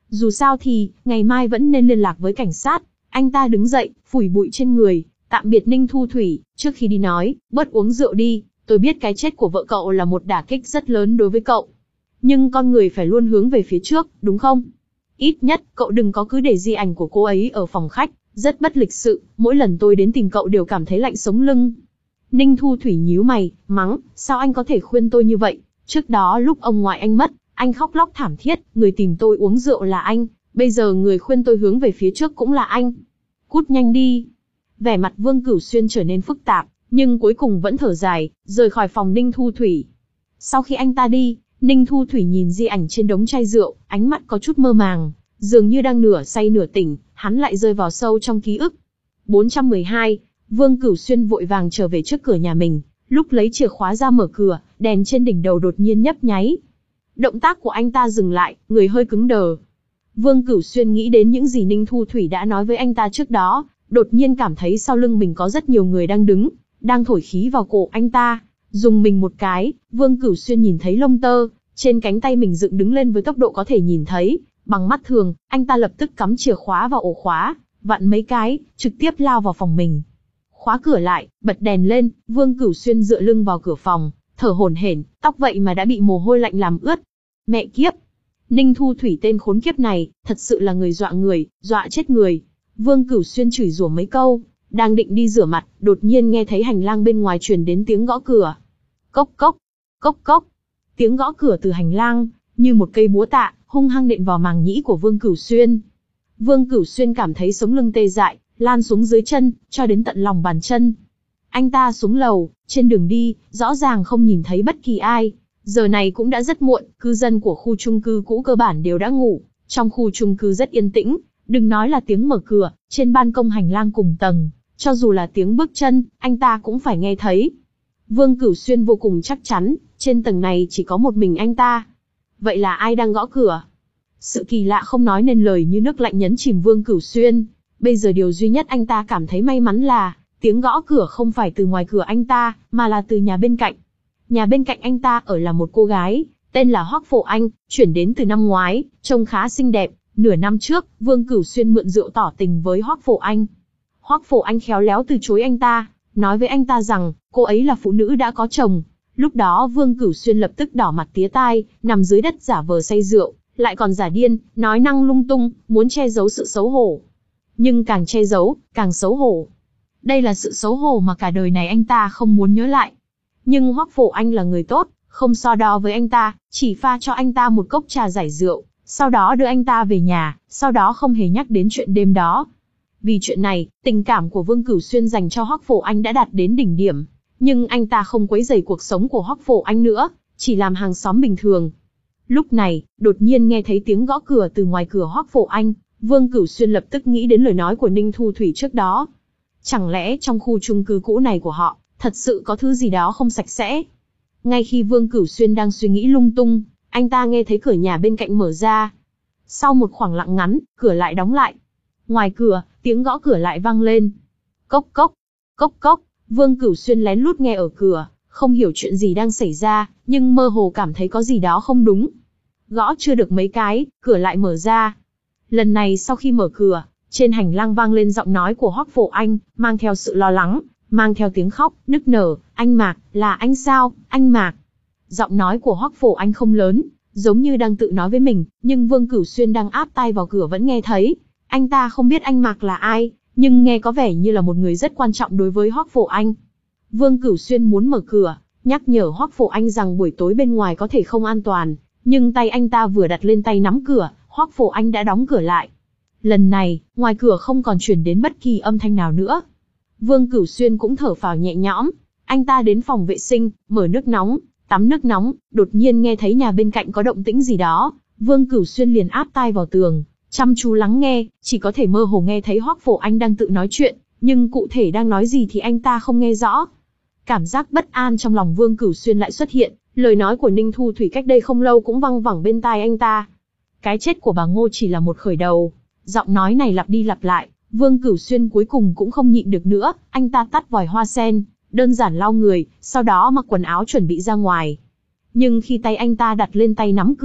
Dù sao thì, ngày mai vẫn nên liên lạc với cảnh sát. Anh ta đứng dậy, phủi bụi trên người, tạm biệt Ninh Thu Thủy, trước khi đi nói, bớt uống rượu đi, tôi biết cái chết của vợ cậu là một đả kích rất lớn đối với cậu. Nhưng con người phải luôn hướng về phía trước, đúng không? Ít nhất, cậu đừng có cứ để di ảnh của cô ấy ở phòng khách, rất bất lịch sự, mỗi lần tôi đến tìm cậu đều cảm thấy lạnh sống lưng. Ninh Thu Thủy nhíu mày, mắng, sao anh có thể khuyên tôi như vậy? Trước đó lúc ông ngoại anh mất, anh khóc lóc thảm thiết, người tìm tôi uống rượu là anh, bây giờ người khuyên tôi hướng về phía trước cũng là anh. Cút nhanh đi. Vẻ mặt Vương Cửu Xuyên trở nên phức tạp, nhưng cuối cùng vẫn thở dài, rời khỏi phòng Ninh Thu Thủy. Sau khi anh ta đi, Ninh Thu Thủy nhìn di ảnh trên đống chai rượu, ánh mắt có chút mơ màng, dường như đang nửa say nửa tỉnh, hắn lại rơi vào sâu trong ký ức. bốn trăm mười hai, Vương Cửu Xuyên vội vàng trở về trước cửa nhà mình, lúc lấy chìa khóa ra mở cửa, đèn trên đỉnh đầu đột nhiên nhấp nháy. Động tác của anh ta dừng lại, người hơi cứng đờ. Vương Cửu Xuyên nghĩ đến những gì Ninh Thu Thủy đã nói với anh ta trước đó, đột nhiên cảm thấy sau lưng mình có rất nhiều người đang đứng, đang thổi khí vào cổ anh ta. Dùng mình một cái, Vương Cửu Xuyên nhìn thấy lông tơ trên cánh tay mình dựng đứng lên với tốc độ có thể nhìn thấy. Bằng mắt thường, anh ta lập tức cắm chìa khóa vào ổ khóa, vặn mấy cái, trực tiếp lao vào phòng mình. Khóa cửa lại, bật đèn lên, Vương Cửu Xuyên dựa lưng vào cửa phòng, thở hổn hển, tóc vậy mà đã bị mồ hôi lạnh làm ướt. Mẹ kiếp! Ninh Thu Thủy tên khốn kiếp này, thật sự là người dọa người, dọa chết người. Vương Cửu Xuyên chửi rủa mấy câu, đang định đi rửa mặt, đột nhiên nghe thấy hành lang bên ngoài truyền đến tiếng gõ cửa. Cốc cốc, cốc cốc. Tiếng gõ cửa từ hành lang, như một cây búa tạ, hung hăng đệm vào màng nhĩ của Vương Cửu Xuyên. Vương Cửu Xuyên cảm thấy sống lưng tê dại, lan xuống dưới chân, cho đến tận lòng bàn chân. Anh ta xuống lầu, trên đường đi, rõ ràng không nhìn thấy bất kỳ ai. Giờ này cũng đã rất muộn, cư dân của khu chung cư cũ cơ bản đều đã ngủ. Trong khu chung cư rất yên tĩnh, đừng nói là tiếng mở cửa, trên ban công hành lang cùng tầng, cho dù là tiếng bước chân, anh ta cũng phải nghe thấy. Vương Cửu Xuyên vô cùng chắc chắn, trên tầng này chỉ có một mình anh ta. Vậy là ai đang gõ cửa? Sự kỳ lạ không nói nên lời như nước lạnh nhấn chìm Vương Cửu Xuyên. Bây giờ điều duy nhất anh ta cảm thấy may mắn là, tiếng gõ cửa không phải từ ngoài cửa anh ta, mà là từ nhà bên cạnh. Nhà bên cạnh anh ta ở là một cô gái, tên là Hoắc Phổ Anh, chuyển đến từ năm ngoái, trông khá xinh đẹp. Nửa năm trước, Vương Cửu Xuyên mượn rượu tỏ tình với Hoắc Phổ Anh. Hoắc Phổ Anh khéo léo từ chối anh ta, nói với anh ta rằng, cô ấy là phụ nữ đã có chồng. Lúc đó Vương Cửu Xuyên lập tức đỏ mặt tía tai, nằm dưới đất giả vờ say rượu, lại còn giả điên, nói năng lung tung, muốn che giấu sự xấu hổ. Nhưng càng che giấu, càng xấu hổ. Đây là sự xấu hổ mà cả đời này anh ta không muốn nhớ lại. Nhưng Hoắc Phổ Anh là người tốt, không so đo với anh ta, chỉ pha cho anh ta một cốc trà giải rượu, sau đó đưa anh ta về nhà, sau đó không hề nhắc đến chuyện đêm đó. Vì chuyện này, tình cảm của Vương Cửu Xuyên dành cho Hoắc Phổ Anh đã đạt đến đỉnh điểm. Nhưng anh ta không quấy rầy cuộc sống của Hoắc Phổ Anh nữa, chỉ làm hàng xóm bình thường. Lúc này, đột nhiên nghe thấy tiếng gõ cửa từ ngoài cửa Hoắc Phổ Anh, Vương Cửu Xuyên lập tức nghĩ đến lời nói của Ninh Thu Thủy trước đó. Chẳng lẽ trong khu chung cư cũ này của họ, thật sự có thứ gì đó không sạch sẽ? Ngay khi Vương Cửu Xuyên đang suy nghĩ lung tung, anh ta nghe thấy cửa nhà bên cạnh mở ra. Sau một khoảng lặng ngắn, cửa lại đóng lại. Ngoài cửa, tiếng gõ cửa lại vang lên. Cốc cốc, cốc cốc, Vương Cửu Xuyên lén lút nghe ở cửa, không hiểu chuyện gì đang xảy ra, nhưng mơ hồ cảm thấy có gì đó không đúng. Gõ chưa được mấy cái, cửa lại mở ra. Lần này sau khi mở cửa, trên hành lang vang lên giọng nói của Hoắc Phổ Anh, mang theo sự lo lắng, mang theo tiếng khóc, nức nở, anh Mạc, là anh sao, anh Mạc. Giọng nói của Hoắc Phổ Anh không lớn, giống như đang tự nói với mình, nhưng Vương Cửu Xuyên đang áp tai vào cửa vẫn nghe thấy. Anh ta không biết anh Mạc là ai, nhưng nghe có vẻ như là một người rất quan trọng đối với Hoắc Phổ Anh. Vương Cửu Xuyên muốn mở cửa, nhắc nhở Hoắc Phổ Anh rằng buổi tối bên ngoài có thể không an toàn, nhưng tay anh ta vừa đặt lên tay nắm cửa, Hoắc Phổ Anh đã đóng cửa lại. Lần này, ngoài cửa không còn truyền đến bất kỳ âm thanh nào nữa. Vương Cửu Xuyên cũng thở phào nhẹ nhõm, anh ta đến phòng vệ sinh, mở nước nóng, tắm nước nóng, đột nhiên nghe thấy nhà bên cạnh có động tĩnh gì đó, Vương Cửu Xuyên liền áp tai vào tường, chăm chú lắng nghe, chỉ có thể mơ hồ nghe thấy Hoắc Phổ Anh đang tự nói chuyện, nhưng cụ thể đang nói gì thì anh ta không nghe rõ. Cảm giác bất an trong lòng Vương Cửu Xuyên lại xuất hiện, lời nói của Ninh Thu Thủy cách đây không lâu cũng văng vẳng bên tai anh ta. Cái chết của bà Ngô chỉ là một khởi đầu. Giọng nói này lặp đi lặp lại, Vương Cửu Xuyên cuối cùng cũng không nhịn được nữa, anh ta tắt vòi hoa sen, đơn giản lau người, sau đó mặc quần áo chuẩn bị ra ngoài. Nhưng khi tay anh ta đặt lên tay nắm cửa,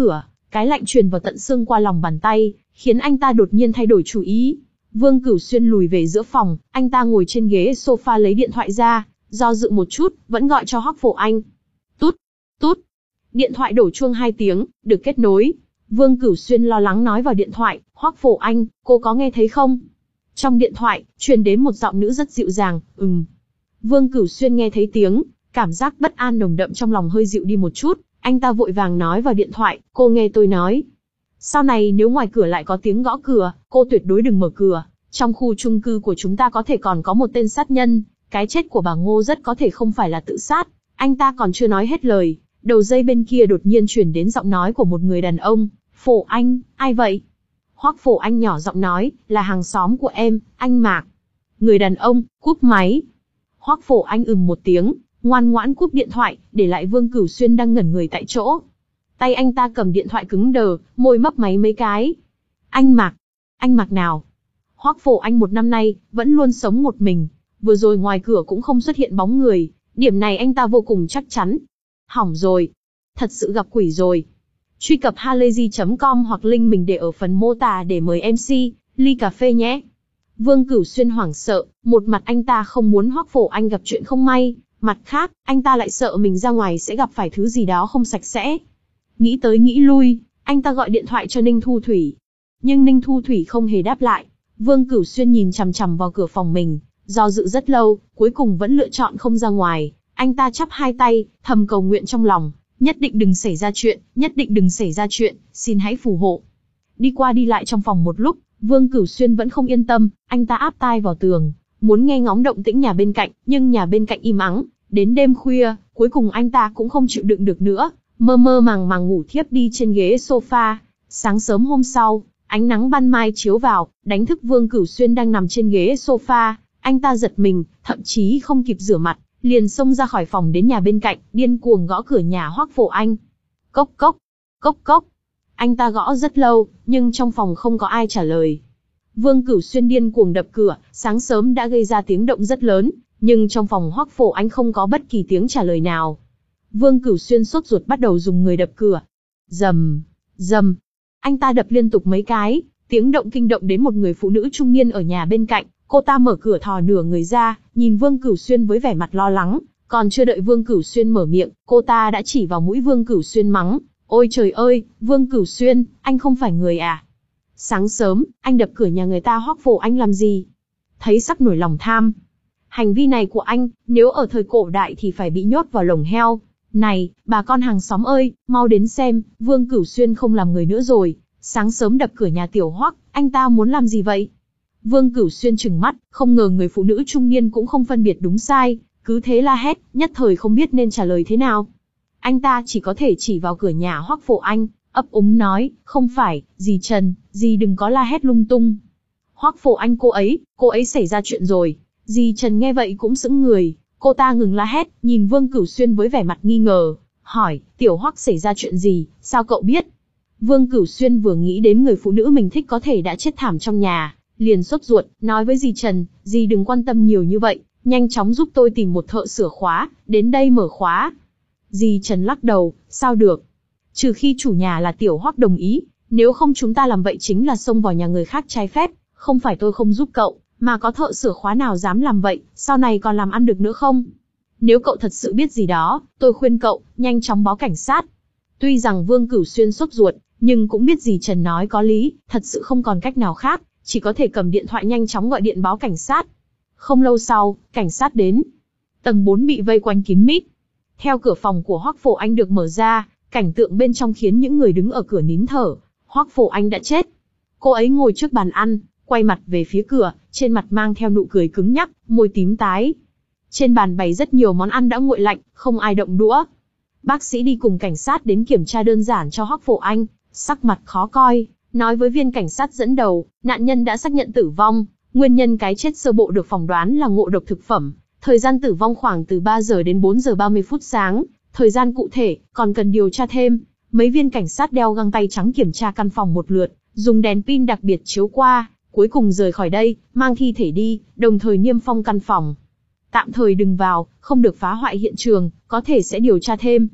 Cái lạnh truyền vào tận xương qua lòng bàn tay, khiến anh ta đột nhiên thay đổi chủ ý. Vương Cửu Xuyên lùi về giữa phòng, anh ta ngồi trên ghế sofa lấy điện thoại ra, do dự một chút, vẫn gọi cho Hoắc Phổ Anh. Tút, tút. Điện thoại đổ chuông hai tiếng, được kết nối. Vương Cửu Xuyên lo lắng nói vào điện thoại, Hoắc Phổ Anh, cô có nghe thấy không? Trong điện thoại, truyền đến một giọng nữ rất dịu dàng, ừm. Vương Cửu Xuyên nghe thấy tiếng, cảm giác bất an nồng đậm trong lòng hơi dịu đi một chút, anh ta vội vàng nói vào điện thoại, cô nghe tôi nói. Sau này nếu ngoài cửa lại có tiếng gõ cửa, cô tuyệt đối đừng mở cửa. Trong khu chung cư của chúng ta có thể còn có một tên sát nhân, cái chết của bà Ngô rất có thể không phải là tự sát. Anh ta còn chưa nói hết lời, đầu dây bên kia đột nhiên chuyển đến giọng nói của một người đàn ông. Phổ Anh, ai vậy? Hoắc Phổ Anh nhỏ giọng nói, là hàng xóm của em, anh Mạc. Người đàn ông, cúp máy. Hoắc Phổ Anh ừm một tiếng, ngoan ngoãn cúp điện thoại, để lại Vương Cửu Xuyên đang ngẩn người tại chỗ. Tay anh ta cầm điện thoại cứng đờ, môi mấp máy mấy cái. Anh Mạc? Anh Mạc nào? Hoắc Phổ Anh một năm nay, vẫn luôn sống một mình. Vừa rồi ngoài cửa cũng không xuất hiện bóng người. Điểm này anh ta vô cùng chắc chắn. Hỏng rồi. Thật sự gặp quỷ rồi. Truy cập halayzi chấm com hoặc link mình để ở phần mô tả để mời em xê, ly cà phê nhé. Vương Cửu Xuyên hoảng sợ, một mặt anh ta không muốn Hoắc Phổ Anh gặp chuyện không may, mặt khác, anh ta lại sợ mình ra ngoài sẽ gặp phải thứ gì đó không sạch sẽ. Nghĩ tới nghĩ lui, anh ta gọi điện thoại cho Ninh Thu Thủy. Nhưng Ninh Thu Thủy không hề đáp lại. Vương Cửu Xuyên nhìn chằm chằm vào cửa phòng mình, do dự rất lâu, cuối cùng vẫn lựa chọn không ra ngoài. Anh ta chắp hai tay, thầm cầu nguyện trong lòng, nhất định đừng xảy ra chuyện, nhất định đừng xảy ra chuyện, xin hãy phù hộ. Đi qua đi lại trong phòng một lúc, Vương Cửu Xuyên vẫn không yên tâm, anh ta áp tai vào tường, muốn nghe ngóng động tĩnh nhà bên cạnh, nhưng nhà bên cạnh im ắng. Đến đêm khuya, cuối cùng anh ta cũng không chịu đựng được nữa, mơ mơ màng màng ngủ thiếp đi trên ghế sofa. Sáng sớm hôm sau, ánh nắng ban mai chiếu vào, đánh thức Vương Cửu Xuyên đang nằm trên ghế sofa. Anh ta giật mình, thậm chí không kịp rửa mặt, liền xông ra khỏi phòng đến nhà bên cạnh, điên cuồng gõ cửa nhà Hoắc Phổ Anh. Cốc cốc, cốc cốc. Anh ta gõ rất lâu, nhưng trong phòng không có ai trả lời. Vương Cửu Xuyên điên cuồng đập cửa, sáng sớm đã gây ra tiếng động rất lớn, nhưng trong phòng Hoắc Phổ Anh không có bất kỳ tiếng trả lời nào. Vương Cửu Xuyên sốt ruột bắt đầu dùng người đập cửa. Rầm, rầm. Anh ta đập liên tục mấy cái, tiếng động kinh động đến một người phụ nữ trung niên ở nhà bên cạnh. Cô ta mở cửa thò nửa người ra, nhìn Vương Cửu Xuyên với vẻ mặt lo lắng. Còn chưa đợi Vương Cửu Xuyên mở miệng, cô ta đã chỉ vào mũi Vương Cửu Xuyên mắng. Ôi trời ơi, Vương Cửu Xuyên, anh không phải người à? Sáng sớm, anh đập cửa nhà người ta Hoắc Phổ Anh làm gì? Thấy sắc nổi lòng tham. Hành vi này của anh, nếu ở thời cổ đại thì phải bị nhốt vào lồng heo. Này, bà con hàng xóm ơi, mau đến xem, Vương Cửu Xuyên không làm người nữa rồi. Sáng sớm đập cửa nhà tiểu Hoắc, anh ta muốn làm gì vậy? Vương Cửu Xuyên trừng mắt, không ngờ người phụ nữ trung niên cũng không phân biệt đúng sai, cứ thế la hét, nhất thời không biết nên trả lời thế nào. Anh ta chỉ có thể chỉ vào cửa nhà Hoắc Phổ Anh, ấp úng nói, không phải, dì Trần, dì đừng có la hét lung tung. Hoắc Phổ Anh cô ấy, cô ấy xảy ra chuyện rồi. Dì Trần nghe vậy cũng sững người, cô ta ngừng la hét, nhìn Vương Cửu Xuyên với vẻ mặt nghi ngờ, hỏi, tiểu Hoắc xảy ra chuyện gì, sao cậu biết? Vương Cửu Xuyên vừa nghĩ đến người phụ nữ mình thích có thể đã chết thảm trong nhà, liền sốt ruột, nói với dì Trần, dì đừng quan tâm nhiều như vậy, nhanh chóng giúp tôi tìm một thợ sửa khóa, đến đây mở khóa. Dì Trần lắc đầu, sao được? Trừ khi chủ nhà là tiểu Hoắc đồng ý, nếu không chúng ta làm vậy chính là xông vào nhà người khác trái phép, không phải tôi không giúp cậu, mà có thợ sửa khóa nào dám làm vậy, sau này còn làm ăn được nữa không? Nếu cậu thật sự biết gì đó, tôi khuyên cậu, nhanh chóng báo cảnh sát. Tuy rằng Vương Cửu Xuyên sốt ruột, nhưng cũng biết dì Trần nói có lý, thật sự không còn cách nào khác, chỉ có thể cầm điện thoại nhanh chóng gọi điện báo cảnh sát. Không lâu sau, cảnh sát đến. Tầng bốn bị vây quanh kín mít. Theo cửa phòng của Hoắc Phổ Anh được mở ra, cảnh tượng bên trong khiến những người đứng ở cửa nín thở. Hoắc Phổ Anh đã chết. Cô ấy ngồi trước bàn ăn, quay mặt về phía cửa, trên mặt mang theo nụ cười cứng nhắc, môi tím tái. Trên bàn bày rất nhiều món ăn đã nguội lạnh, không ai động đũa. Bác sĩ đi cùng cảnh sát đến kiểm tra đơn giản cho Hoắc Phổ Anh, sắc mặt khó coi, nói với viên cảnh sát dẫn đầu, nạn nhân đã xác nhận tử vong, nguyên nhân cái chết sơ bộ được phỏng đoán là ngộ độc thực phẩm, thời gian tử vong khoảng từ ba giờ đến bốn giờ ba mươi phút sáng, thời gian cụ thể còn cần điều tra thêm. Mấy viên cảnh sát đeo găng tay trắng kiểm tra căn phòng một lượt, dùng đèn pin đặc biệt chiếu qua, cuối cùng rời khỏi đây, mang thi thể đi, đồng thời niêm phong căn phòng. Tạm thời đừng vào, không được phá hoại hiện trường, có thể sẽ điều tra thêm.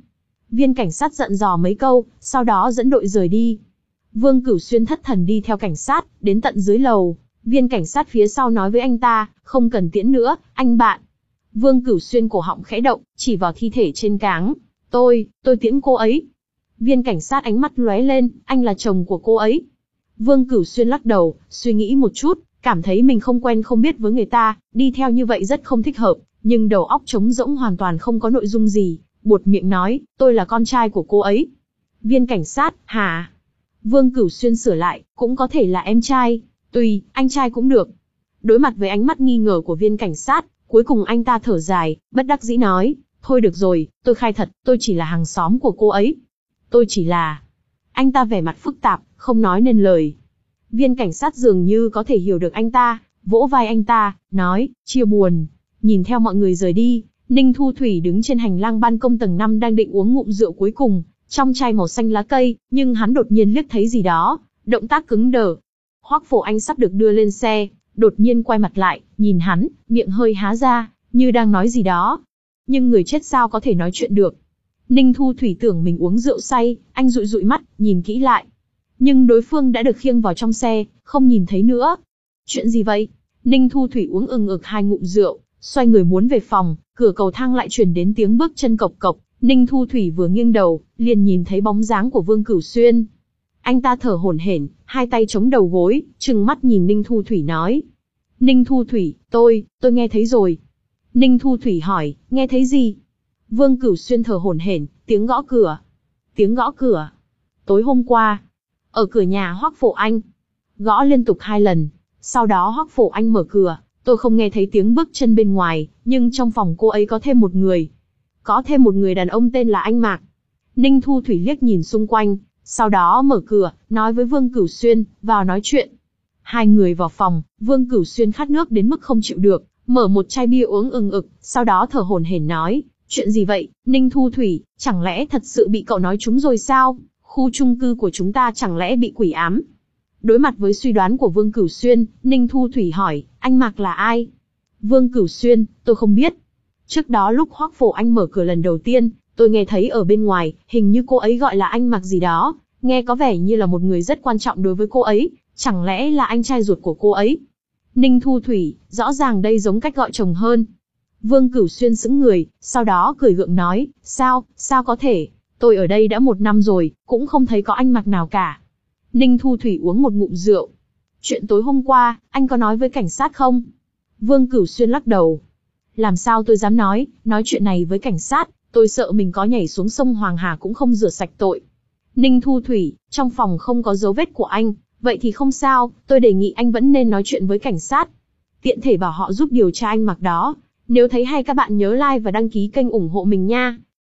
Viên cảnh sát giận dò mấy câu, sau đó dẫn đội rời đi. Vương Cửu Xuyên thất thần đi theo cảnh sát, đến tận dưới lầu. Viên cảnh sát phía sau nói với anh ta, không cần tiễn nữa, anh bạn. Vương Cửu Xuyên cổ họng khẽ động, chỉ vào thi thể trên cáng. Tôi, tôi tiễn cô ấy. Viên cảnh sát ánh mắt lóe lên, anh là chồng của cô ấy. Vương Cửu Xuyên lắc đầu, suy nghĩ một chút, cảm thấy mình không quen không biết với người ta, đi theo như vậy rất không thích hợp, nhưng đầu óc trống rỗng hoàn toàn không có nội dung gì, buột miệng nói, tôi là con trai của cô ấy. Viên cảnh sát, hả? Vương Cửu Xuyên sửa lại, cũng có thể là em trai, tùy, anh trai cũng được. Đối mặt với ánh mắt nghi ngờ của viên cảnh sát, cuối cùng anh ta thở dài, bất đắc dĩ nói, thôi được rồi, tôi khai thật, tôi chỉ là hàng xóm của cô ấy. Tôi chỉ là... Anh ta vẻ mặt phức tạp, không nói nên lời. Viên cảnh sát dường như có thể hiểu được anh ta, vỗ vai anh ta, nói, chia buồn. Nhìn theo mọi người rời đi, Ninh Thu Thủy đứng trên hành lang ban công tầng năm đang định uống ngụm rượu cuối cùng, trong chai màu xanh lá cây, nhưng hắn đột nhiên liếc thấy gì đó, động tác cứng đờ. Hoắc Phổ Anh sắp được đưa lên xe, đột nhiên quay mặt lại, nhìn hắn, miệng hơi há ra, như đang nói gì đó. Nhưng người chết sao có thể nói chuyện được? Ninh Thu Thủy tưởng mình uống rượu say, anh dụi dụi mắt, nhìn kỹ lại. Nhưng đối phương đã được khiêng vào trong xe, không nhìn thấy nữa. Chuyện gì vậy? Ninh Thu Thủy uống ừng ực hai ngụm rượu, xoay người muốn về phòng, cửa cầu thang lại truyền đến tiếng bước chân cộc cộc. Ninh Thu Thủy vừa nghiêng đầu, liền nhìn thấy bóng dáng của Vương Cửu Xuyên. Anh ta thở hổn hển, hai tay chống đầu gối, trừng mắt nhìn Ninh Thu Thủy nói. Ninh Thu Thủy, tôi, tôi nghe thấy rồi. Ninh Thu Thủy hỏi, nghe thấy gì? Vương Cửu Xuyên thở hổn hển, tiếng gõ cửa. Tiếng gõ cửa. Tối hôm qua, ở cửa nhà Hoắc Phổ Anh. Gõ liên tục hai lần, sau đó Hoắc Phổ Anh mở cửa, tôi không nghe thấy tiếng bước chân bên ngoài, nhưng trong phòng cô ấy có thêm một người. Có thêm một người đàn ông tên là anh Mạc. Ninh Thu Thủy liếc nhìn xung quanh, sau đó mở cửa, nói với Vương Cửu Xuyên, vào nói chuyện. Hai người vào phòng, Vương Cửu Xuyên khát nước đến mức không chịu được, mở một chai bia uống ừng ực, sau đó thở hổn hển nói, chuyện gì vậy, Ninh Thu Thủy, chẳng lẽ thật sự bị cậu nói trúng rồi sao? Khu chung cư của chúng ta chẳng lẽ bị quỷ ám? Đối mặt với suy đoán của Vương Cửu Xuyên, Ninh Thu Thủy hỏi, anh Mạc là ai? Vương Cửu Xuyên, tôi không biết. Trước đó lúc Hoắc Phổ Anh mở cửa lần đầu tiên, tôi nghe thấy ở bên ngoài, hình như cô ấy gọi là anh Mạc gì đó, nghe có vẻ như là một người rất quan trọng đối với cô ấy, chẳng lẽ là anh trai ruột của cô ấy? Ninh Thu Thủy, rõ ràng đây giống cách gọi chồng hơn. Vương Cửu Xuyên sững người, sau đó cười gượng nói, sao, sao có thể, tôi ở đây đã một năm rồi, cũng không thấy có anh Mạc nào cả. Ninh Thu Thủy uống một ngụm rượu. Chuyện tối hôm qua, anh có nói với cảnh sát không? Vương Cửu Xuyên lắc đầu. Làm sao tôi dám nói, nói chuyện này với cảnh sát, tôi sợ mình có nhảy xuống sông Hoàng Hà cũng không rửa sạch tội. Ninh Thu Thủy, trong phòng không có dấu vết của anh, vậy thì không sao, tôi đề nghị anh vẫn nên nói chuyện với cảnh sát. Tiện thể bảo họ giúp điều tra anh Mạc đó. Nếu thấy hay các bạn nhớ like và đăng ký kênh ủng hộ mình nha.